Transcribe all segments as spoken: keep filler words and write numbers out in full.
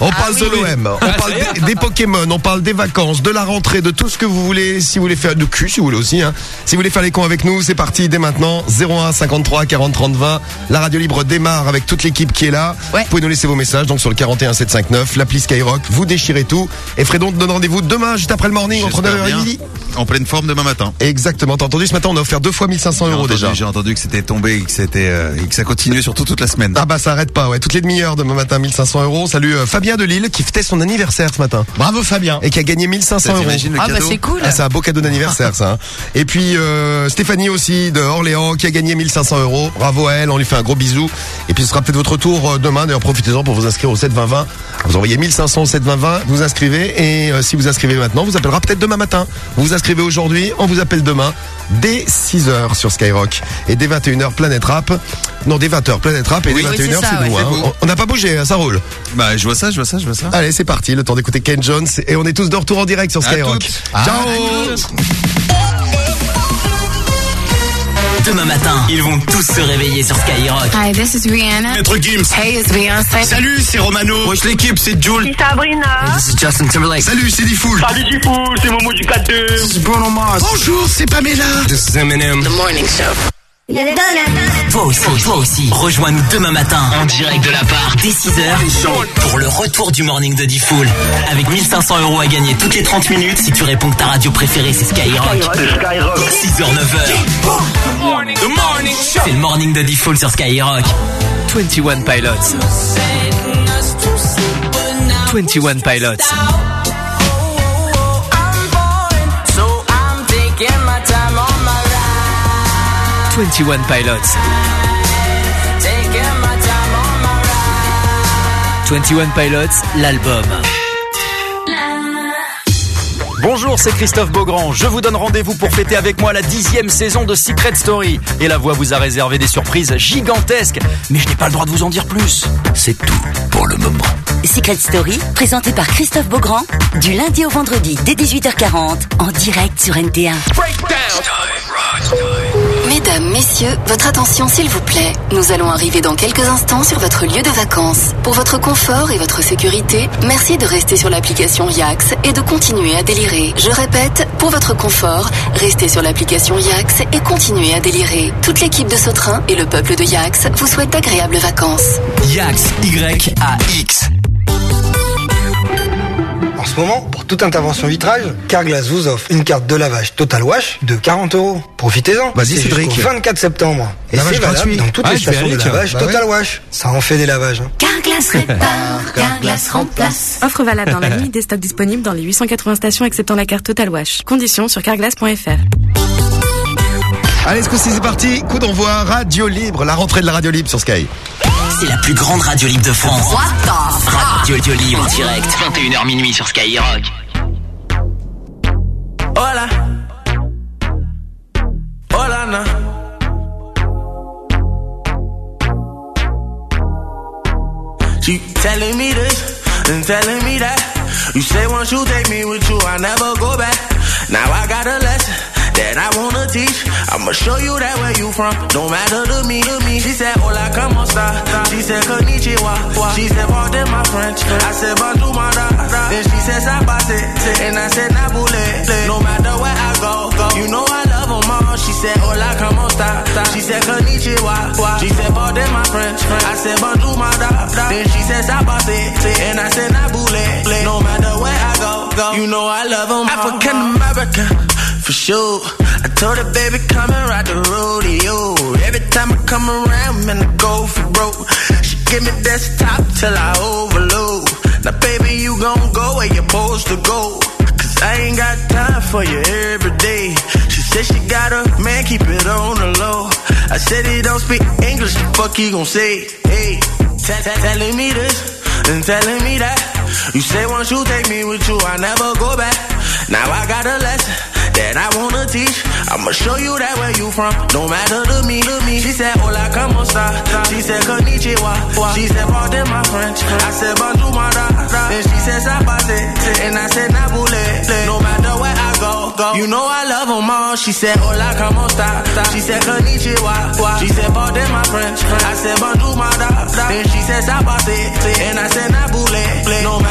On ah, parle oui, de oui. l'O M, on Ah, parle des, des Pokémon, on parle des vacances, de la rentrée, de tout ce que vous voulez. Si vous voulez faire de cul, si vous voulez aussi. Hein. Si vous voulez faire les cons avec nous, c'est parti dès maintenant. zéro un cinquante-trois quarante trente vingt. La radio libre démarre avec toute l'équipe qui est là. Ouais. Vous pouvez nous laisser vos messages donc sur le quarante et un sept cent cinquante-neuf, l'appli Skyrock. Vous déchirez tout. Et Fredon te donne rendez-vous demain, juste après le morning, entre J'espère neuf heures et bien. midi. En pleine forme demain matin. Exactement. T'as entendu ce matin, on a offert deux fois mille cinq cents J'ai euros entendu- déjà. J'ai entendu que c'était tombé et que c'était euh, et que ça continuait surtout toute la semaine. Ah bah ça arrête pas, ouais. Toutes les demi-heures demain matin, mille cinq cents euros. Salut euh, Fabien de Lille qui fêtait son anniversaire ce matin. Bravo Fabien. Et qui a gagné mille cinq cents euros. T'imagines le Ah bah cadeau c'est cool. Ah, c'est un beau cadeau d'anniversaire ça. Hein. Et puis euh, Stéphanie aussi de Orléans qui a gagné mille cinq cents euros. Bravo à elle, on lui fait un gros bisou. Et puis ce sera peut-être votre tour euh, demain. D'ailleurs profitez-en pour vous inscrire au sept vingt vingt. Vous envoyez mille cinq cents au sept vingt vingt, vous inscrivez et euh, si vous inscrivez maintenant, on vous appellera peut-être demain matin. Vous vous inscrivez aujourd'hui, on vous appelle demain dès six heures sur Skyrock et dès vingt et une heures Planète Rap. Non, dès vingt heures Planète Rap et Oui, dès oui, vingt et une heures c'est ça, c'est nous. ouais, Hein. c'est vous. On n'a pas bougé, ça roule. Bah je vois ça, je vois ça, je vois ça. Allez, c'est parti, le temps d'écouter Ken Jones et on est tous de retour en direct sur À Skyrock. toutes. Ciao. Demain matin, ils vont tous se réveiller sur Skyrock. Hi, this is Rihanna. Maître Gims. Hey, it's Beyoncé. Salut, c'est Romano. Wesh l'équipe, c'est Jules. C'est Sabrina. This is Justin Timberlake. Salut, c'est Diffoul. Salut du fou, c'est Momo du quatre deux. Bruno Mars. Bonjour, c'est Pamela. This is Eminem. The morning show. Toi aussi, toi aussi, rejoins-nous demain matin en direct de la part dès six heures pour le retour du morning de Diffoul. Avec mille cinq cents euros à gagner toutes les trente minutes si tu réponds que ta radio préférée c'est Skyrock. six heures neuf heures. The morning show. C'est le morning de Diffoul sur Skyrock. vingt et un Pilots. vingt et un Pilots. vingt et un Pilots. vingt et un Pilots, l'album. Bonjour, c'est Christophe Beaugrand. Je vous donne rendez-vous pour fêter avec moi la dixième saison de Secret Story. Et la voix vous a réservé des surprises gigantesques. Mais je n'ai pas le droit de vous en dire plus. C'est tout pour le moment. Secret Story, présenté par Christophe Beaugrand, du lundi au vendredi dès dix-huit heures quarante, en direct sur N T un. Mesdames, messieurs, votre attention s'il vous plaît. Nous allons arriver dans quelques instants sur votre lieu de vacances. Pour votre confort et votre sécurité, merci de rester sur l'application Yax et de continuer à délirer. Je répète, pour votre confort, restez sur l'application Yax et continuez à délirer. Toute l'équipe de Sautrin et le peuple de Yax vous souhaitent d'agréables vacances. Yax, Y A X. En ce moment, pour toute intervention vitrage, Carglass vous offre une carte de lavage Total Wash de quarante euros. Profitez-en. Vas-y, C'est Cédric. jusqu'au vingt-quatre septembre. Et Lavage c'est valable gratuit. dans toutes Ah, les je vais stations aller, de tiens. lavage Bah Total ouais. Wash. Ça en fait des lavages. Hein. Carglass répare, Carglass remplace. Offre valable dans la limite des stocks disponibles dans les huit cent quatre-vingts stations acceptant la carte Total Wash. Conditions sur carglass point f r. Allez, ce coup-ci c'est parti. Coup d'envoi, radio libre, la rentrée de la radio libre sur Sky. C'est la plus grande radio libre de France. What the fuck? Radio libre en direct, vingt et une heures minuit sur Skyrock. Hola. Hola, na. She telling me this and telling me that. You say once you take me with you, I never go back. Now I got a lesson that I wanna teach. I'ma show you that where you from, no matter to me, to me. She said, hola, como esta? She said, konnichiwa. She said, pardon my French. I said, bonjour, my da. Then she said, sabate. And I said, nabule. No matter where I go, go. You know I love them all. She said, hola, como esta? She said, konnichiwa. She said, pardon my French. I said, bonjour, my da. Then she said, sabate. And I said, nabule. No matter where I go, go. You know I love them all. African American. For sure, I told her, baby, come and ride the rodeo. Every time I come around, man, I go for broke. She give me desktop till I overload. Now, baby, you gon' go where you're supposed to go. Cause I ain't got time for you every day. She said she got a man, keep it on the low. I said he don't speak English, the fuck he gon' say? Hey, t- t- telling me this and telling me that. You say once you take me with you, I never go back. Now I got a lesson that I wanna teach. I'ma show you that where you from, no matter to me, to me. She said, hola, como esta? She said, konnichiwa. She said, pardon my French. I said, bonjour, my da. Then she said, sabate. And I said, nabule. No matter where I go, go. You know I love them all. She said, hola, como esta? She said, konnichiwa. She said, pardon my French. I said, bonjour, my da. Then she said, sabate. And I said, nabule. No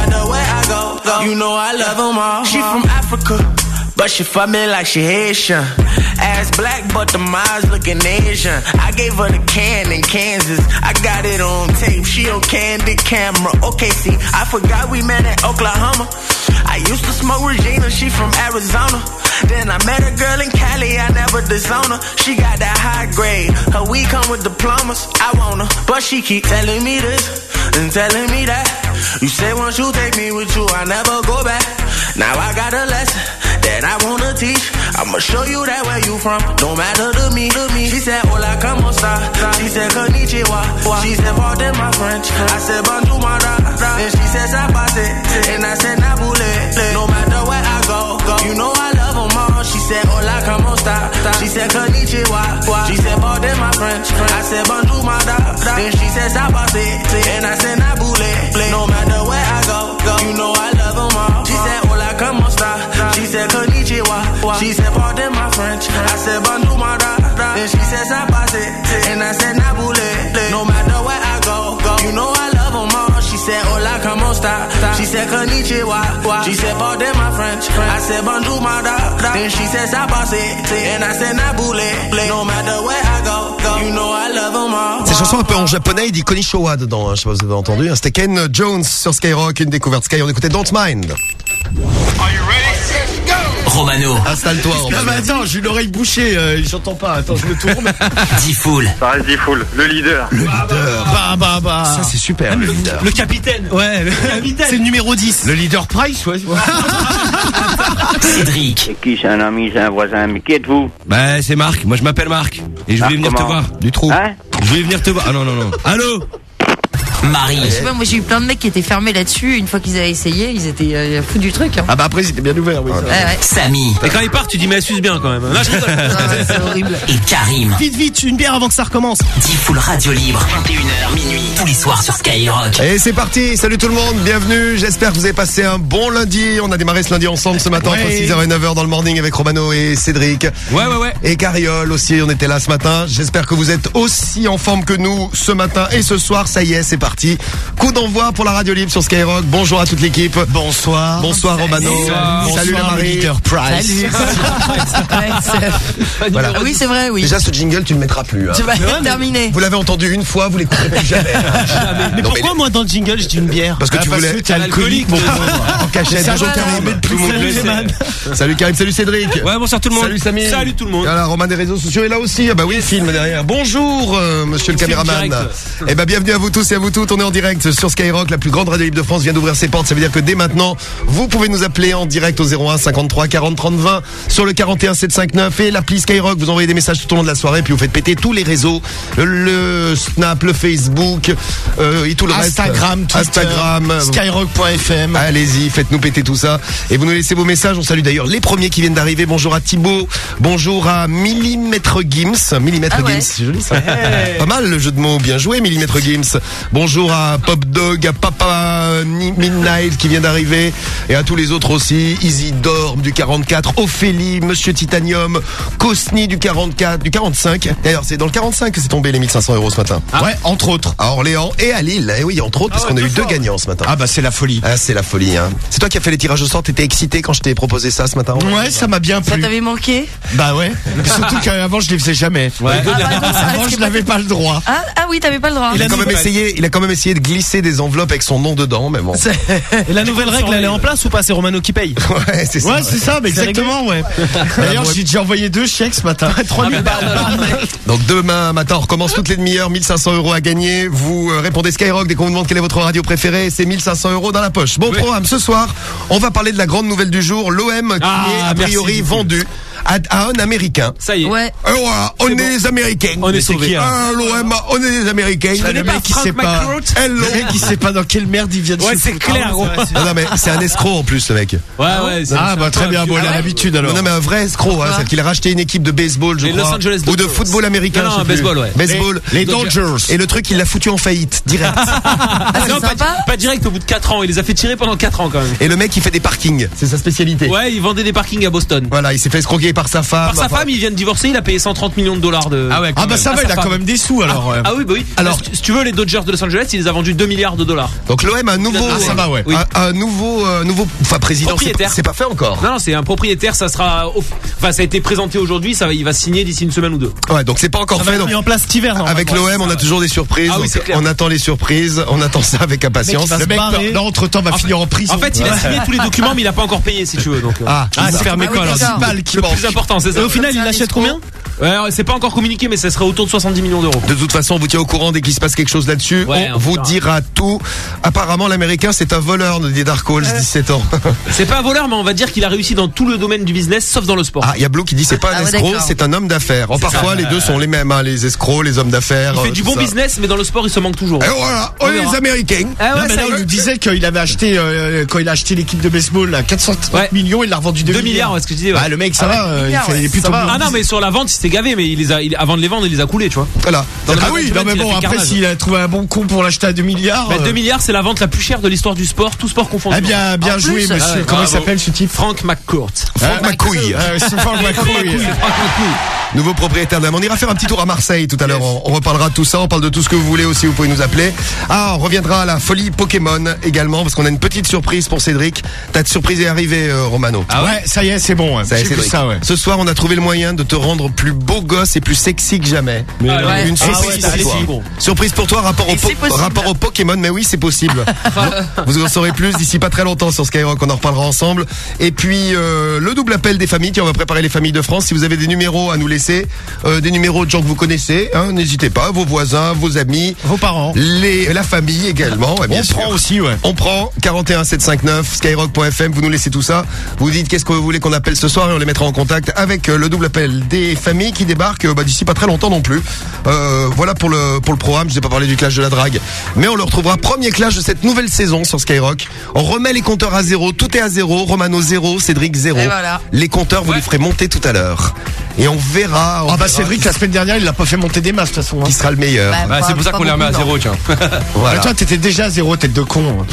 You know I love them all. She from Africa, but she fuck me like she Haitian. Ass black, but the eyes looking Asian. I gave her the can in Kansas. I got it on tape. She on candid camera. Okay, see, I forgot we met in Oklahoma. I used to smoke Regina. She from Arizona. Then I met a girl in Cali. I never disown her. She got that high grade. Her weed come with diplomas. I want her, but she keep telling me this and telling me that. You say once you take me with you, I never go back. Now I got a lesson that I wanna teach. I'ma show you that where you from, no matter to me, to me. She said, hola, como esta? She said, konnichiwa. She said, pardon my French. I said, bonjour, my da. Then she said, sabate. And I said, nabule. No matter where I go, go. You know I love them all. She said, hola, como esta? She said, konnichiwa. She said, pardon my French. I said, bonjour, my da. Then she said, sabate. And I said, nabule. No matter where I go, go. You know I love them all. She said, hola, como esta? She said, konnichiwa. She said, pardon my French. I said, bonjour, my da. Then she said, sabate. And I said, nabule. No matter where I go, go. You know I love them all. She said, hola, como esta? She said, konnichiwa. She said, pardon my French. I said, bonjour, my da. Then she said, sabate. And I said, nabule. No matter where I go, go. You know I love them all. Ces chansons un peu en japonais, il dit konnichiwa dedans, hein, je sais pas si vous avez entendu. C'était Ken Jones sur Skyrock, une découverte Sky, on écoutait Don't Mind. Are you ready? Romano. Installe-toi, Romano. Ah bah attends, j'ai une oreille bouchée, euh, j'entends pas, attends, je me tourne. Diffoul. Ça reste Diffoul, le leader. Le leader. Bah bah bah. Ça c'est super, le leader. Le capitaine. Ouais, le capitaine. C'est le numéro dix. Le leader Price, ouais. Cédric. C'est qui? C'est un ami, c'est un voisin. Mais qui êtes-vous? Bah c'est Marc, moi je m'appelle Marc. Et je voulais Ah, venir comment? te voir. Du trou. Hein? Je voulais venir te voir. Ah non, non, non. Allô? Marie. Je sais pas, moi j'ai eu plein de mecs qui étaient fermés là-dessus. Une fois qu'ils avaient essayé, ils étaient euh, fous du truc. Hein. Ah bah après c'était bien ouvert, oui. Ouais, ouais. Samy. Et quand il part, tu dis mais elle suce bien quand même. Non, je rigole. Ouais, c'est horrible. Et Karim. Vite, vite, une bière avant que ça recommence. Diffoul Radio Libre, vingt et une heures minuit, tous les soirs sur Skyrock. Et c'est parti, salut tout le monde, bienvenue, j'espère que vous avez passé un bon lundi. On a démarré ce lundi ensemble ce matin Ouais. entre six heures et neuf heures dans le morning avec Romano et Cédric. Ouais, ouais, ouais. Et Cariole aussi, on était là ce matin. J'espère que vous êtes aussi en forme que nous ce matin et ce soir. Ça y est, c'est parti. Coup d'envoi pour la radio libre sur Skyrock. Bonjour à toute l'équipe. Bonsoir. Bonsoir Romano. Bonsoir. Salut la Bonsoir, le Marie. leader Price. Salut. Voilà. Ah oui, c'est vrai, oui. Déjà ce jingle tu ne le mettras plus. Hein. Tu vas terminer. Vous l'avez entendu une fois, vous l'écouterez plus jamais. Mais Non, pourquoi moi dans le jingle je dis une bière? Parce que tu voulais t'es alcoolique, mon pauvre. en cachette. Bonjour Karim. Tout le monde le sait. Salut Karim, salut Cédric. Ouais, bonsoir tout le monde. Salut Samy. Salut tout le monde. Voilà, Romain des réseaux sociaux est là aussi. Ah bah oui, film derrière. Bonjour, euh, monsieur le Film caméraman. direct. Eh ben bienvenue à vous tous et à vous toutes. On est en direct sur Skyrock, la plus grande radio libre de France vient d'ouvrir ses portes. Ça veut dire que dès maintenant, vous pouvez nous appeler en direct au zéro un cinquante-trois quarante trente vingt sur le quarante et un sept cent cinquante-neuf et l'appli Skyrock. Vous envoyez des messages tout au long de la soirée, puis vous faites péter tous les réseaux, le, le Snap, le Facebook euh, et tout le Instagram, reste. Twitter, Instagram, Skyrock point F M. Allez-y, faites-nous péter tout ça. Et vous nous laissez vos messages. On salue d'ailleurs les premiers qui viennent d'arriver. Bonjour à Thibaut. Bonjour à Millimètre Gims. Millimètre Ah ouais. Gims, c'est joli ça. Pas mal le jeu de mots. Bien joué, Millimètre Gims. Bonjour à Pop Dog, à Papa Midnight qui vient d'arriver. Et à tous les autres aussi. Isidore du quarante-quatre. Ophélie, Monsieur Titanium. Cosni du quarante-quatre, du quarante-cinq. D'ailleurs, c'est dans le quarante-cinq que c'est tombé les mille cinq cents euros ce matin. Ouais, entre autres. À Orléans et à Lille. Et oui, entre autres, parce qu'on a eu deux gagnants ce matin. Ah bah c'est la folie. Ah, c'est la folie, hein. C'est toi qui as fait les tirages au sort, t'étais excité quand je t'ai proposé ça ce matin? Ouais, ça m'a bien Ça plu. t'avait manqué? Bah ouais. Surtout qu'avant je les faisais jamais. Ouais. Ah, bah, attends, ça Avant risque je pas n'avais de- pas le droit. Ah, ah oui, t'avais pas le droit. Il a la quand même nouvelle- essayé, il a quand même essayé de glisser des enveloppes avec son nom dedans, mais bon. Et la nouvelle règle, elle est en place ou pas? C'est Romano qui paye. Ouais, c'est ça. Ouais, c'est ça, mais exactement, ouais. D'ailleurs, j'ai déjà envoyé deux chèques ce matin. trois mille balles. Donc demain matin, on recommence toutes les demi-heures, mille cinq cents euros à gagner. Vous euh, répondez Skyrock dès qu'on vous demande quelle est votre radio préférée, c'est mille cinq cents euros dans la poche. Bon programme, ce soir, on va parler de la grande nouvelle du jour, l'O M qui Ah, est a merci, priori du coup. vendu à, à un Américain. Ça y est. Ouais. Et voilà, on est des Américains. On est c'est sauvés. qui, hein Ah, l'O M, on est des Américains. Le mec qui sait pas. Hello. Le mec qui sait pas dans quelle merde il vient de Ouais, se c'est foutre. clair, gros. Non, non, mais c'est un escroc en plus, ce mec. Ouais, ouais. c'est- Ah bah très bien, bon, il a l'habitude alors. Non, non, mais un vrai escroc, hein, c'est qu'il a racheté une équipe de baseball, je Les crois. Los Angeles ou de Dodgers. football américain. Non, non, je sais plus. baseball, ouais. Baseball. Les- les Dodgers. Et le truc, il l'a foutu en faillite, direct. Ah, c'est Non, pas, sympa. pas direct au bout de quatre ans. Il les a fait tirer pendant quatre ans quand même. Et le mec, il fait des parkings. C'est sa spécialité. Ouais, il vendait des parkings à Boston. Voilà, il s'est fait escroquer payé par sa femme. Par sa enfin- femme, il vient de divorcer, il a payé cent trente millions de dollars de. Ah ouais, quand ah bah même. ça À va, sa il a femme. quand même des sous alors. Ah, euh. ah oui, bah oui. Alors- Alors, si tu veux, les Dodgers de Los Angeles, il les a vendus deux milliards de dollars. Donc l'O M a un nouveau, Ah, ça va, ouais. Oui. un, un nouveau, euh, nouveau, enfin président. c'est- Propriétaire. C'est pas fait encore. Non, non, c'est un propriétaire, ça sera. off- Enfin, ça a été présenté aujourd'hui, ça va, il va signer d'ici une semaine ou deux. Ouais, donc c'est pas encore Ça fait. va être donc- mis en place cet hiver, Avec l'O M, on a toujours des surprises. Ah oui, donc c'est clair. on attend les surprises, on attend ça avec impatience. Le mec, là, entre temps, va finir en prison. En fait, il a signé tous les documents, mais il a pas encore payé, si tu veux. Donc, euh. Ah, Ah, c'est c'est fermé Ah oui, quoi alors d'accord. dix balles qui le manquent. plus important, c'est ça. Et au final, il achète combien? Ouais, c'est pas encore communiqué, mais ça serait autour de soixante-dix millions d'euros. De toute façon, on vous tient au courant dès qu'il se passe quelque chose là-dessus. Ouais, on on vous verra. dira tout. Apparemment, l'américain, c'est un voleur, nous dit Dark Halls, dix-sept ans. C'est pas un voleur, mais on va dire qu'il a réussi dans tout le domaine du business, sauf dans le sport. Ah, il y a Blue qui dit c'est pas un Ah ouais, escroc, d'accord. c'est un homme d'affaires. Oh, parfois, les deux sont les mêmes, hein, les escrocs, les hommes d'affaires. Il fait euh, du tout bon ça. business, mais dans le sport, il se manque toujours. Et voilà, on On est les verra. Américains. Ah Non, ouais, mais ça là, y on est. nous disait qu'il avait acheté, euh, quand il a acheté l'équipe de baseball, là, quatre cent Ouais. millions, il l'a revendu deux deux milliards, ouais, ce que je disais. Ouais. Ah, le mec, ça Ah ouais, va, euh, milliards, il fait ouais. plutôt Ça va. bien. Ah non, mais sur la vente, il s'était gavé, mais il les a, il- avant de les vendre, il les a coulés, tu vois. Voilà. Donc, Ah le oui, management, non mais il a bon, fait après carnage. s'il a trouvé un bon con pour l'acheter à deux milliards. Bah, euh, deux milliards, c'est la vente la plus chère de l'histoire du sport, tout sport confondu. Eh bien, bien En joué, plus, monsieur. ah ouais, Comment il bravo. s'appelle ce type? Frank McCourt. Franck Ah, McCouille. euh, c'est Frank McCouille. Nouveau propriétaire de la. On ira faire un petit tour à Marseille tout à l'heure. On, on reparlera de tout ça. On parle de tout ce que vous voulez aussi. Vous pouvez nous appeler. Ah, on reviendra à la folie Pokémon également parce qu'on a une petite surprise pour Cédric. Ta surprise est arrivée, euh, Romano. Ah ouais, ça y est, c'est bon. ouais. Ça y est, J'ai vu Cédric. ça, ouais. Ce soir, on a trouvé le moyen de te rendre plus beau gosse et plus sexy que jamais. Mais Une ouais. Une Ah surprise ouais, pour c'est toi. bon. Surprise pour toi, rapport au, Et po- c'est possible. rapport au Pokémon. Mais oui, c'est possible. vous en saurez plus d'ici pas très longtemps sur Skyrock. On en reparlera ensemble. Et puis euh, le double appel des familles. Tiens, on va préparer les familles de France. Si vous avez des numéros à nous laisser, euh, des numéros de gens que vous connaissez, hein, n'hésitez pas. Vos voisins, vos amis, Vos parents. les, la famille également. ouais, bien On sûr. prend aussi, ouais. On prend quarante et un sept cent cinquante-neuf, skyrock point f m, vous nous laissez tout ça. Vous dites qu'est-ce que vous voulez qu'on appelle ce soir et on les mettra en contact avec euh, le double appel des familles qui débarquent euh, bah, d'ici pas très longtemps non plus. Euh, voilà pour le pour le programme, je n'ai pas parlé du clash de la drague. Mais on le retrouvera premier clash de cette nouvelle saison sur Skyrock. On remet les compteurs à zéro, tout est à zéro, Romano zéro, Cédric zéro. Et voilà. Les compteurs, vous les ferez monter tout à l'heure. Et on verra, on Ah bah verra Cédric, qui, la semaine dernière, il l'a pas fait monter des masses de toute façon. hein. qui sera le meilleur. Bah, Bah, pas- c'est pour ça pas qu'on les remet à beaucoup, zéro, tiens. Voilà. Ah, toi, t'étais déjà à zéro, tête de con.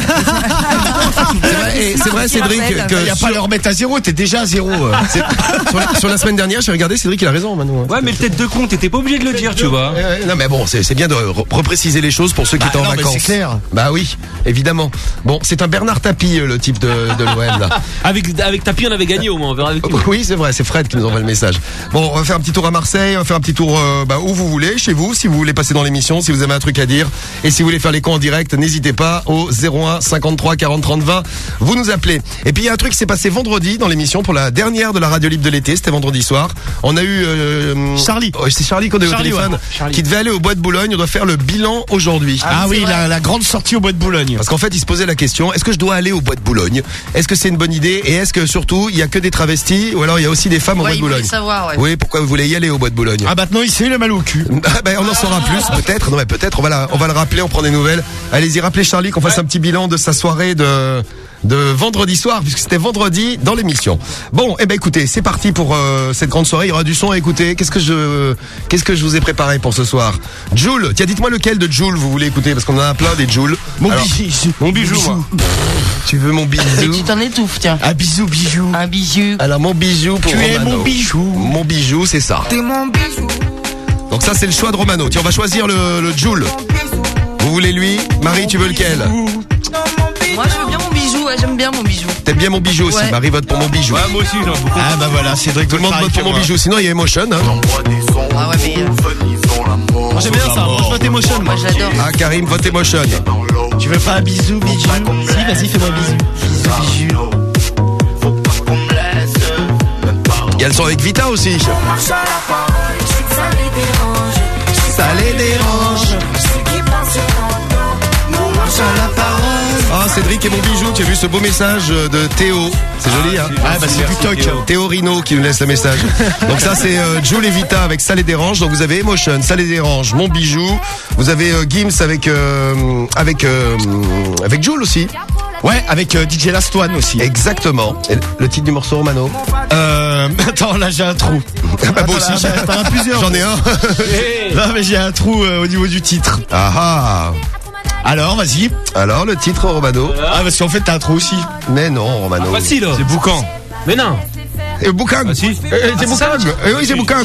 C'est vrai, et c'est vrai, Cédric, rappelle. que Il y a pas sur- à le remettre à zéro, t'es déjà à zéro. euh. C'est- sur, la, sur la semaine dernière, j'ai regardé, Cédric, il a raison, Manu. Ouais, mais le tête de con, t'étais pas obligé de le dire, tu vois. Ouais, ouais, non, mais bon, c'est c'est bien de re- repréciser les choses pour ceux qui Bah étaient en non, mais vacances. c'est clair. Bah oui, évidemment. Bon, c'est un Bernard Tapie, euh, le type de, de l'O M, là. Avec, avec Tapi, on avait gagné au moins, on verra avec lui. Oui, c'est vrai, c'est Fred qui nous envoie le message. Bon, on va faire un petit tour à Marseille, on va faire un petit tour euh, bah, où vous voulez, chez vous, si vous voulez passer dans l'émission, si vous avez un truc à dire. Et si vous voulez faire les cons en direct, n'hésitez pas au zéro un cinquante-trois quarante trente vingt. Vous nous appelez. Et puis il y a un truc qui s'est passé vendredi dans l'émission pour la dernière de la radio libre de l'été, c'était vendredi soir. On a eu euh, Charlie. Oh, c'est Charlie qu'on a eu au Charlie, téléphone, ouais. Charlie. qui devait aller au bois de Boulogne. On doit faire le bilan aujourd'hui. Ah, c'est oui, vrai. la, la grande sortie au bois de Boulogne. Parce qu'en fait, il se posait la question, est-ce que je dois aller au bois de Boulogne? Est-ce que c'est une bonne idée? Et est-ce que surtout, il y a que des travestis ou alors il y a aussi des femmes au Ouais, bois de il voulait Boulogne? savoir, ouais. Oui, pourquoi vous voulez y aller au bois de Boulogne? Ah maintenant, il s'est eu le mal au cul. Ah ben, on en saura plus, peut-être. Non mais peut-être, on va la, on va le rappeler, on prend des nouvelles. Allez-y, rappelez Charlie qu'on fasse un petit bilan de sa soirée de de vendredi soir, puisque c'était vendredi dans l'émission. Bon, eh ben écoutez, c'est parti pour euh, cette grande soirée. Il y aura du son à écouter. Qu'est-ce que je, qu'est-ce que je vous ai préparé pour ce soir? Joule, tiens, dites-moi lequel de Joule vous voulez écouter, parce qu'on en a plein des Joule. Mon Alors, bijou. Mon bijou, moi. tu veux mon Et bisou? tu t'en étouffes, tiens. Un bisou, bijou. Un bijou. Alors mon bijou pour Tu es Romano. mon bijou. Mon bijou, c'est ça. T'es mon bijou. Donc ça, c'est le choix de Romano. Tiens, on va choisir le, le Joule. Vous voulez lui? Marie, tu veux lequel? Moi, je veux bien mon bijou. Ouais, j'aime bien mon bijou. T'aimes bien mon bijou aussi? Ouais. Marie vote pour mon bijou. Ouais, moi aussi, j'en ai beaucoup. Ah bah voilà, Cédric, Tout le monde vote pour mon bijou. Sinon, il y a Emotion. Hein. Ah ouais, mais. euh, Moi j'aime bien ça, moi je vote Emotion. Moi, j'adore. Ah, Karim, vote Emotion. Tu veux pas un bisou, bijou? Si, vas-y, fais-moi un bisou. Bisou. Il y a le son avec Vita aussi. Ça les dérange. Ah, Cédric et mon bijou, tu as vu ce beau message de Théo. C'est joli, hein? Ah bah c'est du toc. Théo Rino qui nous laisse le message. Donc ça c'est euh, Joule et Vita avec Ça les dérange. Donc vous avez Emotion, Ça les dérange, Mon bijou. Vous avez euh, Gims avec euh, avec euh, avec Joule aussi. Ouais, avec euh, D J Last One aussi. Exactement. Et le titre du morceau, Romano? Euh, attends, là j'ai un trou. Ah bah, moi Attends, aussi. là, T'en as plusieurs. J'en ai un. Non mais j'ai un trou euh, au niveau du titre. Ah ah. Alors, vas-y. Alors le titre, Romano? Ah parce qu'en fait t'as un trou aussi. Mais non, Romano. Facile. C'est boucan. Mais non. Et Boucan. Ah, si. Eh, c'est Boucan. Eh oui, c'est Boucan.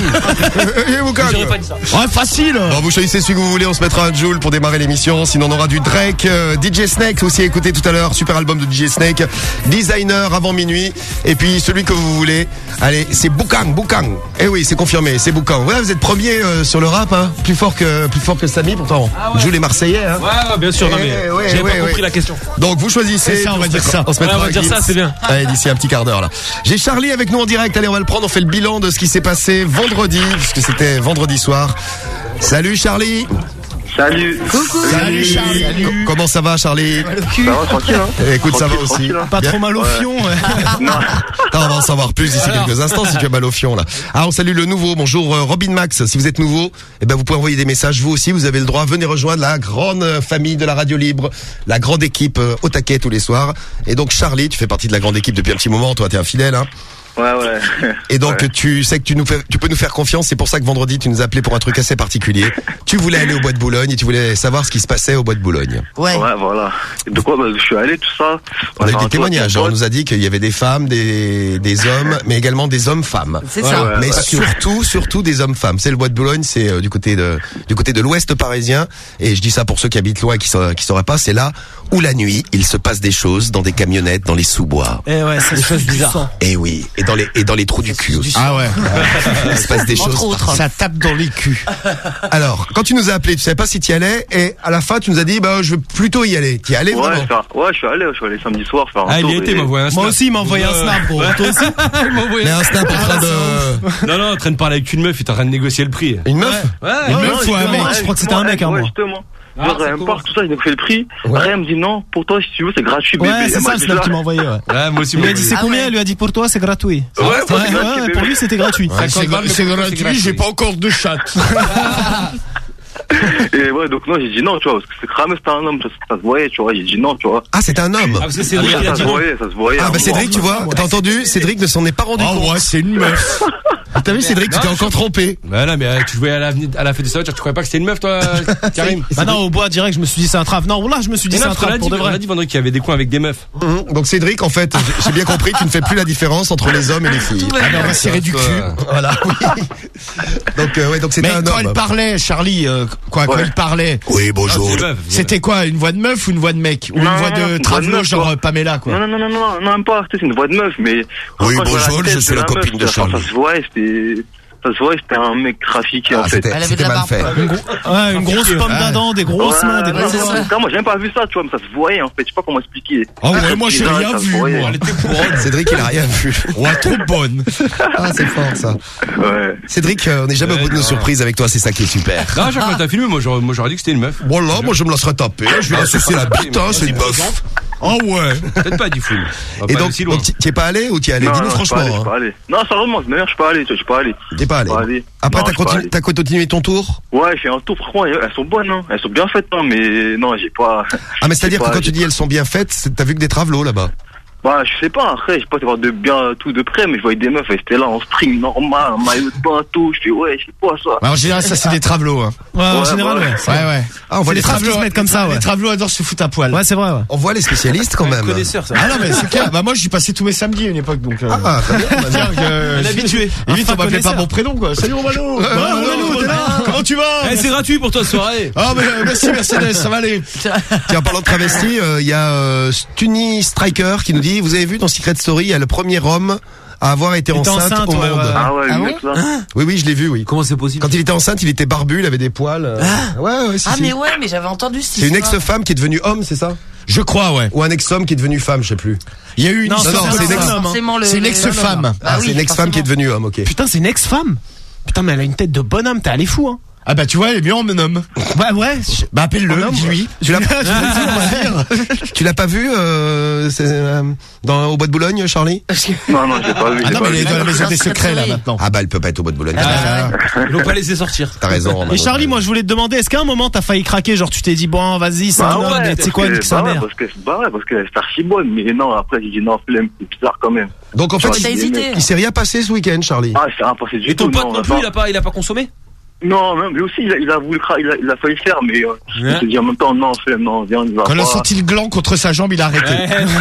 Eh, Boucan. J'aurais pas dit ça. Ouais, facile. Bon, vous choisissez celui que vous voulez, on se mettra un Joule pour démarrer l'émission. Sinon, on aura du Drake, euh, D J Snake aussi écouté tout à l'heure. Super album de D J Snake. Designer avant minuit. Et puis, celui que vous voulez. Allez, c'est Boucan, Boucan. Eh oui, c'est confirmé, c'est Boucan. Voilà, vous êtes premier euh, sur le rap, hein. Plus fort que, plus fort que Samy, pourtant. Ah ouais. Joule les Marseillais, hein. Ouais, ouais, bien sûr, non, mais Eh, ouais, j'avais ouais, pas compris ouais. la question. Donc, vous choisissez. C'est ça, on va dire ça. On se mettra Ouais, on va un dire Gims. ça, c'est bien. Allez, d'ici un petit quart d'heure, là. J'ai Charlie avec nous en direct. Allez, on va le prendre. On fait le bilan de ce qui s'est passé vendredi, puisque c'était vendredi soir. Salut, Charlie. Salut. Coucou. Salut, Charlie. Co- comment ça va, Charlie? Ça va, tranquille, hein? Écoute, ça va Tranquille, aussi. tranquille, hein. Pas Bien. trop mal au fion. ouais. Non. Ah, on va en savoir plus d'ici quelques instants si tu as mal au fion, là. Ah, on salue le nouveau. Bonjour, euh, Robin Max. Si vous êtes nouveau, eh ben, vous pouvez envoyer des messages. Vous aussi, vous avez le droit. Venez rejoindre la grande euh, famille de la radio libre, la grande équipe euh, au taquet tous les soirs. Et donc, Charlie, tu fais partie de la grande équipe depuis un petit moment. Toi, t'es un fidèle, hein. Ouais, ouais. Et donc, Ouais. tu sais que tu nous fais, tu peux nous faire confiance. C'est pour ça que vendredi, tu nous as appelé pour un truc assez particulier. Tu voulais aller au Bois de Boulogne et tu voulais savoir ce qui se passait au Bois de Boulogne. Ouais. Ouais, voilà. Et de quoi, bah, je suis allé, tout ça. On a eu Enfin, des témoignages. toi, On nous a dit qu'il y avait des femmes, des, des hommes, mais également des hommes-femmes. C'est Ouais, ça. ouais. Mais surtout, surtout des hommes-femmes. C'est le Bois de Boulogne, c'est euh, du côté de, du côté de l'Ouest parisien. Et je dis ça pour ceux qui habitent loin et qui sa- qui sauraient pas. C'est là où la nuit, il se passe des choses dans des camionnettes, dans les sous-bois. Eh ouais, c'est des choses bizarres. Et oui, et dans les, et dans les trous du cul aussi. Ah ouais. Il se passe des Entre choses. autres. Ça tape dans les culs. Alors, quand tu nous as appelé, tu savais pas si tu y allais, et à la fin, tu nous as dit, bah, je veux plutôt y aller. Tu y allais Ouais, vraiment? ça- ouais, je suis allé, je suis allé samedi soir faire un Ah, il tour y a été, et- il m'a envoyé un snap. Moi aussi, il m'a envoyé un snap, gros. Toi aussi? Il m'a envoyé Mais un snap en train de, Non, non, en train de parler avec une meuf, il est en train de négocier le prix. une meuf? Ouais. Une Non, meuf ou un justement, mec? ouais, Je crois que c'était un justement, mec, hein, ouais, moi. justement. Ah, Genre, c'est elle me cool. part, tout ça, il a fait le prix. Ouais. Après, elle me dit non, pour toi, si tu veux, c'est gratuit, bébé. Ouais, c'est Elle ça m'a le dit snap ça. qu'il m'a envoyé, ouais. Ouais, moi aussi, Il moi, lui a dit c'est Ah combien? ouais. Elle lui a dit pour toi c'est gratuit. Ouais, Ouais, ouais, c'est ouais, gratuit, ouais, bébé. pour lui c'était gratuit. Ouais, c'est gra- c'est gratuit, j'ai pas encore de chatte. Et ouais, donc non, j'ai dit non, tu vois, parce que c'est cramé, c'était un homme, ça, ça se voyait, tu vois, j'ai dit non, tu vois. Ah, c'est un homme. Ah, parce que Cédric, il a Ça dit se non. voyait, ça se voyait. Ah, hein. bah, Cédric, tu vois, t'as entendu? Cédric ne s'en est pas rendu Oh compte. ouais, c'est une meuf. T'as vu, Cédric, tu t'es encore trompé. Bah non, mais euh, tu jouais à la, à la fête des Sauvages, tu croyais pas que c'était une meuf, toi, Karim? Bah non, au bois direct, je me suis dit c'est un trap. Non, là, je me suis dit c'est un on trap a pour dit, de on a vrai. dit vendredi qu'il y avait des coins avec des meufs. Mhm. Donc, Cédric, en fait, j'ai- j'ai bien compris, tu ne fais plus la différence entre les hommes et les filles. Ah non, on va cirer du cul. Voilà, oui. Donc, euh, ouais, donc c'était Mais un quand homme. elle parlait, Charlie, euh, quoi, quand Ouais. elle parlait, Oui, bonjour. C'est une meuf. c'était quoi, une voix de meuf ou une voix de mec? Ou une Non, voix non, de une voix de travelot meuf, genre quoi. euh, Pamela, quoi? Non, non, non, non, non, non, même pas, c'est une voix de meuf, mais. quand Oui, je vois bonjour, tête je suis la meuf, copine de ça- Charlie. Ça se voyait, c'était. Ça se voyait, c'était un mec trafiqué, Ah, en fait. c'était Elle avait c'était de la mal barbe, fait. quoi. Une, gros- ouais, une grosse pomme d'Adam, des grosses Ouais, mains, des non, grosses non, bras. non, moi j'ai même pas vu ça, tu vois, mais ça se voyait en fait, je sais pas comment expliquer. Ah ouais, Ça moi se j'ai voyait, rien ça se vu, voyait. moi. Cédric, il a rien vu. Ouais, trop bonne. Ah, c'est fort, ça. Ouais. Cédric, euh, on n'est jamais au bout de nos surprises avec toi, c'est ça qui est super. Non, chaque fois que t'as filmé, moi j'aurais, moi j'aurais dit que c'était une meuf. Voilà, moi je me la serais tapé. Je vais la sucer la bite, hein, c'est une meuf. Oh ouais. Peut-être pas du full. On va Et pas donc, aller si loin. donc, t'y- t'y es pas allé ou t'y es allé? Non, Dis-nous non, je suis franchement. pas allé, je suis hein. pas allé. Non, sérieusement, d'ailleurs, je suis pas allé, tu vois, je suis pas allé. T'es pas allé. Pas allé. Après, Non, t'as je suis pas continu- allé. t'as continué ton tour? Ouais, j'ai fait un tour, franchement, elles sont bonnes, hein. Elles sont bien faites, hein, mais non, j'ai pas. Ah, mais c'est-à-dire j'ai que pas- quand tu j'ai dis elles sont bien faites, c'est- t'as vu que des travelots là-bas. Bah, je sais pas, après, j'ai pas été voir de bien tout de près, mais je voyais des meufs, elles étaient là en string normal, en maillot de bain, tout. Je fais, ouais, je sais pas ça. Ouais, en général, ça c'est des travelots, hein. Ouais, en Ouais, général, ouais. ouais. Ouais, ouais. Ah, on voit C'est les les travelots travelots. se mettent comme ça, ouais. Les travelots adorent se foutre à poil. Ouais, c'est vrai, ouais. On voit les spécialistes quand même. Connaisseur, ça. Ah non, mais c'est clair. Bah, moi, j'y passais tous mes samedis à une époque, donc. euh, Ah, très bien. bah, Tiens, que- Un habitué. Et vite, on m'appelait connaisseur. par mon prénom, quoi. Salut, Romano. Ouais, Ouais, Romano, Romano, t'es là? Comment tu vas? Eh, c'est gratuit pour toi, soirée. Ah, mais euh, merci, Mercedes, ça va aller. Tiens, en parlant de travesti, il y a euh, Stuni Striker qui nous dit, vous avez vu dans Secret Story, il y a le premier homme à avoir été Il était enceinte, enceinte, au ouais, monde. ouais. Ah ouais, Ah le bon mec là. Oui, oui, je l'ai vu, oui. Comment c'est possible? Quand il était enceinte, il était barbu, il avait des poils. euh, Ouais, ouais, si, Ah si. mais ouais, mais j'avais entendu cette C'est une histoire. ex-femme qui est devenue homme, c'est ça? Je crois, ouais. Ou un ex-homme qui est devenu femme, je sais plus. Il y a eu une Non, histoire non, de c'est une ex- femme, hein. forcément le- C'est une le- ex-femme. Ah, oui, c'est une ex-femme qui est forcément. devenue homme, ok. Putain, c'est une ex-femme. Putain, mais elle a une tête de bonhomme, t'es allé fou, hein. Ah bah tu vois, elle est bien en bonhomme. Bah ouais. Bah appelle-le, En homme, dis-lui. Tu l'as Tu l'as dit, on va dire. Tu l'as pas vu euh, c'est, euh, dans au Bois de Boulogne, Charlie? Non, non, j'ai pas vu. Ah j'ai non, pas mais elle vu. est dans la maison des Secret secrets là Story. maintenant. Ah bah elle peut pas être au Bois de Boulogne. Ah, Ils l'ont pas laissé sortir. T'as raison. Romain. Et Charlie, moi je voulais te demander, est-ce qu'à un moment t'as failli craquer, genre tu t'es dit bon vas-y c'est Bah un homme, ouais, tu sais quoi, parce nique que- sa bah ouais, mère. parce que, bah ouais, parce que c'est archi bonne, mais non, après j'ai dit non, flemme, c'est bizarre quand même. Donc en fait, Oh, t'as il, hésité. il s'est rien passé ce week-end, Charlie. Ah, c'est rien passé du Et ton tout, pote non, non plus, il a pas, il a pas consommé? Non, même, lui aussi, il a, il a voulu, cra- il a, il a failli faire, mais euh, Ouais. il s'est dit en même temps, non, flemme, non, viens, on y va Quand il a pas. senti le gland contre sa jambe, il a arrêté.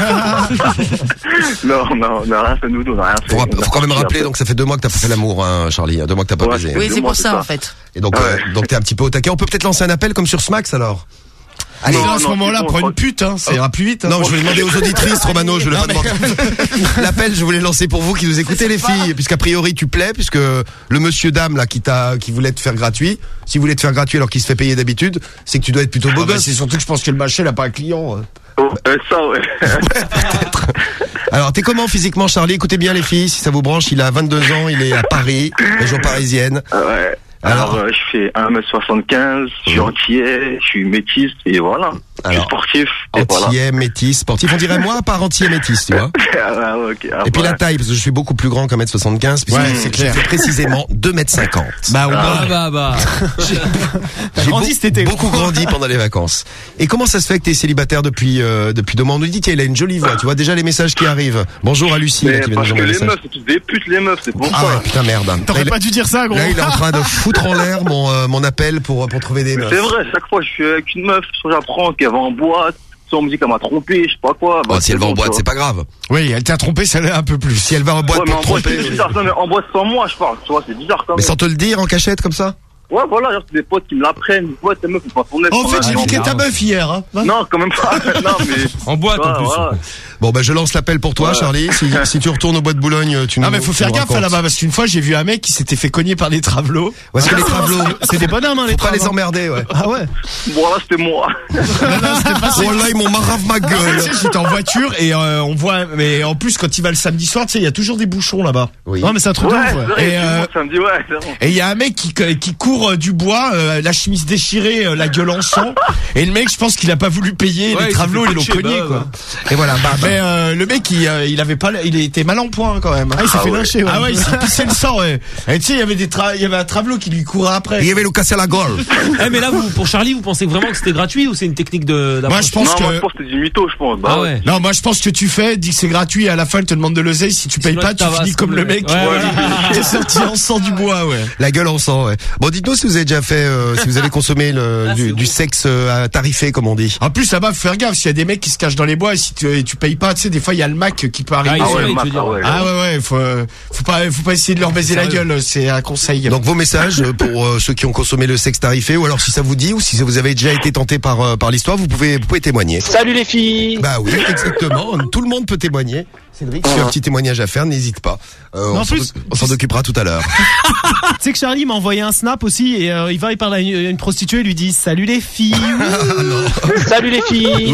Non, non, on n'a rien fait, nous deux, on n'a rien fait. Faut, On a faut quand même parti rappeler, après. donc ça fait deux mois que t'as pas fait l'amour, hein, Charlie. Deux mois que t'as pas Ouais, baisé. Oui, deux c'est mois, pour c'est ça ça. en fait. Et donc, Ouais. euh, donc t'es un petit peu au taquet. On peut peut-être lancer un appel comme sur Smax alors. Allez, Non, à ce non, moment-là, c'est bon, prends je une pute, hein, ça ira plus vite. Hein. Non, je voulais demander aux auditrices, Romano, je voulais Non, pas mais- demander. L'appel, je voulais lancer pour vous qui nous écoutez, les filles, puisqu'a priori tu plais, puisque le monsieur dame là qui t'a, qui voulait te faire gratuit, si vous voulez te faire gratuit alors qu'il se fait payer d'habitude, c'est que tu dois être plutôt beau Ah bah, gosse. c'est surtout que je pense que le machin, il a pas un client. hein. Oh, euh, ça, ouais. Alors, t'es comment physiquement, Charlie? Écoutez bien les filles, si ça vous branche, il a vingt-deux ans, il est à Paris, région parisienne. Ouais. Alors, euh, je fais un mètre soixante-quinze, je suis entier, je suis métis, et voilà. Je suis Alors, sportif, et voilà. Entier, métis, sportif. On dirait moi par entier, métis, tu vois. Ah, ouais, ok. Ah, Et puis ouais. la taille, parce que je suis beaucoup plus grand qu'un mètre soixante-quinze, puisque Ouais, c'est clair. je fais précisément deux mètres cinquante. Bah, au Ah moins. bah bah. J'ai grandi beau- cet été. beaucoup grandi pendant les vacances. Et comment ça se fait que t'es célibataire depuis euh, depuis deux mois? On nous dit qu'il a une jolie voix. Tu vois déjà les messages qui arrivent. Bonjour à Lucie là, Mais qui vient parce nous que envoyer les un message. meufs, c'est tous des putes, les meufs, c'est pour Ah ça. ouais, putain merde. Là, T'aurais il- pas dû dire ça, gros. là, il est en train de foutre en l'air mon euh, mon appel pour pour trouver des Mais meufs. c'est vrai, chaque fois, je suis avec une meuf, soit j'apprends qu'elle va en boîte, soit on me dit qu'elle m'a trompé, je sais pas quoi. Bon, si elle va en boîte, c'est pas grave. Oui, elle t'a trompé, ça l'est un peu plus. Si elle va en boîte Ouais, mais pour en te boîte, tromper. c'est oui. bizarre. Non, mais en boîte sans moi, je parle, tu vois, c'est bizarre quand Mais même. sans te le dire en cachette comme ça? Ouais, voilà, genre, c'est des potes qui me l'apprennent. Ouais, ta meuf, faut pas tourner. En fait, j'ai niqué ta meuf hier. Hein. Non, quand même pas. Non, mais. En boîte en Ouais, plus. voilà. Bon bah je lance l'appel pour toi, Ouais. Charlie. Si, si tu retournes au bois de Boulogne, tu nous. Ah, mais faut tu faire nous gaffe racontes. là-bas, parce qu'une fois, j'ai vu un mec qui s'était fait cogner par des travelots. Parce que les travelots, C'est des bonhommes, hein, les faut pas les travelots. emmerder, ouais. Ah ouais. Bon, là, c'était moi. Oh là, ils m'ont marave ma Tu gueule. sais, j'étais en voiture et euh, on voit, mais en plus quand il va le samedi soir, tu sais, il y a toujours des bouchons là-bas. Oui. Non, mais c'est un truc Ouais, de c'est ouf. vrai, ouais. Et et euh, moi, ça me dit, ouais, c'est bon. et il y a un mec qui qui court euh, du bois, euh, la chemise déchirée, euh, la gueule en sang. Et le mec, je pense qu'il a pas voulu payer. Ouais, les il travelots, s'est ils l'ont fait cogné bah, quoi. ouais. Et voilà, bah, Mais euh, le mec, il, euh, il avait pas, il était mal en point quand même. Ah, il s'est Ah fait ouais. lyncher, ouais. Ah ouais, il s'est pissé le sang. Ouais. Et tu sais, il y avait des tra- il y avait un travelot qui lui courait après. il y avait le cassé à la gorge. Eh mais là vous pour Charlie vous pensez vraiment que c'était gratuit ou c'est une technique de d'approche? Moi, je pense Non, que. moi, je pense que c'était du mytho, je pense. Bah, Ah ouais. Non, moi je pense que tu fais, dis que c'est gratuit, et à la fin il te demande de l'oseille, si tu payes Sinon, pas, tu t'avasses finis comme comme le le mec mec. Ouais, qui est sorti en sang du bois, ouais. La gueule en sang, ouais. Bon, dites-nous si vous avez déjà fait, euh, si vous avez consommé le, Ah, du, c'est du beau. sexe euh, tarifé, comme on dit. En plus là-bas, faut faire gaffe, s'il y a des mecs qui se cachent dans les bois et si tu, et tu payes pas, tu sais, des fois il y a le Mac qui peut arriver. Ah, Ah il ouais, surveille, Mac, tu veux dire. ah ouais. Ah ouais, ouais, faut, faut pas, faut pas essayer de leur baiser la Sérieux. gueule, c'est un conseil. Donc vos messages euh, pour euh, ceux qui ont consommé le sexe tarifé, ou alors si ça vous dit, ou si vous avez déjà été tenté par euh, par l'histoire, vous pouvez vous pouvez témoigner. Salut les filles. Bah oui, exactement. Tout le monde peut témoigner. Cédric, si tu as un petit témoignage à faire, n'hésite pas. Euh, Mais en on s'en plus- oc- on s'en occupera tout à l'heure. Tu sais que Charlie m'a envoyé un snap aussi et euh, il va, il parle à une, une prostituée, il lui dit salut les filles. Salut les filles.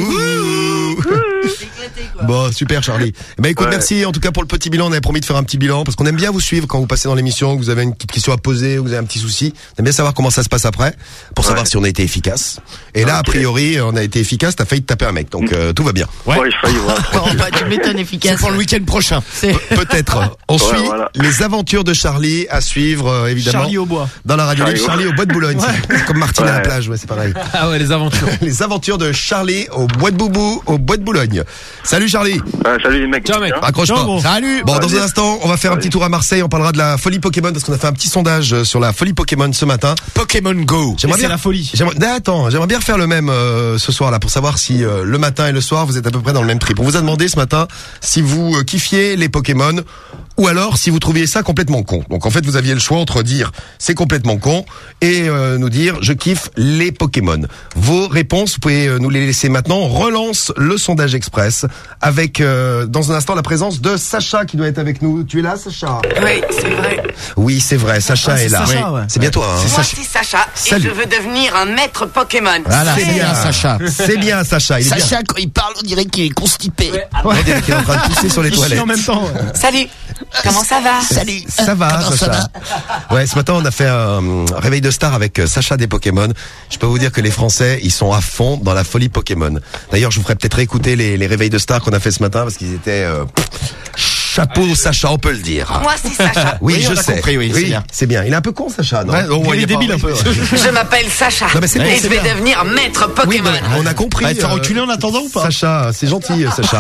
Bon, super Charlie. Eh ben écoute, Ouais. merci en tout cas pour le petit bilan. On avait promis de faire un petit bilan parce qu'on aime bien vous suivre quand vous passez dans l'émission, que vous avez une petite question à poser, vous avez un petit souci. On aime bien savoir comment ça se passe après pour savoir Ouais. si on a été efficace. Et là, a Ok. priori, on a été efficace. T'as failli te taper un mec, donc euh, tout va bien. Ouais. Ouais, j'ai failli, voilà. Oh, bah, tu m'étonnes efficace. C'est pour le week-end prochain. C'est- Pe- Peut-être. On Ouais, suit voilà. les aventures de Charlie à suivre euh, évidemment Charlie au bois. dans la radio Charlie libre. au- Charlie au bois de Boulogne, c'est comme Martine à la Ouais. plage, ouais, c'est pareil. Ah ouais les aventures. Les aventures de Charlie au bois de Boubou, au bois de Boulogne. Salut Charlie. Ouais, salut les mecs. Ciao, mec. Hein. Accroche Ciao, pas. gros. Salut. Bon, dans Salut. un instant, on va faire un petit tour à Marseille. On parlera de la folie Pokémon parce qu'on a fait un petit sondage euh, sur la folie Pokémon ce matin. Pokémon Go. Et J'aimerais c'est bien la folie. J'aimerais, Ah, attends, j'aimerais bien refaire le même euh, ce soir là pour savoir si euh, le matin et le soir vous êtes à peu près dans le même trip. On vous a demandé ce matin si vous euh, kiffiez les Pokémon ou alors si vous trouviez ça complètement con. Donc en fait vous aviez le choix entre dire c'est complètement con et euh, nous dire je kiffe les Pokémon. Vos réponses vous pouvez euh, nous les laisser maintenant. On relance le sondage express avec euh, dans un instant la présence de Sacha qui doit être avec nous. Tu es là Sacha? Oui, c'est vrai. Oui c'est vrai, Sacha Ah, c'est est là. Sacha, ouais. C'est bien toi. Hein. Moi, c'est Sacha et Salut. je veux devenir un maître Pokémon. Voilà, C'est bien, Sacha. C'est bien Sacha. Il est bien. Sacha, quand il parle, on dirait qu'il est constipé. On dirait qu'il est en train de pousser sur les Il chie toilettes. en même temps. ouais. Salut. Comment ça va? Salut. Ça va, Comment ça Sacha. Ouais, ce matin on a fait un réveil de star avec euh, Sacha des Pokémon. Je peux vous dire que les Français, ils sont à fond dans la folie Pokémon. D'ailleurs, je vous ferai peut-être écouter les, les réveils de star qu'on a fait ce matin parce qu'ils étaient euh, chapeau, Sacha, on peut le dire. Moi, c'est Sacha. Oui, Oui, je on a sais. compris, oui, c'est bien. c'est bien. Il est un peu con, Sacha, non? Ouais, oh, Il il est est débile pas- un peu. Je m'appelle Sacha. Non, mais c'est bon, et c'est je vais bien. devenir maître Oui, Pokémon. mais on a compris. Ouais, te faire euh, reculer en attendant ou pas? Sacha, c'est gentil, Sacha.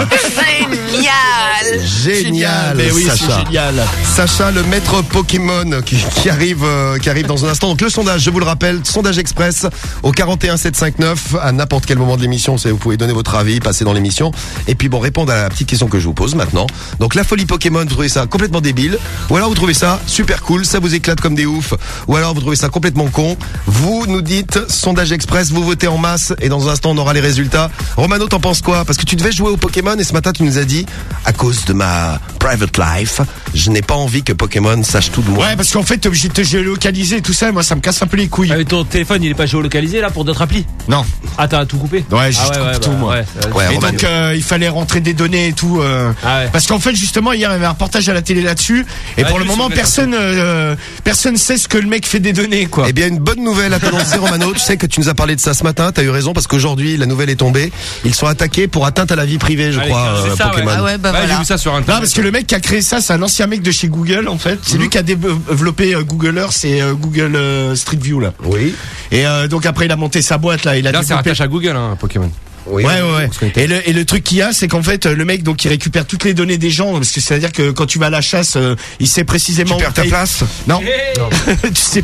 Génial. Génial, Mais oui, Sacha. c'est génial. Sacha, le maître Pokémon qui, qui arrive, euh, qui arrive dans un instant. Donc le sondage, je vous le rappelle, sondage express au quarante et un sept cent cinquante-neuf à n'importe quel moment de l'émission. C'est, vous pouvez donner votre avis, passer dans l'émission, et puis bon, répondre à la petite question que je vous pose maintenant. Donc la folie Pokémon, vous trouvez ça complètement débile, ou alors vous trouvez ça super cool, ça vous éclate comme des oufs, ou alors vous trouvez ça complètement con. Vous nous dites sondage express, vous votez en masse, et dans un instant on aura les résultats. Romano, t'en penses quoi? Parce que tu devais jouer au Pokémon et ce matin tu nous as dit, à cause de ma private life, je n'ai pas envie que Pokémon sache tout de moi. Ouais, parce qu'en fait, t'es obligé de te géolocaliser et tout ça, moi ça me casse un peu les couilles. Ah, mais ton téléphone, il est pas géolocalisé là pour d'autres applis? Non. Ah, t'as tout coupé? Ouais, j'ai ah, tout, ouais, ouais, tout bah, moi. ouais, ça- Ouais, et Romano. donc euh, il fallait rentrer des données et tout. Euh, Ah ouais. Parce qu'en fait justement hier il y avait un reportage à la télé là-dessus et Ouais, pour le je moment sais, personne euh, personne sait ce que le mec fait des données quoi. Eh bien, une bonne nouvelle à t'annoncer, Romano. Tu sais que tu nous as parlé de ça ce matin. T'as eu raison parce qu'aujourd'hui, la nouvelle est tombée. Ils sont attaqués pour atteinte à la vie privée, je Allez, crois, c'est euh, ça, ouais. Pokémon. Ah ouais, bah Ouais, j'ai voilà. vu ça sur Non, internet. parce que le mec qui a créé ça, c'est un ancien mec de chez Google en fait. C'est lui qui a développé euh, Google Earth et euh, Google euh, Street View là. Oui. Et euh, donc après il a monté sa boîte là. Il a Là, c'est développé. rattaché à Google, hein, Pokémon. Oui. Ouais, ouais, ouais. Et le, et le truc qu'il y a, c'est qu'en fait, le mec, donc, il récupère toutes les données des gens, parce que c'est-à-dire que quand tu vas à la chasse, euh, il sait précisément. Tu perds où ta t'as- place? Non. Tu sais,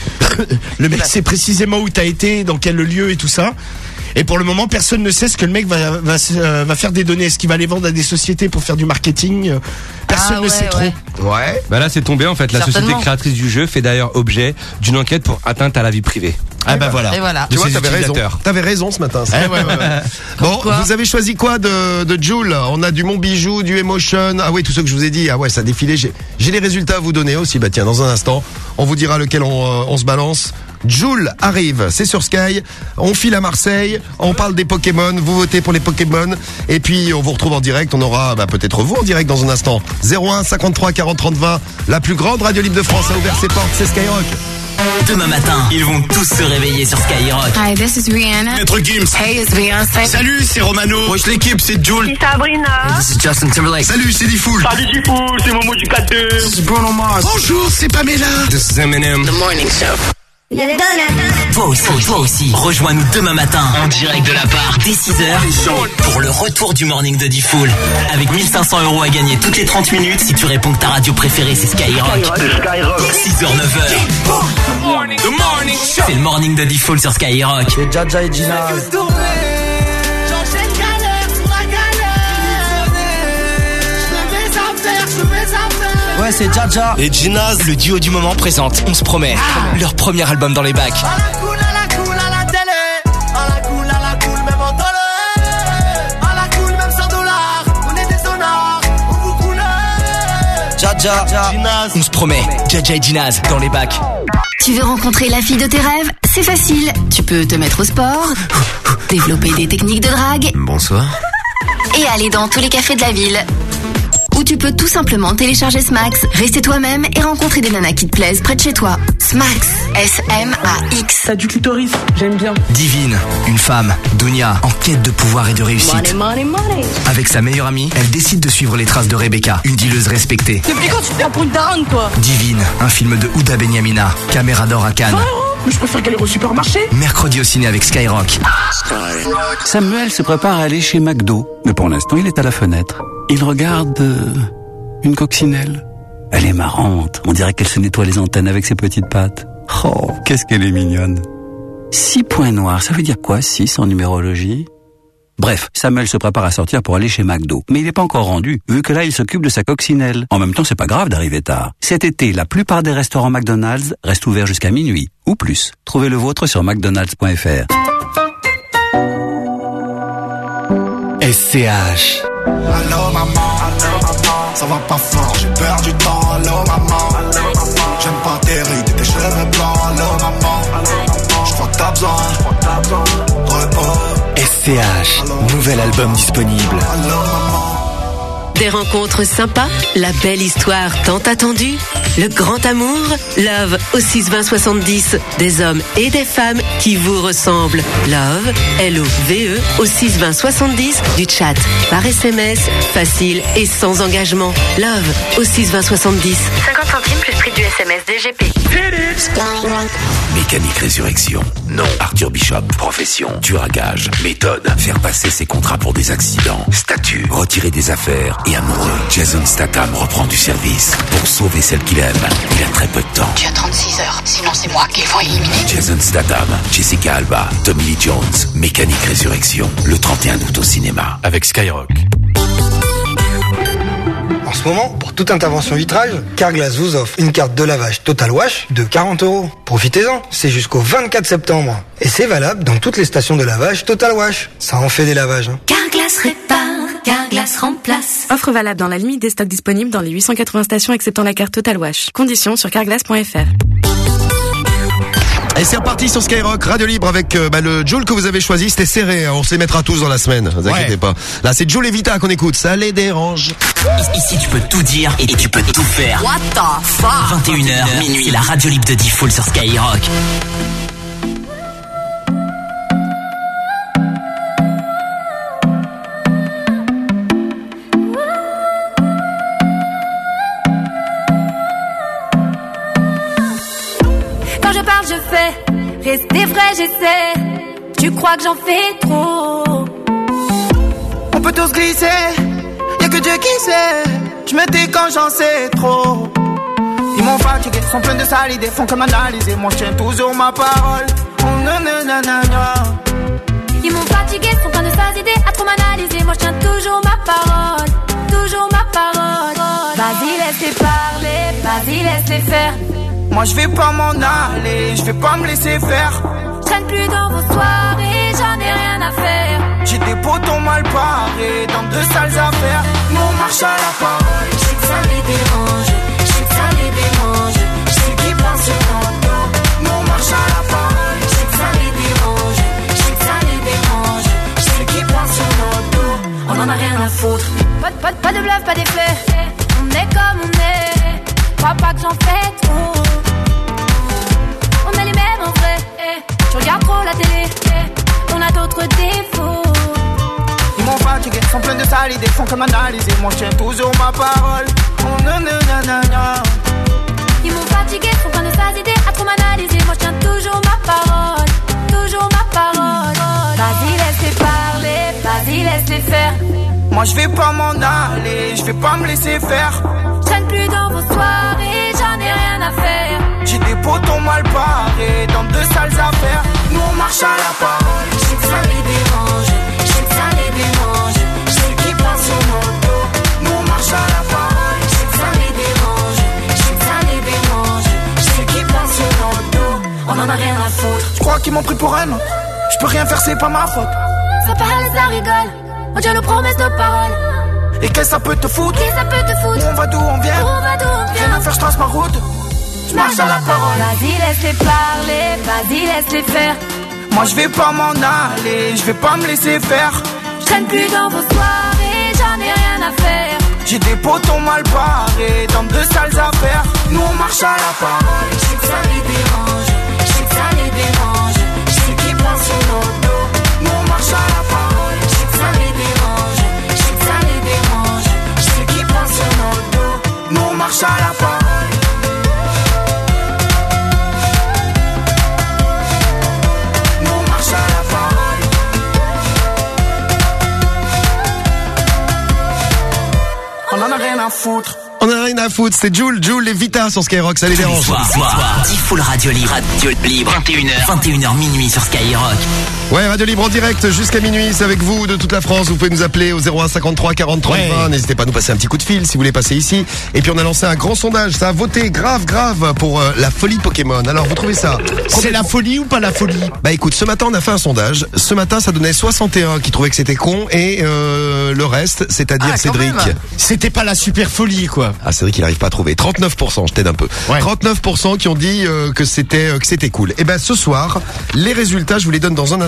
le mec sait précisément où t'as été, dans quel lieu et tout ça. Et pour le moment, personne ne sait ce que le mec va, va, euh, va faire des données. Est-ce qu'il va les vendre à des sociétés pour faire du marketing? Euh, Personne Ah ne ouais, sait ouais. trop. Ouais. Bah là c'est tombé en fait, la Certainement. société créatrice du jeu fait d'ailleurs objet d'une enquête pour atteinte à la vie privée. Ah bah voilà. Et voilà. Tu De vois, ses t'avais raison. utilisateurs. T'avais raison ce matin. ça. Eh ouais, ouais, ouais. Bon, quoi vous avez choisi quoi de, de Joule? On a du Mon Bijou, du Emotion. Ah oui, tout ce que je vous ai dit. Ah ouais, ça a défilé. J'ai, j'ai les résultats à vous donner aussi. Bah tiens, dans un instant, on vous dira lequel on, euh, on se balance. Joule arrive, c'est sur Sky. On file à Marseille, on parle des Pokémon, vous votez pour les Pokémon. Et puis on vous retrouve en direct, on aura bah, peut-être vous en direct dans un instant. zéro un cinquante-trois quarante trente vingt, la plus grande radio libre de France a ouvert ses portes, c'est Skyrock. Demain matin, ils vont tous se réveiller sur Skyrock. Hi, this is Rihanna. Maître Gims. Hey, it's Beyoncé. Salut, c'est Romano. Wesh l'équipe, c'est Jules. C'est Sabrina. This is Justin Timberlake. Salut, c'est Diffoul. Salut du fou, c'est Momo du quatre deux. This is Bruno Mars. Bonjour, c'est Pamela. This is Eminem. The Morning Show. Toi aussi, toi aussi, rejoins-nous demain matin en direct de la part dès six heures pour le retour du morning de Diffoul. Avec mille cinq cents euros à gagner toutes les trente minutes si tu réponds que ta radio préférée c'est Skyrock. six heures neuf heures. The Morning Show. C'est le morning de Diffoul sur Skyrock. C'est Jaja et Gina. Ouais, c'est Jaja et Ginaz, le duo du moment présente On se promet, leur premier album dans les bacs. Jaja, on se promet, Jaja et Ginaz dans les bacs. Tu veux rencontrer la fille de tes rêves? C'est facile. Tu peux te mettre au sport, développer des techniques de drague Bonsoir. et aller dans tous les cafés de la ville. Ou tu peux tout simplement télécharger Smax, rester toi-même et rencontrer des nanas qui te plaisent près de chez toi. Smax, S M A X. T'as du clitoris, j'aime bien. Divine, une femme, Dunia, en quête de pouvoir et de réussite. Money, money, money. Avec sa meilleure amie, elle décide de suivre les traces de Rebecca, une dealeuse respectée. Depuis quand tu te prends pour une daronne, toi? Divine, un film de Houda Benyamina, caméra d'or à Cannes. Mais je préfère qu'elle aille au supermarché. Mercredi au ciné avec Skyrock. Samuel se prépare à aller chez McDo, mais pour l'instant il est à la fenêtre. Il regarde euh, une coccinelle. Elle est marrante, on dirait qu'elle se nettoie les antennes avec ses petites pattes. Oh, qu'est-ce qu'elle est mignonne. Six points noirs, ça veut dire quoi, six en numérologie? Bref, Samuel se prépare à sortir pour aller chez McDo. Mais il n'est pas encore rendu, vu que là il s'occupe de sa coccinelle. En même temps, c'est pas grave d'arriver tard. Cet été, la plupart des restaurants McDonald's restent ouverts jusqu'à minuit, ou plus. Trouvez le vôtre sur mcdonalds point f r. S C H. Allô maman, ça va pas fort, j'ai perdu du temps. Allô maman, j'aime pas tes rides et tes cheveux blancs. Allô maman, j'crois que t'as besoin repos. S C H, nouvel album disponible. Allô maman. Des rencontres sympas, la belle histoire tant attendue, le grand amour, Love au six vingt soixante-dix. Des hommes et des femmes qui vous ressemblent. Love, L O V E au six vingt soixante-dix. Du chat par S M S, facile et sans engagement. Love au six vingt soixante-dix. cinquante centimes plus prix du S M S D G P. Mécanique Résurrection. Nom Arthur Bishop. Profession tueur à gage. Méthode faire passer ses contrats pour des accidents. Statut retirer des affaires et amoureux. Jason Statham reprend du service pour sauver celle qu'il aime. Il a très peu de temps. Tu as trente-six heures, sinon c'est moi qu'ils vont éliminer. Jason Statham, Jessica Alba, Tommy Lee Jones. Mécanique Résurrection. Le trente et un août au cinéma. Avec Skyrock. En ce moment, pour toute intervention vitrage, Carglass vous offre une carte de lavage Total Wash de quarante euros. Profitez-en, c'est jusqu'au vingt-quatre septembre. Et c'est valable dans toutes les stations de lavage Total Wash. Ça en fait des lavages. Hein. Carglass répare, Carglass remplace. Offre valable dans la limite des stocks disponibles dans les huit cent quatre-vingts stations acceptant la carte Total Wash. Conditions sur carglass point f r. Et c'est reparti sur Skyrock, Radio Libre avec euh, bah, le Joule que vous avez choisi, c'était serré, hein, on se les mettra tous dans la semaine, ne vous inquiétez Ouais. pas. Là c'est Joule et Vita qu'on écoute, ça les dérange. Ici tu peux tout dire et tu peux tout faire. What the fuck? vingt et une heures, minuit, la radio libre de D-Fool sur Skyrock. Quand je parle, je fais. Rester vrai, j'essaie. Tu crois que j'en fais trop? On peut tous glisser, y'a que Dieu qui sait. Je me tais quand j'en sais trop. Ils m'ont fatigué, sont pleins de sales idées, font que m'analyser. Moi je tiens toujours ma parole. Oh, nanana. Ils m'ont fatigué, sont pleins de sales idées à trop m'analyser. Moi je tiens toujours ma parole. Toujours ma parole. Vas-y, laisse-les parler. Vas-y, laisse-les faire. Moi je vais pas m'en aller, je vais pas me laisser faire. Je traîne plus dans vos soirées, j'en ai rien à faire. J'ai des potons mal parés dans de sales affaires. Nous on marche à la parole. Je sais que ça les dérange, je sais que ça les dérange. Je sais qu'ils pensent sur notre dos. Nous on marche à la parole. Je sais que ça les dérange, je sais que ça les dérange. Je sais qu'ils pensent sur notre dos. On en a rien à foutre. Pas, pas, pas de bluff, pas d'effet. On est comme on est. Crois pas que j'en fais trop. On est les mêmes en vrai. Tu regardes trop la télé. On a d'autres défauts. Ils m'ont fatigué, sont pleins de sales idées, font que m'analyser. Moi je tiens toujours ma parole. Oh, nanana. Ils m'ont fatigué, sont pleins de sales idées à trop m'analyser. Moi je tiens toujours ma parole. Toujours ma parole. Vas-y, laisse-les parler. Vas-y, laisse-les faire. Moi je vais pas m'en aller, je vais pas me laisser faire. Je traîne plus dans vos soirées, j'en ai rien à faire. J'ai des potons mal parés dans de sales affaires. Nous on marche à la parole. Je sais que ça les dérange, je sais que ça les dérange. Je sais qu'ils passent sur mon dos. Nous on marche à la parole. Je sais que ça les dérange, je sais que ça les dérange. Je sais qu'ils passent sur mon dos. On en a rien à foutre. Je crois qu'ils m'ont pris pour un autre. Je peux rien faire, c'est pas ma faute. Ça parle, ça rigole. On tient nos promesses, nos paroles. Et qu'est-ce que ça peut te foutre? Qu'est-ce que ça peut te foutre? Où on va d'où on vient? Où on va d'où on vient? Rien à faire, je trace ma route. Je marche à la parole. Vas-y, laisse-les parler. Vas-y, laisse-les faire. Moi je vais pas m'en aller, je vais pas me laisser faire. Je traîne plus dans vos soirées, j'en ai rien à faire. J'ai des potons mal barrés dans de sales affaires. Nous on marche à la parole. Je sais que ça les dérange, je sais que ça les dérange. Je sais qu'ils pensent sur nos dos. Nous on marche à la parole. Je sais que ça les dérange, je sais que ça les dérange. Je sais qu'ils pensent sur nos dos. Nous on marche à la parole. On en a rien à foutre. On a rien à foutre, c'est Joule, Joule et Vita sur Skyrock, ça les dérange. Soir, soir, D-Fool Radio Libre, Radio Libre, vingt et une heures, vingt et une heures minuit sur Skyrock. Ouais, Radio Libre en direct jusqu'à minuit, c'est avec vous de toute la France. Vous pouvez nous appeler au zéro un cinquante-trois quarante trente vingt. N'hésitez pas à nous passer un petit coup de fil si vous voulez passer ici. Et puis on a lancé un grand sondage, ça a voté grave grave pour euh, la folie Pokémon. Alors vous trouvez ça? C'est la folie ou pas la folie? Bah écoute, ce matin on a fait un sondage. Ce matin ça donnait soixante et un qui trouvaient que c'était con et euh, le reste, c'est-à-dire Ah, Cédric. C'était pas la super folie quoi. Ah Cédric il arrive pas à trouver. trente-neuf pour cent, je t'aide un peu. Ouais. trente-neuf pour cent qui ont dit euh, que c'était euh, que c'était cool. Et ben ce soir, les résultats je vous les donne dans un instant.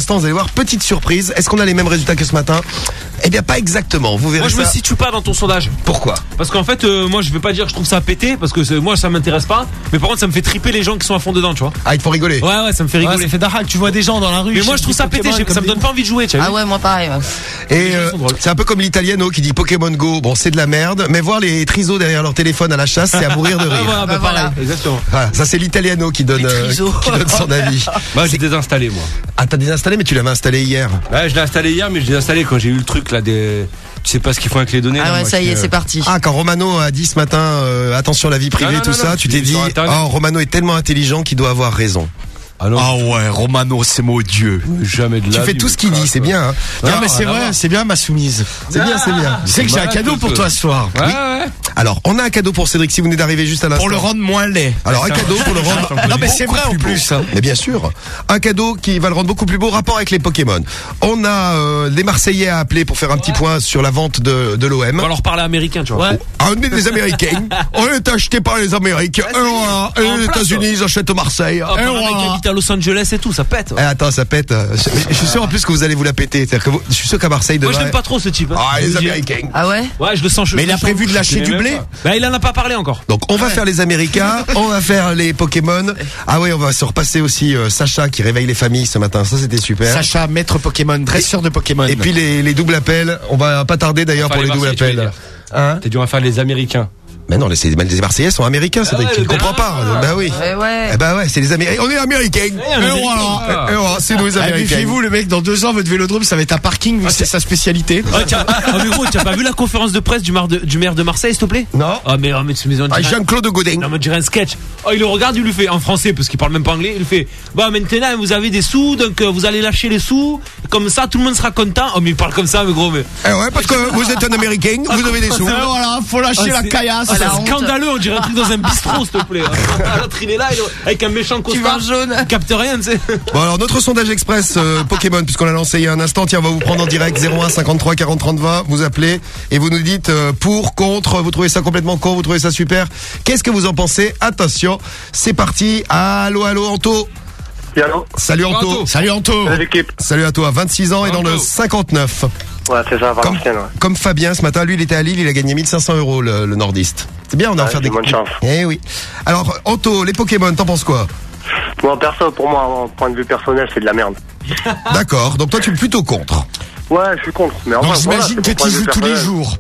l'instant, vous allez voir, petite surprise. Est-ce qu'on a les mêmes résultats que ce matin? Eh bien, pas exactement. Vous verrez Moi, je ça. me situe pas dans ton sondage. Pourquoi? Parce qu'en fait, euh, moi, je vais pas dire que je trouve ça pété, parce que c'est- moi, ça m'intéresse pas. Mais par contre, ça me fait triper les gens qui sont à fond dedans, tu vois. Ah, il faut rigoler. Ouais, ouais, ça me fait rigoler. Ouais, ça fait d'arrac, tu vois des gens dans la rue. Mais moi, je trouve ça pété, j'ai- ça me donne pas envie de jouer, tu vois. Ah ouais, moi pareil. Ouais. Et euh, c'est un peu comme l'italiano qui dit Pokémon Go. Bon, c'est de la merde, mais voir les trisos derrière leur téléphone à la chasse, c'est à mourir de rire. Ah, bah, bah, pareil, exactement. Voilà, ça c'est l'italiano qui donne, euh, qui donne son avis. Moi, j'ai désinstallé, moi. Ah, t'as désinstallé, mais tu l'avais installé hier. Ouais, je l'ai installé hier, mais je l'ai installé quand j'ai eu le truc là des. Tu sais pas ce qu'ils font avec les données. Ah là, ouais, moi, ça y qui, est, euh, c'est parti. Ah, quand Romano a dit ce matin, euh, attention la vie privée, Non, non, tout non, ça, non, tu j'ai t'es vu dit, sur Internet. oh, Romano est tellement intelligent qu'il doit avoir raison. Ah, non, Ah ouais, Romano, c'est mon dieu. jamais de Tu la fais vie, tout mais ce qu'il quoi, dit, c'est quoi. bien. Hein. Non, Non, mais c'est rien à vrai, voir. c'est bien ma soumise. C'est bien, c'est bien. Tu sais que j'ai un malade, cadeau tout pour ce- toi ce soir. Ouais, ouais. Alors, on a un cadeau pour Cédric si vous venez d'arriver juste à l'instant. Pour le rendre moins laid. Alors, un cadeau pour le rendre. Non, mais c'est vrai en beaucoup plus. beau. hein. Mais bien sûr, un cadeau qui va le rendre beaucoup plus beau, rapport avec les Pokémon. On a euh, des Marseillais à appeler pour faire un petit point sur la vente de, de l'O M. On va leur parler américain, tu vois. Ouais. Ah, on est des Américains. On est acheté par les Américains. Et voilà. Et En les place, États-Unis, ils achètent Marseille. Oh, Et par un mec qui voilà. habite à Los Angeles et tout, ça pète. Eh, attends, ça pète. Je, je suis sûr en plus que vous allez vous la péter. C'est-à-dire que vous- je suis sûr qu'à Marseille, Moi, demain. je l'aime pas trop ce type. hein. Ah, Je les veux dire. Américains. Ah ouais? Ouais, je le sens. je Mais le il a sens. prévu de lâcher du blé. Bah, il en a pas parlé encore. Donc, on va faire les Américains, on va faire les Pokémon. Ah oui, on va se repasser aussi euh, Sacha qui réveille les familles ce matin. Ça, c'était super. Sacha, maître Pokémon, dresseur de Pokémon. Et puis les, les doubles appels. On va pas tarder d'ailleurs Enfin, pour les, les doubles Marseillais, tu veux appels. dire. Hein? T'es dur à faire les Américains. Mais non, les, les Marseillais sont américains, Cédric. Ah ouais, tu ne le comprends pas. gars. Bah oui. Ouais, ouais. Eh bah ouais, c'est les Américains. On est Américains. Et Américains. voilà. Et voilà, c'est nous les Ah, Américains. méfiez-vous, le mec, dans deux ans, votre vélodrome, ça va être un parking, vu que c'est sa spécialité. Ah, tiens, ah, mais gros, tu as pas vu la conférence de presse du, mar de- du maire de Marseille, s'il te plaît? Non. Ah, mais, ah, mais, mais on Ah, dirait- Jean-Claude Godin. Non, mais on dirait un sketch. Oh, il le regarde, il lui fait en français, parce qu'il parle même pas anglais. Il lui fait, bah, maintenant, vous avez des sous, donc euh, vous allez lâcher les sous. Comme ça, tout le monde sera content. Oh, mais il parle comme ça, mais gros, mais. Eh ouais, parce que vous êtes un Américain, vous avez des sous. Ah, voilà, faut lâcher Ah, la c'est- caillasse. Ah, c'est la honte. scandaleux, on dirait un truc dans un bistrot, s'il te plaît. Ah, l'autre, il est là, il est- avec un méchant Tu costard. vas jaune. Il capte rien, tu sais. Bon alors notre sondage express euh, Pokémon puisqu'on l'a lancé il y a un instant, tiens on va vous prendre en direct zéro un cinquante-trois quarante trente vingt, vous appelez et vous nous dites euh, pour, contre, vous trouvez ça complètement con, vous trouvez ça super, qu'est-ce que vous en pensez? Attention, c'est parti, allô allô Anto. Allô. Salut Anto. Anto. Salut Anto. Salut l'équipe. Salut à toi, vingt-six ans et dans Anto. le cinquante-neuf. Ouais, c'est ça, Comme, Valenciennes. Ouais. comme Fabien ce matin, lui il était à Lille, il a gagné mille cinq cents euros le, le nordiste. C'est bien, on a Ouais, offert j'ai des bonne chance. Eh oui. Alors Anto, les Pokémon, t'en penses quoi? Moi, perso, pour moi, en point de vue personnel, c'est de la merde. D'accord, donc toi tu es plutôt contre. Ouais, je suis contre. Mais Donc enfin, voilà, j'imagine c'est que mon point tu de vue joues tous les personnel. jours.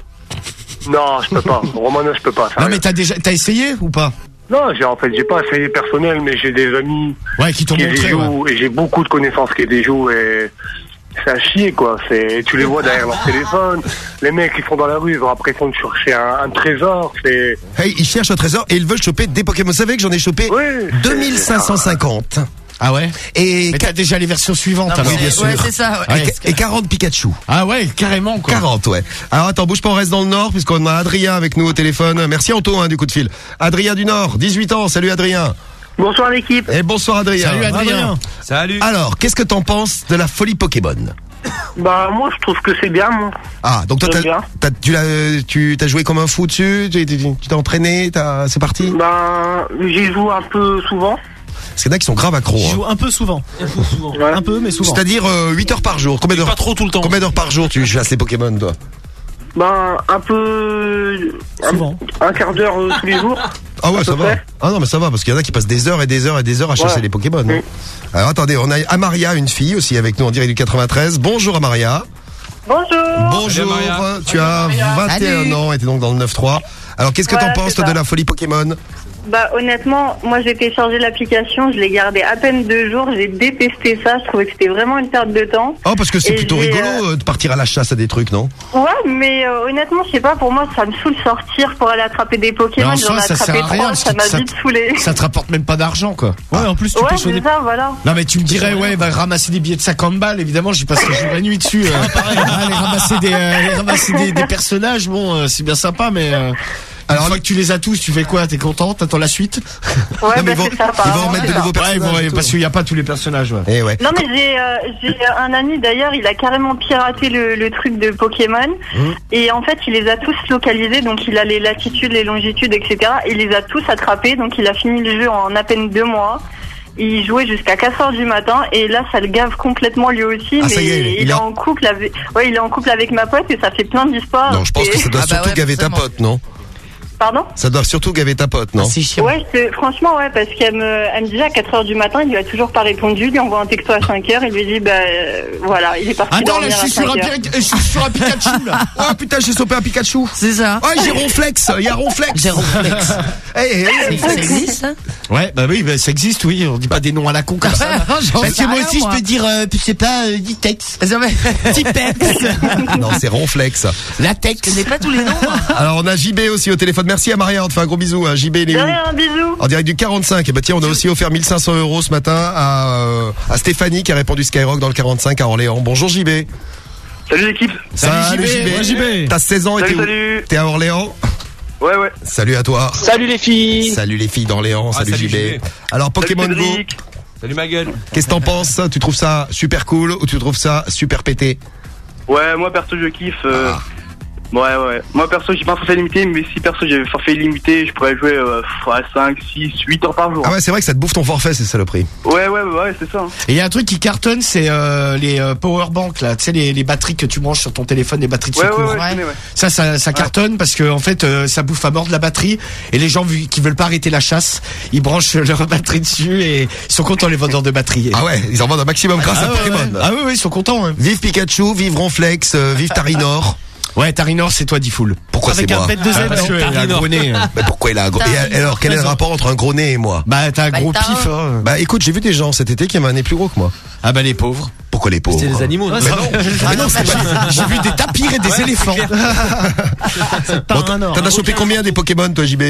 Non, je peux pas. Romano, je peux pas. Non sérieux. mais t'as déjà, t'as essayé ou pas? Non, j'ai en fait, j'ai pas essayé personnel, mais j'ai des amis Ouais, qui t'ont qui les montré. ouais. jouent et j'ai beaucoup de connaissances qui les jouent et c'est à chier quoi. C'est, tu les vois derrière leur téléphone. Les mecs ils sont dans la rue, ils ont l'impression de chercher un, un trésor. C'est Hey, ils cherchent un trésor et ils veulent choper des Pokémon. Vous savez que j'en ai chopé Oui, deux mille cinq cent cinquante. Ah ouais? Et, Mais t'as déjà les versions suivantes Non, alors. mais bien c'est- ouais, sûr. c'est ça. Ouais. Ouais. et, et quarante Pikachu. Ah ouais, carrément quoi. quarante, ouais. Alors attends, bouge pas, on reste dans le Nord puisqu'on a Adrien avec nous au téléphone. Merci Anto hein, du coup de fil. Adrien du Nord, dix-huit ans. Salut Adrien. bonsoir l'équipe. Et bonsoir Adrien. Salut Adrien. Salut. Alors, qu'est-ce que t'en penses de la folie Pokémon? Bah moi je trouve que c'est bien. Moi. Ah, donc toi, J'aime t'as, bien. t'as, tu l'as, tu t'as joué comme un fou dessus, tu, tu, tu t'es entraîné, t'as, c'est parti. Ben j'y joue un peu souvent. Parce qu'il y en a qui sont grave accros. Je Hein. joue un peu souvent. Ouais. Un peu, mais souvent. C'est-à-dire euh, huit heures par jour. Combien d'heures Pas trop tout le temps. Combien d'heures par jour tu chasses les Pokémon, toi? Ben un peu Souvent. un, un quart d'heure euh, tous les jours. Ah ouais, à ça peu va. près. Ah non, mais ça va, parce qu'il y en a qui passent des heures et des heures et des heures à chasser Ouais. les Pokémon. hein. Mm. Alors attendez, on a Amaria, une fille aussi avec nous en direct du quatre-vingt-treize. Bonjour Amaria. Bonjour. Bonjour, Maria. tu as vingt et un Salut. ans et t'es donc dans le neuf trois. Alors qu'est-ce que Voilà, t'en penses c'est toi, ça. de la folie Pokémon? Bah honnêtement, moi j'ai téléchargé l'application, je l'ai gardée à peine deux jours, j'ai détesté ça, je trouvais que c'était vraiment une perte de temps. Oh, parce que c'est Et plutôt j'ai, rigolo euh, euh, de partir à la chasse à des trucs, non? Ouais, mais euh, honnêtement, je sais pas, pour moi ça me saoule sortir pour aller attraper des Pokémon, Mais en j'en soi, ai ça attrapé sert à rien, trois, parce ça que m'a ça vite saoulé. Ça te rapporte même pas d'argent quoi. Ouais, en plus, tu Ouais, peux sur c'est des. ça, voilà. Non mais tu me dirais ouais bah ramasser des billets de cinquante balles évidemment j'y passerai jour et nuit dessus euh, aller ramasser des euh, aller ramasser des, des personnages bon euh, c'est bien sympa mais euh, alors une fois que tu les as tous tu fais quoi t'es content t'attends la suite Ouais, Non, mais bah, ils vont- c'est ça, ils vont apparemment, remettre c'est de ça. nouveaux ouais, personnages bon, ouais, et tout. parce qu'il n'y a pas tous les personnages ouais. Eh ouais. Non mais j'ai euh, j'ai un ami d'ailleurs, il a carrément piraté le, le truc de Pokémon Mmh. et en fait il les a tous localisés, donc il a les latitudes, les longitudes, et cetera. Il les a tous attrapés, donc il a fini le jeu en à peine deux mois. il jouait jusqu'à quatre heures du matin et là ça le gave complètement lui aussi. Ah, mais ça y est, il, il est a- en couple avec, ouais, il est en couple avec ma pote et ça fait plein d'histoires. Non, je pense Et- que ça doit surtout gaver ta pote, non? Pardon? Ça doit surtout gaver ta pote, non? Ouais, c'est- franchement, ouais, parce qu'elle me, elle me disait à quatre heures du matin, il lui a toujours pas répondu, il lui envoie un texto à cinq heures, il lui dit, bah, euh, voilà, il est parti Attends, là, dormir je suis à sur un, cinq heures. Pir- je suis sur un Pikachu, là. Oh putain, j'ai chopé un Pikachu. C'est ça. Ouais, j'ai Ronflex. Il y a Ronflex. J'ai Ronflex. Hey, hey, hey. Ça existe, ça? Ouais, bah oui, bah, ça existe, oui. On dit pas des noms à la con comme ça. J'en Parce sais que moi rien, aussi, moi. je peux dire, euh, je sais pas, euh, Ditex. Tipex. Non, c'est Ronflex. Latex. Je connais pas tous les noms, moi. Alors, on a J B aussi au téléphone. Merci à Maria, on te fait un gros bisou. Hein. J B, il est De où? rien, bisous. En direct du quarante-cinq. Et bah tiens, on a aussi offert mille cinq cents euros ce matin à, euh, à Stéphanie qui a répondu Skyrock dans le quarante-cinq à Orléans. Bonjour J B. Salut l'équipe. Salut J B. Ouais, J B. T'as seize ans et Salut, t'es où? salut. T'es à Orléans? Ouais, ouais. Salut à toi. Salut les filles. Salut les filles d'Orléans. Ah, salut, salut J B. J B. Alors Pokémon Go, Cédric. Salut ma gueule. qu'est-ce que t'en penses? Tu trouves ça super cool ou tu trouves ça super pété? Ouais, moi perso je kiffe. euh, Ah. Ouais, ouais. Moi perso j'ai pas un forfait limité, mais si perso j'avais forfait illimité, je pourrais jouer euh, à cinq, six, huit heures par jour. Ah ouais, c'est vrai que ça te bouffe ton forfait, c'est ça le prix. Ouais, ouais, ouais, ouais, c'est ça. hein. Et il y a un truc qui cartonne, c'est euh, les euh, power banks là, tu sais les, les batteries que tu branches sur ton téléphone, les batteries de Ouais, secours. ouais, ouais, je connais, ouais. Ça, ça, ça cartonne parce que en fait, euh, ça bouffe à mort de la batterie et les gens vu- qui veulent pas arrêter la chasse, ils branchent leur batterie dessus et ils sont contents les vendeurs de batteries. Ah ouais, ils en vendent un maximum grâce Ah à ouais, Pokémon. ouais. Ah oui, oui, ils sont contents. Hein. Vive Pikachu, vive Ronflex, euh, vive Tarinor. Ouais, Tarinor, c'est toi, Diffoul. Pourquoi c'est Avec un moi? bête de Z, Ah, parce non, qu'il a un Tarinor. gros nez. hein. Mais pourquoi il a un gros... Et alors, quel est le rapport entre un gros nez et moi? Bah, t'as un Bah, gros t'as pif. un- Hein. Bah écoute, j'ai vu des gens cet été qui avaient un nez plus gros que moi. Ah bah les pauvres. Pourquoi les pauvres? C'est des animaux. Mais non, mais non, c'est pas... J'ai vu des tapirs et des éléphants. Bon, t'en T'en as chopé combien des Pokémon toi J B?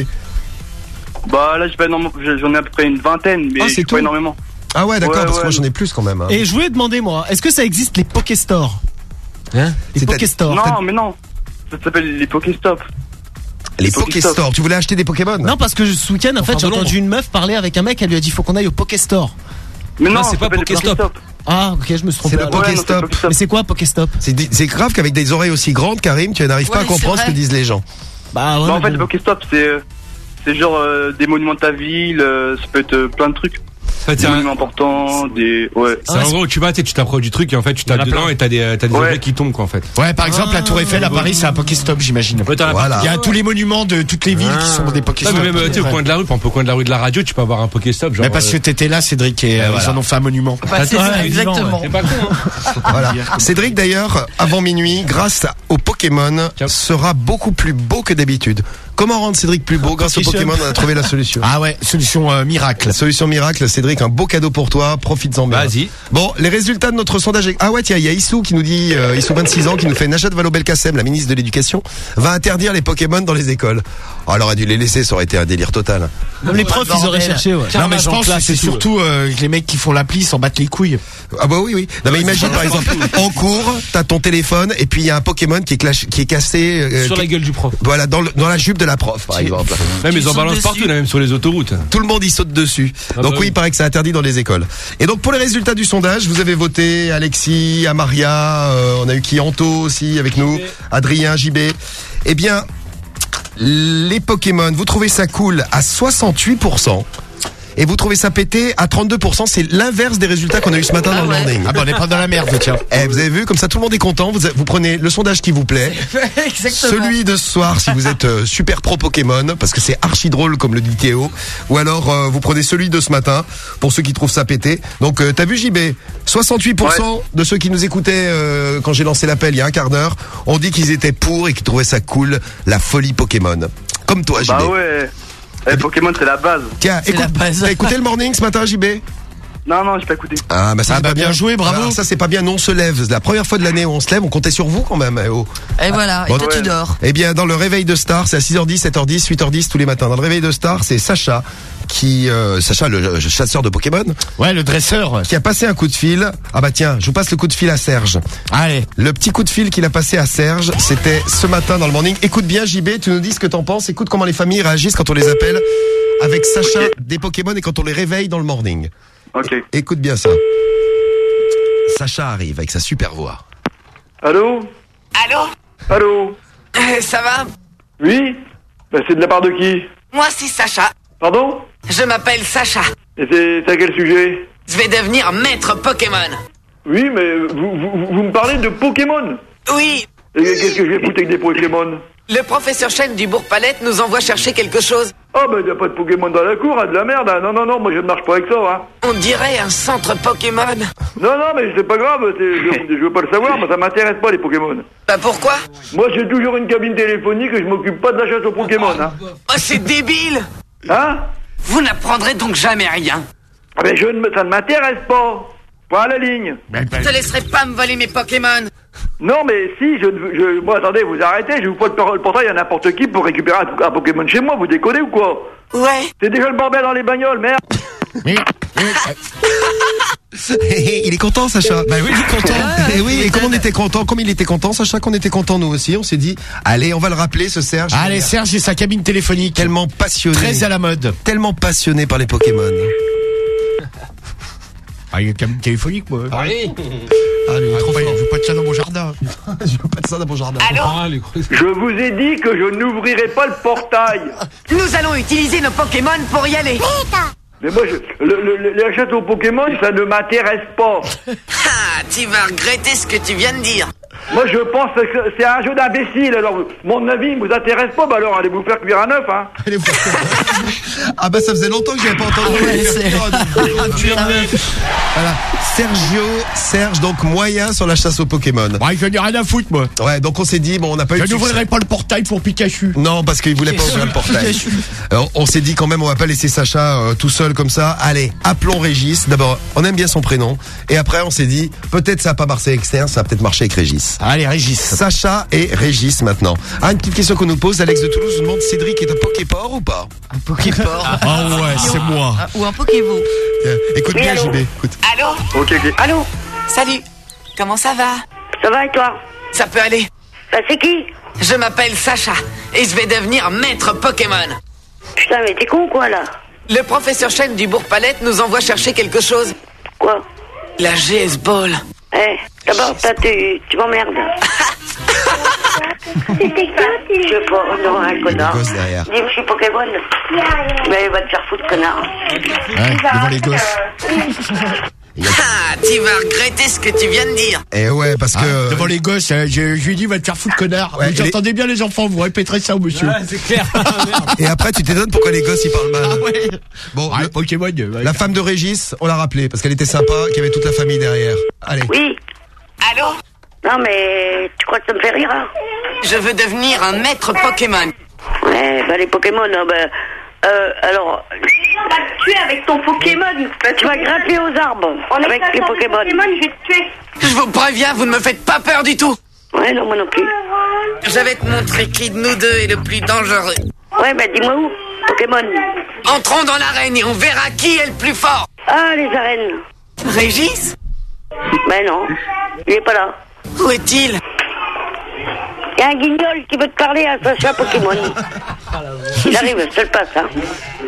Bah là j'ai pas énormément, j'en ai à peu près une vingtaine, mais Ah, c'est j'ai tout. pas énormément. Ah ouais d'accord, Ouais, parce que ouais. moi j'en ai plus quand même. Hein. Et je voulais demander moi, est-ce que ça existe les Pokéstores? Hein? Les C'est-à- Pokéstores. Non, mais non. Ça s'appelle les Pokéstop. Les Pokéstop. Pokéstore, tu voulais acheter des Pokémon? Non, parce que ce week-end, en Enfin, fait, j'ai de l'ombre. entendu une meuf parler avec un mec, elle lui a dit faut qu'on aille au Pokéstore. Mais non, c'est ça pas s'appelle les Pokéstop. Ah, ok, je me suis trompé. C'est le alors. Ouais, non, c'est Pokéstop. Pokéstop. Mais c'est quoi Pokéstop? C'est di- c'est grave qu'avec des oreilles aussi grandes, Karim, tu n'arrives pas Ouais, à comprendre c'est ce que vrai. disent les gens. Bah ouais. Bah, en mais fait, bon. les Pokéstop, c'est c'est genre euh, des monuments de ta ville, euh, ça peut être euh, plein de trucs. Ça, Des c'est un- monuments importants, des. Ouais. c'est en gros, tu vas, tu sais, tu t'approches du truc et en fait, tu Il y en tapes a dedans plein. et t'as des, euh, t'as des Ouais. objets qui tombent, quoi, en fait. Ouais, par exemple, la Tour Eiffel à Paris, c'est un Pokéstop, j'imagine. Ouais, t'as la Voilà. Il y a tous les monuments de toutes les villes qui sont des Ouais, Pokéstop. mais même, euh, tu sais, au Ouais. coin de la rue, par exemple, au coin de la rue de la radio, tu peux avoir un Pokéstop, genre. Mais parce que euh, t'étais là, Cédric, et euh, voilà. ils en ont fait un monument. Bah, c'est ça, Ouais, exactement. C'est pas con, hein. Voilà. Cédric d'ailleurs, avant minuit, grâce au Pokémon, Ciao. sera beaucoup plus beau que d'habitude. Comment rendre Cédric plus beau? Grâce au Pokémon. Pokémon, on a trouvé la solution. Ah ouais, solution euh, miracle. La solution miracle, Cédric, un beau cadeau pour toi, profites-en bien. Vas-y. Bon, les résultats de notre sondage. Ah ouais, tiens, il y a Issou qui nous dit, euh, Issou vingt-six ans, qui nous fait Najat Vallaud-Belkacem, la ministre de l'Éducation, va interdire les Pokémon dans les écoles. Oh, elle aurait dû les laisser, ça aurait été un délire total. Même les profs, ils auraient cherché, ouais. Non mais je en pense que classe c'est et tout, surtout euh, que les mecs qui font l'appli s'en battent les couilles. Ah bah oui, oui. Non mais imagine par exemple, en cours, t'as ton téléphone et puis il y a un Pokémon qui est, clash- qui est cassé. euh, Sur qui- la gueule du prof. Voilà, dans, le- dans la jupe de la prof, par exemple. Ouais, mais ils en sautes balancent dessus. partout, là, même sur les autoroutes. Tout le monde y saute dessus. Ah donc bah oui, oui. il paraît que c'est interdit dans les écoles. Et donc pour les résultats du sondage, vous avez voté Alexis, Amaria, euh, on a eu qui Anto aussi avec nous, Adrien, J B. Eh bien, les Pokémon, vous trouvez ça cool à soixante-huit pour cent. Et vous trouvez ça pété à trente-deux pour cent. C'est l'inverse des résultats qu'on a eu ce matin Ah dans le ouais. morning. Ah bah on est pas dans la merde, tiens. Eh, vous avez vu, comme ça tout le monde est content. Vous, vous prenez le sondage qui vous plaît. Exactement. Celui de ce soir, si vous êtes euh, super pro Pokémon, parce que c'est archi drôle comme le dit Théo. Ou alors euh, vous prenez celui de ce matin, pour ceux qui trouvent ça pété. Donc euh, t'as vu J B, soixante-huit pour cent de ceux qui nous écoutaient euh, quand j'ai lancé l'appel il y a un quart d'heure, ont dit qu'ils étaient pour et qu'ils trouvaient ça cool, la folie Pokémon. Comme toi J B. Bah ouais. Eh, Pokémon, c'est la base. Tiens, C'est écoute, la base. t'as écouté le morning ce matin J B? Non, non, j'ai pas écouté. Ah bah ça Ah c'est bah, pas bien joué, bravo. Alors, ça c'est pas bien, non, on se lève. C'est la première fois de l'année où on se lève, on comptait sur vous quand même. eh oh. Et voilà, et Bon, toi tu ouais. dors. Eh bien, dans le réveil de Star, c'est à six heures dix, sept heures dix, huit heures dix tous les matins. Dans le réveil de Star, c'est Sacha qui, euh, Sacha, le, le chasseur de Pokémon, Ouais, le dresseur. qui a passé un coup de fil. Ah bah tiens, je vous passe le coup de fil à Serge. Allez. Le petit coup de fil qu'il a passé à Serge, c'était ce matin dans le morning. Écoute bien J B, tu nous dis ce que t'en penses. Écoute comment les familles réagissent quand on les appelle avec Sacha Ok. des Pokémon et quand on les réveille dans le morning. Ok. Écoute bien ça. Sacha arrive avec sa super voix. Allô? Allô Allô? Euh, Ça va? Oui? Bah, c'est de la part de qui? Moi, c'est Sacha. Pardon? Je m'appelle Sacha. Et c'est c'est à quel sujet? Je vais devenir maître Pokémon. Oui, mais vous, vous, vous me parlez de Pokémon? Oui. Et qu'est-ce que je vais foutre avec des Pokémon? Le professeur Chen du Bourg-Palette nous envoie chercher quelque chose. Oh, ben y a pas de Pokémon dans la cour, hein, de la merde. Hein. Non, non, non, moi je ne marche pas avec ça. Hein. On dirait un centre Pokémon. Non, non, mais c'est pas grave, c'est- je, je veux pas le savoir, mais ça m'intéresse pas les Pokémon. Bah pourquoi? Moi j'ai toujours une cabine téléphonique et je m'occupe pas de la chasse aux Pokémon. Hein. Oh, c'est débile. Hein? Vous n'apprendrez donc jamais rien. Ah, mais je ne, me- ça ne m'intéresse pas. Pas à la ligne. Je te laisserai pas me voler mes Pokémon. Non, mais si, je ne veux. Je, moi, attendez, vous arrêtez, je vous pose le portail à n'importe qui pour récupérer un, un Pokémon chez moi, vous déconnez ou quoi? Ouais. C'est déjà le bordel dans les bagnoles, merde. Il est content, Sacha. Bah oui, il est content. Et oui, et comme on était content, comme il était content, Sacha, qu'on était content nous aussi, on s'est dit, allez, on va le rappeler, ce Serge. Allez, Serge et sa cabine téléphonique. Tellement passionné. Très à la mode. Tellement passionné par les Pokémon. Ah, il y a une cabine téléphonique, moi. Allez. Allez, trop fort. Je veux pas de ça dans mon jardin. Je veux pas de ça dans mon jardin. Allô? Je vous ai dit que je n'ouvrirai pas le portail. Nous allons utiliser nos Pokémon pour y aller. Mais moi, je, le, le, le- la chasse aux Pokémon, ça ne m'intéresse pas. Ah, tu vas regretter ce que tu viens de dire. Moi, je pense que c'est un jeu d'imbécile. Alors, mon avis ne vous intéresse pas, bah alors allez vous faire cuire un œuf, hein. Ah bah ça faisait longtemps que j'avais pas entendu. Voilà, Sergio, Serge, donc moyen sur la chasse aux Pokémon. Ouais, je n'ai rien à foutre, moi. Ouais, donc on s'est dit, bon, on n'a pas eu Je de succès. n'ouvrirai pas le portail pour Pikachu. Non, parce qu'il voulait pas ouvrir le portail. Alors, on s'est dit quand même, on va pas laisser Sacha euh, tout seul comme ça. Allez, appelons Régis. D'abord, on aime bien son prénom. Et après, on s'est dit, peut-être ça va pas marcher avec Serge, ça va peut-être marcher avec Régis. Allez, Régis. Sacha et Régis maintenant. Ah, une petite question qu'on nous pose. Alex de Toulouse nous demande, Cédric est un Poképort ou pas? Un Poképort. Ah ouais, c'est moi. Ah, ou un Pokévo. Tiens, écoute Oui, bien, allô J B. Écoute. Allô? Ok, ok. Allô? Salut. Comment ça va? Ça va et toi? Ça peut aller. Bah c'est qui? Je m'appelle Sacha et je vais devenir maître Pokémon. Putain, mais t'es con quoi là? Le professeur Chen du Bourg-Palette nous envoie chercher quelque chose. Quoi? La G S Ball. Eh, d'abord, toi, tu, tu m'emmerdes. C'était quoi? Je sais pas, non, un connard. gosse derrière. Dis, je suis Pokémon. Mais va te faire foutre, connard. Ouais, devant les gosses. Ah, tu vas regretter ce que tu viens de dire. Et ouais, parce Ah, que. devant les gosses, euh, je, je lui ai dit, va te faire foutre, connard. Ouais, vous et les- entendez bien les enfants, vous répéterez ça au monsieur. Ouais, c'est clair. Et après, tu t'étonnes pourquoi les gosses ils parlent mal. Ah ouais. Bon, Ouais, le- Pokémon. ouais. la femme de Régis, on l'a rappelé parce qu'elle était sympa, qu'il y avait toute la famille derrière. Allez. Oui. Allô? Non, mais tu crois que ça me fait rire, hein? Je veux devenir un maître Pokémon. Ouais, bah les Pokémon, hein, bah, euh, alors... Tu vas te tuer avec ton Pokémon. Tu vas grimper aux arbres avec tes Pokémon. Je vais te tuer. Je vous préviens, vous ne me faites pas peur du tout. Ouais, non, moi non plus. Je vais te montrer qui de nous deux est le plus dangereux. Ouais, bah dis-moi où, Pokémon. Entrons dans l'arène et on verra qui est le plus fort. Ah, les arènes. Régis? Ben non, il est pas là. Où est-il? Il y a un guignol qui veut te parler à Sacha Pokémon. Il arrive, je te le passe, hein.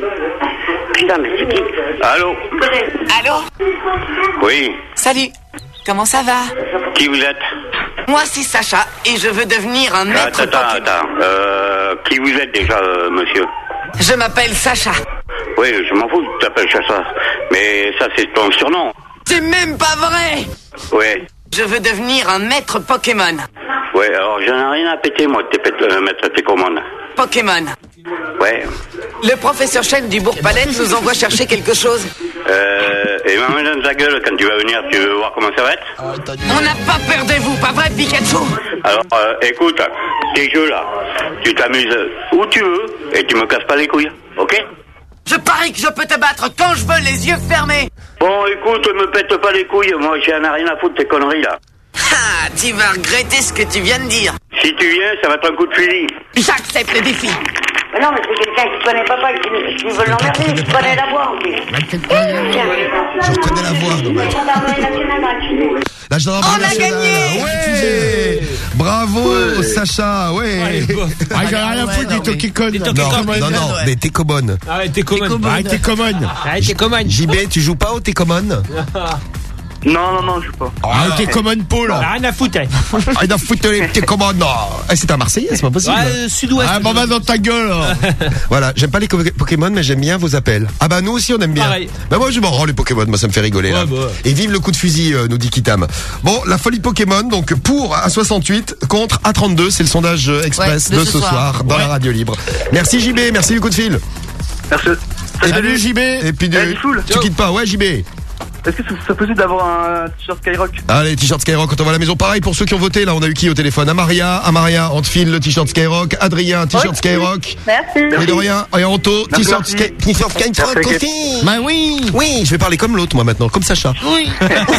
Putain, mais c'est qui? Allô? Allô? Oui. Salut. Comment ça va? Qui vous êtes? Moi, c'est Sacha et je veux devenir un maître Attends, attends, Pokémon. attends. Euh, qui vous êtes déjà, euh, monsieur? Je m'appelle Sacha. Oui, je m'en fous, tu t'appelles ça. Mais ça, c'est ton surnom. C'est même pas vrai! Ouais. Je veux devenir un maître Pokémon. Ouais, alors j'en ai rien à péter, moi, de tes pét- euh, mettre tes commandes. Pokémon. Ouais. Le professeur Chen du Bourg-Palette nous envoie chercher quelque chose. Euh, et maman dans ta gueule, quand tu vas venir, tu veux voir comment ça va être? On n'a pas peur de vous, pas vrai, Pikachu? Alors, euh, écoute, tes jeux là, tu t'amuses où tu veux, et tu me casses pas les couilles, ok? Je parie que je peux te battre quand je veux, les yeux fermés. Bon, écoute, me pète pas les couilles, moi j'en ai rien à foutre de tes conneries là. Ah, tu vas regretter ce que tu viens de dire. Si tu viens, ça va être un coup de fusil. J'accepte le défi. Mais non, mais c'est quelqu'un qui connaît papa, qui, qui veut l'emmerder, qui connaît la voix, en plus. Je reconnais la voix, non, mais... La gendarmerie On a nationale. gagné. Ouais. Bravo, Sacha, ouais. Ah, j'en ai rien à foutre des Tokikon. Non, non, non, des Técomon. Ah ouais, t'es common. Ah, t'es common. Ah, t'es common. J B, tu joues pas au Técomon? Non, non, non, je joue pas. Ah, t'es common Paul. Rien à foutre. Rien à foutre les petits commandes. Non. Eh, c'est un Marseillais, c'est pas possible. Ouais, sud-ouest. Ah, bon, va dans ta gueule. Voilà, j'aime pas les co- Pokémon, mais j'aime bien vos appels. Ah bah nous aussi on aime bien. Pareil. Bah moi je m'en rends les Pokémon, moi ça me fait rigoler là. Ouais, bah ouais. Et vive le coup de fusil, euh, nous dit Kitam. Bon, la folie Pokémon, donc pour A soixante-huit contre A trente-deux, c'est le sondage euh, express Ouais, de, de ce ce soir, soir. dans Ouais. la radio libre. Merci J B, merci du coup de fil. Merci. Et Salut J B. Et puis Eh, de, du full. tu quittes pas, ouais J B. Est-ce que c'est possible d'avoir un t-shirt Skyrock? Allez, t-shirt Skyrock quand on va à la maison. Pareil pour ceux qui ont voté, là on a eu qui au téléphone? Amaria, Amaria, on te file le t-shirt Skyrock. Adrien, t-shirt Oui. Skyrock. Merci. Et de rien. Et Anto, Merci, t-shirt merci. Sky- t-shirt Skyrock Merci, aussi. Bah oui. Oui, je vais parler comme l'autre moi maintenant, comme Sacha. Oui.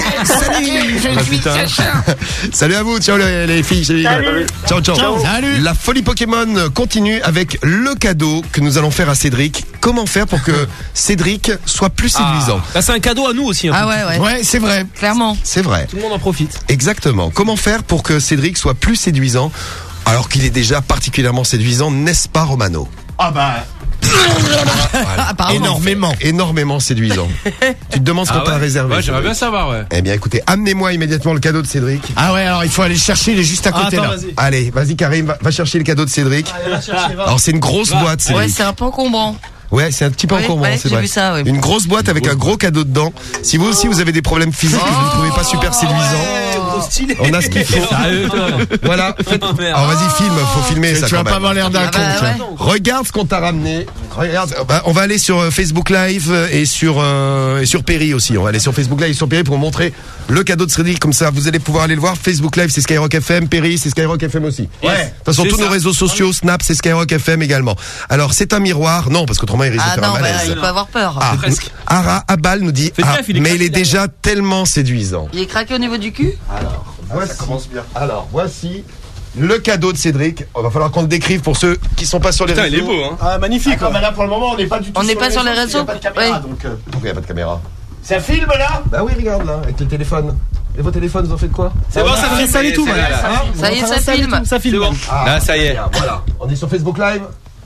Salut. Je suis Sacha. Salut à vous, ciao les, les filles. Salut. Salut. Ciao, ciao. Ciao. Salut. La folie Pokémon continue avec le cadeau que nous allons faire à Cédric. Comment faire pour que Cédric soit plus séduisant? Bah, c'est un cadeau à nous aussi. Hein, Ah ouais, ouais. Ouais, c'est vrai. Clairement. C'est vrai. Tout le monde en profite. Exactement. Comment faire pour que Cédric soit plus séduisant alors qu'il est déjà particulièrement séduisant, n'est-ce pas Romano? Ah bah. Apparemment. Énormément. Énormément séduisant. Tu te demandes ce qu'on Ah t'a ouais. réservé. Ouais, j'aimerais bien savoir, ouais. Eh bien écoutez, amenez-moi immédiatement le cadeau de Cédric. Ah ouais, alors il faut aller le chercher, il est juste à côté Attends, là. vas-y. Allez, vas-y Karim, va, va chercher le cadeau de Cédric. Allez, va chercher, va. Alors c'est une grosse boîte Ouais, Cédric. c'est un peu encombrant. Ouais, c'est un petit peu Ouais, encombrant, ouais, c'est j'ai vrai. vu ça, ouais. Une grosse boîte avec un gros cadeau dedans. Si vous aussi vous avez des problèmes physiques que vous ne trouvez pas super séduisants, on a ce qu'il faut. Sérieux, toi. Voilà. Non, mais, Alors vas-y filme, faut filmer ça Tu vas quand pas même. avoir l'air d'un Ah con. bah tiens. ouais. Regarde ce qu'on t'a ramené. Regarde, bah, on va aller sur euh, Facebook Live et sur euh, et sur Perry aussi. On va aller sur Facebook Live et sur Perry pour vous montrer le cadeau de Cédric. Comme ça, vous allez pouvoir aller le voir. Facebook Live, c'est Skyrock F M. Perry, c'est Skyrock F M aussi. Ouais. De toute façon, C'est tous ça. nos réseaux sociaux, Snap, c'est Skyrock F M également. Alors, c'est un miroir. Non, parce qu'autrement, il risque Ah de faire non, un bah, malaise. il peut avoir peur. Ah, Presque. Ara Abal nous dit, Faites ah, gaffe, il est mais il craqué, est déjà tellement séduisant. Il est craqué au niveau du cul? Voici, bien. Alors, voici le cadeau de Cédric. Il va falloir qu'on le décrive pour ceux qui sont pas sur les Putain, réseaux. il est beau, hein. Ah, magnifique. Ah, mais là pour le moment on n'est pas du tout On n'est pas sur les parce qu'il y a réseaux. pas de caméra, Ouais. donc, euh, Pourquoi il n'y a pas de caméra? C'est un film là. Bah oui, regarde là, avec le téléphone. Et vos téléphones, vous en faites quoi? C'est bon, ça Ça fait ça et tout, c'est ouais. là, là. Hein Ça y est, On ça fait filme. et tout, Ça filme. bon. Ah, Là, ça y est. bien, voilà. On est sur Facebook Live.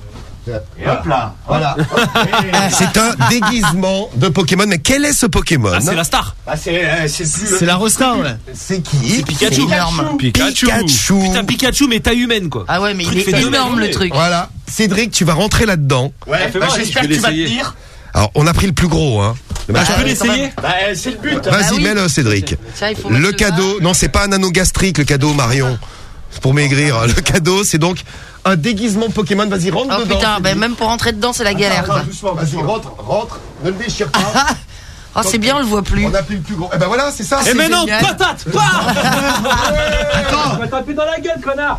Et hop là. Voilà. C'est un déguisement de Pokémon. Mais quel est ce Pokémon? Ah, c'est la star. Ah, c'est euh, c'est plus. C'est la Rosta, ouais. C'est qui? C'est Pikachu. énorme. Pikachu. Pikachu. Putain, Pikachu, mais taille humaine, quoi. Ah ouais, mais il Truc est fait deux énorme mètres. le truc. Voilà. Cédric, tu vas rentrer là-dedans. Ouais, fais bah, voir, j'espère je que vais tu vas l'essayer. tenir. Alors, on a pris le plus gros, hein. Le Ah, machin. Tu peux ouais, quand l'essayer même. Bah, euh, c'est le but. Vas-y, Ah oui. mets-le, Cédric. Tiens, il faut mettre Le le cadeau, non, c'est pas un anneau gastrique, le cadeau, Marion. C'est pour maigrir. Le cadeau, c'est donc un déguisement Pokémon. Vas-y, rentre Oh dedans. putain, bah, Cédric. même pour rentrer dedans, c'est la galère. Attends, quoi. doucement, Vas-y, doucement. rentre, rentre. Ne le déchire pas. Oh, c'est bien, on le voit plus. On a pris le plus gros. Eh ben voilà, c'est ça. Et c'est maintenant, génial. patate. Bah Attends. On va taper dans la gueule, connard.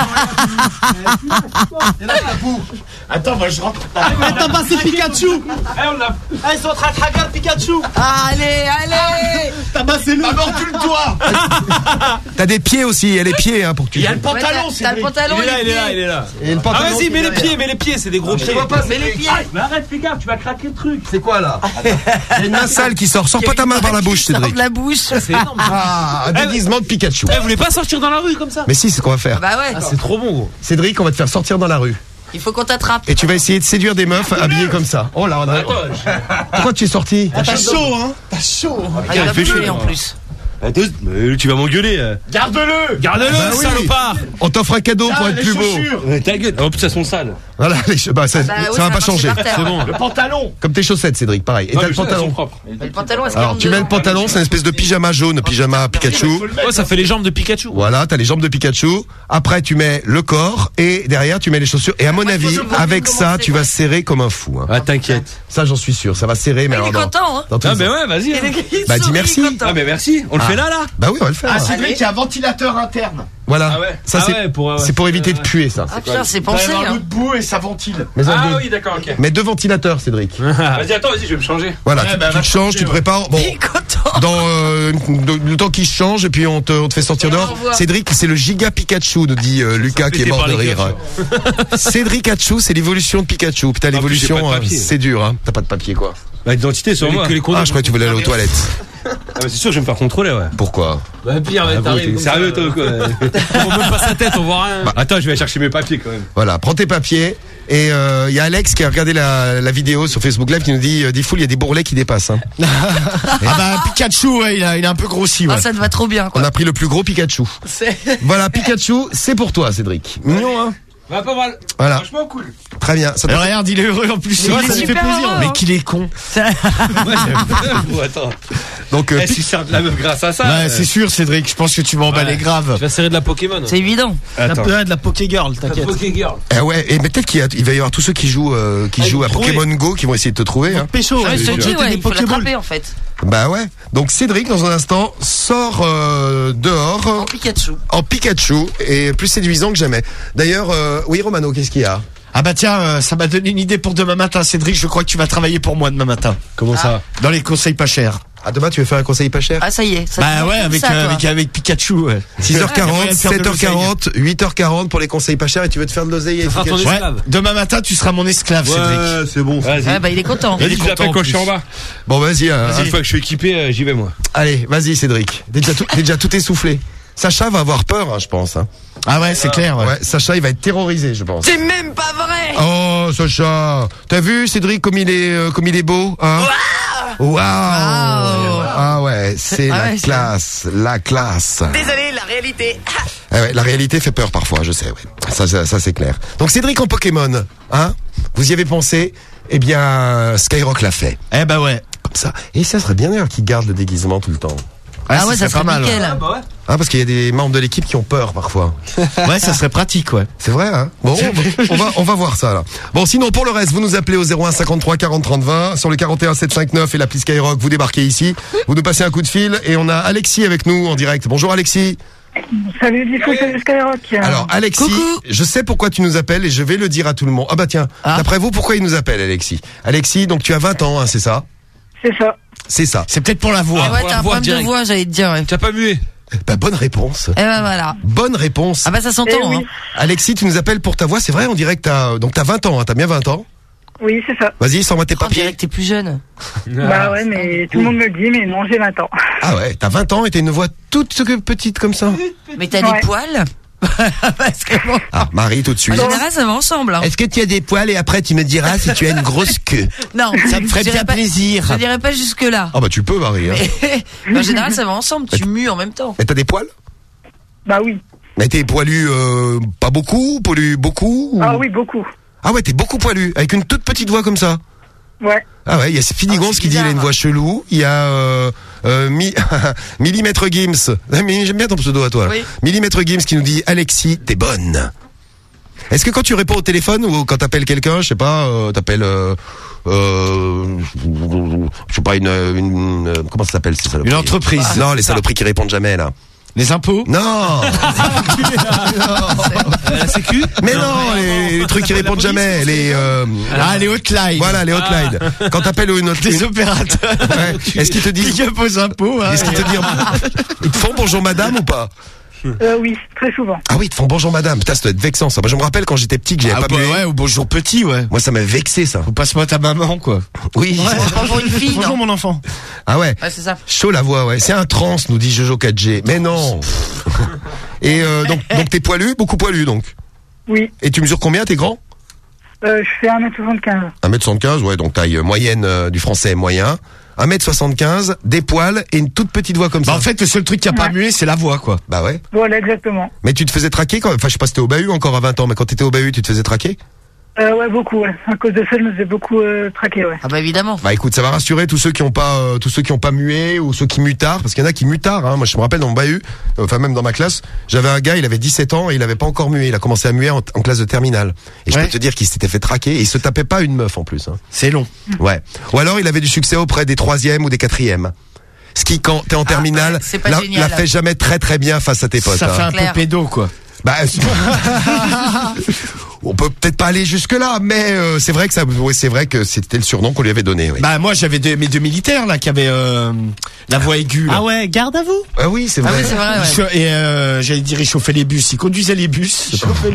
Attends, moi je rentre. Mais t'as passé Pikachu. Eh, on a. Ah, ils sont en train de hacker Pikachu. Allez, allez. T'as passé le. T'as mordu le doigt. T'as des pieds aussi. Il y a les pieds, hein, pour que tu. Il y a le Ouais, pantalon, t'as- c'est T'as le pantalon, Il est là, et il les est là, pieds. il est là. Et le Ah, pantalon vas-y, qui mets est les derrière. pieds, mets les pieds, c'est des gros Je te pieds. vois pas. Mais les pieds. Mais arrête, fais gaffe, tu vas craquer le truc. C'est quoi là? Il y a une main sale qui sort. Sors pas ta main par la bouche, Sors Cédric. de la bouche. C'est énorme. Ah, un déguisement de Pikachu. Eh, vous voulez pas sortir dans la rue comme ça? Mais si, c'est ce qu'on va faire. Bah ouais. Ah, c'est trop bon, gros. Cédric, on va te faire sortir dans la rue. Il faut qu'on t'attrape. Et tu vas essayer de séduire des meufs habillées comme ça. Oh là, on a. Pourquoi tu es sorti? T'as chaud, hein. T'as chaud. Ah, il va fait brûler chaud, en là. plus. Attends, mais tu vas m'engueuler. euh. Garde-le. Garde-le, Bah oui. salopard. On t'offre un cadeau pour Ah, être les plus beau. chaussures. Ouais, ta gueule. En plus, elles sont sales. Voilà, les che- bah, ça, Bah oui, ça ça va va pas changer. marcher par terre. C'est bon. Le pantalon. Comme tes chaussettes, Cédric, pareil. Et Non, t'as mais le ça, elles sont pantalon. propres. Mais le pantalon, est-ce qu'il Alors, rentre tu mets le dedans pantalon, c'est une espèce de pyjama jaune, pyjama Pikachu. Ouais, ça fait les jambes de Pikachu. Voilà, t'as les jambes de Pikachu. Après, tu mets le corps et derrière, tu mets les chaussures. Et à mon avis, avec ça, tu vas serrer comme un fou. hein. Ah, t'inquiète. Ça, j'en suis sûr. Ça va serrer, mais Il est alors dans- content, hein. dans tous Ah, les mais sens. ouais, vas-y. Il hein. est- il Bah, dis sourit, merci. il est content. Ah, mais merci. On le Ah. fait là, là. Bah oui, on va le faire. Ah, hein. Cédric, il y a un ventilateur interne. Voilà. Ah ouais. Ça, Ah c'est ouais, pour, euh, c'est pour éviter de puer, ça. Ah putain, c'est Il va y pensé. avoir hein. l'autre bout et ça ventile. Mais, en Ah deux- oui, d'accord, ok. mais deux ventilateurs, Cédric. Vas-y, attends, vas-y, je vais me changer. Voilà, Ouais, tu, bah, tu va te changes, changer, tu te ouais. prépares. Bon, Il est content. dans euh, de- le temps qui se change et puis on te, on te fait sortir Et dehors. au revoir. Cédric, c'est le giga Pikachu, nous dit euh, Lucas qui est pété mort par de les rire. Cédric Hachu, c'est l'évolution de Pikachu. Putain, Ah, l'évolution, puis j'ai pas de euh, papier. c'est dur. Hein. T'as pas de papier, quoi. Bah, l'identité sur moi. Que les Ah, je croyais que tu voulais aller aux toilettes. Ah bah c'est sûr, je vais me faire contrôler, ouais. Pourquoi? Bah pire, Ah, t'arrives. bon, sérieux, toi, quoi. On voit même pas sa tête, on voit rien. Bah, attends, je vais aller chercher mes papiers quand même. Voilà, prends tes papiers. Et il euh, y a Alex qui a regardé la, la vidéo sur Facebook Live qui nous dit, euh, Diffoul, il y a des bourrelets qui dépassent. Hein. Ah bah Pikachu, ouais, il a, il a un peu grossi. Ouais. Ah, ça te va trop bien, quoi. On a pris le plus gros Pikachu. C'est... Voilà, Pikachu, c'est pour toi, Cédric. Mignon, hein? Bah pas mal. Voilà. Franchement cool. Très bien. Ça Et regarde, il est heureux en plus. Il Ouais, est ça me fait super plaisir. heureux, Mais hein. qu'il est con. Bon, attends. Donc, euh, Eh, si je sers de la meuf grâce à ça. Ouais, euh, c'est sûr, Cédric. Je pense que tu vas emballer Ouais. grave. Tu vas serrer de la Pokémon. C'est évident. Attends. La, de la Pokégirl, t'inquiète. Pokégirl. eh ouais, et mais peut-être qu'il y a- il va y avoir tous ceux qui jouent, euh, qui Ah, jouent ils à vont Pokémon Go qui vont essayer de te trouver. Hein. Pécho, Ouais, ouais, je te c'est- dis, c'était ouais, des il faut Pokéballs. l'attraper, en fait. Bah ouais. Donc Cédric, dans un instant, sort euh, dehors En Pikachu. en Pikachu et plus séduisant que jamais. D'ailleurs, euh, oui Romano, qu'est-ce qu'il y a? Ah bah tiens, euh, ça m'a donné une idée pour demain matin, Cédric. Je crois que tu vas travailler pour moi demain matin. Comment ça? Dans les conseils pas chers. Ah demain tu veux faire un conseil pas cher? Ah, ça y est. Ça Bah te ouais, donne avec, ça, euh, toi. avec, avec Pikachu. Ouais. six heures Il y a moyen quarante, de faire de sept heures quarante, huit heures quarante pour les conseils pas chers et tu veux te faire de l'oseille avec Ça sera ton Pikachu. Ouais, esclave. demain matin, tu seras mon esclave, Cédric. c'est bon. Vas-y. Ah, bah, il est content. Il est Vas-y, je content, l'appelle en quand je suis plus. en bas. Bon vas-y, hein. Une fois que je suis équipé, euh, j'y vais moi. Allez, vas-y Cédric. T'es déjà tout, t'es déjà tout essoufflé. Sacha va avoir peur, hein, je pense. Hein. Ah ouais, c'est clair. Ouais. Ouais, Sacha il va être terrorisé, je pense. C'est même pas vrai. Oh Sacha, t'as vu Cédric comme il est, euh, comme il est beau, hein? Waouh. Ah ouais, c'est Ah la ouais, c'est- classe, la classe. Désolé, la réalité. Ah ouais, la réalité fait peur parfois, je sais, ouais. Ça, ça, ça, c'est clair. Donc Cédric en Pokémon, hein? Vous y avez pensé? Eh bien, Skyrock l'a fait. Eh bah ouais. Comme ça. Et ça serait bien d'ailleurs qu'il garde le déguisement tout le temps. Ah ouais, ça serait nickel. Ah bah ouais. Hein, parce qu'il y a des membres de l'équipe qui ont peur parfois. Ouais, ça serait pratique, ouais. C'est vrai, hein? Bon, on va, on va voir ça, là. Bon, sinon, pour le reste, vous nous appelez au zéro un cinquante-trois quarante trente vingt. Sur le quarante et un sept cent cinquante-neuf et l'appli Skyrock, vous débarquez ici. Vous nous passez un coup de fil et on a Alexis avec nous en direct. Bonjour Alexis. Salut Diffoul, salut Skyrock. Alors Alexis, je sais pourquoi tu nous appelles et je vais le dire à tout le monde. Ah bah tiens, d'après vous, pourquoi il nous appelle Alexis? Alexis, donc tu as vingt ans, hein, c'est ça? C'est ça. C'est ça. C'est peut-être pour la voix. Ah ouais, t'as un problème de voix, j'allais te dire. Ouais. Tu as pas mué? Bah bonne réponse. Eh ben voilà. Bonne réponse. Ah bah ça s'entend. Eh oui. Hein. Alexis, tu nous appelles pour ta voix, c'est vrai, on dirait que t'as, donc t'as vingt ans, hein, t'as bien vingt ans? Oui, c'est ça. Vas-y, sors-moi tes On dirait papiers. que t'es plus jeune. Bah ouais, mais tout le monde me le dit, mais non, j'ai vingt ans. Ah ouais, t'as vingt ans et t'as une voix toute petite comme ça. Mais t'as Ouais. des poils. Parce que bon, Ah, Marie tout de en suite. général, ça va ensemble. Hein. Est-ce que tu as des poils et après tu me diras si tu as une grosse queue? Non, Ça me ferait je dirais bien pas- plaisir. Je dirais pas jusque là. Ah bah tu peux Marie. Hein. Mais en général, ça va ensemble. Tu mues en même temps. Mais t'as des poils? Bah oui. Mais t'es poilu euh, pas beaucoup, poilu beaucoup ou- Ah oui, beaucoup. Ah ouais, t'es beaucoup poilu, avec une toute petite voix comme ça. Ouais. Ah ouais, il y a Finigons Ah, c'est qui dit il a une bizarre. voix chelou. Il y a euh, euh, mi- Millimètre Gims. Ah, mais j'aime bien ton pseudo à toi. Oui. Millimètre Gims qui nous dit Alexis, t'es bonne. Est-ce que quand tu réponds au téléphone ou quand t'appelles quelqu'un, je sais pas, euh, t'appelles, euh, euh, je sais pas une, une euh, comment ça s'appelle ces saloperies? Une entreprise. Non, les saloperies qui répondent jamais là. Les impôts? Non. La sécu? Mais non, les, les trucs qui répondent jamais, les euh, Ah, les hotlines. voilà, les hotlines. Quand t'appelles une autre, Des opérateurs. ouais, est-ce qu'ils te disent, Big up aux impôts. Hein. est-ce qu'ils te disent, ils te font bonjour madame ou pas? Euh, oui, très souvent. Ah oui, ils te font bonjour madame. Putain, ça doit être vexant ça. Moi, je me rappelle quand j'étais petit que j'avais Ah, pas bah, mué. ouais, ou bonjour petit, ouais. Moi, ça m'avait vexé ça. Faut passe-moi ta maman, quoi. Oui. Bonjour une fille. Bonjour non. mon enfant. Ah ouais. Ouais, c'est ça. Chaud la voix, ouais. C'est un trans, nous dit Jojo quatre G. Mais non. Et euh, donc, donc t'es poilu, beaucoup poilu donc. Oui. Et tu mesures combien? T'es grand? Euh, je fais un mètre soixante-quinze. un mètre soixante-quinze, ouais, donc taille moyenne euh, du français moyen. un mètre soixante-quinze, des poils et une toute petite voix comme Bah, ça. en fait, le seul truc qui a pas Ouais. mué, c'est la voix, quoi. Bah ouais. Voilà, exactement. Mais tu te faisais traquer quand, enfin je sais pas si t'étais au bahut encore à vingt ans, mais quand t'étais au bahut, tu te faisais traquer? Euh, ouais, beaucoup, ouais. À cause de ça, je me faisais beaucoup euh, traquer, ouais. Ah bah évidemment. Bah écoute, ça va rassurer tous ceux qui ont pas, euh, tous ceux qui ont pas mué ou ceux qui muent tard, parce qu'il y en a qui muent tard. Hein. Moi, je me rappelle dans mon bahut, euh, enfin même dans ma classe, j'avais un gars, il avait dix-sept ans et il avait pas encore mué. Il a commencé à muer en, en classe de terminale. Et je Ouais. peux te dire qu'il s'était fait traquer et il se tapait pas une meuf en plus. Hein. C'est long. Ouais. Ou alors il avait du succès auprès des troisièmes ou des quatrièmes. Ce qui, quand t'es en terminale, ouais, c'est pas la, génial. la fait jamais très très bien face à tes potes. Ça hein. fait un Claire. peu pédo, quoi. Bah, On peut peut-être pas aller jusque là, mais euh, c'est vrai que ça, ouais, c'est vrai que c'était le surnom qu'on lui avait donné. Oui. Bah moi j'avais deux, mes deux militaires là qui avaient euh, la voix aiguë. Là. Ah ouais, garde à vous. Ah oui, c'est vrai. Ah oui, c'est vrai, ouais. Ils cha- Et euh, j'allais dire ils chauffaient les bus, ils conduisaient les bus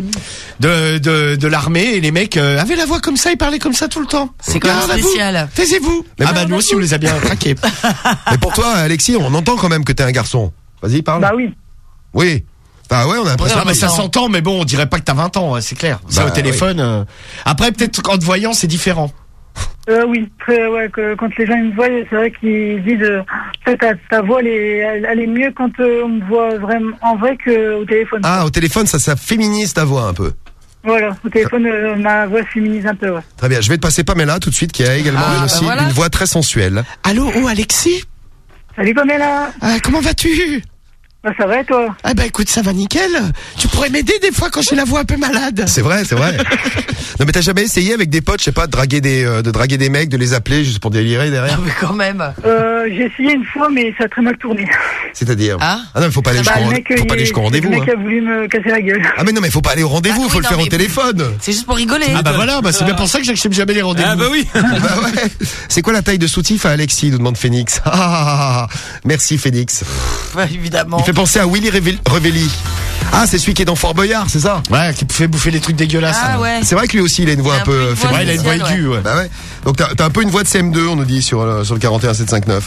de de, de l'armée et les mecs euh, avaient la voix comme ça, ils parlaient comme ça tout le temps. C'est quand même Garde à vous. spécial. Taisez-vous. Mais Ah bah nous aussi on les a bien traqués. Mais pour toi, Alexis, on entend quand même que t'es un garçon. Vas-y, parle. Bah oui. Oui. Bah ouais, on a l'impression. Ah bah ça s'entend, mais bon, on dirait pas que t'as vingt ans, c'est clair. Ça Bah, au téléphone. oui. euh. Après peut-être qu'en te voyant c'est différent. Euh, oui, très, ouais, que, quand les gens ils me voient, c'est vrai qu'ils disent euh, ta, ta, ta voix elle est, elle, elle est mieux quand euh, on me voit vraiment en vrai qu'au téléphone. Ah, au téléphone, ça, ça féminise ta voix un peu. Voilà, au téléphone, euh, ma voix se féminise un peu. Ouais. Très bien. Je vais te passer Pamela tout de suite, qui a également Ah, elle bah aussi voilà. une voix très sensuelle. Allô, oh Alexis. Salut Pamela. Ah, comment vas-tu? Bah ça va et toi? Ah bah écoute, ça va nickel. Tu pourrais m'aider des fois quand j'ai la voix un peu malade. C'est vrai, c'est vrai. Non mais t'as jamais essayé avec des potes, je sais pas, de draguer des, euh, de draguer des mecs, de les appeler juste pour délirer derrière? Mais quand même. Euh, j'ai essayé une fois, mais ça a très mal tourné. C'est-à-dire? Ah, Ah non, mais faut pas aller Bah, jusqu'au, le mec, faut pas il- aller jusqu'au rendez-vous. Le mec hein. a voulu me casser la gueule. Ah mais non, mais faut pas aller au rendez-vous, Ah, faut oui, le faire non, au mais- téléphone. c'est juste pour rigoler. Ah bah voilà, bah c'est bien pour ça que j'accepte jamais les rendez-vous. Ah bah oui. Bah ouais. C'est quoi la taille de soutif à Alexis, nous demande Phoenix. Ah, ah, ah, ah. Merci Phoenix. Ouais, évidemment. Il fait penser à Willy Revel- Revelli. Ah, c'est celui qui est dans Fort Boyard, c'est ça? Ouais, qui fait bouffer des trucs dégueulasses. Ah ouais. C'est vrai que lui aussi, il a une voix Il a un un peu peu une voix féminine. Ouais, il a une voix spéciale, aiguë, ouais. Bah ouais. Donc t'as, t'as un peu une voix de C M deux, on nous dit sur le, sur le quarante et un sept cent cinquante-neuf.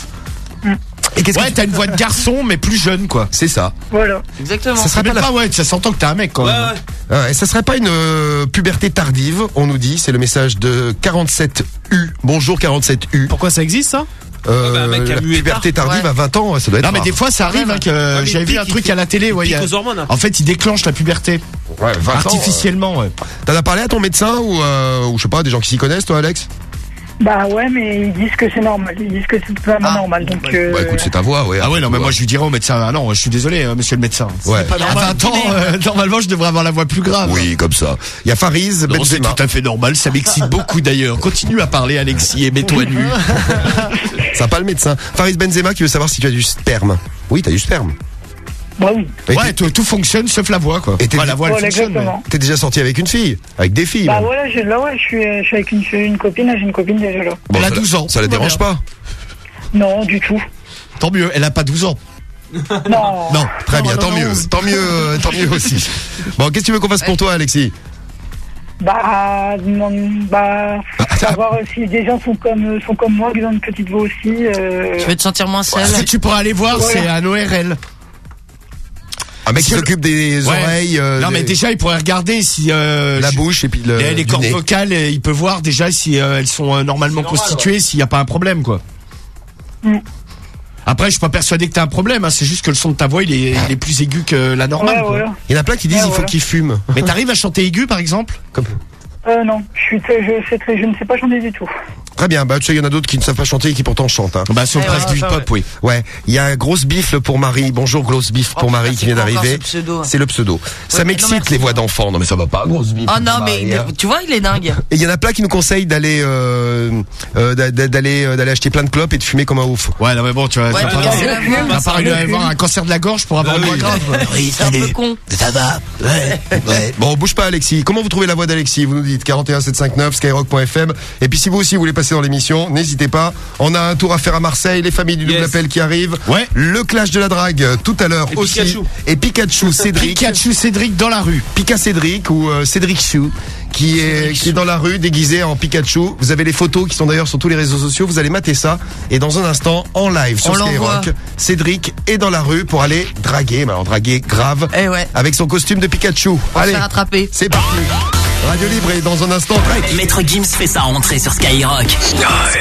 Et qu'est-ce Ouais, que t'as une voix de garçon, mais plus jeune, quoi. c'est ça? Voilà. Exactement. Ça serait Même pas la- pas, ouais, ça s'entend que t'es un mec, quand Ouais, même. ouais. Ah ouais, ça serait pas une euh, puberté tardive, on nous dit, c'est le message de quarante-sept U. Bonjour quarante-sept U. Pourquoi ça existe ça? Euh, Ouais, bah, un mec qui a la mué puberté tard. tardive Ouais. à vingt ans, ça doit être Non mais rare. des fois ça arrive hein, que Ouais, mais j'avais il vu un pique, truc il à la télé, il ouais. il y a- pique aux hormones, après. En fait, il déclenche la puberté Ouais, vingt ans, artificiellement. Ouais. euh. T'en as parlé à ton médecin ou, euh, ou je sais pas, des gens qui s'y connaissent, toi Alex? Bah ouais, mais ils disent que c'est normal. Ils disent que c'est vraiment Ah. normal. Donc, euh, Bah écoute, c'est ta voix, ouais. Ah ouais, non mais Ouais. moi je lui dirais au médecin, ah non, je suis désolé, hein, monsieur le médecin. Ouais. À vingt ans, euh, normalement je devrais avoir la voix plus grave. Oui, comme ça. Il y a Fariz Non, c'est Benzema. tout à fait normal, ça m'excite beaucoup d'ailleurs. Continue à parler Alexis et mets-toi nu. Ça pas le médecin. Fariz Benzema qui veut savoir si tu as du sperme. Oui, t'as du sperme. bah oui. Et Ouais, tout, tout fonctionne sauf la voix quoi. Et t'es- Ouais, la voix elle Voilà, fonctionne. exactement. T'es déjà sorti avec une fille? Avec des filles? Bah même. voilà, je, là ouais, je suis, euh, je suis avec une, une copine. Là, j'ai une copine déjà là. Bon, Elle a ça la- douze ans. Ça la Tout va dérange bien. pas? Non, du tout. mais Tant mieux, elle a pas douze ans. Non. Non, Très bien, non, tant non, mieux. non. Tant mieux, euh, tant mieux aussi. Bon, qu'est-ce que tu veux qu'on fasse pour toi, Alexis? Bah, non, bah, savoir euh, si des gens sont comme, sont comme moi, qu'ils ont une petite voix aussi. Euh... Tu veux te sentir moins seul. Ce que tu pourras aller voir, Voilà. c'est un O R L. Un mec qui Parce que- s'occupe des Ouais. oreilles, euh, Non des- mais déjà il pourrait regarder si euh, la je- bouche et puis le, les, les du cordes nez. vocales, euh, il peut voir déjà si euh, elles sont euh, normalement C'est normal, constituées, s'il n'y a pas un problème quoi. Mm. Après je suis pas persuadé que t'as un problème, hein, c'est juste que le son de ta voix il est, il est plus aigu que la normale. Ouais, quoi. voilà. Il y en a plein qui disent Ouais, il faut voilà. qu'il fume. Mais t'arrives à chanter aigu par exemple? Comme- Euh, non, je suis très, je sais très, je ne sais pas chanter du tout. Très bien, bah tu sais, il y en a d'autres qui ne savent pas chanter et qui pourtant chantent. Hein. Bah sur le Eh presque ouais, du ça, hip-hop oui. Ouais, il y a un grosse bifle pour Marie. Bonjour, grosse bifle pour Oh, Marie putain, qui vient c'est quoi encore d'arriver. ce pseudo C'est le pseudo. ça mais non, m'excite merci. les voix d'enfants. Non mais ça va pas, grosse bifle. Oh non, pour mais Marie, hein. tu vois, il est dingue. Et il y en a plein qui nous conseillent d'aller euh, euh, d'a- d'a- d'aller euh, d'aller acheter plein de clopes et de fumer comme un ouf. Ouais non mais bon tu vois, Ouais, t'as mais pas non, c'est la voix. t'as pas arrivé à avoir un cancer de la gorge pour avoir Bah une voix oui. grave. quoi. Oui, C'est un peu con. Ça va. Ouais. ouais. Bon, bouge pas Alexis. Comment vous trouvez la voix d'Alexis? Vous nous dites quarante et un sept cent cinquante-neuf skyrock point f m. Et puis si vous aussi vous voulez passer dans l'émission, n'hésitez pas. On a un tour à faire à Marseille, les familles du double Yes. appel qui arrivent. Ouais. Le clash de la drague euh, tout à l'heure Et aussi. Pikachu. Et Pikachu Cédric. Pikachu Cédric dans la rue. Pika Cédric ou euh, Cédric Chou qui est qui est dans la rue déguisé en Pikachu. Vous avez les photos qui sont d'ailleurs sur tous les réseaux sociaux. Vous allez mater ça et dans un instant en live sur On l'envoie. Skyrock, Cédric est dans la rue pour aller draguer. Mais alors draguer grave Eh ouais. avec son costume de Pikachu. On va se Allez, faire attraper. c'est parti. Radio Libre et dans un instant break. Maître Gims fait sa rentrée sur Skyrock. Sky.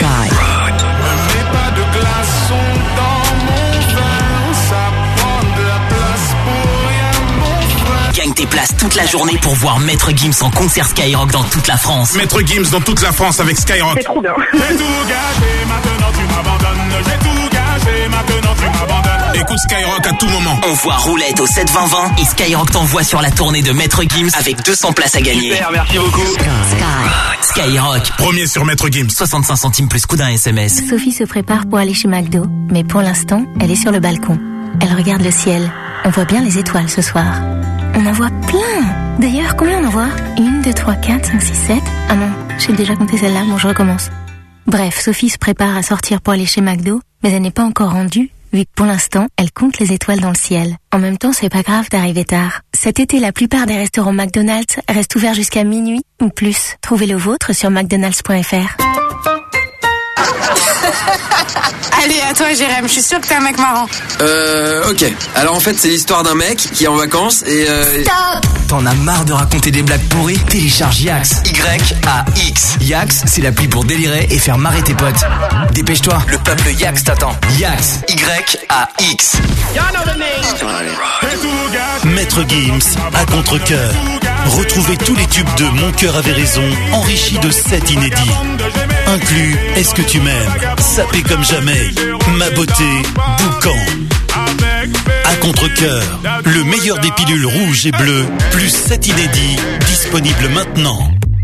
Gagne tes places toute la journée pour voir Maître Gims en concert Skyrock dans toute la France. Maître Gims dans toute la France avec Skyrock. C'est trop bien. J'ai tout gâché, maintenant tu m'abandonnes. J'ai tout gâché, maintenant tu m'abandonnes. Écoute Skyrock à tout moment. Envoie roulette au sept vingt vingt et Skyrock t'envoie sur la tournée de Maître Gims avec deux cents places à gagner. Super, merci beaucoup. Skyrock. Premier sur Maître Gims. soixante-cinq centimes plus coût d'un S M S. Sophie se prépare pour aller chez McDo, mais pour l'instant, elle est sur le balcon. Elle regarde le ciel. On voit bien les étoiles ce soir. On en voit plein. D'ailleurs, combien on en voit? Une, deux, trois, quatre, cinq, six, sept. Ah non, j'ai déjà compté celle-là, bon je recommence. Bref, Sophie se prépare à sortir pour aller chez McDo, mais elle n'est pas encore rendue, vu que pour l'instant, elle compte les étoiles dans le ciel. En même temps, c'est pas grave d'arriver tard. Cet été, la plupart des restaurants McDonald's restent ouverts jusqu'à minuit ou plus. Trouvez le vôtre sur mcdonalds point f r. Allez, à toi, Jérém, je suis sûre que t'es un mec marrant. Euh, ok. Alors en fait, c'est l'histoire d'un mec qui est en vacances et euh... Stop! T'en as marre de raconter des blagues pourries? Télécharge Yax. Y A X. Yax, c'est l'appli pour délirer et faire marrer tes potes. Dépêche-toi, le peuple Yax t'attend. Yax. Y A X. Maître Gims, à contre-cœur. Retrouvez tous les tubes de Mon cœur avait raison, enrichis de sept inédits. Inclus Est-ce que tu m'aimes, Sapé comme jamais, Ma beauté, Boucan. À contre-cœur, le meilleur des pilules rouges et bleues, plus sept inédits, disponibles maintenant.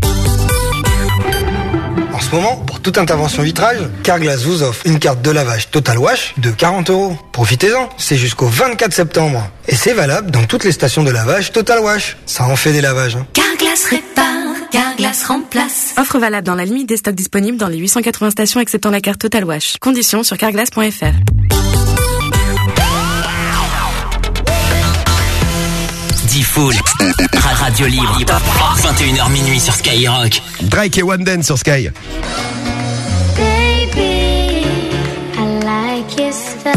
En ce moment, pour toute intervention vitrage, Carglass vous offre une carte de lavage Total Wash de quarante euros. Profitez-en, c'est jusqu'au vingt-quatre septembre. Et c'est valable dans toutes les stations de lavage Total Wash. Ça en fait des lavages. Hein. Carglass répare, Carglass remplace. Offre valable dans la limite des stocks disponibles dans les huit cent quatre-vingts stations acceptant la carte Total Wash. Conditions sur carglass point f r. Diffoul, radio libre, vingt et une heures minuit sur Skyrock. Drake et One Dance sur Sky. Baby, I like your style.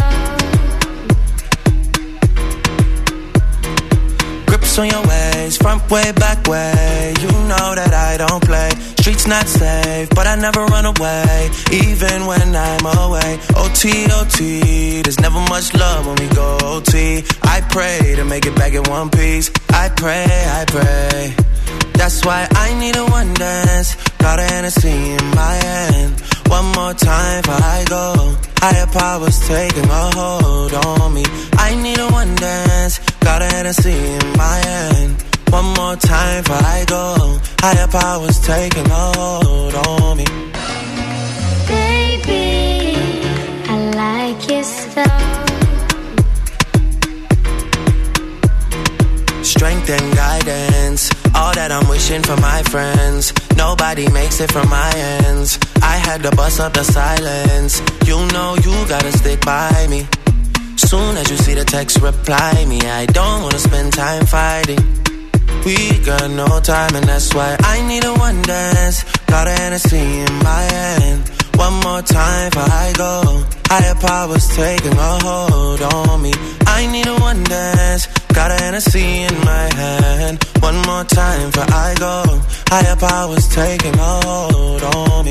Grips on your ways, front way, back way. You know that I don't play. Streets not safe, but I never run away, even when I'm away. O T, O T, there's never much love when we go O T. I pray to make it back in one piece. I pray, I pray. That's why I need a one dance. Got a Hennessy in my hand. One more time before I go. Higher powers taking a hold on me. I need a one dance. Got a Hennessy in my hand. One more time before I go. Higher powers taking a hold on me. Baby, I like your style. Strength and guidance, all that I'm wishing for my friends. Nobody makes it from my ends. I had to bust up the silence. You know you gotta stick by me. Soon as you see the text, reply me. I don't wanna spend time fighting. We got no time and that's why I need a one dance. Got a Hennessy in my hand. One more time before I go. Higher powers taking a hold on me. I need a one dance. Got a Hennessy in my hand. One more time before I go. Higher powers taking a hold on me.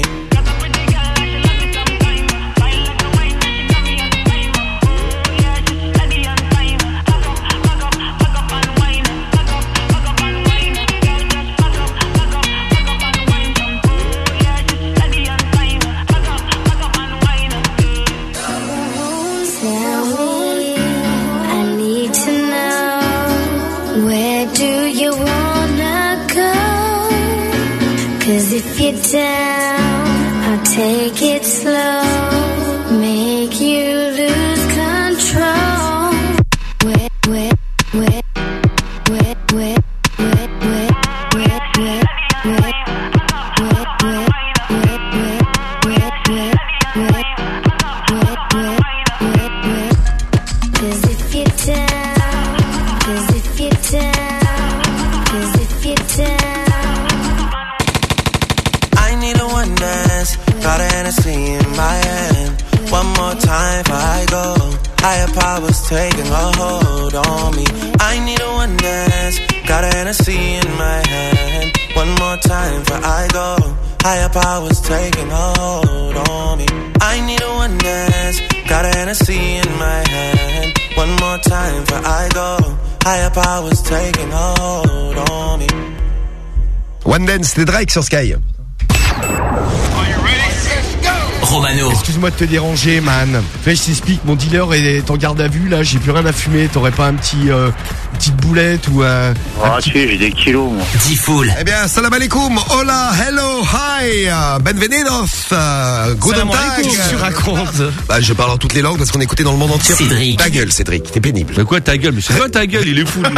If you're down, I'll take it slow, make you lose control. Wet, wet, wet, wet, wet, wet, wet, wet, wet, wet, wet, wet, wet, wet, wet, wet, wet, wet, wet, wet. 'Cause if you're down, 'cause if you're down, 'cause if you're down. Got a Hennessy in my hand. One more time before I go. Higher powers taking a hold on me. I need a one dance. Got a Hennessy in my hand. One more time before I go. Higher powers taking a hold on me. I need a one dance. Got a Hennessy in my hand. One more time before I go. Higher powers taking a hold on me. One Dance, c'était Drake sur Sky. Romano. Excuse-moi de te déranger, man. Fais, je t'explique, mon dealer est en garde à vue, là, j'ai plus rien à fumer. T'aurais pas un petit, euh, petite boulette ou euh, Ah, tu sais, j'ai des kilos, moi. Diffoul. Eh bien, salam alaikum, hola, hello, hi, uh, benvenidos, uh, guten Salam tag. alaikum, qu'est-ce que tu racontes? Bah, je parle en toutes les langues parce qu'on est écouté dans le monde entier. Cédric. Ta gueule, Cédric, t'es pénible. Mais quoi ta gueule? Mais c'est quoi ta gueule? Il est fou, lui.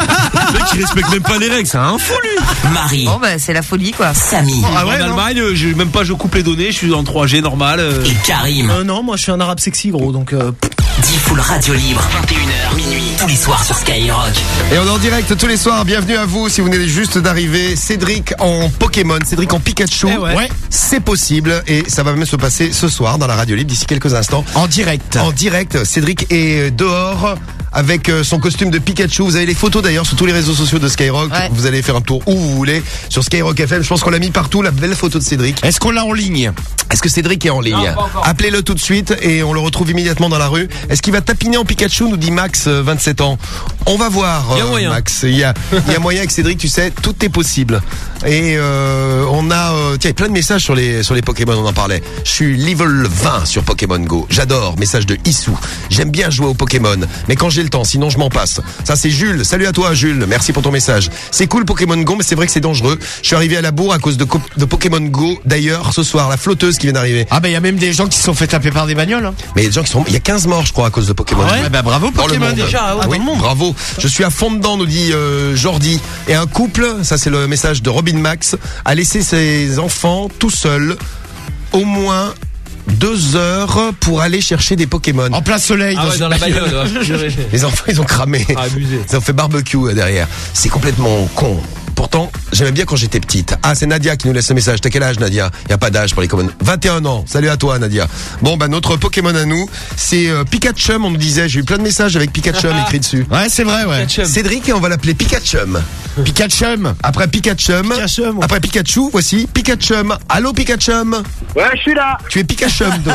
Le mec, il respecte même pas les règles, c'est un fou, lui. Marie. Bon, bah, c'est la folie, quoi. Samy. Ah ouais, en non. Allemagne, je, même pas je coupe les données, je suis en trois G normal. euh. Et Karim. Euh, non, moi je suis un arabe sexy gros, donc. Euh... Diffoul Radio Libre. vingt et une heures minuit. Tous les soirs sur Skyrock. Et on est en direct tous les soirs, bienvenue à vous si vous venez juste d'arriver. Cédric en Pokémon, Cédric en Pikachu. Eh ouais. Ouais. C'est possible et ça va même se passer ce soir dans la radio libre d'ici quelques instants. En direct. En direct, Cédric est dehors avec son costume de Pikachu. Vous avez les photos d'ailleurs sur tous les réseaux sociaux de Skyrock. Ouais. Vous allez faire un tour où vous voulez sur Skyrock F M. Je pense qu'on l'a mis partout, la belle photo de Cédric. Est-ce qu'on l'a en ligne? Est-ce que Cédric est en ligne? Non, pas encore. Appelez-le tout de suite et on le retrouve immédiatement dans la rue. Est-ce qu'il va tapiner en Pikachu, nous dit Max, euh, vingt-sept ans. On va voir, Il y a euh, moyen. Max. Il y a, il y a moyen avec Cédric, tu sais, tout est possible. Et euh, on a, euh, tiens, plein de messages sur les sur les Pokémon, on en parlait. Je suis level vingt sur Pokémon Go. J'adore. Message de Issou. J'aime bien jouer au Pokémon, mais quand j'ai le temps, sinon je m'en passe. Ça c'est Jules. Salut à toi Jules. Merci pour ton message. C'est cool Pokémon Go, mais c'est vrai que c'est dangereux. Je suis arrivé à la bourre à cause de, co- de Pokémon Go. D'ailleurs, ce soir, la flotteuse qui vient d'arriver. Ah bah il y a même des gens qui se sont fait taper par des bagnoles. Hein. Mais il y a des gens qui sont, il y a quinze morts, je crois, à cause de Pokémon. Ah ouais, Go. bah bravo Dans le Pokémon monde. déjà. Ah ouais, oui, dans le monde. bravo. Je suis à fond dedans, nous dit euh, Jordi. Et un couple, ça c'est le message de Robin Max, a laissé ses enfants tout seuls au moins deux heures pour aller chercher des Pokémon. En plein soleil. Ah dans ouais, une dans la bagnole. bagnole. ouais. Les enfants, ils ont cramé. Ah, abusé. Ils ont fait barbecue euh, derrière. C'est complètement con. Pourtant, j'aimais bien quand j'étais petite. Ah, c'est Nadia qui nous laisse ce message. T'as quel âge, Nadia? Il y a pas d'âge pour les Pokémon. vingt et un ans. Salut à toi, Nadia. Bon, bah notre Pokémon à nous, c'est euh, Pikachu. On nous disait, j'ai eu plein de messages avec Pikachu écrit dessus. Ouais, c'est vrai, ouais. Pikachu. Cédric, et on va l'appeler Pikachu. Pikachu. Après Pikachu, Pikachu. après Pikachu, voici Pikachu. Allô Pikachu. Ouais, je suis là. Tu es Pikachu. donc.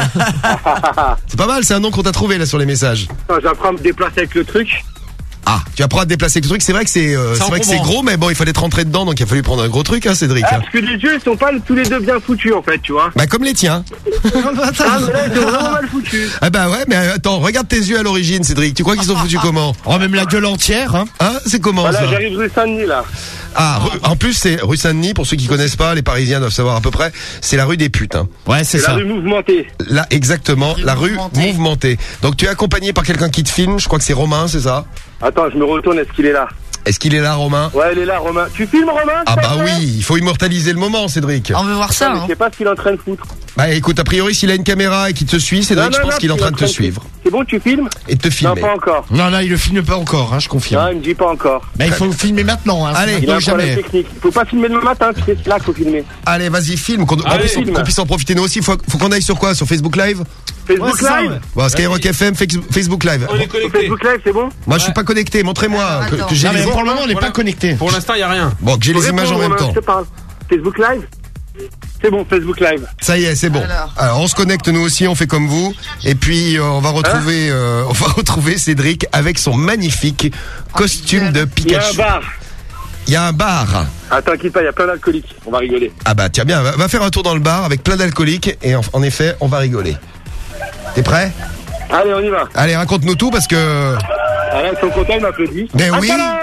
C'est pas mal, c'est un nom qu'on t'a trouvé là sur les messages. Attends, j'apprends à me déplacer avec le truc. Ah, tu apprends à te déplacer avec le truc. C'est vrai que c'est, euh, c'est vrai que c'est gros, mais bon, il fallait te rentrer dedans, donc il a fallu prendre un gros truc, hein, Cédric. Ah, hein. parce que les jeux, ils sont pas tous les deux bien foutus, en fait, tu vois. Bah comme les tiens. Ah, mais là, ils sont vraiment mal foutus. Ah bah ouais, mais attends, regarde tes yeux à l'origine, Cédric. Tu crois qu'ils sont foutus comment? Oh, même la gueule entière. Hein. Hein, c'est comment Voilà, ça? j'arrive rue Saint-Denis, là. Ah, rue- en plus c'est rue Saint-Denis. Pour ceux qui connaissent pas, les Parisiens doivent savoir à peu près. C'est la rue des putes. Hein. Ouais, c'est C'est la ça. rue mouvementée. Là, exactement, la rue mouvementée. mouvementée. Donc tu es accompagné par quelqu'un qui te filme. Je crois que c'est Romain, c'est ça? Attends, je me retourne, est-ce qu'il est là? Est-ce qu'il est là, Romain? Ouais, il est là, Romain. Tu filmes, Romain? Ah s'il te bah plaît oui, il faut immortaliser le moment, Cédric. On veut voir ça. Attends, mais Hein. Je sais pas ce qu'il est en train de foutre. Bah écoute, a priori, s'il a une caméra et qu'il te suit, Cédric, Non, je non, pense non, qu'il est en il train de te suivre C'est bon, tu filmes? et de te Non, filmer. pas encore. Non, là, il le filme pas encore, hein, je confirme. Non, il me dit pas encore. Mais il faut le filmer maintenant. Hein, Allez. Il a maintenant un ou problème jamais. technique. Faut pas filmer demain matin, tu sais, c'est là qu'il faut filmer. Allez, vas-y, filme, qu'on qu'on Allez, puisse, en- filme. qu'on puisse en profiter nous aussi. Faut, faut qu'on aille sur quoi? Sur Facebook Live? Facebook Ouais, c'est ça, Live? ouais. Bon, Skyrock F M, Fex- Facebook Live. On est Sur connecté. Facebook Live, c'est bon? Moi, je suis pas connecté. Montrez-moi Ah, que, attends. que j'ai Non, mais les pour le moment, on n'est Voilà. pas connecté. Pour l'instant, il y a rien. Bon, que j'ai Faut les images en répondre, même Romain, temps. je te parle. Facebook Live? C'est bon, Facebook Live. Ça y est, c'est bon. Alors. Alors, on se connecte nous aussi, on fait comme vous. Et puis, euh, on va retrouver, Hein euh, on va retrouver Cédric avec son magnifique costume de Il y a un Pikachu. bar. Il y a un bar. Attends, quitte pas, il y a plein d'alcooliques. On va rigoler. Ah bah tiens bien, va, va faire un tour dans le bar avec plein d'alcooliques et en, en effet, on va rigoler. T'es prêt? Allez, on y va. Allez, raconte-nous tout parce que... Ah là, ils sont contents, ils m'applaudissent. Mais Un oui. câlin.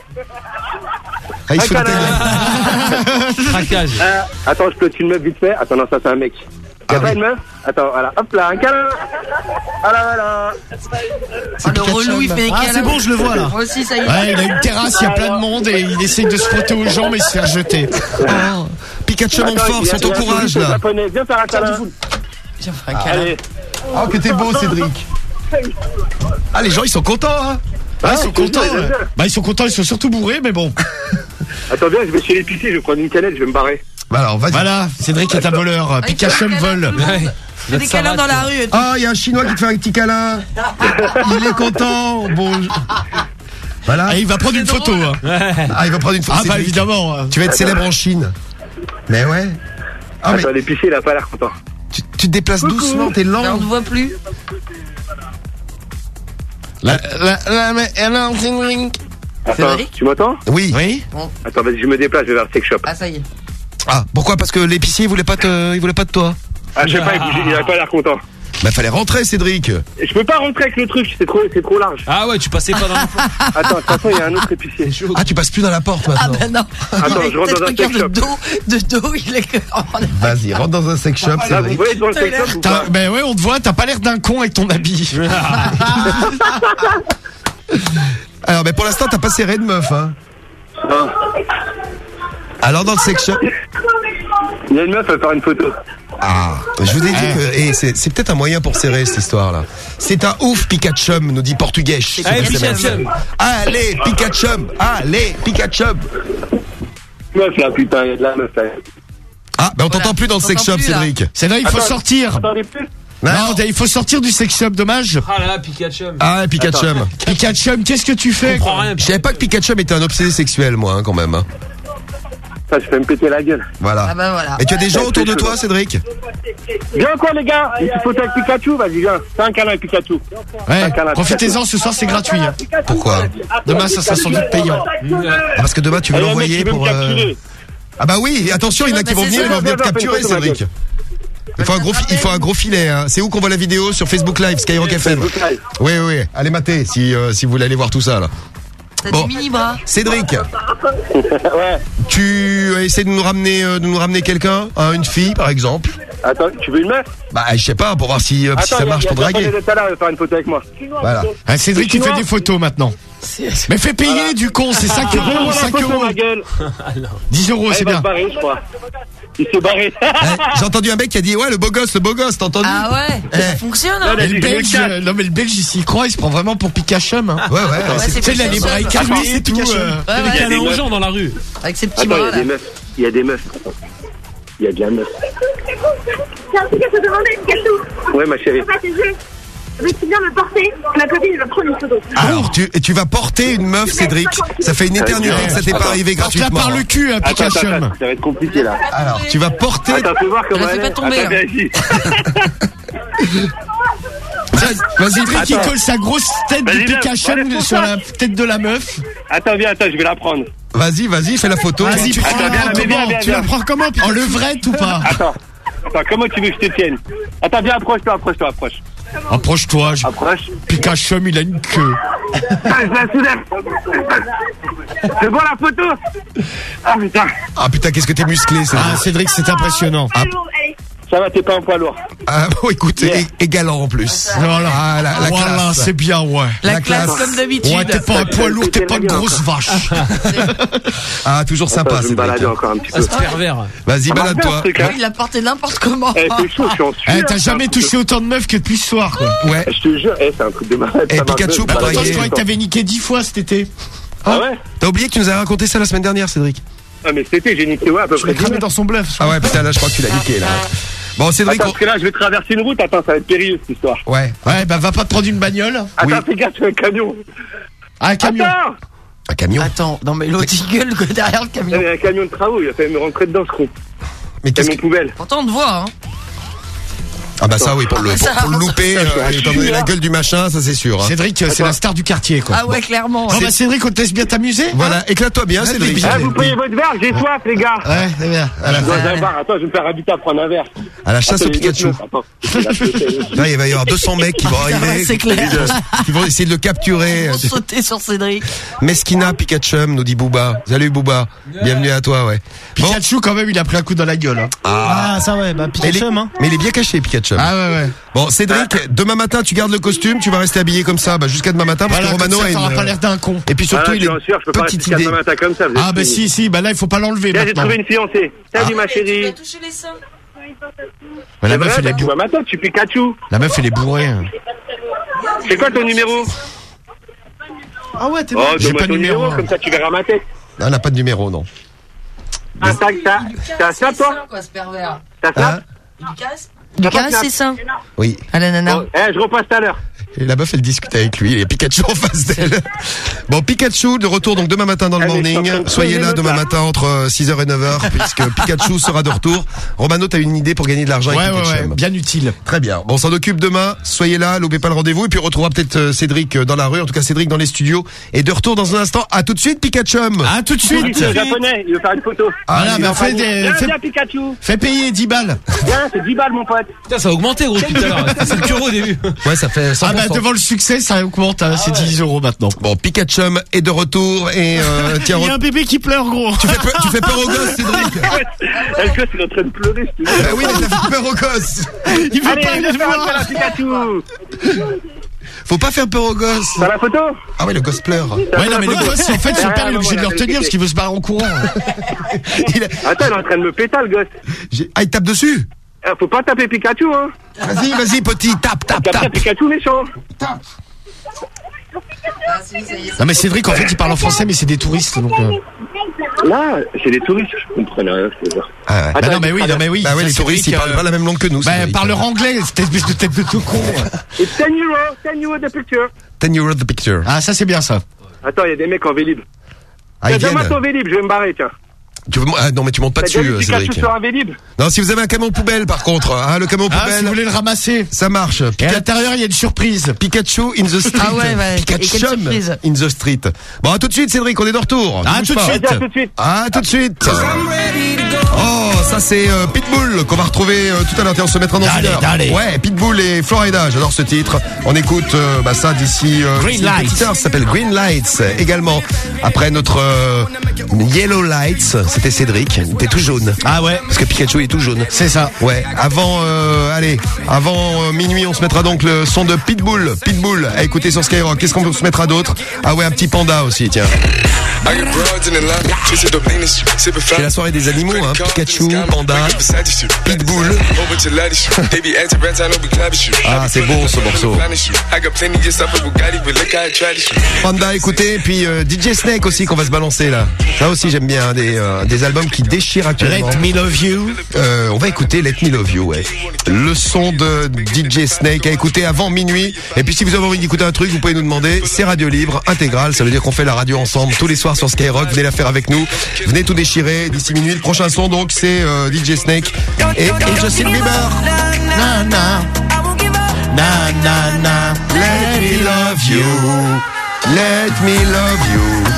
Ah, il se fout de Un ta câlin. gueule. Craquage. Euh, attends, je peux une meuf vite fait. Attends, non, ça c'est un mec. Ah Y'a pas oui. une meuf? Attends, voilà. Hop là, un câlin. Voilà, voilà. Oh, le relou, il fait des Ah, câlins. c'est bon, je le vois là. Moi aussi, ça y est. Ouais, il a une terrasse, il y a plein de monde et il essaye de se frotter aux jambes et se faire jeter. Oh, Pikachu en Attends, force, il y a- on t'encourage il y a un là. japonais. Viens faire un câlin. Tiens, fais un câlin. Allez. Oh, que t'es beau, Cédric. Ah, les gens, ils sont contents, hein. Ah, ils sont je te contents. jure, je te ouais. jure. Bah, ils sont contents, ils sont surtout bourrés, mais bon. Attends, viens, je vais chez l'épicier, je vais prendre une canette, je vais me barrer. Bah alors, vas-y. Voilà, Cédric est un voleur. Pikachu me vole. Fais des câlins dans la rue. et tout. Ah, il y a un Chinois qui te fait un petit câlin. Il est content. Bon. je- Voilà. Ah, il va prendre une photo. hein. Ah, il va prendre une photo. Ah, bah Cédric. évidemment. hein. Tu vas être célèbre en Chine. Mais ouais. Ah, mais Attends, l'épicier, il a pas l'air content. tu, tu te déplaces doucement, t'es Là, on lent. ne voit plus. La, la, la, mais, elle a un ring. Attends, Cédric tu m'entends? Oui. Oui. Attends, vas-y, je me déplace, je vais vers le sex shop. Ah, ça y est. Ah, pourquoi? Parce que l'épicier, il voulait pas te, il voulait pas de toi. Ah, je sais pas, il, bougeait, il avait pas l'air content. Bah fallait rentrer, Cédric. Je peux pas rentrer avec le truc, c'est trop, c'est trop large. Ah ouais, tu passais pas dans la porte. Attends, de toute façon, il y a un autre épicier. Ah, tu passes plus dans la porte maintenant. Ah ben non. Attends, Il je rentre peut-être dans un regarde sex shop. de dos, de dos, il est. Vas-y, rentre dans un sex shop, Là, vous Cédric. voyez devant le sex shop ou T'as- pas? Ben ouais, on te voit, t'as pas l'air d'un con avec ton habit. Alors, mais pour l'instant, t'as pas serré de meuf, hein. Non. Alors, dans le sex shop. Il y a une meuf, elle va faire une photo. Ah, je vous ai dit que eh, c'est, c'est peut-être un moyen pour serrer cette histoire-là. C'est un ouf, Pikachu, nous dit Portugais. Allez, Pikachu. Allez, Pikachu. Allez, Pikachu. Meuf, là, putain, il y a de la meuf, là. Ah, ben on t'entend plus dans le sex shop, Cédric. C'est là, il faut Attends, sortir. Attendez plus. Non, il faut sortir du sex shop, dommage. Ah là là, Pikachu. Ah, Pikachu. Pikachu, qu'est-ce que tu fais? Je comprends rien. Je savais pas que Pikachu était un obsédé sexuel, moi, hein, quand même. Hein. Ça, je vais me péter la gueule. Voilà. Ah bah voilà. Et tu as des gens autour de toi, Cédric? Viens quoi, les gars? Une petite photo avec Pikachu? Vas-y, viens. Fais un câlin avec Pikachu. Ouais, profitez-en, ce soir c'est gratuit. Hein. Pourquoi? Demain, ça sera sans doute payant. Ah, parce que demain, tu veux Allez, l'envoyer mec, il veut pour. me euh, capturer. Ah bah oui, attention, il y en a qui vont mais venir, c'est ils vont ça, venir te viens, viens, capturer, fais une photo, Cédric. Il faut un gros, fi- il faut un gros filet. Hein. C'est où qu'on voit la vidéo? Sur Facebook Live, Skyrock F M. Facebook Live. Oui, oui, oui. Allez mater si euh, si vous voulez aller voir tout ça là. T'as Bon. des mini-bras. Cédric, Ouais. tu essaies de nous ramener euh, de nous ramener quelqu'un, hein, une fille par exemple. Attends, tu veux une meuf? Bah je sais pas pour voir si, euh, si Attends, ça marche y a- pour y a draguer. personne de tout à l'heure, elle va faire une photo avec moi. Voilà. Ah, Cédric, il fait Chinois. des photos maintenant. Mais fais payer Voilà. du con, c'est cinq Donne-moi euros, la cinq photo, euros. ma gueule. dix euros, Ah, c'est il va bien. se barrer, je crois. Il s'est barré. Eh, j'ai entendu un mec qui a dit ouais le beau gosse, le beau gosse, t'as entendu? Ah ouais, Eh. ça fonctionne. Non, Hein. mais- Et le Je me belge, casse. euh, non mais le belge il s'y croit, il se prend vraiment pour Pikachu. Hein. Ouais ouais. Ouais, c'est- c'est Tu sais, il a les Pikachu. bras écartés et tout. Pikachu. euh. Ouais, Il y a ouais. des des aux meufs. gens dans la rue. Avec ses petits Attends, il y bras a là. des meufs. Il y a des meufs. Il y a de la meuf. C'est un truc à te demander, Pikachu. Ouais, ma chérie. Papa, tes yeux. Veux-tu bien me porter? Ma copine, elle va prendre une photo. Alors tu tu vas porter une meuf, Cédric. Ça fait une éternité que ça t'est pas Attends. arrivé Porte-la gratuitement. par le cul, hein, Attends, Pikachu. attends, attends, ça va être compliqué là. Alors tu vas porter. Attends, fais voir comment la fais elle pas est. tomber, Attends, hein. viens ici. Vas-y, Cédric, il Attends. colle sa grosse tête de Vas-y, viens. Pikachu Allez, sur la tête de la meuf. Attends, viens, attends, je vais la prendre. Vas-y, vas-y, fais la photo. Vas-y, Tu- prends-la Attends, viens, viens, comment viens, Tu la viens. prends comment En levrette ou pas Attends. Attends, comment tu veux que je te tienne? Attends, viens, approche-toi, approche-toi, approche. Approche-toi, je- Approche. Pikachu, il a une queue. Ah, je la soulève. C'est bon la photo? Ah putain. Ah putain, qu'est-ce que t'es musclé, Cédric. Ah, Cédric, c'est impressionnant. Ah, Ça va, t'es pas un poids lourd. ah, bon, écoute, Yeah. et, et galant en plus. Voilà, Ah, la, la voilà, classe. c'est bien, ouais. La, La classe, classe. comme d'habitude. Ouais, t'es pas un poids lourd, t'es pas une grosse vache. Ah, toujours sympa, Attends, je vais me Cédric. balader encore un petit Ah, peu. c'est pervers. Vas-y, Ça marche bien, balade-toi. ce truc, hein. Il l'a porté n'importe comment. Eh, c'est chaud, je suis en Eh, sueur. t'as jamais touché autant de meufs que depuis ce soir, quoi. Ouais. Je te jure, eh, c'est un truc de malade. Eh, ça marche Pikachu, bien, pour je me Attends, draguer. je croyais que t'avais niqué dix fois cet été. Ah ouais? T'as oublié que tu nous avais raconté ça la semaine dernière, Cédric? Ah, mais cet été, j'ai niqué, ouais, à peu Je près. l'ai cramé dans son bluff. Ah ouais, putain, là, je crois que tu l'as niqué, là. Bon, Cédric, Attends, on- parce que là, je vais traverser une route. Attends, ça va être périlleux, cette histoire. ouais. Ouais, bah va pas te prendre une bagnole. Attends, Oui. fais gaffe, c'est un camion. Ah, un camion. Attends! Un camion. Attends, non mais l'autre il gueule que derrière le Il y camion. avait un camion de travaux, il a fait me rentrer dedans, ce con. Mais qu'est-ce Camion que... poubelle. Pourtant on te voit, hein. Ah bah ça, oui, pour le, pour, pour le louper, Ça, je euh, suis étant donné la là. gueule du machin, ça c'est sûr. Hein. Cédric, c'est la star du quartier, quoi. Ah ouais, clairement. Bon, bah Cédric, on te laisse bien t'amuser. Voilà, éclate-toi bien, Ouais, Cédric. bien. Ah, vous payez votre verre, j'ai soif, les gars. Ouais, c'est bien. Voilà. Je dois un bar. Attends, je vais me faire habiter à prendre un verre. À la chasse Attends, au il y a d'autres Pikachu. meufs, attends. Je vais la péter. Là, il va y avoir deux cents mecs qui vont arriver. C'est clair. Qui vont essayer de le capturer. Pour sauter sur Cédric. Meskina Pikachu, nous dit Booba. Salut Booba. Bienvenue à toi, ouais. Bon. Pikachu, quand même, il a pris un coup dans la gueule. Hein. Ah, ça ouais, bah mais il, est, Pikachu, hein. mais il est bien caché, Pikachu. Ah ouais, ouais. Bon, Cédric, demain matin, tu gardes le costume, tu vas rester habillé comme ça, bah, jusqu'à demain matin, parce Voilà, que Romano comme ça, a t'auras une... pas l'air d'un con. Et puis surtout, Ah, il je a suis en sueur, je peux pas petite rester jusqu'à idée. demain matin comme ça. vous êtes Ah bah finis. si, si, bah là, il faut pas l'enlever Tiens, j'ai maintenant. trouvé une fiancée. Salut, ma chérie. touché les seins. Mais la C'est meuf, vrai, elle est bah, tu bourrée. vois ma tête, tu Pikachu. La meuf, elle est bourrée. hein. C'est quoi ton numéro? Ah ouais, t'es Oh, J'ai donne-moi pas ton de numéro, numéro, hein. comme ça tu verras ma tête. Non, elle n'a pas de numéro, non. Ah, t'as, t'as, t'as ça, toi? Quoi, ce pervers. T'as ça? Hein Il casse Il casse ses seins. Oui. Ah la nana. Bon, eh, je repasse tout à l'heure. Et la meuf, elle discute avec lui. Il y a Pikachu en face d'elle. Bon, Pikachu, de retour donc demain matin dans le Ah, mais je suis en morning. train de Soyez crever là le demain plat. matin entre six heures et neuf heures, puisque Pikachu sera de retour. Romano, t'as une idée pour gagner de l'argent Ouais, avec ouais, Pikachu. ouais, bien utile. Très bien. Bon, on s'en occupe demain. Soyez là, loupez pas le rendez-vous. Et puis on retrouvera peut-être euh, Cédric euh, dans la rue. En tout cas, Cédric dans les studios. Et de retour dans un instant. À tout de suite, Pikachu. À tout de Oui, suite. c'est le japonais, il veut faire une photo. Ah, Voilà, il bah va fais pas- des, Viens, fais, viens, Pikachu. fais payer dix balles. Viens, c'est dix balles, mon pote. Putain, ça a augmenté, gros, tout à l'heure. C'était cinq euros au début. Ouais, ça fait cent pour cent. Ah bah devant le succès, ça augmente, hein, c'est dix euros maintenant. Bon, Pikachu est de retour et euh, tiens, il y a un bébé qui pleure, gros. Tu fais peur, tu fais peur aux gosses, Cédric. Le gosse, il est en train de pleurer, je te Bah oui, il a fait peur aux gosses. Il veut Allez, pas aller je vais faire voir. un Pikachu. Faut pas faire peur aux gosses. T'as la photo? Ah ouais, le gosse pleure. Ouais, non, mais le gosse, en fait, son père est obligé de le retenir parce qu'il veut se barrer en courant. Il a- Attends, il est en train de me péter, le gosse. J'ai- Ah, il tape dessus. Eh, Faut pas taper Pikachu, hein. Vas-y, vas-y, petit, tape, tape, Tape pas tape. Pikachu méchant. Non, mais Cédric, en fait, il parle en français, mais c'est des touristes, donc. euh. Là, c'est des touristes, je comprenais rien, je te jure. Ah ouais. Bah non, mais oui, non, mais oui. Bah ouais, ça, les touristes, Cédric, ils parlent euh, pas la même langue que nous. Bah, Cédric. parle leur anglais, cette espèce de tête de tout con. Et ten euros, ten euros de picture. ten euros the picture. Ah, ça, c'est bien, ça. Attends, il y a des mecs en Vélib. Ah, ils Donne-moi viennent. ton Vélib, je vais me barrer, tiens. Tu veux... ah, non, mais tu montes pas T'as déjà dessus, vu euh, Pikachu Cédric. sur un Vélib? Non, si vous avez un camion poubelle, par contre, hein, le camion Ah, poubelle. si vous voulez le ramasser. Ça marche. Et à Pika- l'intérieur, il y a une surprise. Pikachu in the street. Ah ouais, ouais. Et quelle Pikachu surprise. in the street. Bon, à tout de suite, Cédric, on est de retour. Ah, Ne bouge tout de pas. suite. Vas-y, à tout de suite. Ah, tout de suite. Oh, ça c'est euh, Pitbull qu'on va retrouver euh, tout à l'heure. Tiens, on se mettra dans Dale, une heure. dale. Ouais, Pitbull et Florida, j'adore ce titre. On écoute euh, bah, ça d'ici euh, Green d'ici une Lights. petite heure. Ça s'appelle Green Lights euh, également. Après notre euh, Yellow Lights, c'était Cédric. Il était tout jaune. Ah ouais. Parce que Pikachu est tout jaune. C'est ça. Ouais, avant, euh, allez, avant euh, minuit, on se mettra donc le son de Pitbull. Pitbull, à écouter sur Skyrock. Qu'est-ce qu'on se mettra d'autre? Ah ouais, un petit panda aussi, tiens. C'est la soirée des animaux, hein. Pikachu, panda, Pitbull. Ah, c'est beau ce morceau. Panda, écoutez, puis euh, D J Snake aussi qu'on va se balancer là. Ça aussi j'aime bien, hein, des, euh, des albums qui déchirent actuellement. Let me love you. Euh, on va écouter Let Me Love You, ouais. Le son de D J Snake à écouter avant minuit. Et puis si vous avez envie d'écouter un truc, vous pouvez nous demander. C'est radio libre, intégrale. Ça veut dire qu'on fait la radio ensemble tous les soirs sur Skyrock. Venez la faire avec nous. Venez tout déchirer d'ici minuit. Le prochain son donc c'est euh, D J Snake et, et Justin Bieber. Na na. Na na na. Let me love you. Let me love you.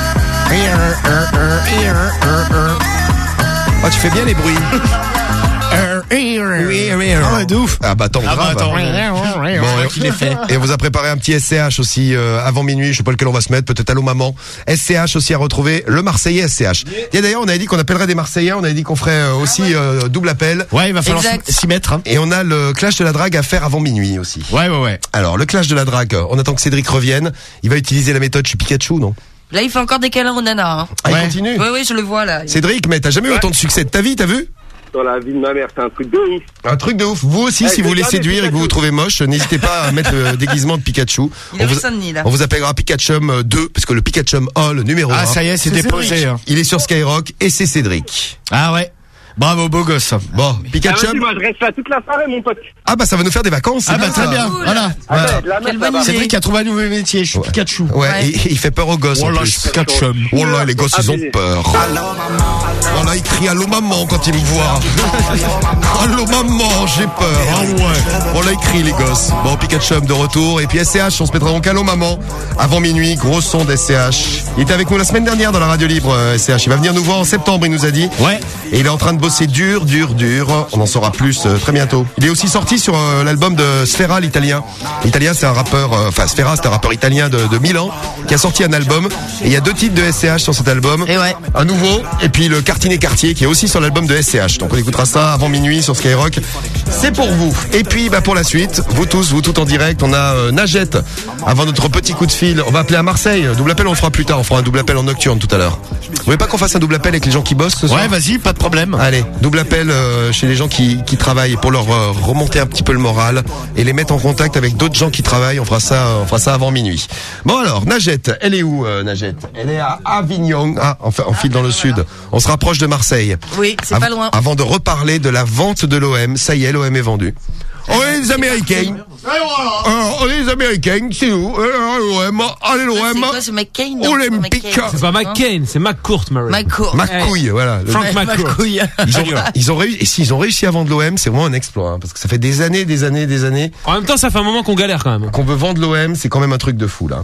Oh, tu fais bien les bruits. Oui, oui, oui. Ah ouais, de ouf. Ah bah attends, Ah bah grave. attends. Bon, il est fait. Et on vous a préparé un petit S C H aussi euh, avant minuit, je sais pas lequel on va se mettre, peut-être Allô Maman. S C H aussi à retrouver, le Marseillais S C H. Et d'ailleurs, on avait dit qu'on appellerait des Marseillais, on avait dit qu'on ferait euh, aussi euh, double appel. Ouais, il va falloir Exact. s'y mettre. Hein. Et on a le clash de la drague à faire avant minuit aussi. Ouais, ouais, ouais. Alors, le clash de la drague, on attend que Cédric revienne. Il va utiliser la méthode chez Pikachu, non? Là, il fait encore des câlins aux nanas. Hein. Ah, Ouais. il continue? Oui, oui, je le vois là. Cédric, mais t'as jamais eu autant de succès de ta vie, t'as vu? Dans la vie de ma mère, c'est un truc de ouf. Un truc de ouf. Vous aussi, Eh, si je vous vais voulez garder séduire et que vous vous Pikachu. trouvez moche, n'hésitez pas à mettre le déguisement de Pikachu. Il est On rue vous, Saint-Denis, là. on vous appellera Pikachu deux, parce que le Pikachu un, le numéro un. Ah, ça y est, c'est déposé. Cédric. Hein. Il est sur Skyrock et c'est Cédric. Ah ouais. Bravo, beau gosse. Bon, Ah, Pikachu. vas-y, moi, je reste là toute la soirée, mon pote. Ah bah ça va nous faire des vacances. c'est Ah bah bien, très ça. bien. Voilà. Ah, Voilà. ouais, de la Quelle meuf, bonne là-bas. idée. Cédric a trouvé un nouveau métier. Je suis Pikachu. Ouais, Ouais. Et, et il fait peur aux gosses. en Voilà, plus. je suis Pikachu. Oh là, les gosses, ils ont Abusé. peur. Oh là, il crie allô maman quand il me voit. Allô maman, j'ai peur. Ah ouais. Bon là, il crie les gosses. Bon, Pikachu de retour. Et puis S C H, on se mettra donc allô maman. Avant minuit, gros son d'S C H. Il était avec nous la semaine dernière dans la radio libre, euh, S C H. Il va venir nous voir en septembre, il nous a dit. Ouais. Et il est en train de bosser dur, dur, dur. On en saura plus euh, très bientôt. Il est aussi sorti sur euh, l'album de Sfera, l'italien. L'italien, c'est un rappeur, euh, enfin Sfera, c'est un rappeur italien de, de Milan qui a sorti un album. Et il y a deux titres de S C H sur cet album. Et ouais. Un nouveau, et puis le Cartinet Cartier qui est aussi sur l'album de S C H. Donc on écoutera ça avant minuit sur Skyrock. C'est pour vous. Et puis bah pour la suite, vous tous, vous tout en direct, on a euh, Najette. Avant notre petit coup de fil, on va appeler à Marseille. Double appel, on le fera plus tard. On fera un double appel en nocturne tout à l'heure. Vous voulez pas qu'on fasse un double appel avec les gens qui bossent ce soir? Ouais, vas-y, pas de problème. Allez, double appel euh, chez les gens qui, qui travaillent pour leur euh, remonter un petit peu le moral et les mettre en contact avec d'autres gens qui travaillent. On fera ça, on fera ça avant minuit. Bon alors, Najette, elle est où euh, Najette? Elle est à Avignon. Ah, enfin, on file dans le sud. On se rapproche de Marseille. Oui, c'est Av- pas loin. Avant de reparler de la vente de l'O M, ça y est, l'O M est vendu. On est les Américains. Euh, on est les Américains, c'est nous. Euh, l'O M, allez l'O M. C'est quoi, c'est McCain? non, Olympique. c'est McCain. C'est pas McCain, c'est McCourt, Murray. McCourt. McCouille, voilà. Le- Frank Ouais, McCourt. McCouille. Ils ont, ils ont réussi, et s'ils ont réussi à vendre l'O M, c'est vraiment un exploit, hein, parce que ça fait des années, des années, des années En même temps, ça fait un moment qu'on galère quand même. qu'on veut vendre l'O M, c'est quand même un truc de fou là.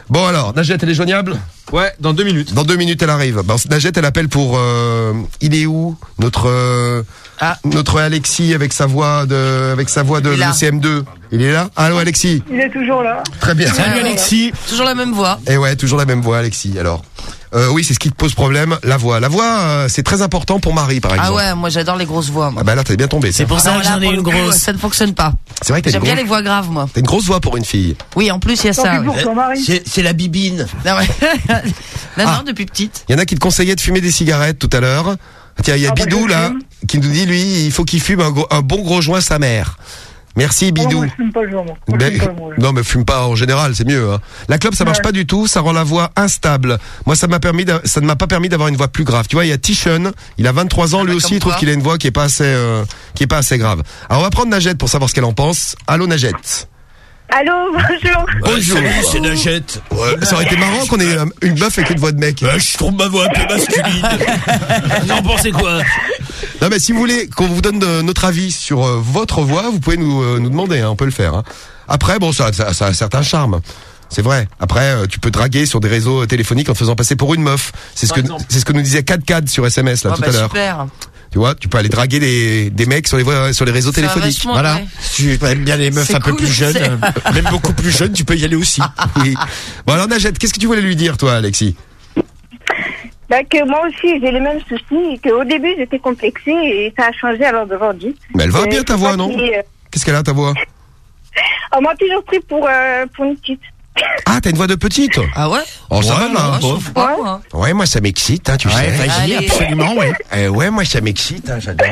Bon alors, Najette, elle est joignable ? Ouais, dans deux minutes. Dans deux minutes, elle arrive. Ben, Najette, elle appelle pour... Euh, il est où notre euh, ah. notre Alexis avec sa voix de avec sa voix de le C M deux. Il est là ? Allô Alexis ? Il est toujours là. Très bien. Salut Alexis. Toujours la même voix. Et ouais, toujours la même voix Alexis. Alors, euh, oui, c'est ce qui te pose problème, la voix. La voix, euh, c'est très important pour Marie, par exemple. Ah ouais, moi j'adore les grosses voix. Moi. Ah bah là, t'es bien tombé. C'est pour ça Ah, que j'en ai une coup, grosse. Ça ne fonctionne pas. C'est vrai que t'as J'aime une bien grosse... les voix graves, moi. T'as une grosse voix pour une fille. Oui, en plus il y a ça. Ouais. C'est, c'est la bibine. Non, ouais. non, Ah. non, depuis petite. Il y en a qui te conseillaient de fumer des cigarettes tout à l'heure. Tiens, il y a Ah bah, Bidou je là fume. qui nous dit lui, il faut qu'il fume un, gros- un bon gros joint sa mère. Merci Oh, Bidou. moi, je fume pas le jour, moi. Moi, je Ben, fume pas le jour. non mais fume pas en général, c'est mieux. Hein. La clope ça marche Ouais. pas du tout, ça rend la voix instable. Moi ça m'a permis, d'a- ça ne m'a pas permis d'avoir une voix plus grave. Tu vois, il y a Tishon, il a vingt-trois ans, Ah lui bah, aussi comme il trouve quoi. qu'il a une voix qui est pas assez, euh, qui est pas assez grave. Alors on va prendre Najette pour savoir ce qu'elle en pense. Allô Najette. Allô, bonjour. Bonjour. Salut, c'est Najette. Ouais, ça aurait été marrant qu'on ait euh, une meuf avec une voix de mec. Ouais, je trouve ma voix un peu masculine. Vous en pensez quoi? Non mais si vous voulez qu'on vous donne euh, notre avis sur euh, votre voix, vous pouvez nous euh, nous demander, hein, on peut le faire. Hein. Après bon ça, ça ça a un certain charme. C'est vrai. Après euh, tu peux draguer sur des réseaux téléphoniques en te faisant passer pour une meuf. C'est ce Par que exemple. c'est ce que nous disait quatre Cad sur S M S là Oh, tout bah, à l'heure. super. Tu vois, tu peux aller draguer des des mecs sur les voies- sur les réseaux Ça va téléphoniques. vachement, Voilà. ouais. Si tu aimes bien les meufs C'est un peu cool, plus jeunes, c'est- euh, même beaucoup plus jeunes, tu peux y aller aussi. Oui. Bon alors Najette, qu'est-ce que tu voulais lui dire toi Alexis? Bah, que moi aussi, j'ai les mêmes soucis. Qu'au début, j'étais complexée et ça a changé alors d'aujourd'hui. Mais elle va Euh, bien je ta sais voix pas non? si, euh, Qu'est-ce qu'elle a ta voix? On m'a toujours pris pour, euh, pour une petite. Ah t'as une voix de petite. Ah ouais? Oh ça va Ouais, là. ouais, Je trouve pas, moi. Ouais moi ça m'excite hein tu Ouais, sais. vas-y, Allez. absolument, ouais. Eh ouais moi ça m'excite hein, j'adore.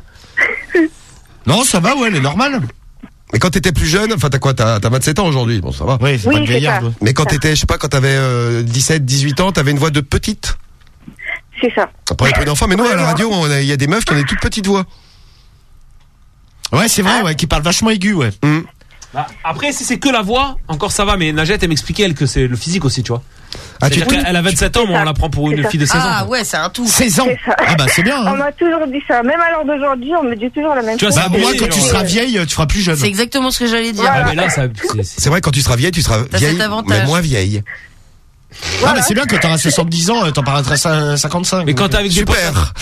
Non, ça va, ouais, elle est normale. Mais quand t'étais plus jeune, enfin t'as quoi, t'as t'as vingt-sept ans aujourd'hui, bon ça va. Oui, c'est Oui, pas une c'est vieillarde. ça. ouais. Mais quand t'étais, je sais pas, quand t'avais euh, dix-sept, dix-huit ans, t'avais une voix de petite. C'est ça. Après les d'enfants, mais nous à la radio, on a- il y a des meufs qui ont des toutes petites voix. Ouais, c'est vrai, ouais, qui parle vachement aigu, ouais. Hum. Bah, après, si c'est que la voix, encore ça va, mais Najette, elle m'expliquait, elle, que c'est le physique aussi, tu vois. Ah, tu C'est-à-dire qu'elle a vingt-sept ans, mais on la prend pour une C'est ça. fille de seize ans. Ah quoi. ouais, c'est un tout. seize ans. C'est ça. Ah bah c'est bien. On Hein. m'a toujours dit ça. Même à l'heure d'aujourd'hui, on me dit toujours la même Tu vois, chose. Bah c'est moi, abusé, quand tu genre. seras vieille, tu feras plus jeune. C'est exactement ce que j'allais dire. Ouais, mais là, ça, c'est- c'est- C'est vrai, quand tu seras vieille, tu seras T'as vieille, cet avantage. mais moins vieille. Ah mais c'est bien, quand t'auras soixante-dix ans, euh, t'en paraîtras cin- cinquante-cinq. Mais quand t'es avec des potes, Super.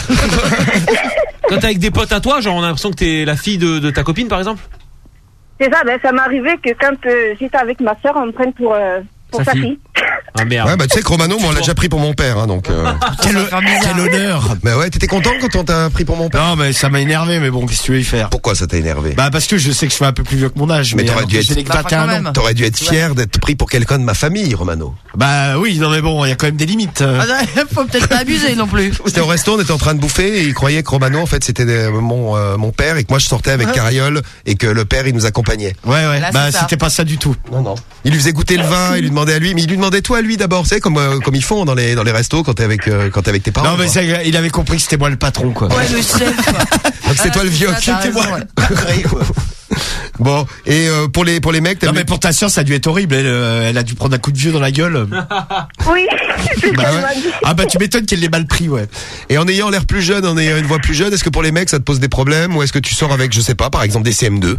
quand t'es avec des potes à toi, genre, on a l'impression que t'es la fille de, de ta copine, par exemple. C'est ça, ben, ça m'est arrivé que quand euh, j'étais avec ma soeur, on me prenne pour, euh, pour Sa sa fille. fille. Ah merde. Ouais, bah tu sais que Romano, moi, on l'a déjà pris pour mon père, hein, donc. Euh... Quel, Ça va faire bizarre. quel honneur. Bah ouais, t'étais content quand on t'a pris pour mon père? Non mais ça m'a énervé, mais bon, qu'est-ce que tu veux y faire? Pourquoi ça t'a énervé? Bah parce que je sais que je suis un peu plus vieux que mon âge. Mais Mais, t'aurais alors dû que être- j'ai les Bah, vingt et un quand ans. même. T'aurais dû être fier d'être pris pour quelqu'un de ma famille, Romano. Bah oui, non mais bon, il y a quand même des limites. euh. Ah, non, faut peut-être pas abuser non plus. C'était au resto, on était en train de bouffer et il croyait que Romano, en fait, c'était euh, mon, euh, mon père et que moi je sortais avec Ouais. Carriole et que le père il nous accompagnait. Ouais ouais. Là, bah c'est ça. c'était pas ça du tout. Non, non. Il lui faisait goûter le vin, il lui demandait à lui, mais il lui demandait toi à lui d'abord, tu sais, comme, euh, comme ils font dans les, dans les restos quand t'es avec, euh, quand t'es avec tes parents. Non mais quoi. ça, il avait compris que c'était moi le patron quoi. Ouais, le chef, quoi. Donc c'est toi le vieux. Ah, t'as C'était moi. raison, ouais. Bon, et euh, pour les, pour les mecs, t'as Non vu- mais pour ta sœur ça a dû être horrible. Elle, euh, elle a dû prendre un coup de vieux dans la gueule. Oui, c'est ce Bah qu'elle ouais. m'a dit. Ah bah tu m'étonnes qu'elle l'ait mal pris ouais. Et en ayant l'air plus jeune, en ayant une voix plus jeune, est-ce que pour les mecs ça te pose des problèmes ou est-ce que tu sors avec, je sais pas, par exemple des C M deux?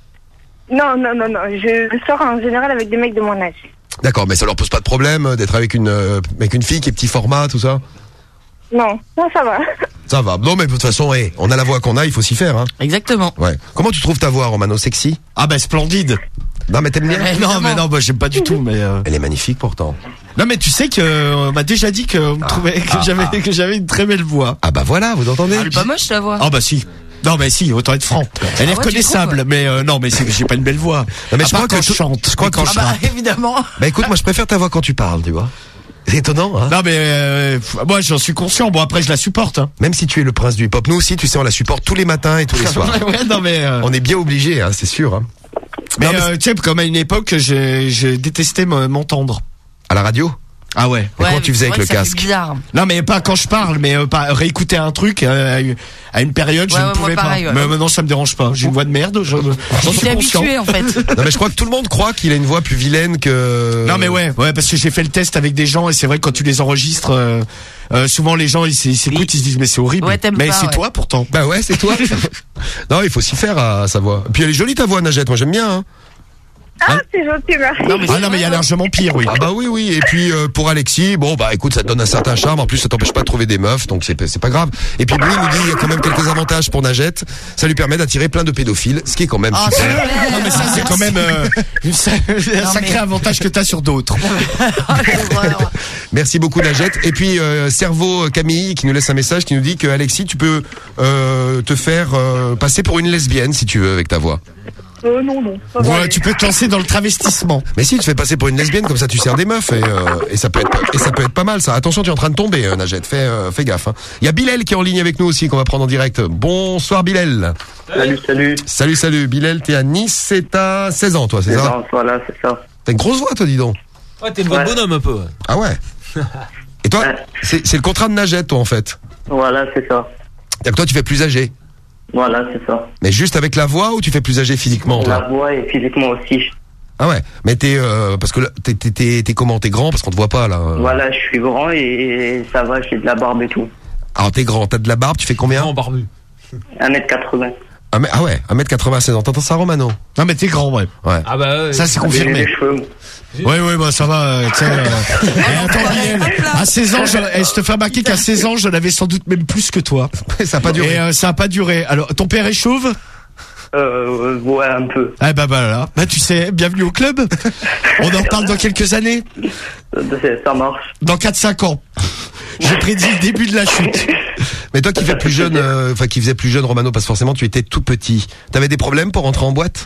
Non, non, non, non. Je, je sors en général avec des mecs de mon âge. D'accord, mais ça leur pose pas de problème euh, d'être avec une, euh, avec une fille qui est petit format, tout ça? Non, non, ça va. Ça va. Non mais de toute façon, hey, on a la voix qu'on a, il faut s'y faire, hein. Exactement. Ouais. Comment tu trouves ta voix, Romano? Sexy? Ah bah splendide. Non mais t'aimes bien? Ouais. Non Évidemment. mais non, bah j'aime pas du tout mais. euh, Elle est magnifique pourtant. Non mais tu sais que euh, on m'a déjà dit que on me trouvait que ah, j'avais ah. que j'avais une très belle voix. Ah bah voilà, vous entendez? Elle est pas moche ta voix. Ah bah si. Non mais si, autant être franc. Elle est Ah ouais, tu reconnaissable, trouves mais euh, non mais c'est que j'ai pas une belle voix. Non, mais À je part crois quand que je tout- chante. je crois quand que je Ah bah rappe. évidemment. Bah écoute, moi je préfère ta voix quand tu parles, tu vois. C'est étonnant, hein. Non mais euh, pff, moi j'en suis conscient. Bon après je la supporte. Hein. Même si tu es le prince du hip-hop, nous aussi, tu sais, on la supporte tous les matins et tous les soirs. ouais non mais. euh, On est bien obligé, hein, c'est sûr. Hein. Mais, Non, mais euh, tu sais comme à une époque j'ai j'ai détesté me- m'entendre. À la radio? Ah ouais. Et comment tu faisais c'est avec vrai le que ça fait casque? bizarre. Non mais pas quand je parle, mais euh, pas réécouter un truc euh, à une- à une période je Ouais, ne ouais, moi, pouvais pareil, pas. ouais. Mais maintenant ça me dérange pas. J'ai une voix de merde. Je, j'en Je suis suis conscient. habitué en fait. Non mais je crois que tout le monde croit qu'il a une voix plus vilaine que... Non mais ouais, ouais parce que j'ai fait le test avec des gens et c'est vrai que quand tu les enregistres, euh, euh, souvent les gens ils s- ils s'écoutent, ils se disent mais c'est horrible. Ouais, t'aimes mais pas, c'est ouais. toi pourtant. Bah ouais, c'est toi. Non, il faut s'y faire à sa voix. Puis elle est jolie ta voix, Najette, moi j'aime bien, hein. Ah, c'est gentil, merci. Non, mais ah non, mais il y a largement pire, oui. Ah bah oui, oui. Et puis euh, pour Alexis, bon bah écoute, ça te donne un certain charme. En plus, ça t'empêche pas de trouver des meufs, donc c'est c'est pas grave. Et puis lui il nous dit il y a quand même quelques avantages pour Najette. Ça lui permet d'attirer plein de pédophiles, ce qui est quand même Ah, super. c'est- non, mais ça, c'est quand même euh, une sa- un sacré avantage que t'as sur d'autres. Merci beaucoup Najette. Et puis euh, Cerveau Camille qui nous laisse un message qui nous dit que Alexis, tu peux euh, te faire euh, passer pour une lesbienne si tu veux avec ta voix. Euh, non, non. ça va Ouais, aller. tu peux te lancer dans le travestissement. Mais si tu te fais passer pour une lesbienne comme ça tu sers des meufs et, euh, et ça peut être et ça peut être pas mal ça. Attention, tu es en train de tomber euh, Najette, fais euh, fais gaffe hein. Il y a Bilal qui est en ligne avec nous aussi qu'on va prendre en direct. Bonsoir Bilal. Salut, salut. Salut salut Bilal, t'es à Nice et t'as seize ans toi, c'est ça? Non, voilà, c'est ça. T'as une grosse voix toi dis donc. Ouais, t'es une voix de Ouais. bonhomme un peu. Ah ouais. Et toi, c'est c'est le contrat de Najette toi en fait. Voilà, c'est ça. C'est-à-dire que toi tu fais plus âgé. Voilà, c'est ça. Mais juste avec la voix ou tu fais plus âgé physiquement La toi? voix et physiquement aussi. Ah ouais. Mais t'es euh, parce que là, t'es t'es t'es t'es comment? T'es grand parce qu'on te voit pas là. euh. Voilà, je suis grand et, et ça va, j'ai de la barbe et tout. Alors t'es grand, t'as de la barbe, tu fais combien? Non, barbu. un mètre quatre-vingts. Ah, mais, ah ouais, un mètre quatre-vingt-seize ans. T'entends ça Romano? Non, mais t'es grand, ouais. Ouais. Ah bah ouais. Ça, c'est confirmé. J'ai des cheveux. Ouais, ouais, bah ça va, euh, tu sais. euh. Eh, attends, Bilal, à seize ans, je, eh, je te fais remarquer qu'à seize ans, je l'avais sans doute même plus que toi. Ça a pas duré. Et euh, ça a pas duré. Alors, ton père est chauve? Euh, ouais, un peu. Ah bah bah là, bah tu sais, bienvenue au club. On en reparle dans quelques années. Ça marche. Dans quatre cinq ans. Je prédis le début de la chute. Mais toi qui fais plus jeune, euh, enfin qui faisais plus jeune Romano, parce que forcément tu étais tout petit. T'avais des problèmes pour rentrer en boîte?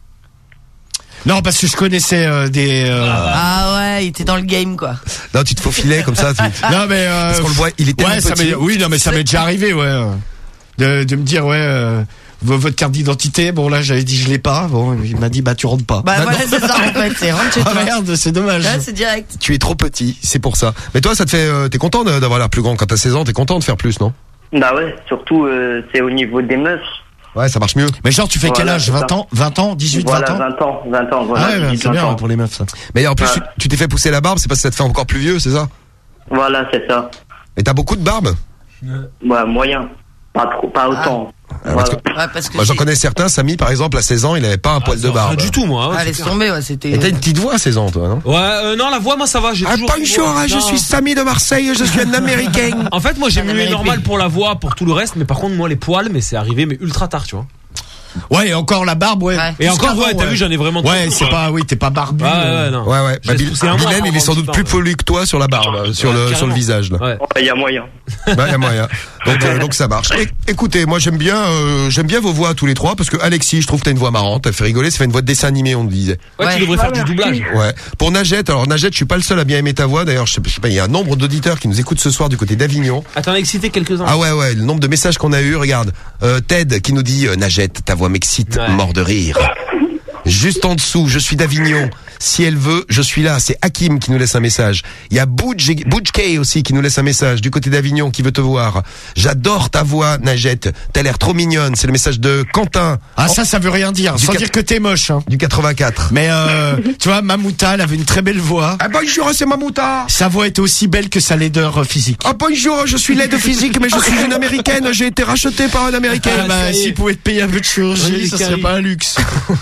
Non, parce que je connaissais euh, des. Euh... Ah ouais, il était dans le game quoi. Non, tu te faufilais comme ça. Tu... Non mais euh... parce qu'on le voit, il est tellement ouais, ça petit. m'est- oui, non mais ça m'est déjà arrivé, ouais. euh, De, de me dire ouais. Euh... v- Votre carte d'identité, bon là j'avais dit je l'ai pas, bon il m'a dit bah tu rentres pas. Bah voilà, c'est ça en fait, c'est rentre chez Ah toi. merde, c'est dommage. Là, c'est direct. Tu es trop petit, c'est pour ça. Mais toi, ça te fait, euh, t'es content de- d'avoir l'air plus grand quand t'as seize ans, t'es content de faire plus, non? Bah ouais, surtout, euh, c'est au niveau des meufs. Ouais, ça marche mieux. Mais genre tu fais quel Voilà, âge? c'est vingt ça. ans, vingt ans, dix-huit, Voilà, vingt ans. vingt ans, vingt ans, voilà. Ah ouais, bah, dix-huit, c'est bien vingt ans. pour les meufs ça. Mais en plus, Ouais. tu, tu t'es fait pousser la barbe, c'est parce que ça te fait encore plus vieux, c'est ça? Voilà, c'est ça. Et t'as beaucoup de barbe? Ouais, moyen. Pas trop, pas autant. Ah, parce que- Ouais, parce que Moi, j'en c'est- connais certains. Samy, par exemple, à seize ans, il avait pas un poil de barbe. Pas du tout, moi. hein, Ah, c'est laisse clair. tomber, ouais, c'était. Et t'as une petite voix à seize ans, toi, non? Ouais, euh, non, la voix, moi, ça va. J'ai Ah, toujours. bonjour, Ouais, je non. suis Samy de Marseille, je suis un Américain. En fait, moi, j'ai Un mué Américain. normal pour la voix, pour tout le reste, mais par contre, moi, les poils, mais c'est arrivé, mais ultra tard, tu vois. Ouais, et encore la barbe, ouais. Ouais. Et encore, qu'avant, ouais, t'as vu, j'en ai vraiment. Ouais, trop, c'est pas, oui, t'es pas barbu. Ouais, euh. ouais, non. Ouais, ouais. Je Bah, laisse Bil- pousser un mois Bilal, pour il est sans avoir doute du plus temps, poli que toi sur la barbe, sur le, sur le carrément. visage, là. Ouais. Il y a moyen. Bah, y a moyen. Donc, euh, donc ça marche. É- écoutez, moi j'aime bien, euh, j'aime bien vos voix tous les trois parce que Alexis, je trouve que t'as une voix marrante, t'as fait rigoler, ça fait une voix de dessin animé, on te disait. Ouais, Ouais. tu devrais faire du doublage. Ouais. Pour Najette, alors Najette, je suis pas le seul à bien aimer ta voix. D'ailleurs, je sais, je sais pas, il y a un nombre d'auditeurs qui nous écoutent ce soir du côté d'Avignon. Ah, t'en as excité quelques-uns. Ah ouais, ouais, le nombre de messages qu'on a eu, regarde. Euh, Ted qui nous dit euh, Najette, ta voix m'excite, Ouais. mort de rire. Juste en dessous, je suis d'Avignon. Si elle veut, je suis là. C'est Hakim qui nous laisse un message. Il y a Budge Budge aussi qui nous laisse un message du côté d'Avignon qui veut te voir. J'adore ta voix, Najette. T'as l'air trop mignonne. C'est le message de Quentin. Ah ça, ça veut rien dire. Du Sans quatre- dire que t'es moche. Hein. Du quatre-vingt-quatre. Mais euh, tu vois, Mamouta, elle avait une très belle voix. Ah bonjour, c'est Mamouta. Sa voix était aussi belle que sa laideur euh, physique. Ah bonjour, je suis laide physique, mais je suis une américaine. J'ai été rachetée par un américain. Ah, bah, ça y est. s'il pouvait te payer un peu de chirurgie, Oui, ça Carrie. serait pas un luxe.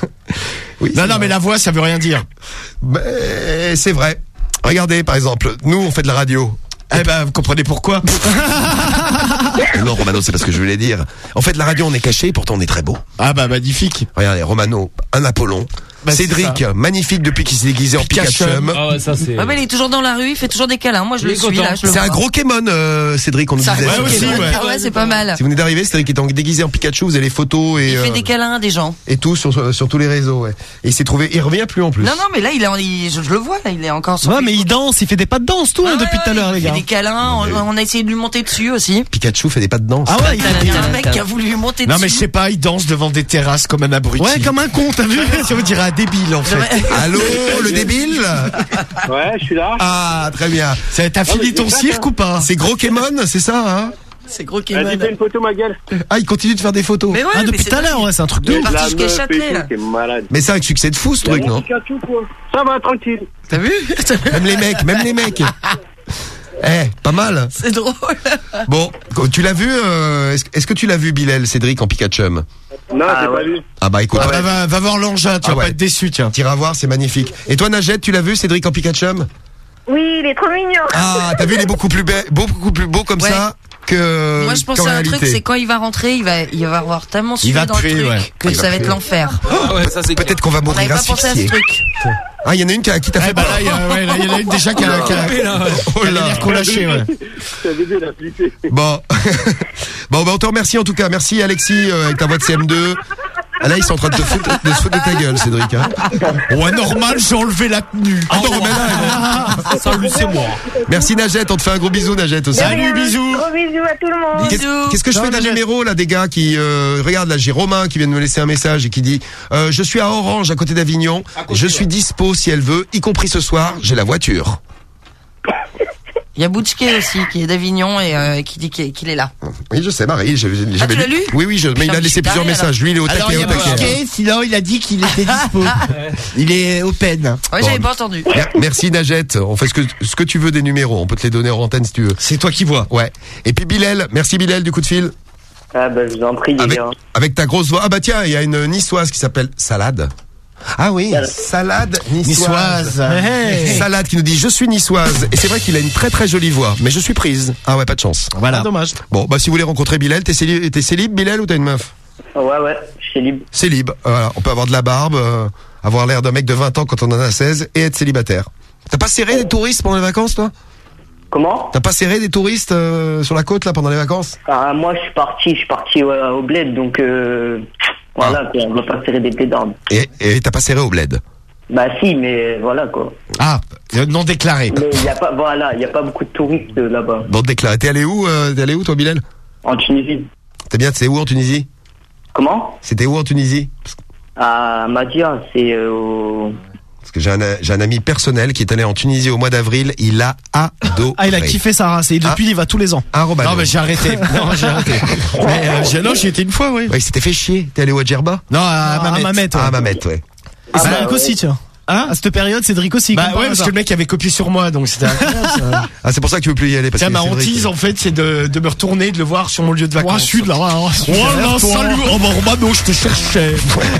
Oui, non, c'est non, vrai. mais la voix, ça veut rien dire. Mais c'est vrai. Regardez, par exemple, nous, on fait de la radio. Eh ben, vous comprenez pourquoi? Mais non, Romano, c'est pas ce que je voulais dire. En fait, la radio, on est caché, pourtant on est très beau. Ah bah magnifique. Regardez, Romano, un Apollon. Bah, c'est Cédric, ça. magnifique depuis qu'il s'est déguisé en Pikachu. Pikachu. Ah ouais, ça c'est. Ouais, mais il est toujours dans la rue, il fait toujours des câlins. Moi, je Il le est suis content. là. je le C'est un vois. gros Kémon, euh, Cédric, on nous Ça, disait. ouais, sur aussi, Facebook. ouais. Ah ouais, c'est pas mal. Si vous venez d'arriver, Cédric est en- déguisé en Pikachu, vous avez les photos et, Il fait euh, des câlins à des gens. et tout sur, sur tous les réseaux, ouais. Et il s'est trouvé, il revient plus en plus. Non, non, mais là, il est, en- il- je, je le vois, là, il est encore sur. Ouais, mais il danse, il fait des pas de danse, tout, hein, Ouais, depuis ouais, tout à l'heure, les Il fait gars. des câlins, on, on a essayé de lui monter dessus aussi. Pikachu fait des pas de danse. Ah ouais, il fait Il y a un des... mec qui a voulu lui monter Non dessus. mais je sais pas, il danse devant des terrasses comme un abruti. Ouais, comme un con, t'as vu? Ça veut dire un débile en fait. Allô, le débile? Ouais, je suis là. Ah, très bien. Ça t'a fini ton cirque ou pas? C'est gros Kémon, c'est ça, hein? C'est gros Vas-y, Kémon. fais une photo, ma gueule. Ah, il continue de faire des photos. Mais ouais, Ah, mais depuis c'est tout à l'heure, ouais, c'est un truc de Il est ouf. parti jusqu'à Châtelet, là. T'es malade. Mais c'est un succès de fou, ce truc, non? Pikachu, quoi. Ça va, tranquille. T'as vu? Même les mecs, même les mecs. Eh, pas mal. C'est drôle. Bon, tu l'as vu, euh, est-ce est-ce que tu l'as vu, Bilal, Cédric, en Pikachu? Non, Ah, j'ai ouais. pas vu. Ah bah écoute. Ah bah, va, va voir l'engin, tu vas pas être déçu, tiens. T'iras voir, c'est magnifique. Et toi, Najette, tu l'as vu, Cédric en Pikachu? Oui, il est trop mignon. Ah, t'as vu, il est beaucoup plus, be- beaucoup plus beau comme Ouais. ça que. Moi, je pense qu'en à un réalité. truc, c'est quand il va rentrer, il va, il va avoir tellement suivi va dans puer, le truc ouais. que Il ça va va être puer. l'enfer. Peut-être qu'on va On mourir n'avait pas pensé à ce asphyxié. truc. Ah, il y en a une qui, a- qui t'a fait bah peur. là, il y a- ouais, là, il y en a une déjà qui a- qui a- Oh là. qui a les nerfs qu'on lâchait, ouais. Ça bébé, il a flippé. Bon. Bon, bah, on te remercie en tout cas. Merci Alexis euh, avec ta voix de C M deux. Ah, là, ils sont en train de te foutre, de se foutre de ta gueule, Cédric. Hein. Ouais, normal, j'ai enlevé la tenue. Ah non, mais là, Salut, c'est moi. merci Najette, on te fait un gros bisou Najette aussi. Salut, bisous. Gros bisous à tout le monde. Qu'est-ce qu'est-ce que je fais d'un numéro là des gars qui euh, regarde là j'ai Romain qui vient de me laisser un message et qui dit euh, je suis à Orange à côté d'Avignon, je suis dispo si elle veut, y compris ce soir, j'ai la voiture. Il y a Boutchke aussi, qui est d'Avignon et euh, qui dit qu'il qu'il est là. Oui, je sais, Marie, j'avais Ah, tu l'as lu Oui, oui, je, mais il Putain, a mais laissé je suis plusieurs taré, messages. alors. Lui, il est au Alors, taquet, il y au a taquet. Bousquet, sinon il a dit qu'il était dispo. Il est open. Ouais, Bon. j'avais pas entendu. Mer- Merci Najette, on fait ce que, ce que tu veux des numéros, on peut te les donner en antenne si tu veux. C'est toi qui vois. Ouais. Et puis Bilal, merci Bilal du coup de fil. Ah bah je vous en prie, les Avec, gars. avec ta grosse voix. Ah bah tiens, il y a une niçoise qui s'appelle Salade. Ah oui, Salade niçoise. Niçoise. Hey. Salade qui nous dit je suis niçoise. Et c'est vrai qu'il a une très très jolie voix, mais je suis prise. Ah ouais, pas de chance. Voilà. Ah, dommage. Bon, bah si vous voulez rencontrer Bilal, t'es célib, t'es célib Bilal ou t'as une meuf? Ouais, ouais, je suis libre. Célib. Voilà, on peut avoir de la barbe, euh, avoir l'air d'un mec de vingt ans quand on en a seize et être célibataire. T'as pas serré des touristes pendant les vacances, toi? Comment? T'as pas serré des touristes euh, sur la côte là pendant les vacances? Ah, moi je suis parti, je suis parti ouais, au bled, donc euh, voilà, quoi, on va pas serrer des pédards. Et et t'as pas serré au bled? Bah si, mais voilà quoi. Ah, non déclaré. Mais il y a pas, voilà, il y a pas beaucoup de touristes euh, là-bas. Bon, déclaré. T'es allé où euh, T'es allé où toi, Bilal? En Tunisie. T'es bien, c'est où en Tunisie? Comment? C'était où en Tunisie? À Madia, c'est euh, au... Parce que j'ai un, j'ai un ami personnel qui est allé en Tunisie au mois d'avril, il a adoré. Ah, il a kiffé sa race et depuis il y va tous les ans. Un Romano. Non, mais j'ai arrêté. Non, j'ai arrêté. Mais, euh, j'ai- non, j'y étais une fois, oui. Ouais, il s'était fait chier. T'es allé où à Djerba? Non, à Ah, Mamet. Mamet, ouais. Ah, Mamet, ouais. Et Cédric bah, aussi, tiens. Hein À cette période, Cédric aussi. Bah comme par ouais, parce hasard. que le mec avait copié sur moi, donc c'était incroyable, ça. Ah, c'est pour ça que tu veux plus y aller. Parce Tiens, que ma c'est vrai hantise, que- en fait, c'est de, de me retourner, de le voir sur mon lieu de vacances. Oh, sud, là, hein, Oh sud, là, toi. salut, oh bah Romano, je te cherchais.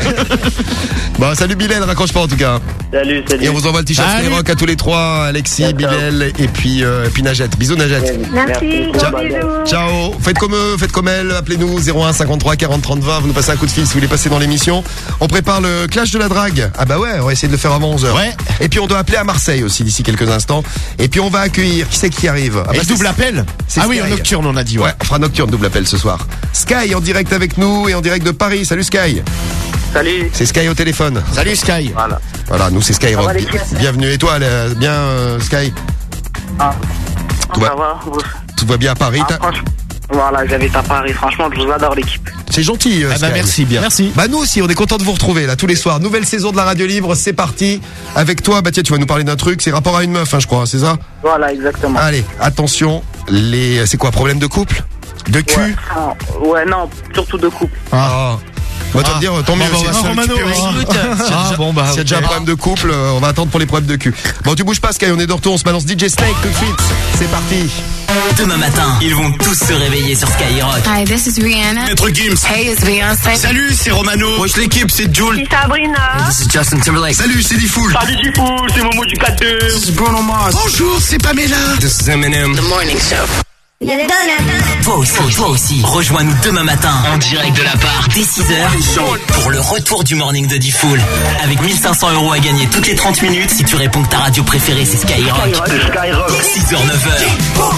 Bon, salut Bilal, raccroche pas en tout cas. Salut, salut. Et on vous envoie le t-shirt Salut. Skyrock à tous les trois, Alexis, Ciao, ciao. Bilal et puis, euh, et puis Najette. Bisous Najette. Merci, Ciao. gros bisous. Ciao. Faites comme eux, faites comme elle. Appelez-nous zéro un cinquante-trois quarante trente vingt. Vous nous passez un coup de fil si vous voulez passer dans l'émission. On prépare le clash de la drague. Ah bah ouais, on va essayer de le faire avant onze heures. Ouais. Et puis on doit appeler à Marseille aussi d'ici quelques instants. Et puis on va accueillir. Qui c'est qui arrive? Ah bah, Et c'est- double appel. c'est Ah oui, en Sky. nocturne, on a dit, ouais. Ouais, on fera nocturne double appel ce soir. Sky en direct avec nous et en direct de Paris. Salut Sky. Salut. C'est Sky au téléphone. Salut Sky. Voilà. Voilà, nous c'est Ça Skyrock. va, l'équipe? Bienvenue. Et toi, euh, bien euh, Sky? Ah. Tout Ça va, va vous- tout va bien à Paris. Ah, T'as- franchement, voilà, j'habite à Paris. Franchement, je vous adore l'équipe. C'est gentil. euh, Ah bah Sky. merci bien. Merci. Bah nous aussi, on est content de vous retrouver là tous les soirs. Nouvelle saison de la radio libre, c'est parti. Avec toi, bah tiens, tu vas nous parler d'un truc. C'est rapport à une meuf, hein, je crois, c'est ça? Voilà, exactement. Allez, attention. Les, c'est quoi, problème de couple? De cul? Ouais, non, ouais, non, surtout de couple. Ah. On va te Ah. dire, tant mieux. Bon, bah, si- on va si- s'en Romano, occuper aussi. hein. s'il y a Ah déjà- bon bah. S'il y a déjà un ok. problème de couple, euh, on va attendre pour les problèmes de cul. Bon, tu bouges pas, Sky, on est de retour, on se balance D J Snake tout de suite. C'est parti. Demain matin, ils vont tous se réveiller sur Skyrock. Hi, this is Rihanna. Maître Gims. Hey, it's Beyoncé. Salut, c'est Romano. Wesh l'équipe, c'est Jules. C'est Sabrina. This is Justin Timberlake. Salut, c'est Diffoul. Salut, Jipoul, c'est Momo du quatre deux. C'est Bruno Mars. Bonjour, c'est Pamela. This is Eminem. The Morning Show. Toi aussi, toi aussi, rejoins-nous demain matin en direct de la part dès six heures pour le retour du morning de Diffoul avec mille cinq cents euros à gagner toutes les trente minutes si tu réponds que ta radio préférée c'est Skyrock. six heures neuf heures.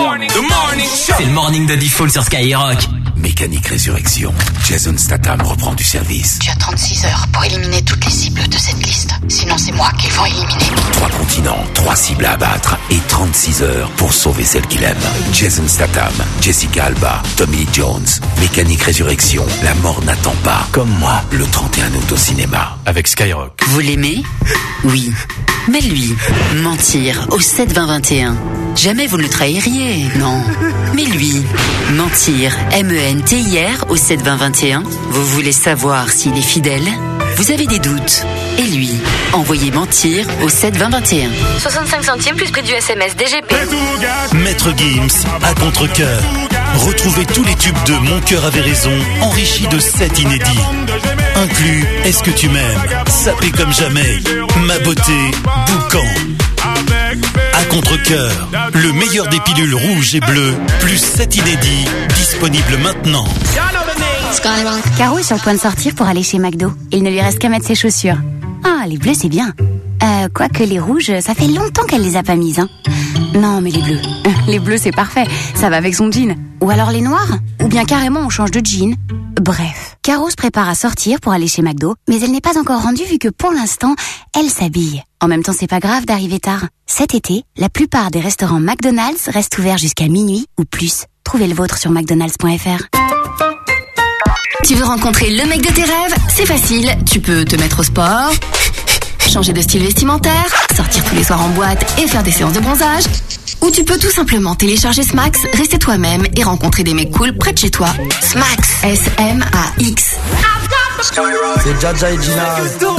C'est le morning de Diffoul sur Skyrock. Mécanique Résurrection. Jason Statham reprend du service. Tu as trente-six heures pour éliminer toutes les cibles de cette liste. Sinon, c'est moi qu'ils vont éliminer. Trois continents, trois cibles à abattre et trente-six heures pour sauver celle qu'il aime. Jason Statham, Jessica Alba, Tommy Lee Jones. Mécanique Résurrection. La mort n'attend pas. Comme moi. Le trente et un août au cinéma. Avec Skyrock. Vous l'aimez? Oui. Mais lui, mentir au sept vingt vingt et un. Jamais vous ne le trahiriez, non. Mais lui, mentir, M E N T I R au sept vingt vingt et un. Vous voulez savoir s'il est fidèle? Vous avez des doutes. Et lui, envoyez mentir au sept vingt vingt et un. soixante-cinq centimes plus prix du S M S D G P. Maître Gims, à contre-cœur. Retrouvez tous les tubes de Mon cœur avait raison, enrichis de sept inédits. Inclus Est-ce que tu m'aimes, Sapé comme jamais, Ma beauté, Boucan. À contre-cœur, le meilleur des pilules rouges et bleues, plus sept inédits, disponibles maintenant. Caro est sur le point de sortir pour aller chez McDo. Il ne lui reste qu'à mettre ses chaussures. Ah, les bleus, c'est bien. Euh, quoique les rouges, ça fait longtemps qu'elle les a pas mises, hein. Non, mais les bleus. Les bleus, c'est parfait. Ça va avec son jean. Ou alors les noirs. Ou bien carrément, on change de jean. Bref. Caro se prépare à sortir pour aller chez McDo, mais elle n'est pas encore rendue vu que pour l'instant, elle s'habille. En même temps, c'est pas grave d'arriver tard. Cet été, la plupart des restaurants McDonald's restent ouverts jusqu'à minuit ou plus. Trouvez le vôtre sur mcdonalds point f r. Tu veux rencontrer le mec de tes rêves? C'est facile. Tu peux te mettre au sport, changer de style vestimentaire, sortir tous les soirs en boîte et faire des séances de bronzage. Ou tu peux tout simplement télécharger Smax, rester toi-même et rencontrer des mecs cool près de chez toi. Smax, S M A X. C'est Jaja et Gina.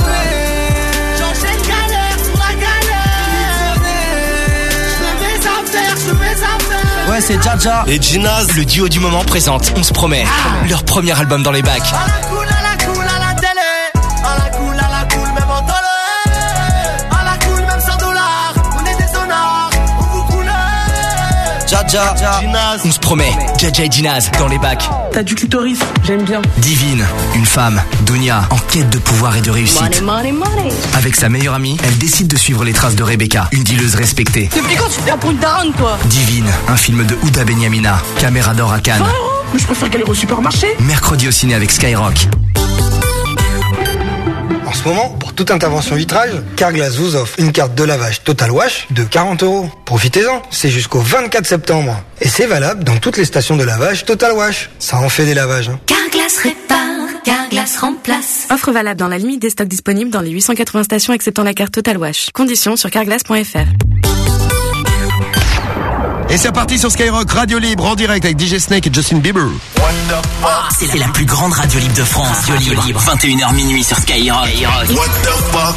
Ouais, c'est Jaja et Ginaz. Le duo du moment présente On se promet, ah. leur premier album dans les bacs. À la cool, à la cool, à la télé. À la cool, à la cool, même en tolé. À la cool, même cent dollars. On est des sonars, on vous coule. Jaja, Ginaz. On se promet, Jaja et Ginaz dans les bacs. T'as du clitoris, j'aime bien. Divine, une femme, Dunia, en quête de pouvoir et de réussite. Money, money, money. Avec sa meilleure amie, elle décide de suivre les traces de Rebecca, une dealeuse respectée. Depuis quand tu te prends pour une daronne, toi? Divine, un film de Houda Benyamina, caméra d'or à Cannes. vingt euros? Mais je préfère qu'elle aille au supermarché. Mercredi au ciné avec Skyrock. En ce moment, pour toute intervention vitrage, Carglass vous offre une carte de lavage Total Wash de quarante euros. Profitez-en, c'est jusqu'au vingt-quatre septembre. Et c'est valable dans toutes les stations de lavage Total Wash. Ça en fait des lavages. Hein. Carglass répare, Carglass remplace. Offre valable dans la limite des stocks disponibles dans les huit cent quatre-vingts stations acceptant la carte Total Wash. Conditions sur carglass point f r. Et c'est reparti sur Skyrock, Radio Libre, en direct avec D J Snake et Justin Bieber. Oh, c'est la plus grande radio libre de France. Radio libre, vingt et une heures minuit sur Skyrock. Skyrock. What the fuck?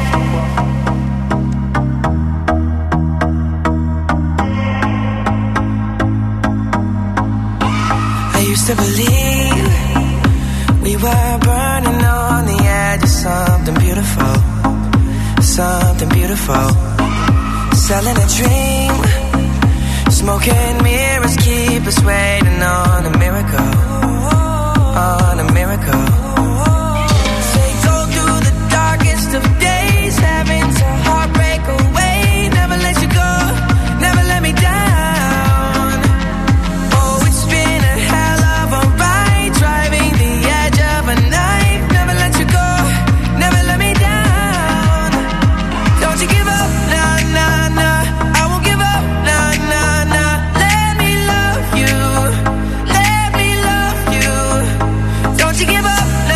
I used to believe we were burning on the edge of something beautiful, something beautiful. Selling a dream. Smoking mirrors keep us waiting on a miracle, on a miracle. They go through the darkest of days, having to heartbreak away. Never let you go, never let me down. Oh, it's been a hell of a ride, driving the edge of a knife. Never let you go, never let me down. Don't you give up, nah, nah, nah. I won't give up, nah, nah, nah. Let me love you, let me love you. Don't you give up,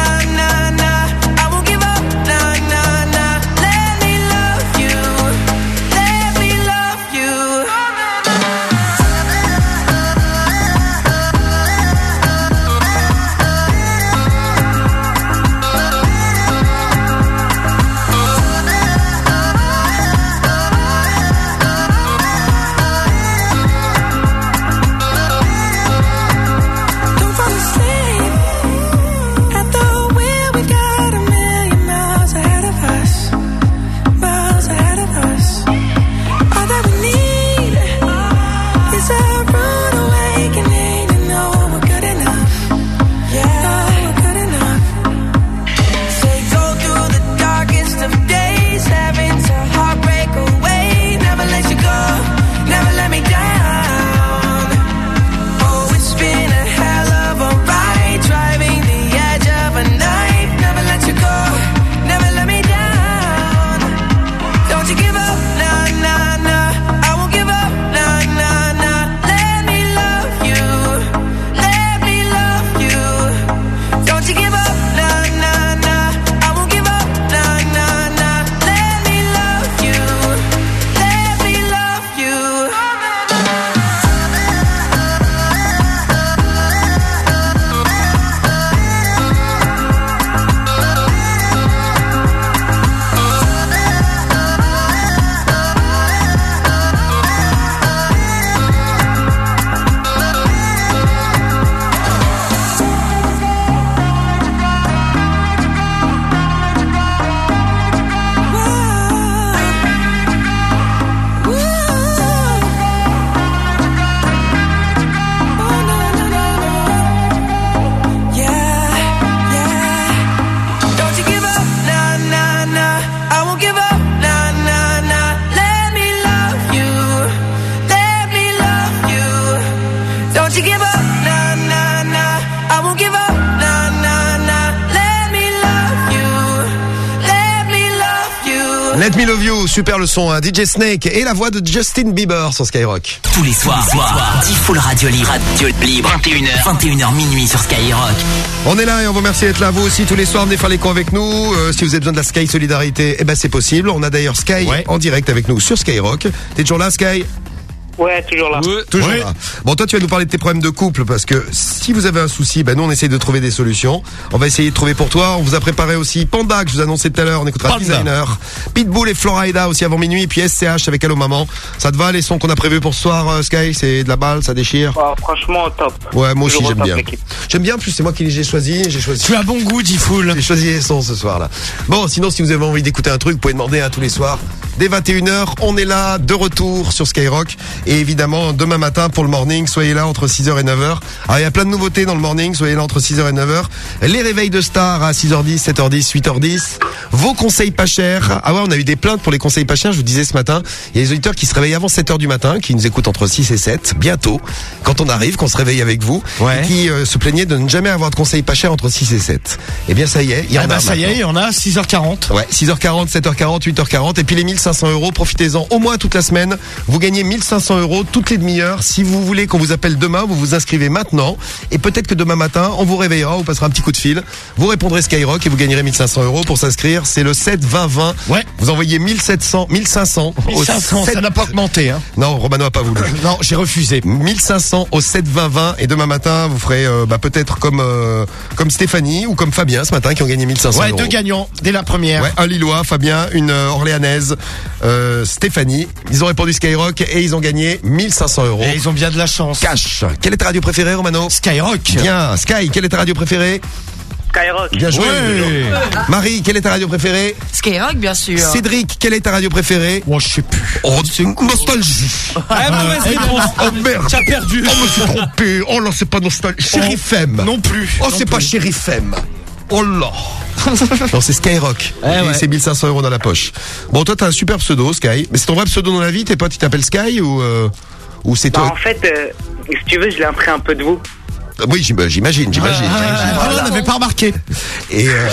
Let Me Love You, super le son, hein. D J Snake et la voix de Justin Bieber sur Skyrock. Tous les soirs, soirs, Diffoul Radio Libre, Radio Libre, vingt et une heures, vingt et une heures minuit sur Skyrock. On est là et on vous remercie d'être là, vous aussi, tous les soirs, venez faire les cons avec nous. Euh, si vous avez besoin de la Sky Solidarité, eh ben c'est possible. On a d'ailleurs Sky ouais. en direct avec nous sur Skyrock. T'es toujours là, Sky? Ouais, toujours là. Ouais, toujours ouais. là. Bon, toi, tu vas nous parler de tes problèmes de couple parce que si vous avez un souci, ben nous, on essaye de trouver des solutions. On va essayer de trouver pour toi. On vous a préparé aussi Panda que je vous annonçais tout à l'heure. On écoutera Panda. Designer, Pitbull et Florida aussi avant minuit. Et puis S C H avec Allo Maman. Ça te va les sons qu'on a prévus pour ce soir, euh, Sky? C'est de la balle, ça déchire. Ah, franchement, top. Ouais, moi aussi toujours j'aime bien. L'équipe. J'aime bien. En plus, c'est moi qui les ai choisis. J'ai choisi. Tu as bon goût, Diffoul. J'ai choisi les sons ce soir là. Bon, sinon, si vous avez envie d'écouter un truc, vous pouvez demander à tous les soirs. Dès vingt et une heures, on est là, de retour sur Skyrock. Et évidemment, demain matin pour le morning, soyez là entre six heures et neuf heures. Alors, il y a plein de nouveautés dans le morning, soyez là entre six heures et neuf heures. Les réveils de stars à six heures dix, sept heures dix, huit heures dix. Vos conseils pas chers. Ah ouais, on a eu des plaintes pour les conseils pas chers, je vous disais ce matin. Il y a des auditeurs qui se réveillent avant sept heures du matin, qui nous écoutent entre six et sept, bientôt. Quand on arrive, qu'on se réveille avec vous. Ouais. Et qui euh, se plaignaient de ne jamais avoir de conseils pas chers entre six et sept. Eh bien, ça y est, il y en ah bah a. Ça y est, il y en a six heures quarante. Ouais, six heures quarante, sept heures quarante, huit heures quarante. Et puis les mille cinq cents euros, profitez au moins toute la semaine. Vous gagnez mille cinq cents euros toutes les demi-heures. Si vous voulez qu'on vous appelle demain, vous vous inscrivez maintenant. Et peut-être que demain matin, on vous réveillera, on vous passera un petit coup de fil. Vous répondrez Skyrock et vous gagnerez mille cinq cents euros. Pour s'inscrire, c'est le sept vingt vingt. Ouais. Vous envoyez mille sept cents, mille cinq cents. mille cinq cents, ça n'a pas augmenté, hein. Non, Romano a pas voulu. Non, j'ai refusé. mille cinq cents au sept vingt vingt. Et demain matin, vous ferez, euh, bah, peut-être comme, euh, comme Stéphanie ou comme Fabien ce matin qui ont gagné mille cinq cents ouais, euros. Ouais, deux gagnants dès la première. Ouais, un Lillois, Fabien, une euh, Orléanaise, euh, Stéphanie. Ils ont répondu Skyrock et ils ont gagné mille cinq cents euros. Et ils ont bien de la chance. Cash. Quelle est ta radio préférée, Romano? Skyrock. Bien. Sky, quelle est ta radio préférée? Skyrock. Bien joué. Ouais. Marie, quelle est ta radio préférée? Skyrock, bien sûr. Cédric, quelle est ta radio préférée? Oh, je sais plus. Oh, c'est nostalgie. Ah, mauvaise réponse. Oh merde. Tu as perdu. Oh, je me suis trompé. Oh là, c'est pas nostalgie. Chéri F M. Non plus. Oh, non c'est plus. pas Chéri F M. Oh là. Non, c'est Skyrock. Eh et ouais. C'est mille cinq cents euros dans la poche. Bon, toi, t'as un super pseudo, Sky. Mais c'est ton vrai pseudo dans la vie? Tes potes, ils t'appellent Sky ou, euh, ou c'est bah, toi? En fait, euh, si tu veux, je l'ai appris un peu de vous. Oui, j'imagine, j'imagine. Ah, ah, on n'avait pas remarqué. Et, euh...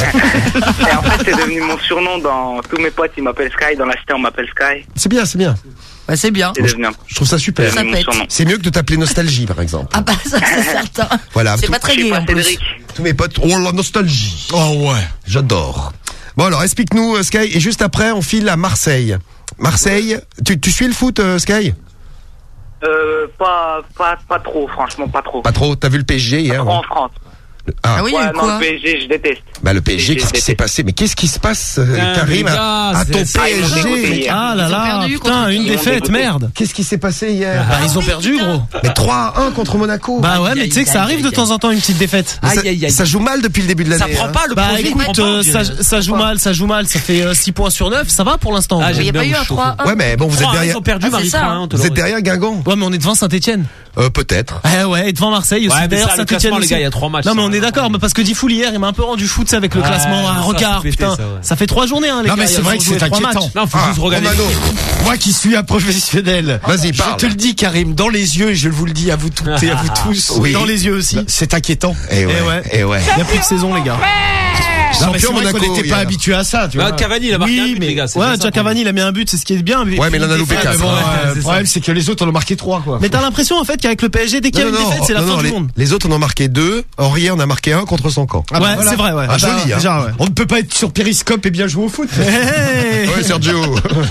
et en fait, c'est devenu mon surnom dans tous mes potes. Ils m'appellent Sky. Dans la cité, on m'appelle Sky. C'est bien, c'est bien. Bah, c'est bien. C'est devenu un... Je trouve ça super. Ça c'est mieux que de t'appeler Nostalgie, par exemple. Ah bah ça c'est certain. Voilà. C'est tout... pas très gai en plus. Tous mes potes, oh la nostalgie. Oh ouais. J'adore. Bon alors, explique-nous Sky. Et juste après, on file à Marseille. Marseille, tu, tu suis le foot, euh, Sky? Euh, pas, pas, pas trop, franchement, pas trop. Pas trop. T'as vu le P S G hier? En France. Ah, ah oui, ouais, quoi non, le P S G, je déteste. Bah le P S G, qu'est-ce qui s'est passé? Mais qu'est-ce qui se passe, euh, Putain, Karim, gars, à, à ton P S G? Ah là là, perdu, putain, une défaite, merde. Qu'est-ce qui s'est passé hier? Bah ils ont perdu, gros. Mais trois à un contre Monaco. Bah ouais, mais tu sais que ça arrive de temps en temps une petite défaite. Ça, ça joue mal depuis le début de l'année. Ça prend pas le Bah projet, écoute, euh, ça, ça joue mal, ça joue mal, ça fait euh, six points sur neuf, ça va pour l'instant. Ah, il n'y a pas eu un trois un. Ouais, mais bon, vous êtes derrière. Ils ont perdu, ah, Marie. ça, hein. Vous êtes derrière Guingamp. Ouais, mais on est devant Saint-Etienne. Euh, peut-être. Eh ouais, et devant Marseille aussi. Ouais, mais D'ailleurs, ça, le Saint-Etienne classement, les aussi. gars, il y a trois matchs. Non, mais on est hein. d'accord, mais parce que Diffoul hier, il m'a un peu rendu fou, tu sais, avec le Ouais, classement. Ah, ça, regarde, ça fait putain. ça, ouais. Ça fait trois journées, hein, les non, gars. mais c'est Ils vrai ont que joué c'est trois inquiétant. matchs. Non, faut Ah, juste regarder. Romano. Moi qui suis un professionnel. Vas-y, parle. Je te le dis, Karim, dans les yeux, et je vous le dis à vous toutes et à vous tous. Oui. Dans les yeux aussi. C'est inquiétant. Et ouais. Eh ouais. Et ouais. Il n'y a plus de saison, les gars. Non, mais c'est Champion vrai qu'on Monaco. n'était pas hier. habitué à ça, tu vois. Bah, Cavani, il a marqué un Oui, but, mais les gars. c'est ouais, bien déjà ça, Cavani, il a mis un but, c'est ce qui est bien. Ouais, mais il en a loupé Ouais, quatre. mais bon, Ouais, euh, c'est le ça. problème, c'est que les autres en ont marqué trois, quoi. Mais t'as l'impression en fait qu'avec le P S G, dès qu'il y a Non, une non, défaite, c'est la non, fin non, du les, monde. les autres en ont marqué deux. Henriet en a marqué un contre son camp. Ah bah Ouais, voilà. c'est vrai, ouais. Ah, joli, hein. Déjà, ouais. On ne peut pas être sur Périscope et bien jouer au foot. Hey. Ouais, Sergio.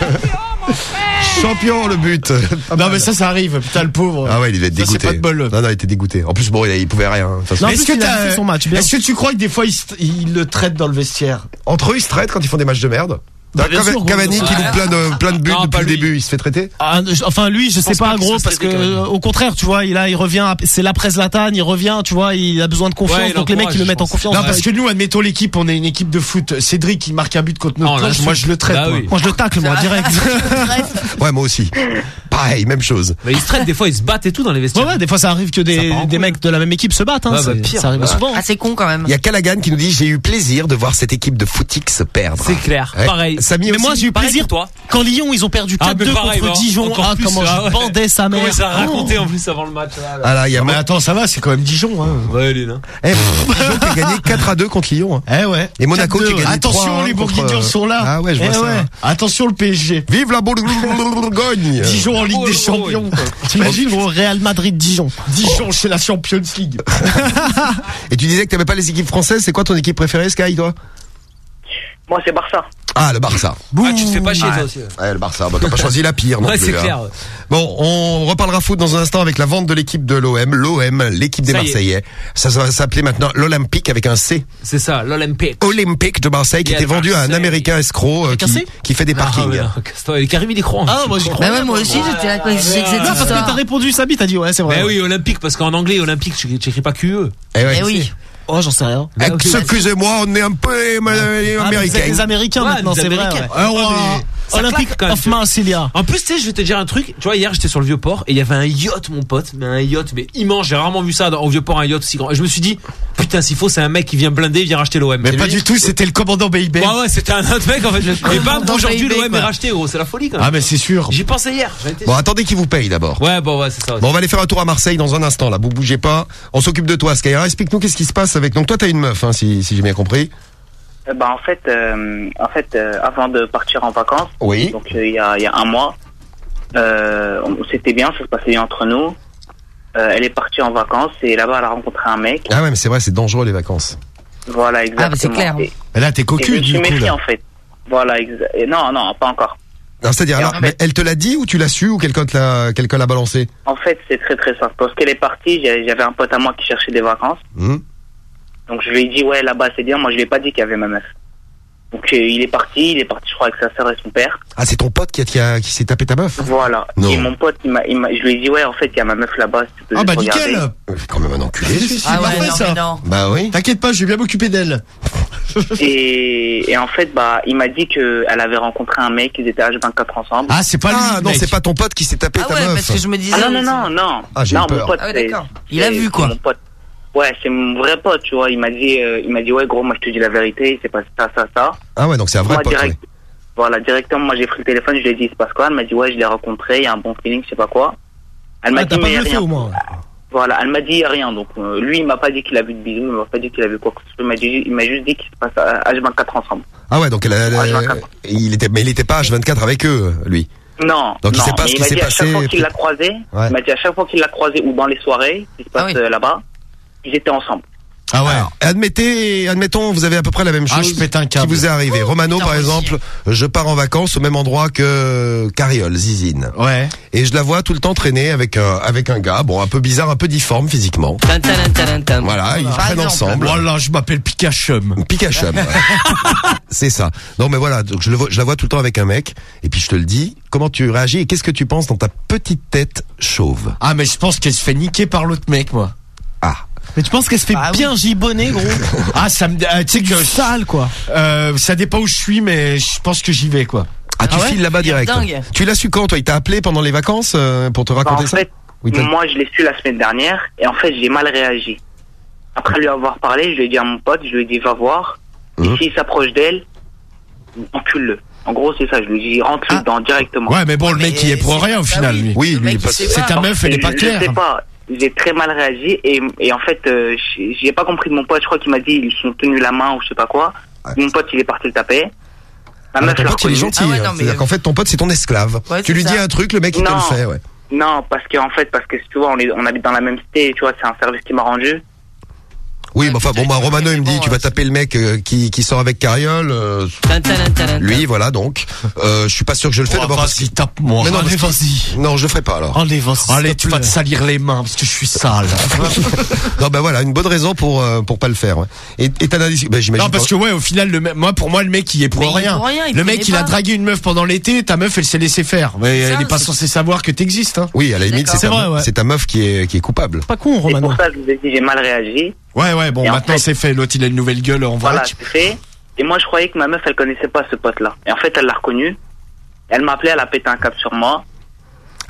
Champion, le but. Non, mais ça, ça arrive. Putain, le pauvre. Ah ouais, il devait être Ça, c'est dégoûté. pas de bol. Non, non, il était dégoûté. En plus, bon, il, il pouvait rien. De toute façon. Non, Est-ce en plus, que il a t'as- fait son match, bien. Est-ce que tu crois que des fois ils, se- ils le traitent dans le vestiaire? Entre eux, ils se traitent quand ils font des matchs de merde. Bah, bien Cavani sûr, Cavani gros. qui loupe plein de, plein de buts Non, depuis pas le lui. début, il se fait traiter. Ah, enfin lui, je sais pense pas pas qu'il gros se parce que traite quand même. euh, au contraire, tu vois, il a, il revient, à- c'est l'après Zlatan, il revient, tu vois, il a besoin de confiance, Ouais, il donc les mecs encourage, ils le je mettent en pense. confiance. Non, Ouais. parce que nous, admettons l'équipe, on est une équipe de foot. Cédric, il marque un but contre notre Non, là, coach. je- Moi, je le traite. Bah moi. oui. Moi je le tacle moi direct. Ouais, moi aussi. Pam. pareil, même chose. Mais ils se traitent, des fois ils se battent et tout dans les vestiaires. Ouais, ouais, des fois ça arrive que des, des mecs de la même équipe se battent, hein. Ouais, bah, c'est- pire. ça arrive Ouais. souvent. Ah, c'est con quand même. Il y a Callaghan qui nous dit j'ai eu plaisir de voir cette équipe de footix se perdre. C'est clair, Ouais. pareil. Samy Mais aussi. moi j'ai eu Pareil plaisir pour toi. quand Lyon ils ont perdu Ah, quatre deux mais pareil, contre bah, Dijon. encore Ah, plus, comment ah, je ouais. bandais sa mère. Comment ça a raconté Oh. en plus avant le match là, là. Ah là, il y a Mais Ma- attends, ça va, c'est quand même Dijon. Hein. Ouais, les nains. Eh, Dijon qui a gagné quatre à deux contre Lyon. hein. Eh ouais. Et Monaco qui a gagné Attention, trois à un les contre, Bourguignons euh, sont là. Ah ouais, je vois Eh ça. ouais. Attention le P S G. Vive la Bourgogne. Dijon en Ligue Oh, des oh, oh, Champions. quoi. T'imagines gros Real Madrid Dijon. Dijon, c'est la Champions League. Et tu disais que t'avais pas les équipes françaises. C'est quoi ton équipe préférée, Sky, toi? Moi, c'est Barça. Ah, le Barça. Ah, tu te fais pas chier Ouais. toi aussi. Ouais, le Barça. Bah, t'as pas choisi la pire, non Ouais, plus, c'est hein. clair. Bon, on reparlera foot dans un instant avec la vente de l'équipe de l'O M. L'O M, l'équipe des Ça y est. Marseillais. Ça va s'appeler maintenant l'Olympique avec un C. C'est ça, l'Olympique. Olympique de Marseille qui Il y a était le vendu à un Marseille. Américain escroc euh, Avec un qui, C qui fait des parkings. Ah, ouais, non, casse-toi. Et Karim il y croit. Ah, moi j'y crois. Bah ouais, moi aussi, j'étais là quand ils disaient que c'était Non, parce que ça. t'as répondu Samy, t'as dit ouais, c'est vrai. Mais oui, Olympique, parce qu'en anglais, Olympique, tu tu écris pas Q E. Eh ouais. Eh oui. Oh, j'en sais rien. Excusez-moi, on est un peu euh, Ah, mais vous êtes américain. des Américains Ouais, maintenant, des c'est vrai. Américains. ouais. Ouais, Oh, mais ça Olympique claque quand même, of tu vois. Marseilla. En plus, tu sais, je vais te dire un truc. Tu vois, hier, j'étais sur le Vieux-Port et il y avait un yacht, mon pote. Mais un yacht, mais immense. J'ai rarement vu ça dans- au Vieux-Port, un yacht si grand. Et je me suis dit, putain, s'il faut, c'est un mec qui vient blinder, il vient racheter l'O M. Mais C'est pas lui. du tout, c'était le commandant Baby. Ouais, ouais, c'était un autre mec, en fait. Et bam, Dans aujourd'hui, Baby, l'O M est quoi. racheté, gros. C'est la folie, quand même. Ah mais c'est sûr. J'y pensais hier. J'ai été- Bon, attendez qu'il vous paye d'abord. Ouais, bon, ouais, c'est ça. Bon, on va aller faire un tour à Marseille dans un instant, là. Vous bougez pas. On s'occupe de toi, Skyra. Explique-nous qu'est-ce qui se passe avec. Donc, toi, t'as une meuf, hein, si, si j'ai bien compris. Euh, bah, en fait, euh, en fait euh, avant de partir en vacances, Oui. donc euh, il y, a, il y a un mois, euh, on- c'était bien, ça se passait bien entre nous. Euh, elle est partie en vacances et là-bas, elle a rencontré un mec. Ah ouais, mais c'est vrai, c'est dangereux les vacances. Voilà, exactement. Ah, bah, c'est clair. Et, Mais là, t'es et je cocu me suis du coup méfié, là. en fait. Voilà, exa- et non, non, pas encore. Alors, c'est-à-dire, Et alors, en mais fait- elle te l'a dit ou tu l'as su ou quelqu'un te l'a, quelqu'un l'a balancé? En fait, c'est très très simple. Parce qu'elle est partie, j'ai- j'avais un pote à moi qui cherchait des vacances. Hmm. Donc je lui ai dit, ouais, là-bas c'est bien. Moi, je lui ai pas dit qu'il y avait ma meuf. Donc euh, il est parti, il est parti, je crois, avec sa sœur et son père. Ah, c'est ton pote qui, a, qui, a- qui s'est tapé ta meuf? Voilà. Non. Et mon pote, il m'a, il m'a- je lui ai dit, ouais, en fait, il y a ma meuf là-bas. Si tu peux Ah bah juste nickel. regarder. C'est quand même un enculé. Ah pas ouais, fait, non, ça. mais non. Bah oui. T'inquiète pas, je vais bien m'occuper d'elle. Et, et en fait, bah, il m'a dit que elle avait rencontré un mec, ils étaient H vingt-quatre ensemble. Ah, c'est pas lui. Ah non, mec. c'est pas ton pote qui s'est tapé Ah ta ouais, meuf. parce que je me disais. Ah non, non, non, non. Ah, j'ai eu non, peur. mon pote, Ah ouais, c'est- d'accord. Il a c'est- vu, c'est quoi. Mon pote. Ouais, c'est mon vrai pote, tu vois. Il m'a dit, euh, il m'a dit, ouais, gros, moi je te dis la vérité, c'est pas ça, ça, ça. Ah ouais, donc c'est un vrai Moi, pote. direct, ouais. Voilà, directement, moi j'ai pris le téléphone, je lui ai dit, il se passe quoi? Elle m'a dit, ouais, je l'ai rencontré, il y a un bon feeling, je sais pas quoi. Elle m'a Ah, dit, t'as pas mais bluffé rien. au moins. Voilà, elle m'a dit rien. Donc euh, lui, il m'a pas dit qu'il a vu de bisous, il m'a pas dit qu'il a vu quoi que ce soit. Il m'a dit- il m'a juste dit qu'il se passe à H vingt-quatre ensemble. Ah ouais, donc elle, elle- H vingt-quatre. il était, mais il était pas H vingt-quatre avec eux, lui. Non, Donc, il non, sait pas mais ce il qui m'a s'est dit à chaque passé. fois qu'il l'a croisé, Ouais. il m'a dit à chaque fois qu'il l'a croisé ou dans les soirées qui se passent euh, là-bas, ils étaient ensemble. Ah ouais. Alors, admettez, admettons, vous avez à peu près la même chose Ah, je pète un qui câble. vous est arrivé. Romano, putain, par moi aussi. exemple, je pars en vacances au même endroit que Carriole, Zizine. Ouais. Et je la vois tout le temps traîner avec un, avec un gars, bon, un peu bizarre, un peu difforme physiquement. Voilà, ils Par traînent exemple. ensemble. Voilà, je m'appelle Picachum. Picachum. ouais. C'est ça. Non, mais voilà, donc je, le vois, je la vois tout le temps avec un mec. Et puis je te le dis, comment tu réagis et qu'est-ce que tu penses dans ta petite tête chauve? Ah mais je pense qu'elle se fait niquer par l'autre mec, moi. Ah. Mais tu penses qu'elle se fait Ah oui. bien gibonner, gros? Ah ça me, euh, tu sais que Sale, quoi. euh, ça dépend où je suis, mais je pense que j'y vais, quoi. Ah, tu Ah ouais files là-bas direct. dingue. Tu l'as su quand, toi? Il t'a appelé pendant les vacances euh, pour te Bah, raconter en ça? fait, Oui, t'as- moi je l'ai su la semaine dernière et en fait j'ai mal réagi. Après lui avoir parlé, je lui ai dit à mon pote, je lui ai dit va voir. Mhm. Et s'il s'approche d'elle, encule-le. En gros c'est ça, je lui ai dit rentre dedans directement. Ouais, mais bon, le mec mais il est pour c'est- rien au bah final, oui. lui. Oui, Le lui, mec, il est pas- il sait C'est pas. ta meuf, elle est pas Je- claire. Je sais pas, j'ai très mal réagi et, et en fait euh, j'ai j'ai pas compris de mon pote, je crois qu'il m'a dit ils sont tenus la main ou je sais pas quoi. Mon pote il est parti le taper. Ma Ah, meuf ton l'a pote, il est reconnu. gentil. Ah ouais, hein. non, mais- C'est-à-dire qu'en fait, ton pote, c'est ton esclave. Ouais, tu c'est lui dis ça. un truc, le mec, il te Non. le fait, ouais. Non, parce qu'en fait, parce que tu vois, on, est, on habite dans la même cité, tu vois, c'est un service qui m'a rendu. Oui, mais enfin, bon, bah, Romano, il me dit, bon, tu vas ouais. taper le mec euh, qui, qui sort avec Carriole. euh, lui, voilà, donc. Euh, je suis pas sûr que je le fais Oh, d'abord. parce vas-y, que- tape-moi. Mais non, Allez, parce que- vas-y. Non, je le ferai pas alors. Allez, vas-y. Allez, s'il te tu vas te plaît. salir les mains parce que je suis sale. Non, bah voilà, une bonne raison pour euh, pour pas le faire. Ouais. Et et t'as dit, bah, j'imagine. Non, parce que ouais, au final, le mec- moi, pour moi, le mec, il est pour Mais il est rien. pour rien, il le te mec, connaît il a pas. dragué une meuf pendant l'été, ta meuf, elle s'est laissée faire. Mais C'est elle ça, est pas c'est- censée savoir que t'existes, hein. Oui, à la limite, D'accord. c'est ta, C'est vrai, ouais. c'est ta meuf qui est qui est coupable. Pas con, Et Romano. pour ça, je vous ai dit, j'ai mal réagi. Ouais, ouais, bon, Et en maintenant fait- c'est fait. L'autre, il a une nouvelle gueule en Voilà, vrac. c'est fait. Et moi, je croyais que ma meuf, elle connaissait pas ce pote-là. Et en fait, elle l'a reconnu. Elle m'a appelé, elle a pété un cap sur moi.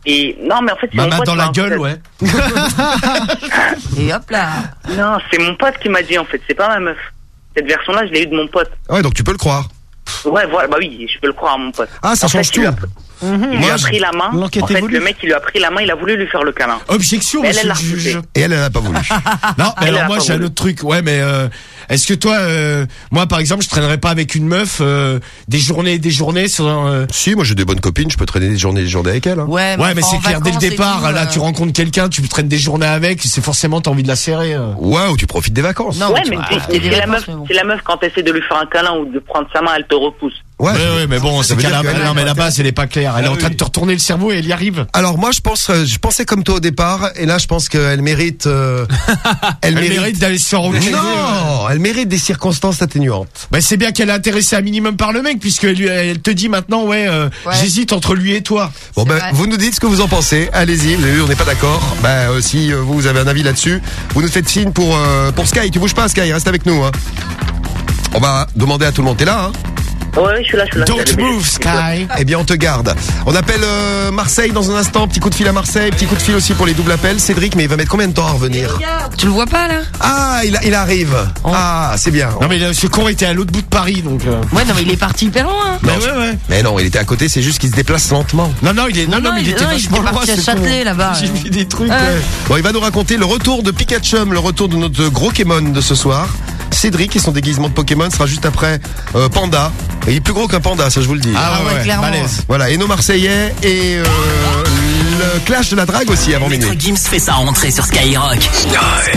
Et non, mais en fait, c'est Ma mon main pote dans qui la m'a- gueule, ouais. Et hop là. Non, c'est mon pote qui m'a dit en fait, c'est pas ma meuf. Cette version-là, je l'ai eue de mon pote. Ouais, donc tu peux le croire. Ouais, voilà, bah oui, je peux le croire à mon pote. Ah, ça En fait, change il tout. lui a- Il lui Moi, a je- pris la main. L'enquête En fait, évolue. le mec, il lui a pris la main, il a voulu lui faire le câlin. Objection, Mais elle, monsieur elle l'a le juge. refusé. Et elle, elle a pas voulu. Non, mais Elle alors a moi pas j'ai un voulu. autre truc. Ouais, mais euh, est-ce que toi, euh, moi par exemple, je traînerais pas avec une meuf euh, des journées et des journées sur. Euh... Si, moi j'ai des bonnes copines, je peux traîner des journées et des journées avec elles. Hein. Ouais, Ouais, mais enfin, c'est en clair dès le vacances et départ. tout, Là, euh, tu rencontres quelqu'un, tu traînes des journées avec, c'est forcément t'as envie de la serrer. euh. Ouais, ou tu profites des vacances. Non, Ouais, tu mais vois, c'est- profiter c'est des la vacances, meuf, mais bon. c'est la meuf quand t'essaies de lui faire un câlin ou de prendre sa main, elle te repousse. Ouais, Ouais, ouais, mais bon, ça c'est veut qu'à dire la qu'elle- non, mais la base, elle est pas claire. Elle est Ah en train oui. de te retourner le cerveau et elle y arrive. Alors moi je pense, euh, je pensais comme toi au départ, et là je pense qu'elle mérite, euh, elle, Elle mérite d'aller se faire enculer. Non, elle mérite des circonstances atténuantes. Bah c'est bien qu'elle est intéressée un minimum par le mec, puisque lui, elle te dit maintenant, ouais, euh, Ouais. j'hésite entre lui et toi. Bon ben, vrai. vous nous dites ce que vous en pensez. Allez-y, vous avez vu, on n'est pas d'accord. Bah euh, si euh, vous, vous avez un avis là-dessus, vous nous faites signe pour euh, pour Sky. Tu bouges pas, Sky, reste avec nous. Hein. On va demander à tout le monde. T'es là, hein? Ouais, je suis là, je suis là. Don't je suis là. move, Sky. Eh bien, on te garde. On appelle euh, Marseille dans un instant. Petit coup de fil à Marseille, petit coup de fil aussi pour les doubles appels. Cédric, mais il va mettre combien de temps à revenir? Tu le vois pas là? Ah, il, il arrive. Ah, c'est bien. Non mais là, ce con était à l'autre bout de Paris, donc. euh. Ouais, non, mais il est parti hyper loin. Bah Non, ouais, ouais. Mais non, il était à côté. C'est juste qu'il se déplace lentement. Non, non, il est, non, non, Non, mais il il- était non, il vachement était parti loin, à ce con. Châtelet, là-bas. J'ai vu des trucs. Ouais. ouais. Bon, il va nous raconter le retour de Pikachum, le retour de notre gros Kémon de ce soir. Cédric et son déguisement de Pokémon sera juste après euh, Panda. Et il est plus gros qu'un panda, ça je vous le dis. Ah ouais, ouais, ouais, clairement. balèze. Voilà, et nos Marseillais et euh, le clash de la drague aussi avant Maître minuit. Gims fait sa rentrée sur Skyrock. Sky.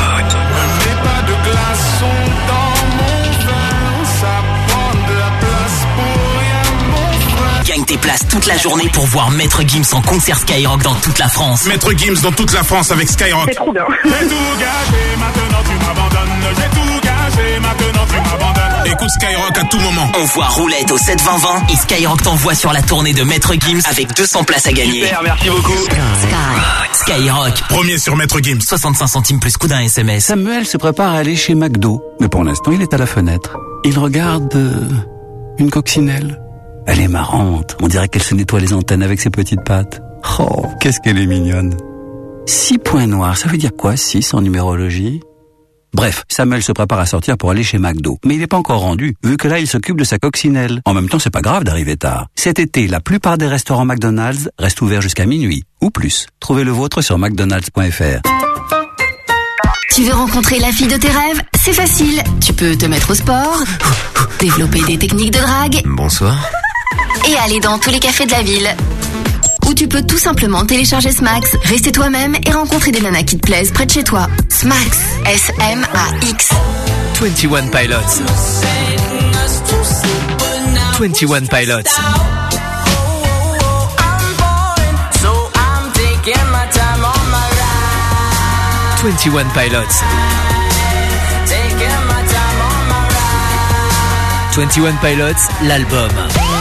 Gagne tes places toute la journée pour voir Maître Gims en concert Skyrock dans toute la France. Maître Gims dans toute la France avec Skyrock. C'est trop bien. J'ai tout gâché, maintenant tu m'abandonnes. J'ai tout gâché, maintenant tu m'abandonnes. Écoute Skyrock à tout moment. On voit roulette au sept vingt vingt et Skyrock t'envoie sur la tournée de Maître Gims avec deux cents places à gagner. Super, merci beaucoup. Skyrock. Premier sur Maître Gims. soixante-cinq centimes plus coup d'un S M S. Samuel se prépare à aller chez McDo, mais pour l'instant il est à la fenêtre. Il regarde euh, une coccinelle. Elle est marrante, on dirait qu'elle se nettoie les antennes avec ses petites pattes. Oh, qu'est-ce qu'elle est mignonne. Six points noirs, ça veut dire quoi, six en numérologie? Bref, Samuel se prépare à sortir pour aller chez McDo. Mais il n'est pas encore rendu, vu que là il s'occupe de sa coccinelle. En même temps, c'est pas grave d'arriver tard. Cet été, la plupart des restaurants McDonald's restent ouverts jusqu'à minuit, ou plus. Trouvez le vôtre sur mcdonalds point f r. Tu veux rencontrer la fille de tes rêves? C'est facile. Tu peux te mettre au sport, développer des techniques de drague Bonsoir. et aller dans tous les cafés de la ville. Ou tu peux tout simplement télécharger Smax, rester toi-même et rencontrer des nanas qui te plaisent près de chez toi. Smax, S M A X. vingt et un Pilots. vingt et un Pilots. vingt et un Pilots. vingt et un Pilots, l'album.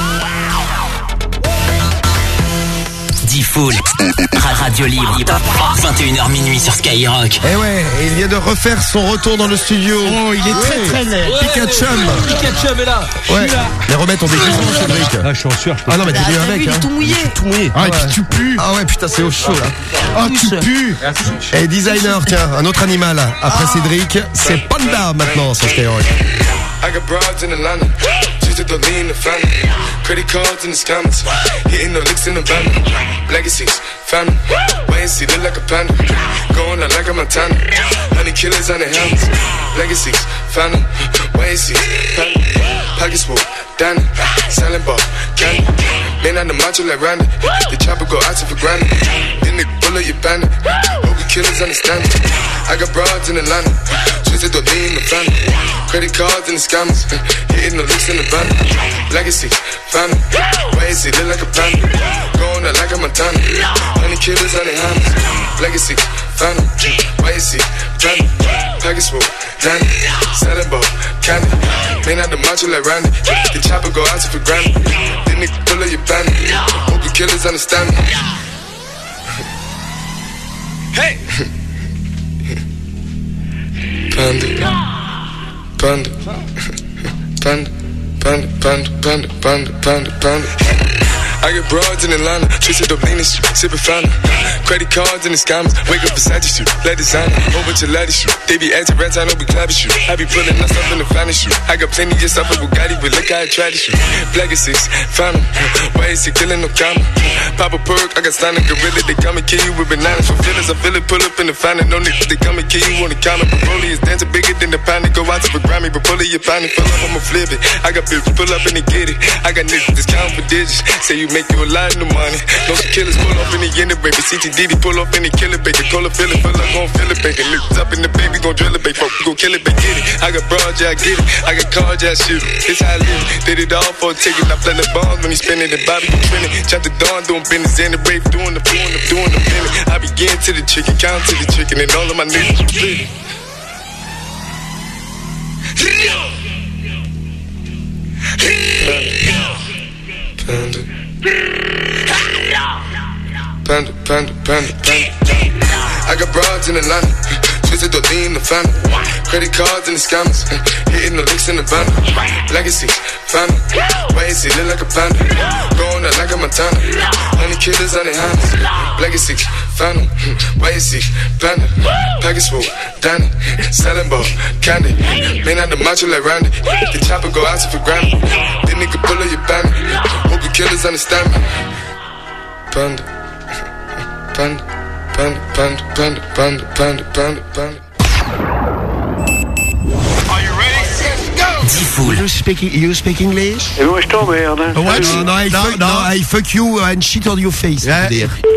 D-Fool. Radio libre. vingt et une heures minuit sur Skyrock. Eh ouais, et il vient de refaire son retour dans le studio. Oh, il est très très laid. Pikachum. Pikachum est là. Ouais. Les remettre en déguisement, Cédric. Ah, je suis en sueur. Ah non, mais t'es Bah, bien t'as avec. vu, il est hein. tout mouillé. Tout mouillé. Ah, et puis tu pues. Ah ouais, putain, c'est au chaud là. Ah, tu pues. Et designer, tiens, un autre animal après Cédric, c'est Panda maintenant sur Skyrock. I got broads in Atlanta, just to the lean the family. Credit cards in the scammers, hitting the licks in the van. Legacies, family, wait and see, look like a panda. Going out like a Montana, honey killers on the helmets. Legacies, family, wait and see, family. Pockets full, Danny, selling ball, candy. Man on the macho like Randy, the chopper go out to for granted. Then the bullet you bandit, hope the killers understand it. I got broads in Atlanta, just to the lean the family. Credit cards and the scammers, hitting the licks in the van. Legacy, family, why is it look like a panda? Going out like a Montana, honey killers on their hands. Legacy, family, why is it family? Package full, Danny, selling ball, candy. Man out the macho like Randy, the chopper go out to for granted. Then they pull up your bandit, hope the killers understand me. Hey! Panda. Panda, panda, panda, panda, panda, panda, panda, panda. I get broads in Atlanta, twisted up lean and shit, sippin' fountain. Credit cards in the scammers, wake up beside you, shoot, let designer, whole bunch of ladies shoot. They be anti rats, I know we clapping shoot. I be pulling us up in the finest shoot. I got plenty just up with Bugatti, but look how I try to shoot. Black is six, found him. Why is he killing no comma? Pop a perk, I got signed a gorilla, they come and kill you with bananas. For feelings, I feel it, pull up in the finest, no niggas, they come and kill you on the counter. Broly is dancing bigger than the pound, go out to the Grammy, but pull it, you find it, pull up, I'ma flip it. I got bitches, pull up and they get it. I got niggas that's counting for digits, say you make you a lot of money. No some killers pull off in the end of baby, C T D D pull off in the killer baby, call it, feel it, feel like gon' feel it, baby. Niggas up in the baby, gon' drill it, baby, fuck, gon' kill it, baby, get it. I got broad, yeah, I get it. I got cards, yeah, I shoot it. It's how I live. Did it all for a ticket, I play the bombs when he spinning the Bobby, you trending. Chop the dawn, doing business, and the brave, doing the, doing the, doing the minute. I begin to the chicken, count to the chicken, and all of my niggas split. Panda. Panda, panda, panda, panda. I got broads in Atlanta, twisted the lean in the family. Credit cards in the scammers, hitting the licks in the van. Legacy, family. Why is he look like a panda? Going out like a Montana. Honey killers on their hands. Legacy, family. Why is he panda? Package full, Danny. Selling ball, candy. Man out the macho like Randy. The chopper go out for granted. This nigga pull up your bandit. Hope the killers understand me. Panda. Panda. Panda, panda, panda, panda, panda, panda, panda. Are you ready? Let's go! Diffoul. You speak, you speak English? Et moi je t'emmerde. What? No, no, I, fuck, no, I fuck you and shit on your face. Yeah.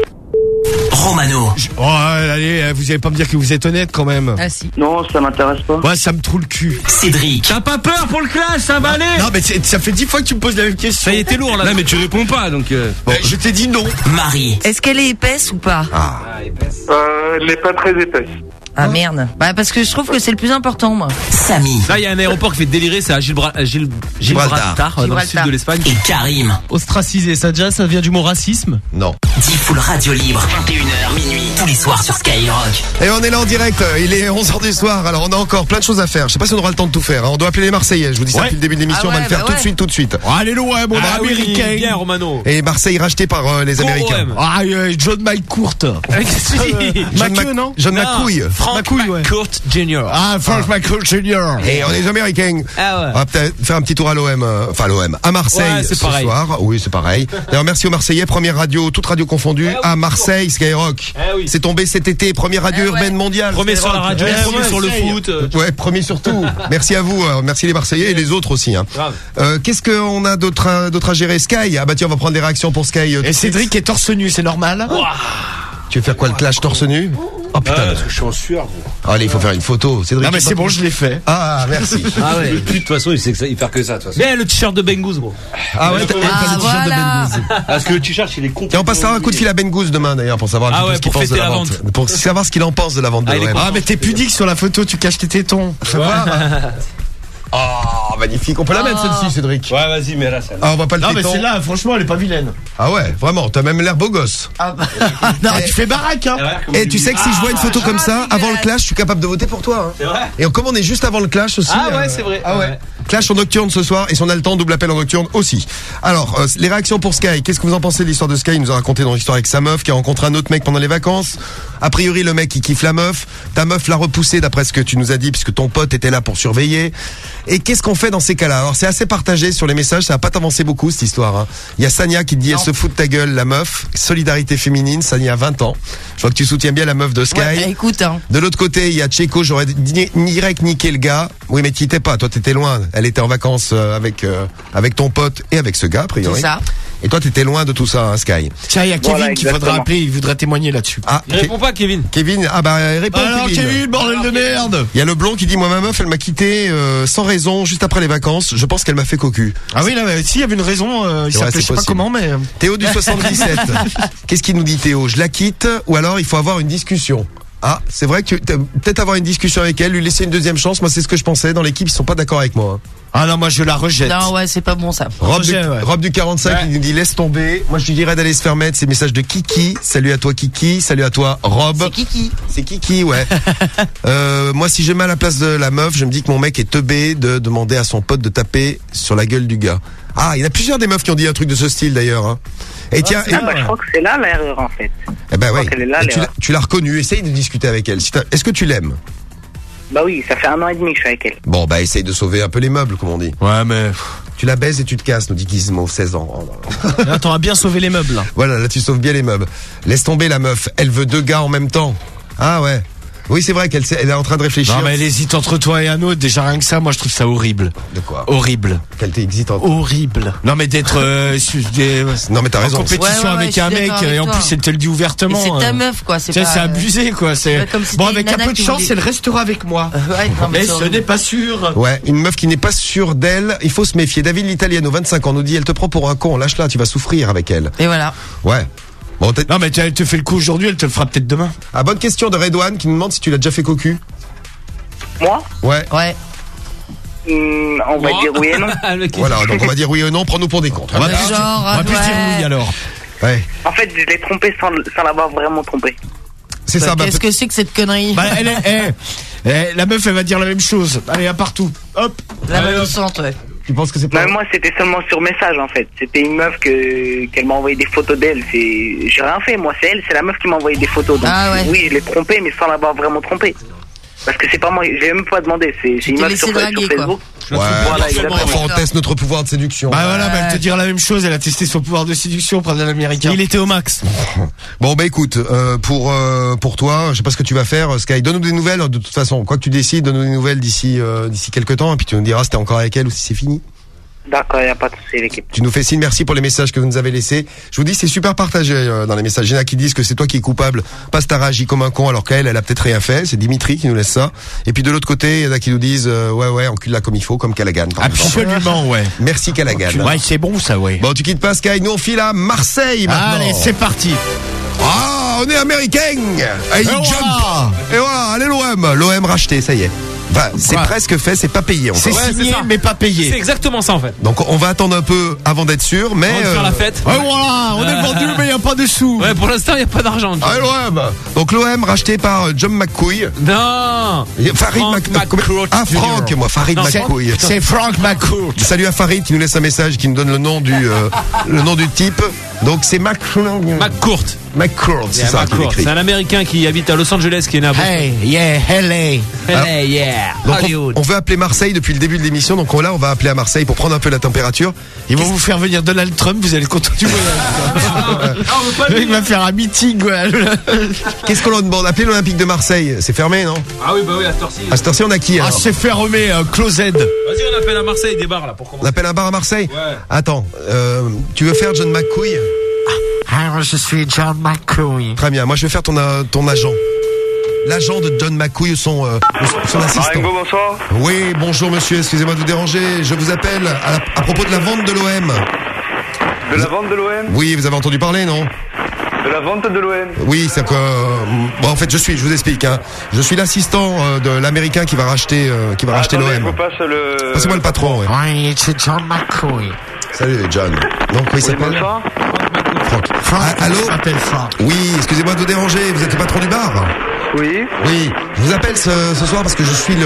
Romano. Oh, allez, vous allez pas me dire que vous êtes honnête quand même. Ah si. Non, ça m'intéresse pas. Ouais, ça me trouve le cul. Cédric. T'as pas peur pour le clash, ça va aller? Non, mais ça fait dix fois que tu me poses la même question. Ça y est, t'es lourd là. Non, mais tu réponds pas, donc. Euh... Bon, je t'ai dit non. Marie. Est-ce qu'elle est épaisse ou pas? Ah. Euh, elle n'est pas très épaisse. Ah merde. Bah parce que je trouve que c'est le plus important moi. Samy. Là il y a un aéroport qui fait délirer, c'est à Gilbra... Gil... Gibraltar, dans le sud de l'Espagne. Et Karim. Ostracisé, ça déjà ça vient du mot racisme? Non. Diffoul Radio Libre, vingt et une heures minuit, tous les soirs sur Skyrock. Et on est là en direct, il est onze heures du soir, alors on a encore plein de choses à faire. Je sais pas si on aura le temps de tout faire, hein. On doit appeler les Marseillais, je vous dis ça ouais. depuis le début de l'émission, Ah ouais, on va le faire bah tout ouais. de suite, tout de suite. Oh, allez le ouais, mon Ah oui, américain. bien Romano. Et Marseille racheté par euh, les Gros Américains. O M. Ah, euh, John McCourt. John Mac- Mac- non John Non, McCouille. Frank McCouille, ouais. McCourt Junior Ah, Frank McCourt Junior Et on est les Américains. Ah ouais. On va peut-être faire un petit tour à l'O M, euh, enfin à l'O M, à Marseille Ouais, c'est ce pareil. soir. Oui, c'est pareil. D'ailleurs, merci aux Marseillais, première radio, toute radio confondue, Ah oui, à Marseille, Skyrock. Ah oui. C'est tombé cet été, première radio Ah ouais. urbaine mondiale. Premier sur la Skyrock. radio, Ouais, premier ouais, sur le Marseille. foot. euh, Ouais, premier surtout. Merci à vous, euh, merci les Marseillais et les autres aussi. Hein. Grave. Euh, Qu'est-ce qu'on a d'autre à, d'autre à gérer? Sky. Ah bah tiens, on va prendre des réactions pour Sky. euh, tout Et de suite. Cédric est torse nu, c'est normal? Tu veux faire quoi, le clash torse nu? Oh putain. Ah, parce que je suis en sueur, gros. Allez, il faut faire une photo. Cédric, Non mais tu c'est vas- bon, je l'ai fait. Ah, merci. Ah ouais. Le plus, de toute façon, il sait que ça, il fait que ça, de toute façon. Bien le t-shirt de Bengouz, gros. Ah ouais, t'as Ah t'as le t-shirt de voilà. Ben Gouz. Parce que le t-shirt, il est complètement. Tiens, on passera un coup de fil à Ben Gouz demain d'ailleurs pour savoir un Ah petit peu ouais, ce qu'il pour pense de fêter la la vente. vente. Pour savoir ce qu'il en pense de la vente de Ah, il est l'O M. content. Ah mais t'es pudique sur la photo, tu caches tes tétons. Fais voir. Oh, magnifique. On peut la mettre celle-ci, Cédric. Ouais, vas-y, mais là, ça. Ah, on va pas le Non mais téton. celle-là, franchement, elle est pas vilaine. Ah ouais, vraiment, t'as même l'air beau gosse. Ah bah. Non, tu fais baraque hein. Et tu sais que si je vois une photo comme ça, Ah, avant le dégueulasse. clash, je suis capable de voter pour toi. Hein. C'est vrai. Et comme on est juste avant le clash aussi. Ah ouais, euh, c'est vrai. Ah ouais. Clash en nocturne ce soir, et si on a le temps, double appel en nocturne aussi. Alors, euh, les réactions pour Sky. Qu'est-ce que vous en pensez de l'histoire de Sky? Il nous a raconté dans l'histoire avec sa meuf, qui a rencontré un autre mec pendant les vacances. A priori, le mec, il kiffe la meuf. Ta meuf l'a repoussé d'après ce que tu nous as dit, puisque ton pote était là pour surveiller. Et qu'est-ce qu'on fait dans ces cas-là? Alors, c'est assez partagé sur les messages, ça va pas t'avancer beaucoup, cette histoire. Hein. Il y a Sania qui te dit, elle se fout de ta gueule, la meuf. Solidarité féminine, Sania, vingt ans. Je vois que tu soutiens bien la meuf de Sky. Ouais, bah, écoute hein. De l'autre côté, il y a Tchéco, j'aurais di- direct niqué le gars. Oui, mais t'y étais pas, toi t'étais loin. Elle était en vacances euh, avec euh, avec ton pote et avec ce gars, a priori. C'est ça. Et toi t'étais loin de tout ça, hein, Sky. Tiens, il y a Kevin Voilà, qu'il faudra exactement. appeler, il voudrait témoigner là-dessus. Ah, Il répond pas, Kevin. Kevin, ah bah réponds Alors Kevin. Kevin, bordel de merde. Il y a le blond qui dit, moi ma meuf elle m'a quitté euh, sans raison juste après les vacances. Je pense qu'elle m'a fait cocu. Ah oui, là, mais si, il y avait une raison, euh, il C'est vrai, s'appelait c'est je sais pas possible. comment, mais... Théo du soixante-dix-sept. Qu'est-ce qu'il nous dit Théo? Je la quitte ou alors il faut avoir une discussion. Ah, c'est vrai que tu peut-être avoir une discussion avec elle, lui laisser une deuxième chance. Moi, c'est ce que je pensais. Dans l'équipe, ils sont pas d'accord avec moi. Hein. Ah non, moi je la rejette. Non ouais, c'est pas bon ça. Rob, Roger, du, ouais. Rob du quarante-cinq, Ouais. il nous dit laisse tomber. Moi, je lui dirais d'aller se faire mettre. Ces messages de Kiki. Salut à toi Kiki. Salut à toi Rob. C'est Kiki. C'est Kiki, ouais. euh, moi, si je mets à la place de la meuf, je me dis que mon mec est teubé de demander à son pote de taper sur la gueule du gars. Ah, il y en a plusieurs des meufs qui ont dit un truc de ce style d'ailleurs. Hein. Et tiens, Ah, bah, je crois que c'est là l'erreur en fait. eh ben ouais. qu'elle est là, Et tu, l'erreur. l'as, tu l'as reconnue. Essaye de discuter avec elle. Si t'as- Est-ce que tu l'aimes? Bah oui, ça fait un an et demi que je suis avec elle. Bon, bah essaye de sauver un peu les meubles, comme on dit. Ouais, mais tu la baises et tu te casses, nous dit Gizmo, seize ans. Oh là là. Là, t'auras bien sauvé les meubles, là. Voilà, là tu sauves bien les meubles. Laisse tomber la meuf. Elle veut deux gars en même temps. Ah ouais. Oui, c'est vrai qu'elle s'est- elle est en train de réfléchir. Non, mais elle hésite entre toi et un autre. Déjà, rien que ça, moi, je trouve ça horrible. De quoi? Horrible. Qu'elle t'hésite entre... Horrible. Non, mais d'être euh, su- des- Non, mais t'as en raison. compétition Ouais, ouais, ouais, avec je suis un mec, d'accord avec et en toi. plus, elle te le dit ouvertement. Et c'est ta euh. meuf, quoi, c'est Tu sais, pas, c'est euh, abusé, quoi. C'est ouais, comme si bon, c'était avec une un nana peu de qui chance, voulait- elle restera avec moi. Ouais, non, mais Mais c'est ce horrible. n'est pas sûr. Ouais, une meuf qui n'est pas sûre d'elle, il faut se méfier. David l'Italiano, vingt-cinq ans, nous dit, elle te prend pour un con, lâche-la, tu vas souffrir avec elle. Et voilà. Ouais. Bon, non, mais elle te fait le coup aujourd'hui, elle te le fera peut-être demain. Ah, bonne question de Redouane qui nous demande si tu l'as déjà fait cocu. Moi Ouais. Ouais. Hum, on va dire oui et non. Voilà, donc on va dire oui ou non, prends-nous pour des comptes. On va Mais plus dire- genre, on va plus ouais. dire oui alors. Ouais. En fait, je l'ai trompé sans, sans l'avoir vraiment trompé. C'est Bah, ça, bah, Qu'est-ce que c'est que cette connerie? Bah, elle est, eh, eh, la meuf, elle va dire la même chose. Allez, à partout. Hop. La Allez, même hop. innocente, ouais. Tu penses que c'est Non, pas... mais moi, c'était seulement sur message en fait. C'était une meuf que qu'elle m'a envoyé des photos d'elle. C'est, j'ai rien fait. Moi, c'est elle, c'est la meuf qui m'a envoyé des photos. Donc, Ah ouais. oui, je l'ai trompé, mais sans l'avoir vraiment trompé. Parce que c'est pas moi, je l'ai même pas demandé. C'est, c'est une t'es meuf laissé sur, draguer, sur quoi. Facebook. Ouais, Voilà, exactement. parfois on teste notre pouvoir de séduction. Bah voilà, bah, elle te dira la même chose. Elle a testé son pouvoir de séduction auprès d'un américain. Il était au max. Bon bah écoute, euh, pour euh, pour toi, je sais pas ce que tu vas faire, Sky. Donne-nous des nouvelles. De toute façon, quoi que tu décides, donne-nous des nouvelles d'ici euh, d'ici quelques temps, et puis tu nous diras si t'es encore avec elle ou si c'est fini. D'accord, y a pas de souci, l'équipe. Tu nous fais signe. Merci pour les messages que vous nous avez laissés. Je vous dis, c'est super partagé euh, dans les messages. Il y en a qui disent que c'est toi qui es coupable parce que t'as réagi comme un con alors qu'elle, elle a peut-être rien fait. C'est Dimitri qui nous laisse ça. Et puis de l'autre côté, il y en a qui nous disent euh, ouais ouais, encule-la comme il faut, comme Callaghan. par exemple. Absolument, ouais. Merci Callaghan. Ouais, c'est bon ça, ouais. Bon, tu quittes pas Sky. Nous on file à Marseille maintenant. Allez, c'est parti. Ah, on est américain. Hey, Et jump. voilà. Et voilà, allez l'O M. L'O M racheté, ça y est. Enfin, c'est Quoi presque fait, c'est pas payé encore. C'est Ouais, signé, c'est ça. mais pas C'est payé. exactement ça en fait. Donc on va attendre un peu avant d'être sûr, mais... Avant de faire la fête. Ouais, voilà, on est vendu, mais il n'y a pas de sous. Ouais, pour l'instant, il n'y a pas d'argent. Allez l'O M. Donc l'O M racheté par euh, John McCouille. Non. Farid Frank Mc... McCourt Ah, Junior. Franck, moi, Farid Non, McCouille. C'est Frank McCourt. Salut à Farid qui nous laisse un message, qui nous donne le nom du, euh, le nom du type. Donc c'est Mac... McCourt. McCourt, c'est Yeah, ça qu'il McCourt. écrit. C'est un Américain qui habite à Los Angeles, qui est né à Boston. Hey, yeah, L A. Hey, yeah. Donc on, Hollywood. on veut appeler Marseille depuis le début de l'émission, donc on, là on va appeler à Marseille pour prendre un peu la température. Ils vont vous faire venir Donald Trump, vous allez être content du voyage. Il va faire un meeting, ouais. Qu'est-ce qu'on leur demande? Appeler l'Olympique de Marseille, c'est fermé non? Ah oui, bah oui, à cette heure-ci. À cette heure-ci on a qui Ah, alors? c'est fermé, euh, closed. Vas-y, on appelle à Marseille des bars là pour On commencer. appelle un bar à Marseille? Ouais. Attends, euh, tu veux faire John McCouille? Ah, je suis John McCouille. Très bien, moi je vais faire ton, euh, ton agent. L'agent de John McCouille, son, euh, son assistant. Marengo, bonsoir. Oui, bonjour monsieur, excusez-moi de vous déranger. Je vous appelle à, la- à propos de la vente de l'O M. De la vente de l'O M? Oui, vous avez entendu parler, non? De la vente de l'O M? Oui, c'est que... euh, bon, en fait, je suis, je vous explique. Hein. Je suis l'assistant euh, de l'Américain qui va racheter, euh, qui va racheter l'O Attendez, je M. vous passe le... Passez-moi le patron, ouais. Oui, c'est John McCouille. Salut, John. Donc, oui, il Oui, s'appelle bonsoir. Franck. Frank, Ah, allô? il s'appelle Frank. Oui, excusez-moi de vous déranger. Vous êtes le patron du bar? Oui. Oui. Je vous appelle ce, ce soir parce que je suis le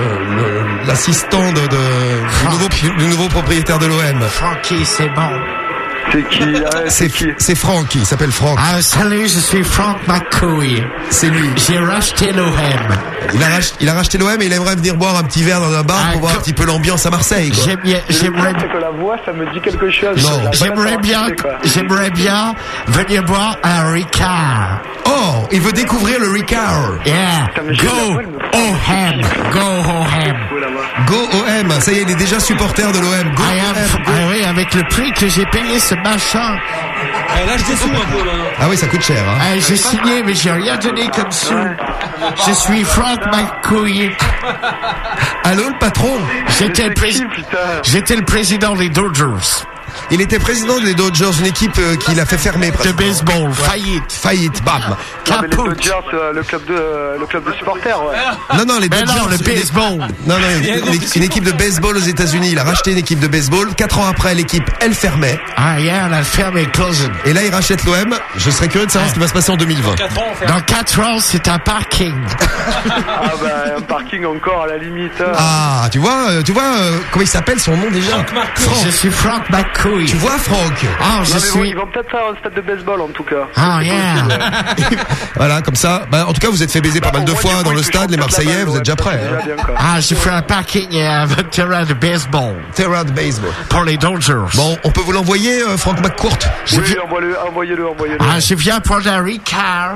le- l'assistant de, de du, nouveau, du nouveau propriétaire de l'O M. Frankie, c'est bon. C'est qui? Ah, C'est c'est qui? c'est Franck, il s'appelle Franck. Ah, salut, je suis Frank McCouille. C'est lui. J'ai racheté l'O M. Il a, racheté, il a racheté l'O M et il aimerait venir boire un petit verre dans un bar Ah, pour voir un comme- petit peu l'ambiance à Marseille. quoi. J'aime bien, j'aimerais C'est que la voix, ça me dit quelque chose. Non. La J'aimerais voix, bien, c'est quoi? j'aimerais bien venir boire un Ricard. Oh, il veut découvrir le Ricard. Yeah, Ça me go gêne, la voix, elle me O M, go O M. Oh là là. Go O M. Ça y est, il est déjà supporter de l'O M. Go I O am, M. ah oui, avec le prix que j'ai payé ce machin. Eh, lâche des sous un peu là. Ah oui, ça coûte cher. Hein. Ah, j'ai signé, mais j'ai rien donné comme sous. Je suis Frank McCouille. Allô, le patron? J'étais le, C'est prés- qui, putain? j'étais le président des Dodgers. Il était président des Dodgers, une équipe euh, qu'il a fait fermer. De baseball, ouais. faillite. Faillite, bam. Non, mais les Dodgers, euh, le club de, euh, le club de supporters, ouais. Non, non, les Dodgers. Non, le baseball. Non, non, une, une, une équipe de baseball aux États-Unis. Il a racheté une équipe de baseball. Quatre ans après, l'équipe, elle fermait. Ah, yeah, elle a fermé, closed. Et là, il rachète l'O M. Je serais curieux de savoir ce qui va se passer en deux mille vingt. Dans quatre ans, c'est un parking. Ah, bah, un parking encore, à la limite. Hein. Ah, tu vois, euh, tu vois, euh, comment il s'appelle son nom déjà? Frank McCoy. Je suis Frank McCoy. Tu vois, Franck? Ah, je non, suis. Bon, ils vont peut-être faire un stade de baseball, en tout cas. Ah, yeah. Voilà, comme ça. Bah, en tout cas, vous êtes fait baiser pas mal de fois dans le stade, les Marseillais, vous êtes déjà prêts. Hein. Bien, ah, j'ai fait un parking et un terrain de baseball. Terrain de baseball. Pour les Dodgers. Bon, on peut vous l'envoyer, euh, Frank McCourt? Oui, vi... envoyez-le, envoyez-le, envoyez-le. Ah, je viens pour un Ricard.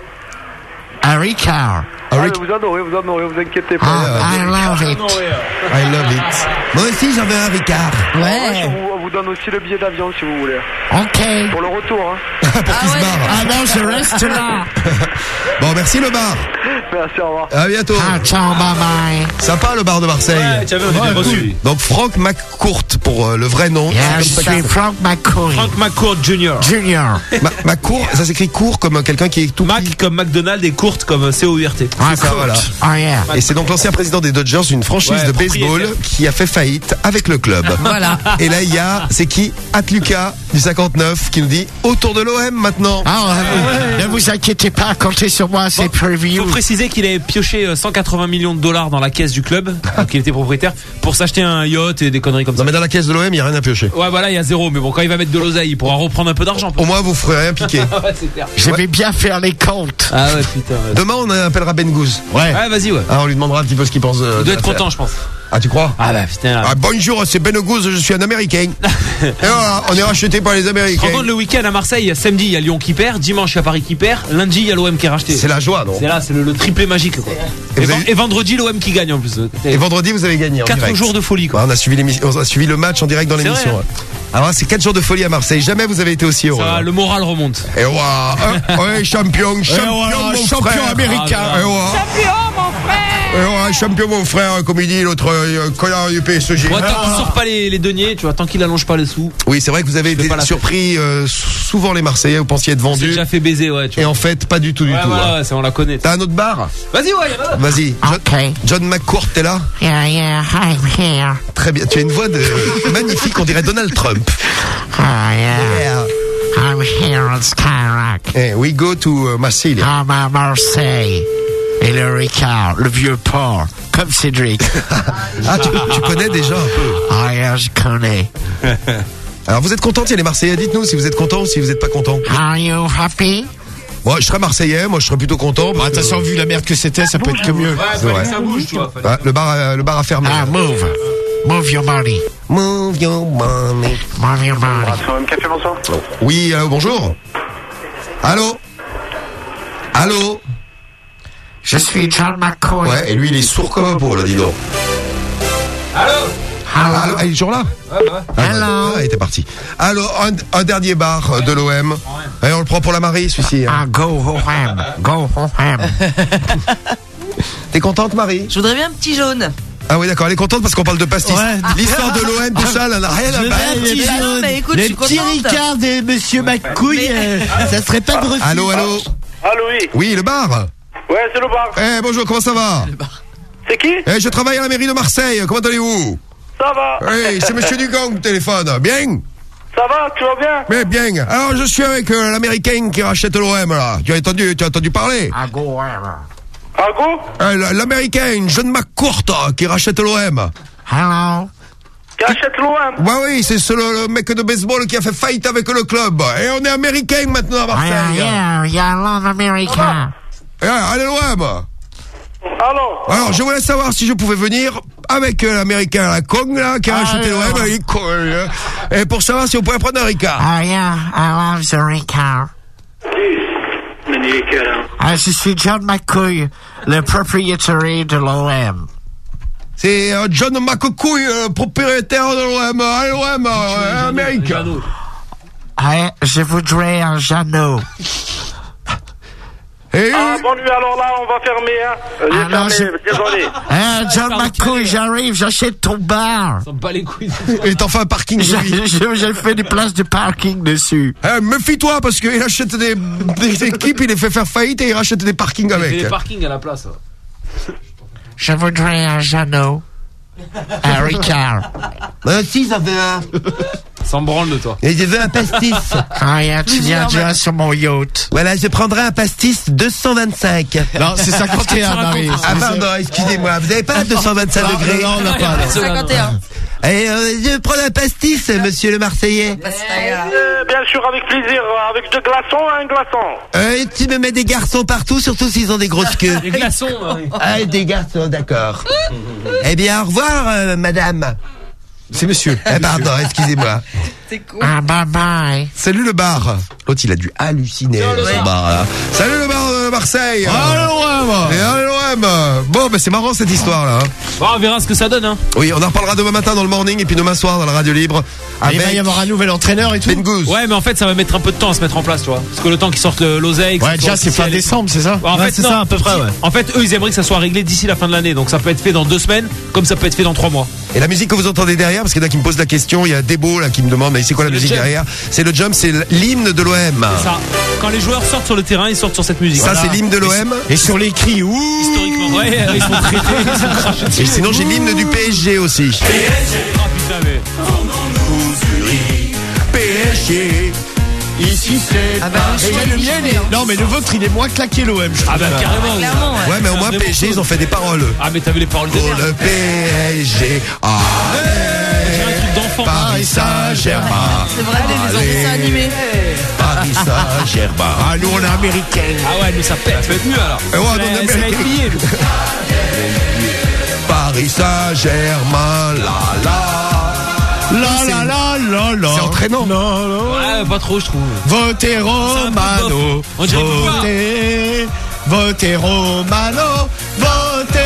Un Ricard. Ah, mais vous en aurez, vous en aurez, vous inquiétez pas. Ah, I love it. I love it. Moi aussi, j'avais un Ricard. Ouais. ouais on, vous, on vous donne aussi le billet d'avion si vous voulez. Ok. Pour le retour, hein. Pour ah, qu'il ouais. se barre. Ah non, je reste là. Bon, merci le bar. Merci, au revoir. À bientôt. Ah, ciao, bye bye. Sympa le bar de Marseille. Ouais, tu avais, on était reçu. Donc Frank McCourt pour euh, le vrai nom. Yeah, je suis Frank McCourt. Frank McCourt Junior Junior. Ma McCourt, ça s'écrit court comme quelqu'un qui est tout Mac comme McDonald's et Court comme C O U R T. Ah, ça, voilà. Oh, yeah. Et c'est donc l'ancien président des Dodgers, une franchise ouais, de baseball qui a fait faillite avec le club. Voilà. Et là, il y a, c'est qui? Atluca du cinquante-neuf qui nous dit autour de l'O M maintenant. Ah, ouais. Ne vous inquiétez pas, comptez sur moi, c'est bon, preview. Il faut préciser qu'il avait pioché cent quatre-vingts millions de dollars dans la caisse du club, donc il était propriétaire, pour s'acheter un yacht et des conneries comme ça. Non, mais dans la caisse de l'O M, il n'y a rien à piocher. Ouais, voilà, il y a zéro, mais bon, quand il va mettre de l'oseille, il pourra reprendre un peu d'argent. Au moins, vous ferez rien piquer. Ouais, c'est clair. Je vais ouais. bien faire les comptes. Ah ouais, putain. Ouais. Demain, on appellera Ben Gouz. Ouais. Ouais, vas-y, ouais. Ah, on lui demandera un petit peu ce qu'il pense. Euh, il doit être content, je pense. Ah, tu crois? Ah bah putain. Ah, bonjour, c'est Ben Gouz, je suis un Américain. Et voilà, on est racheté par les Américains. Par contre, le week-end à Marseille, samedi, il y a Lyon qui perd, dimanche, il y a Paris qui perd, lundi, il y a l'O M qui est racheté. C'est la joie, non? C'est là, c'est le, le triplé magique, quoi. Et, et, avez... et vendredi, l'O M qui gagne en plus. Et vendredi, vous avez gagné. Quatre jours de folie, quoi. Ouais, on a suivi l'émission, on a suivi le match en direct dans l'émission. Vrai, ouais. Alors, c'est quatre jours de folie à Marseille. Jamais vous avez été aussi heureux. Ça, le moral remonte. Et ouais, ouais, champion, champion, mon champion frère. américain. Et ouais. Champion, mon frère. Et ouais, champion, mon frère, comme il dit l'autre euh, connard du P S G. Bon, tant qu'il sort pas les, les deniers, tu vois, tant qu'il allonge pas les sous. Oui, c'est vrai que vous avez été surpris euh, souvent les Marseillais. Vous pensiez être vendus. C'est déjà fait baiser, ouais. Tu vois. Et en fait, pas du tout, du ouais, tout. Ouais, hein. ouais, ça, on la connaît. T'as un autre bar? Vas-y, ouais. Vas-y. Okay. John, John McCourt, t'es là? Yeah, yeah, I'm here. Très bien. Tu as une voix de magnifique, on dirait Donald Trump. Ah, yeah. yeah. I'm here on Skyrock. Hey, we go to uh, Marseille. I'm à Marseille. Et le Ricard, le vieux port, comme Cédric. Ah, tu, tu connais déjà un peu? Ah, yeah, je connais. Alors, vous êtes content, tiens, les Marseillais? Dites-nous si vous êtes content ou si vous n'êtes pas content. Are you happy? Moi, je serais Marseillais, moi, je serais plutôt content. Bah, de toute façon, vu la merde que c'était, ça peut être que mieux. Ouais, c'est vrai. Ça bouge, tu vois. Ah, le bar, a, le bar a fermé. Ah, move. Move your money. Move your money. Move your money. Un café, bonsoir. Oui, euh, bonjour. Allô? Allô? Je suis John McCoy. Ouais, et lui, il est sourd comme un pot, là, dis donc. Allô? Allô? Allô? Ah, il est toujours là? Ouais, bah ouais. Ah, Hello. Ah, il était parti. Allô, un, un dernier bar de l'O M. Et on le prend pour la Marie, celui-ci. Hein. Ah, go home. Go home. T'es contente, Marie? Je voudrais bien un petit jaune. Ah oui, d'accord, elle est contente parce qu'on parle de pastis. Ouais. L'histoire de l'O M, tout ça, elle n'a rien à battre. Non, mais écoute, je suis contente. Le petit Ricard de Monsieur McCouille, euh, ça serait pas de refus. Allô, allô? Allô, oui. Oui, le bar? Ouais, c'est le bar. Eh, bonjour, comment ça va? C'est qui? Eh, je travaille à la mairie de Marseille, comment allez-vous? Ça va. Oui, c'est Monsieur Dugang au téléphone. Bien? Ça va, tu vas bien? Mais bien. Alors, je suis avec euh, l'Américain qui rachète l'O M, là. Tu as entendu, tu as entendu parler? Ah, go, ouais. Ah, go? Eh, L'Américain, John McCourt, qui rachète l'O M. Hello. Qui achète l'O M? Bah oui, c'est ce, le, le mec de baseball qui a fait faillite avec le club. Et on est américain maintenant à Marseille. Yeah, yeah, yeah, I love America. Eh, allez l'O M. Alors? Alors, je voulais savoir si je pouvais venir avec euh, l'Américain à la Kong, là, qui a racheté l'O M. Il est con, hein. Et pour savoir si on pourrait prendre un Ricard. Oh yeah, I love the Ricard. Ah, je suis John McCoy, le propriétaire de l'O M. C'est euh, John McCoy, euh, propriétaire de l'O M. Allez, l'O M, euh, Amérique. Ah, je voudrais un Jeannot. Et Et Ah, bonne nuit, alors là, on va fermer, hein. Euh, j'ai Ah, non, fermé, je- désolé. Hein, John McCoy, j'arrive, j'achète ton bar. Ça me bat les couilles. Et t'en fais un parking. J'ai lui. j'ai- j'ai fait des places de parking dessus. Eh, méfie-toi parce qu'il achète des, des équipes, il les fait faire faillite et il rachète des parkings Il fait avec. des parkings à la place. Je voudrais un Jeannot. Un Ricard. Euh, si, ça fait un. Sans branle de toi. Et je veux un pastis. Rien, tu viens déjà sur mon yacht. Voilà, je prendrai un pastis deux cent vingt-cinq. Non, c'est cinquante et un, Marie. Ah pardon, excusez-moi, vous n'avez pas deux cent vingt-cinq Non, degrés? non, on n'a pas. non. cinquante et un. Et euh, je vais prendre un pastis, monsieur le Marseillais. Euh, bien sûr, avec plaisir. Avec deux glaçons, un glaçon. Euh, tu me mets des garçons partout, surtout s'ils ont des grosses queues. Des glaçons, Marie. Ah, des garçons, d'accord. Eh bien, au revoir, euh, madame. C'est monsieur. Eh, pardon, excusez-moi. C'est cool. Ah, bye bye. Salut le bar. L'autre, il a dû halluciner son bar là. Salut le bar de Marseille. Allez, l'O M. Et allez l'O M. Bon, bah c'est marrant cette histoire là. Bon, on verra ce que ça donne, hein. Oui, on en reparlera demain matin dans le morning et puis demain soir dans la radio libre. Ah, il va Avec y avoir un nouvel entraîneur et tout. Ben Goose. Ouais, mais en fait, ça va mettre un peu de temps à se mettre en place, tu vois. Parce que le temps qu'ils sortent le- l'oseille. que Ouais, ça déjà, soit c'est fin officiel et- décembre, c'est ça? Ouais, en Ouais, fait, c'est non. ça, à peu près, ouais. En fait, eux, ils aimeraient que ça soit réglé d'ici la fin de l'année. Donc, ça peut être fait dans deux semaines, comme ça peut être fait dans trois mois. Et la musique que vous entendez derrière, parce qu'il y en a qui me posent la question, il y a Debo là qui me demande mais c'est quoi la C'est le musique jump. derrière? C'est le jump, c'est l'hymne de l'O M. Ça, quand les joueurs sortent sur le terrain, ils sortent sur cette musique. Ça Voilà. c'est l'hymne de l'O M. Et sur les cris, ouh. Historiquement, ouais, ils sont traités, ils sont crachés dessus. Et sinon j'ai l'hymne du P S G aussi. Ah, putain, mais. P S G. Ici c'est. Ah bah, Et je le mien, il est- Non, mais le vôtre, il est moins claqué, l'O M, je trouve. Ah, bah, carrément. Clairement, ouais. Ouais mais au moins C'est un P S G bon ils ont fait des paroles. Ah, mais t'as vu les paroles de Pour merde. le P S G. Ah, C'est un truc d'enfant. Paris Saint-Germain. C'est vrai, des des dessins animés. Paris Saint-Germain. Ah, nous, on est américains. Ah ouais, nous ça pète. Ça peut être mieux alors. Eh ouais, non, C'est on est c'est la américain. N B A, nous. Paris Saint-Germain. La la. La la la la la. C'est entraînant. Non, non. Ouais, pas trop, je trouve. Votez C'est un peu Romano. bof. On dirait Bouvard. Votez. Votez Romano. Votez.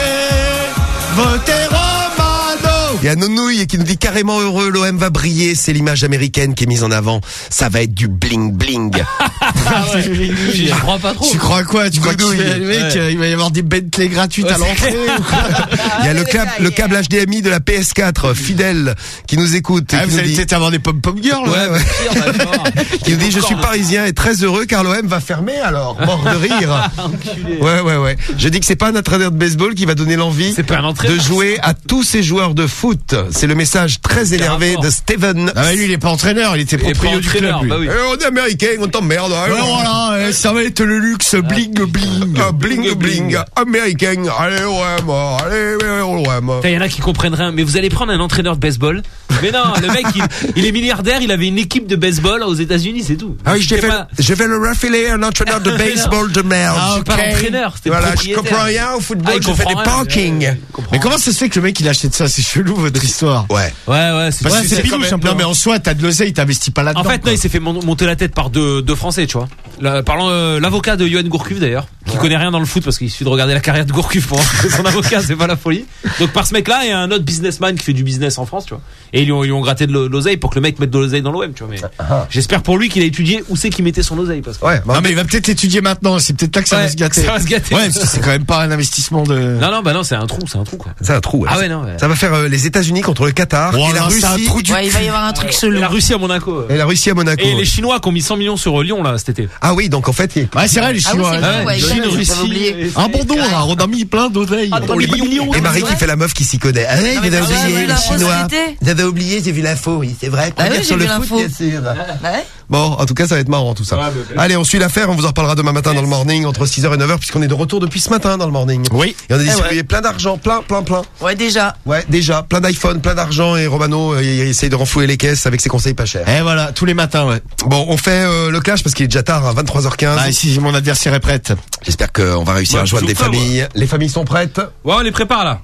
Votez Romano. Il y a Nounouille qui nous dit carrément heureux, l'O M va briller, c'est l'image américaine qui est mise en avant. Ça va être du bling bling. Ah ouais. J'y crois pas trop. Tu crois quoi? Tu crois que Nounouille. le mec, Ouais. euh, il va y avoir des Bentley gratuites Ouais, à c'est l'entrée ou quoi? Il y a le, câble, le câble H D M I de la P S quatre, fidèle, qui nous écoute. Et Ah, qui vous nous allez dit, peut-être avoir des pom-pom girls. Ouais, là. ouais. Pire, d'accord. qui nous dit je suis parisien et très heureux car l'O M va fermer alors. Mort de rire. Enculé. Ouais, ouais, ouais. Je dis que c'est pas un entraîneur de baseball qui va donner l'envie C'est pas un de entraîneur. jouer à tous ces joueurs de foot. C'est le message très énervé rapport. de Steven. Ah, mais lui, il est pas entraîneur, il était Et pas proprio du club. entraîneur, lui. bah oui. Eh, on est américain, on t'emmerde. hein. Ouais, voilà, eh, ça va être le luxe bling bling. Ah, bling bling, américain, allez O M, allez O M. Il y en a qui comprennent rien, mais vous allez prendre un entraîneur de baseball. Mais non, le mec, il, il est milliardaire, il avait une équipe de baseball aux États-Unis, c'est tout. Ah oui, je C'était vais, pas- je vais le refiler un entraîneur de baseball de merde. Ah, c'est pas ok. l'entraîneur, c'était Voilà, le je propriétaire. comprends rien au football, Ah, il je fais des comprend rien. parkings. Mais comment ça se fait que le mec il achète ça? C'est chelou votre histoire. Ouais. Ouais, ouais, c'est Parce ouais, que c'est c'est quand pilouche même- un peu. Non mais en soi t'as de l'oseille, t'investis pas là-dedans. En fait, non, quoi. il s'est fait mon- monter la tête par deux, deux Français, tu vois. La- parlant, euh, l'avocat de Johan Gourcuff d'ailleurs, qui connaît rien dans le foot parce qu'il suffit de regarder la carrière de Gourcuff pour voir que son avocat, c'est pas la folie. Donc par ce mec-là, il y a un autre businessman qui fait du business en France, tu vois. Et ils lui ont, ils lui ont gratté de l'oseille pour que le mec mette de l'oseille dans l'O M, tu vois. Mais j'espère pour lui qu'il a étudié où c'est qu'il mettait son oseille, parce que. Ouais, Non mais il va peut-être l'étudier maintenant, c'est peut-être là que ça Ouais, va se gâter. ça va se gâter. Ouais, parce que c'est quand même pas un investissement de. Non, non, bah non, c'est un trou, c'est un trou, quoi. C'est un trou. Ah ouais, non, ouais. Ça va faire euh, les États-Unis contre le Qatar Oh et la non, c'est un Russie. trou du- Ouais, il va y avoir un truc chelou. Et la Russie à Monaco. Et la Russie à Monaco. Et les Chinois qui ont mis cent millions sur euh, Lyon, là, cet été. Ah oui, donc en fait, il- Ouais, c'est vrai les Ah oui, Chinois. c'est vrai, ouais, Chine, j'ai pas Russie. oublié. Un bon don, là, on a mis plein d'oseilles. Ah, dans les millions. et Marie qui fait la meuf qui s'y connaît. Ah ouais, Non, vous mais avez t'as oublié vu les l'info Chinois. cet été Vous avez oublié, j'ai vu l'info, oui, c'est vrai. Ah oui, Regarde j'ai sur vu le foot, l'info. bien sûr. Ouais. Bon, en tout cas, ça va être marrant tout ça. Ouais, mais- Allez, on suit l'affaire, on vous en reparlera demain matin dans le morning entre six heures et neuf heures puisqu'on est de retour depuis ce matin dans le morning. Oui. Et on a Eh distribué ouais. plein d'argent, plein, plein, plein. Ouais, déjà. Ouais, déjà, plein d'iPhone, plein d'argent et Romano, euh, il essaye de renflouer les caisses avec ses conseils pas chers. Et voilà, tous les matins, ouais. Bon, on fait euh, le clash parce qu'il est déjà tard, à vingt-trois heures quinze. Ah, ici, mon adversaire est prête. J'espère qu'on va réussir Ouais, à joindre ils des sont prêts, familles. Les familles sont prêtes. Ouais, on les prépare, là.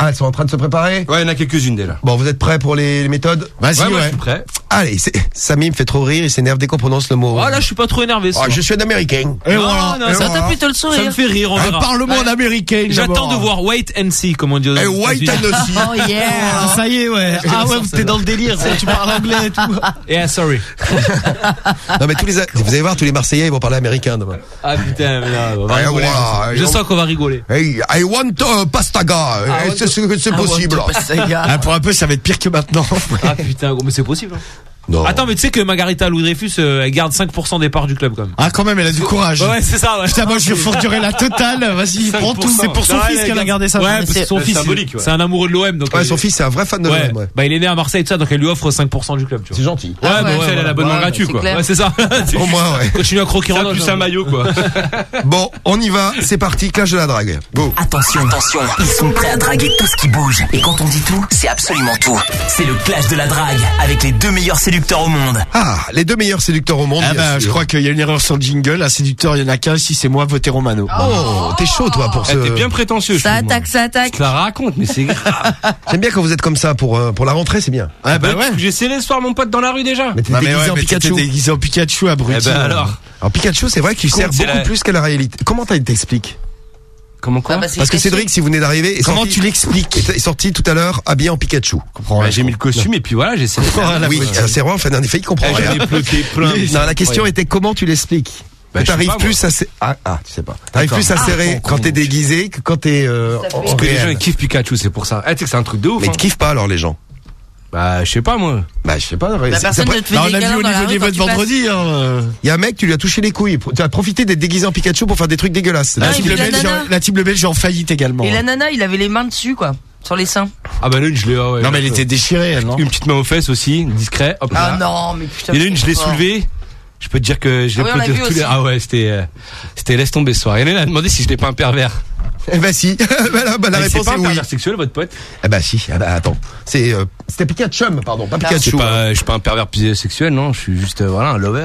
Ah, elles sont en train de se préparer? Ouais, il y en a quelques-unes déjà. Bon, vous êtes prêts pour les, les méthodes? Vas-y, Ouais, ouais. moi, je suis prêt. Allez, c'est... Samy me fait trop rire, il s'énerve dès qu'on prononce le mot. Oh là, je suis pas trop énervé. Ah, je suis un américain. Et Non, voilà. non, Et ça voilà. T'as plutôt le Ça me sourire. fait rire, on Un verra. parlement en américain. J'attends d'abord. de voir wait and see, comme on dit aux Et aux white États-Unis. and see. Oh yeah. Ah, ça y est, ouais. Ah ouais, t'es dans le délire, ça, tu parles anglais et tout. Yeah, sorry. Non, mais tous les, vous allez voir, tous les Marseillais, ils vont parler américain demain. Ah putain, mais là, on va Ouais, rigoler. voilà. Je sens qu'on va rigoler. Hey, I want uh, pastaga. Eh, c'est, c'est, c'est possible. Ah, pour un peu, ça va être pire que maintenant. Ah putain, gros, mais c'est possible. Hein. Non. Attends, mais tu sais que Margarita Louis Dreyfus, euh, elle garde cinq pour cent des parts du club quand même. Ah, quand même, elle a du courage. Ouais, c'est ça, ouais. Putain, moi, je vais fourdurer la totale. Vas-y, prends tout. C'est pour son Ouais, fils elle qu'elle a garde- gardé ça. Ouais, parce que son c'est fils, symbolique, ouais. c'est un amoureux de l'O M. Donc Ouais, elle- son fils, c'est un vrai fan de Ouais. l'O M, ouais. Bah, il est né à Marseille, tout ça, donc elle lui offre cinq pour cent du club, tu vois. C'est gentil. Ouais, Ah bah ouais, ouais, elle a ouais, l'abonnement ouais, gratuit, c'est quoi. clair. Ouais, c'est ça. Au moins, ouais. Continue à croquer en Plus un maillot, quoi. Bon, on y va, c'est parti, clash de la drague. Go. Attention, attention, ils sont prêts à draguer tout ce qui bouge. Et quand on dit tout, c'est absolument tout. C'est le clash de la drague avec les deux meilleurs séducteurs au monde. Ah, les deux meilleurs séducteurs au monde. Ah bien bah, je sûr. crois qu'il y a une erreur sur le jingle. Un séducteur, il y en a qu'un. Si c'est moi, votez Romano. Oh, t'es chaud, toi, pour ce. Eh, T'es bien prétentieux, je Ça trouve, moi. attaque, ça attaque. Je te la raconte, mais c'est grave. J'aime bien quand vous êtes comme ça pour, euh, pour la rentrée, c'est bien. Ah bah ouais. J'ai essayé ce soir mon pote dans la rue déjà. Mais t'es Ah, mais déguisé ouais, en mais Pikachu. t'étais déguisé en Pikachu, abruti. Eh ben alors. Alors Pikachu, c'est vrai qu'il Compte, sert c'est beaucoup la- plus qu'à la réalité. Comment t'as t'expliques? Comment quoi Ah bah, c'est Parce que caché. Cédric, si vous venez d'arriver, est Comment sorti- tu l'expliques? est est sorti tout à l'heure habillé en Pikachu. Bah, j'ai mis le costume et puis voilà, j'ai essayé de faire la Oui, photo. euh, c'est vrai, en fait, en effet, il comprend Eh, rien. J'en ai ploté plein. Non, la question était comment tu l'expliques? Bah, je sais T'arrives pas, plus moi. à serrer. Ah, ah, tu sais pas. T'arrives D'accord. plus à Ah, serrer con, quand con. t'es déguisé que quand t'es euh, Ça fait- en Parce que les gens réel. ils kiffent Pikachu, c'est pour ça. Eh, tu sais que c'est un truc de ouf. Mais hein. ils kiffent pas alors les gens. Bah, je sais pas moi. Bah, je sais pas. La c'est- personne c'est ne pas- te fait Là, on des a vu câlins au dans la niveau rue des quand votes tu passes. vendredi. Hein. euh. Il y a un mec, tu lui as touché les couilles. Tu as profité d'être déguisé en Pikachu pour faire des trucs dégueulasses. La Ah, team et Le puis la Belge, nana. la team Le Belge est en faillite également. Et la nana, il avait les mains dessus, quoi. Sur les seins. Ah bah l'une je l'ai. ah ouais, Non, mais elle là, était déchirée, elle, non? Une petite main aux fesses aussi, discret. Hop Ah là. non, mais putain. Il y en a une, je l'ai c'est fort. soulevée. Je peux te dire que je l'ai Ah oui, on l'a plotté vu tous les- aussi. Ah ouais, c'était, euh, c'était laisse tomber ce soir. Il y en a une a demandé si je l'ai pas un pervers. Eh bah si. bah, la, bah, la Ah, c'est réponse pas est un oui. pervers sexuel, votre pote? Eh bah si. Ah bah attends. C'est euh, c'était Pikachu, pardon, pas Je Pikachu. suis pas, je suis pas un pervers sexuel, non. Je suis juste, euh, voilà, un lover.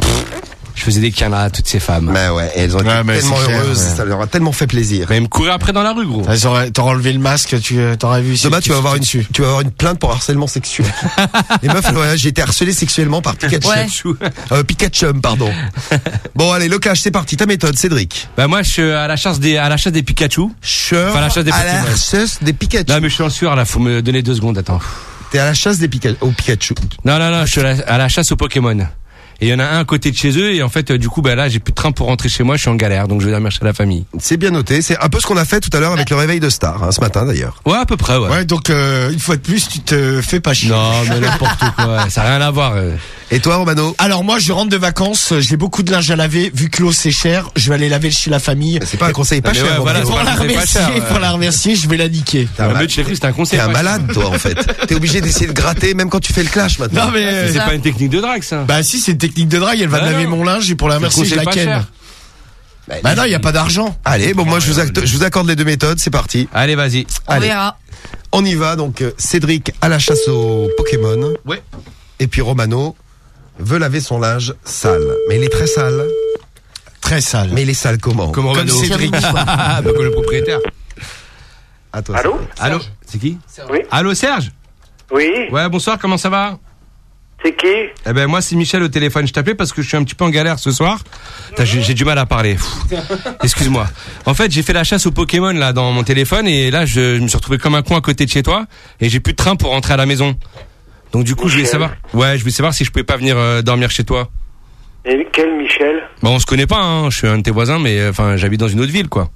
Je faisais des câlins à toutes ces femmes. Bah ouais, elles ont été Ouais, mais tellement c'est clair, heureuses, ouais. ça leur a tellement fait plaisir. Mais me courir après dans la rue, gros. Elles auraient- T'aurais enlevé le masque, tu t'aurais vu. si Demain, tu vas avoir une, dessus. tu vas avoir une plainte pour harcèlement sexuel. Les meufs, ouais, j'ai été harcelé sexuellement par Pikachu. Ouais. Euh, Pikachu, pardon. Bon, allez, le clash, c'est parti. Ta méthode, Cédric. Bah moi, je suis à la chasse des, à la chasse des Pikachu. Cheur Enfin, à la chasse des à la Pokémon. chasse des Pikachu. Non, mais je suis en sueur là. Faut me donner deux secondes. Attends. T'es à la chasse des Pikachu. Au Pikachu. Non, non, non. Je suis à la, à la chasse aux Pokémon. Et il y en a un à côté de chez eux. Et en fait, euh, du coup, bah là, j'ai plus de train pour rentrer chez moi. Je suis en galère. Donc, je vais dormir chez la famille. C'est bien noté. C'est un peu ce qu'on a fait tout à l'heure avec le réveil de Star, hein, ce matin d'ailleurs. Ouais, à peu près, ouais. Ouais, donc euh, une fois de plus, tu te fais pas chier. Non, mais n'importe quoi. Ça n'a rien à voir. euh. Et toi, Romano? Alors moi, je rentre de vacances, j'ai beaucoup de linge à laver. Vu que l'eau c'est cher, je vais aller laver chez la famille. C'est pas un conseil pas Mais cher. ouais, voilà, Romano. Pour la c'est pas remercier, cher, ouais. pour la remercier, je vais la niquer. T'es un, Le ma- but, j'ai cru que c'était un conseil. t'es un pas cher. malade, toi, en fait. T'es obligé d'essayer de gratter, même quand tu fais le clash maintenant. Non mais Mais euh, c'est pas une technique de drague, ça. bah si, c'est une technique de drague. Elle va Bah me laver non. mon linge et pour la remercier, je conseil la pas ken. cher. Bah non, il y a pas d'argent. Allez, bon, moi, je vous, acte- je vous accorde les deux méthodes. C'est parti. Allez, vas-y. On Allez. verra. On y va. Donc, euh, Cédric à la chasse aux Pokémon. Ouais. Et puis Romano veut laver son linge sale. Mais il est très sale. Très sale. Mais il est sale comment? Comme Comme Romano. Cédric. Ah, bah, comme le propriétaire. À toi. Allô? Cédric. Allô? C'est qui? Oui. Allô, Serge? Oui, Ouais, bonsoir, comment ça va? c'est qui? Eh ben, moi, c'est Michel au téléphone. Je t'appelais parce que je suis un petit peu en galère ce soir. Putain, J'ai j'ai du mal à parler. Pff. Excuse-moi. En fait, j'ai fait la chasse aux Pokémon, là, dans mon téléphone, et là, je, je me suis retrouvé comme un con à côté de chez toi, et j'ai plus de train pour rentrer à la maison. Donc, du coup, je voulais Michel. savoir. Ouais, je voulais savoir si je pouvais pas venir euh, dormir chez toi. Et quel Michel? Bon, on se connaît pas, hein. Je suis un de tes voisins, mais, euh, enfin, j'habite dans une autre ville, quoi.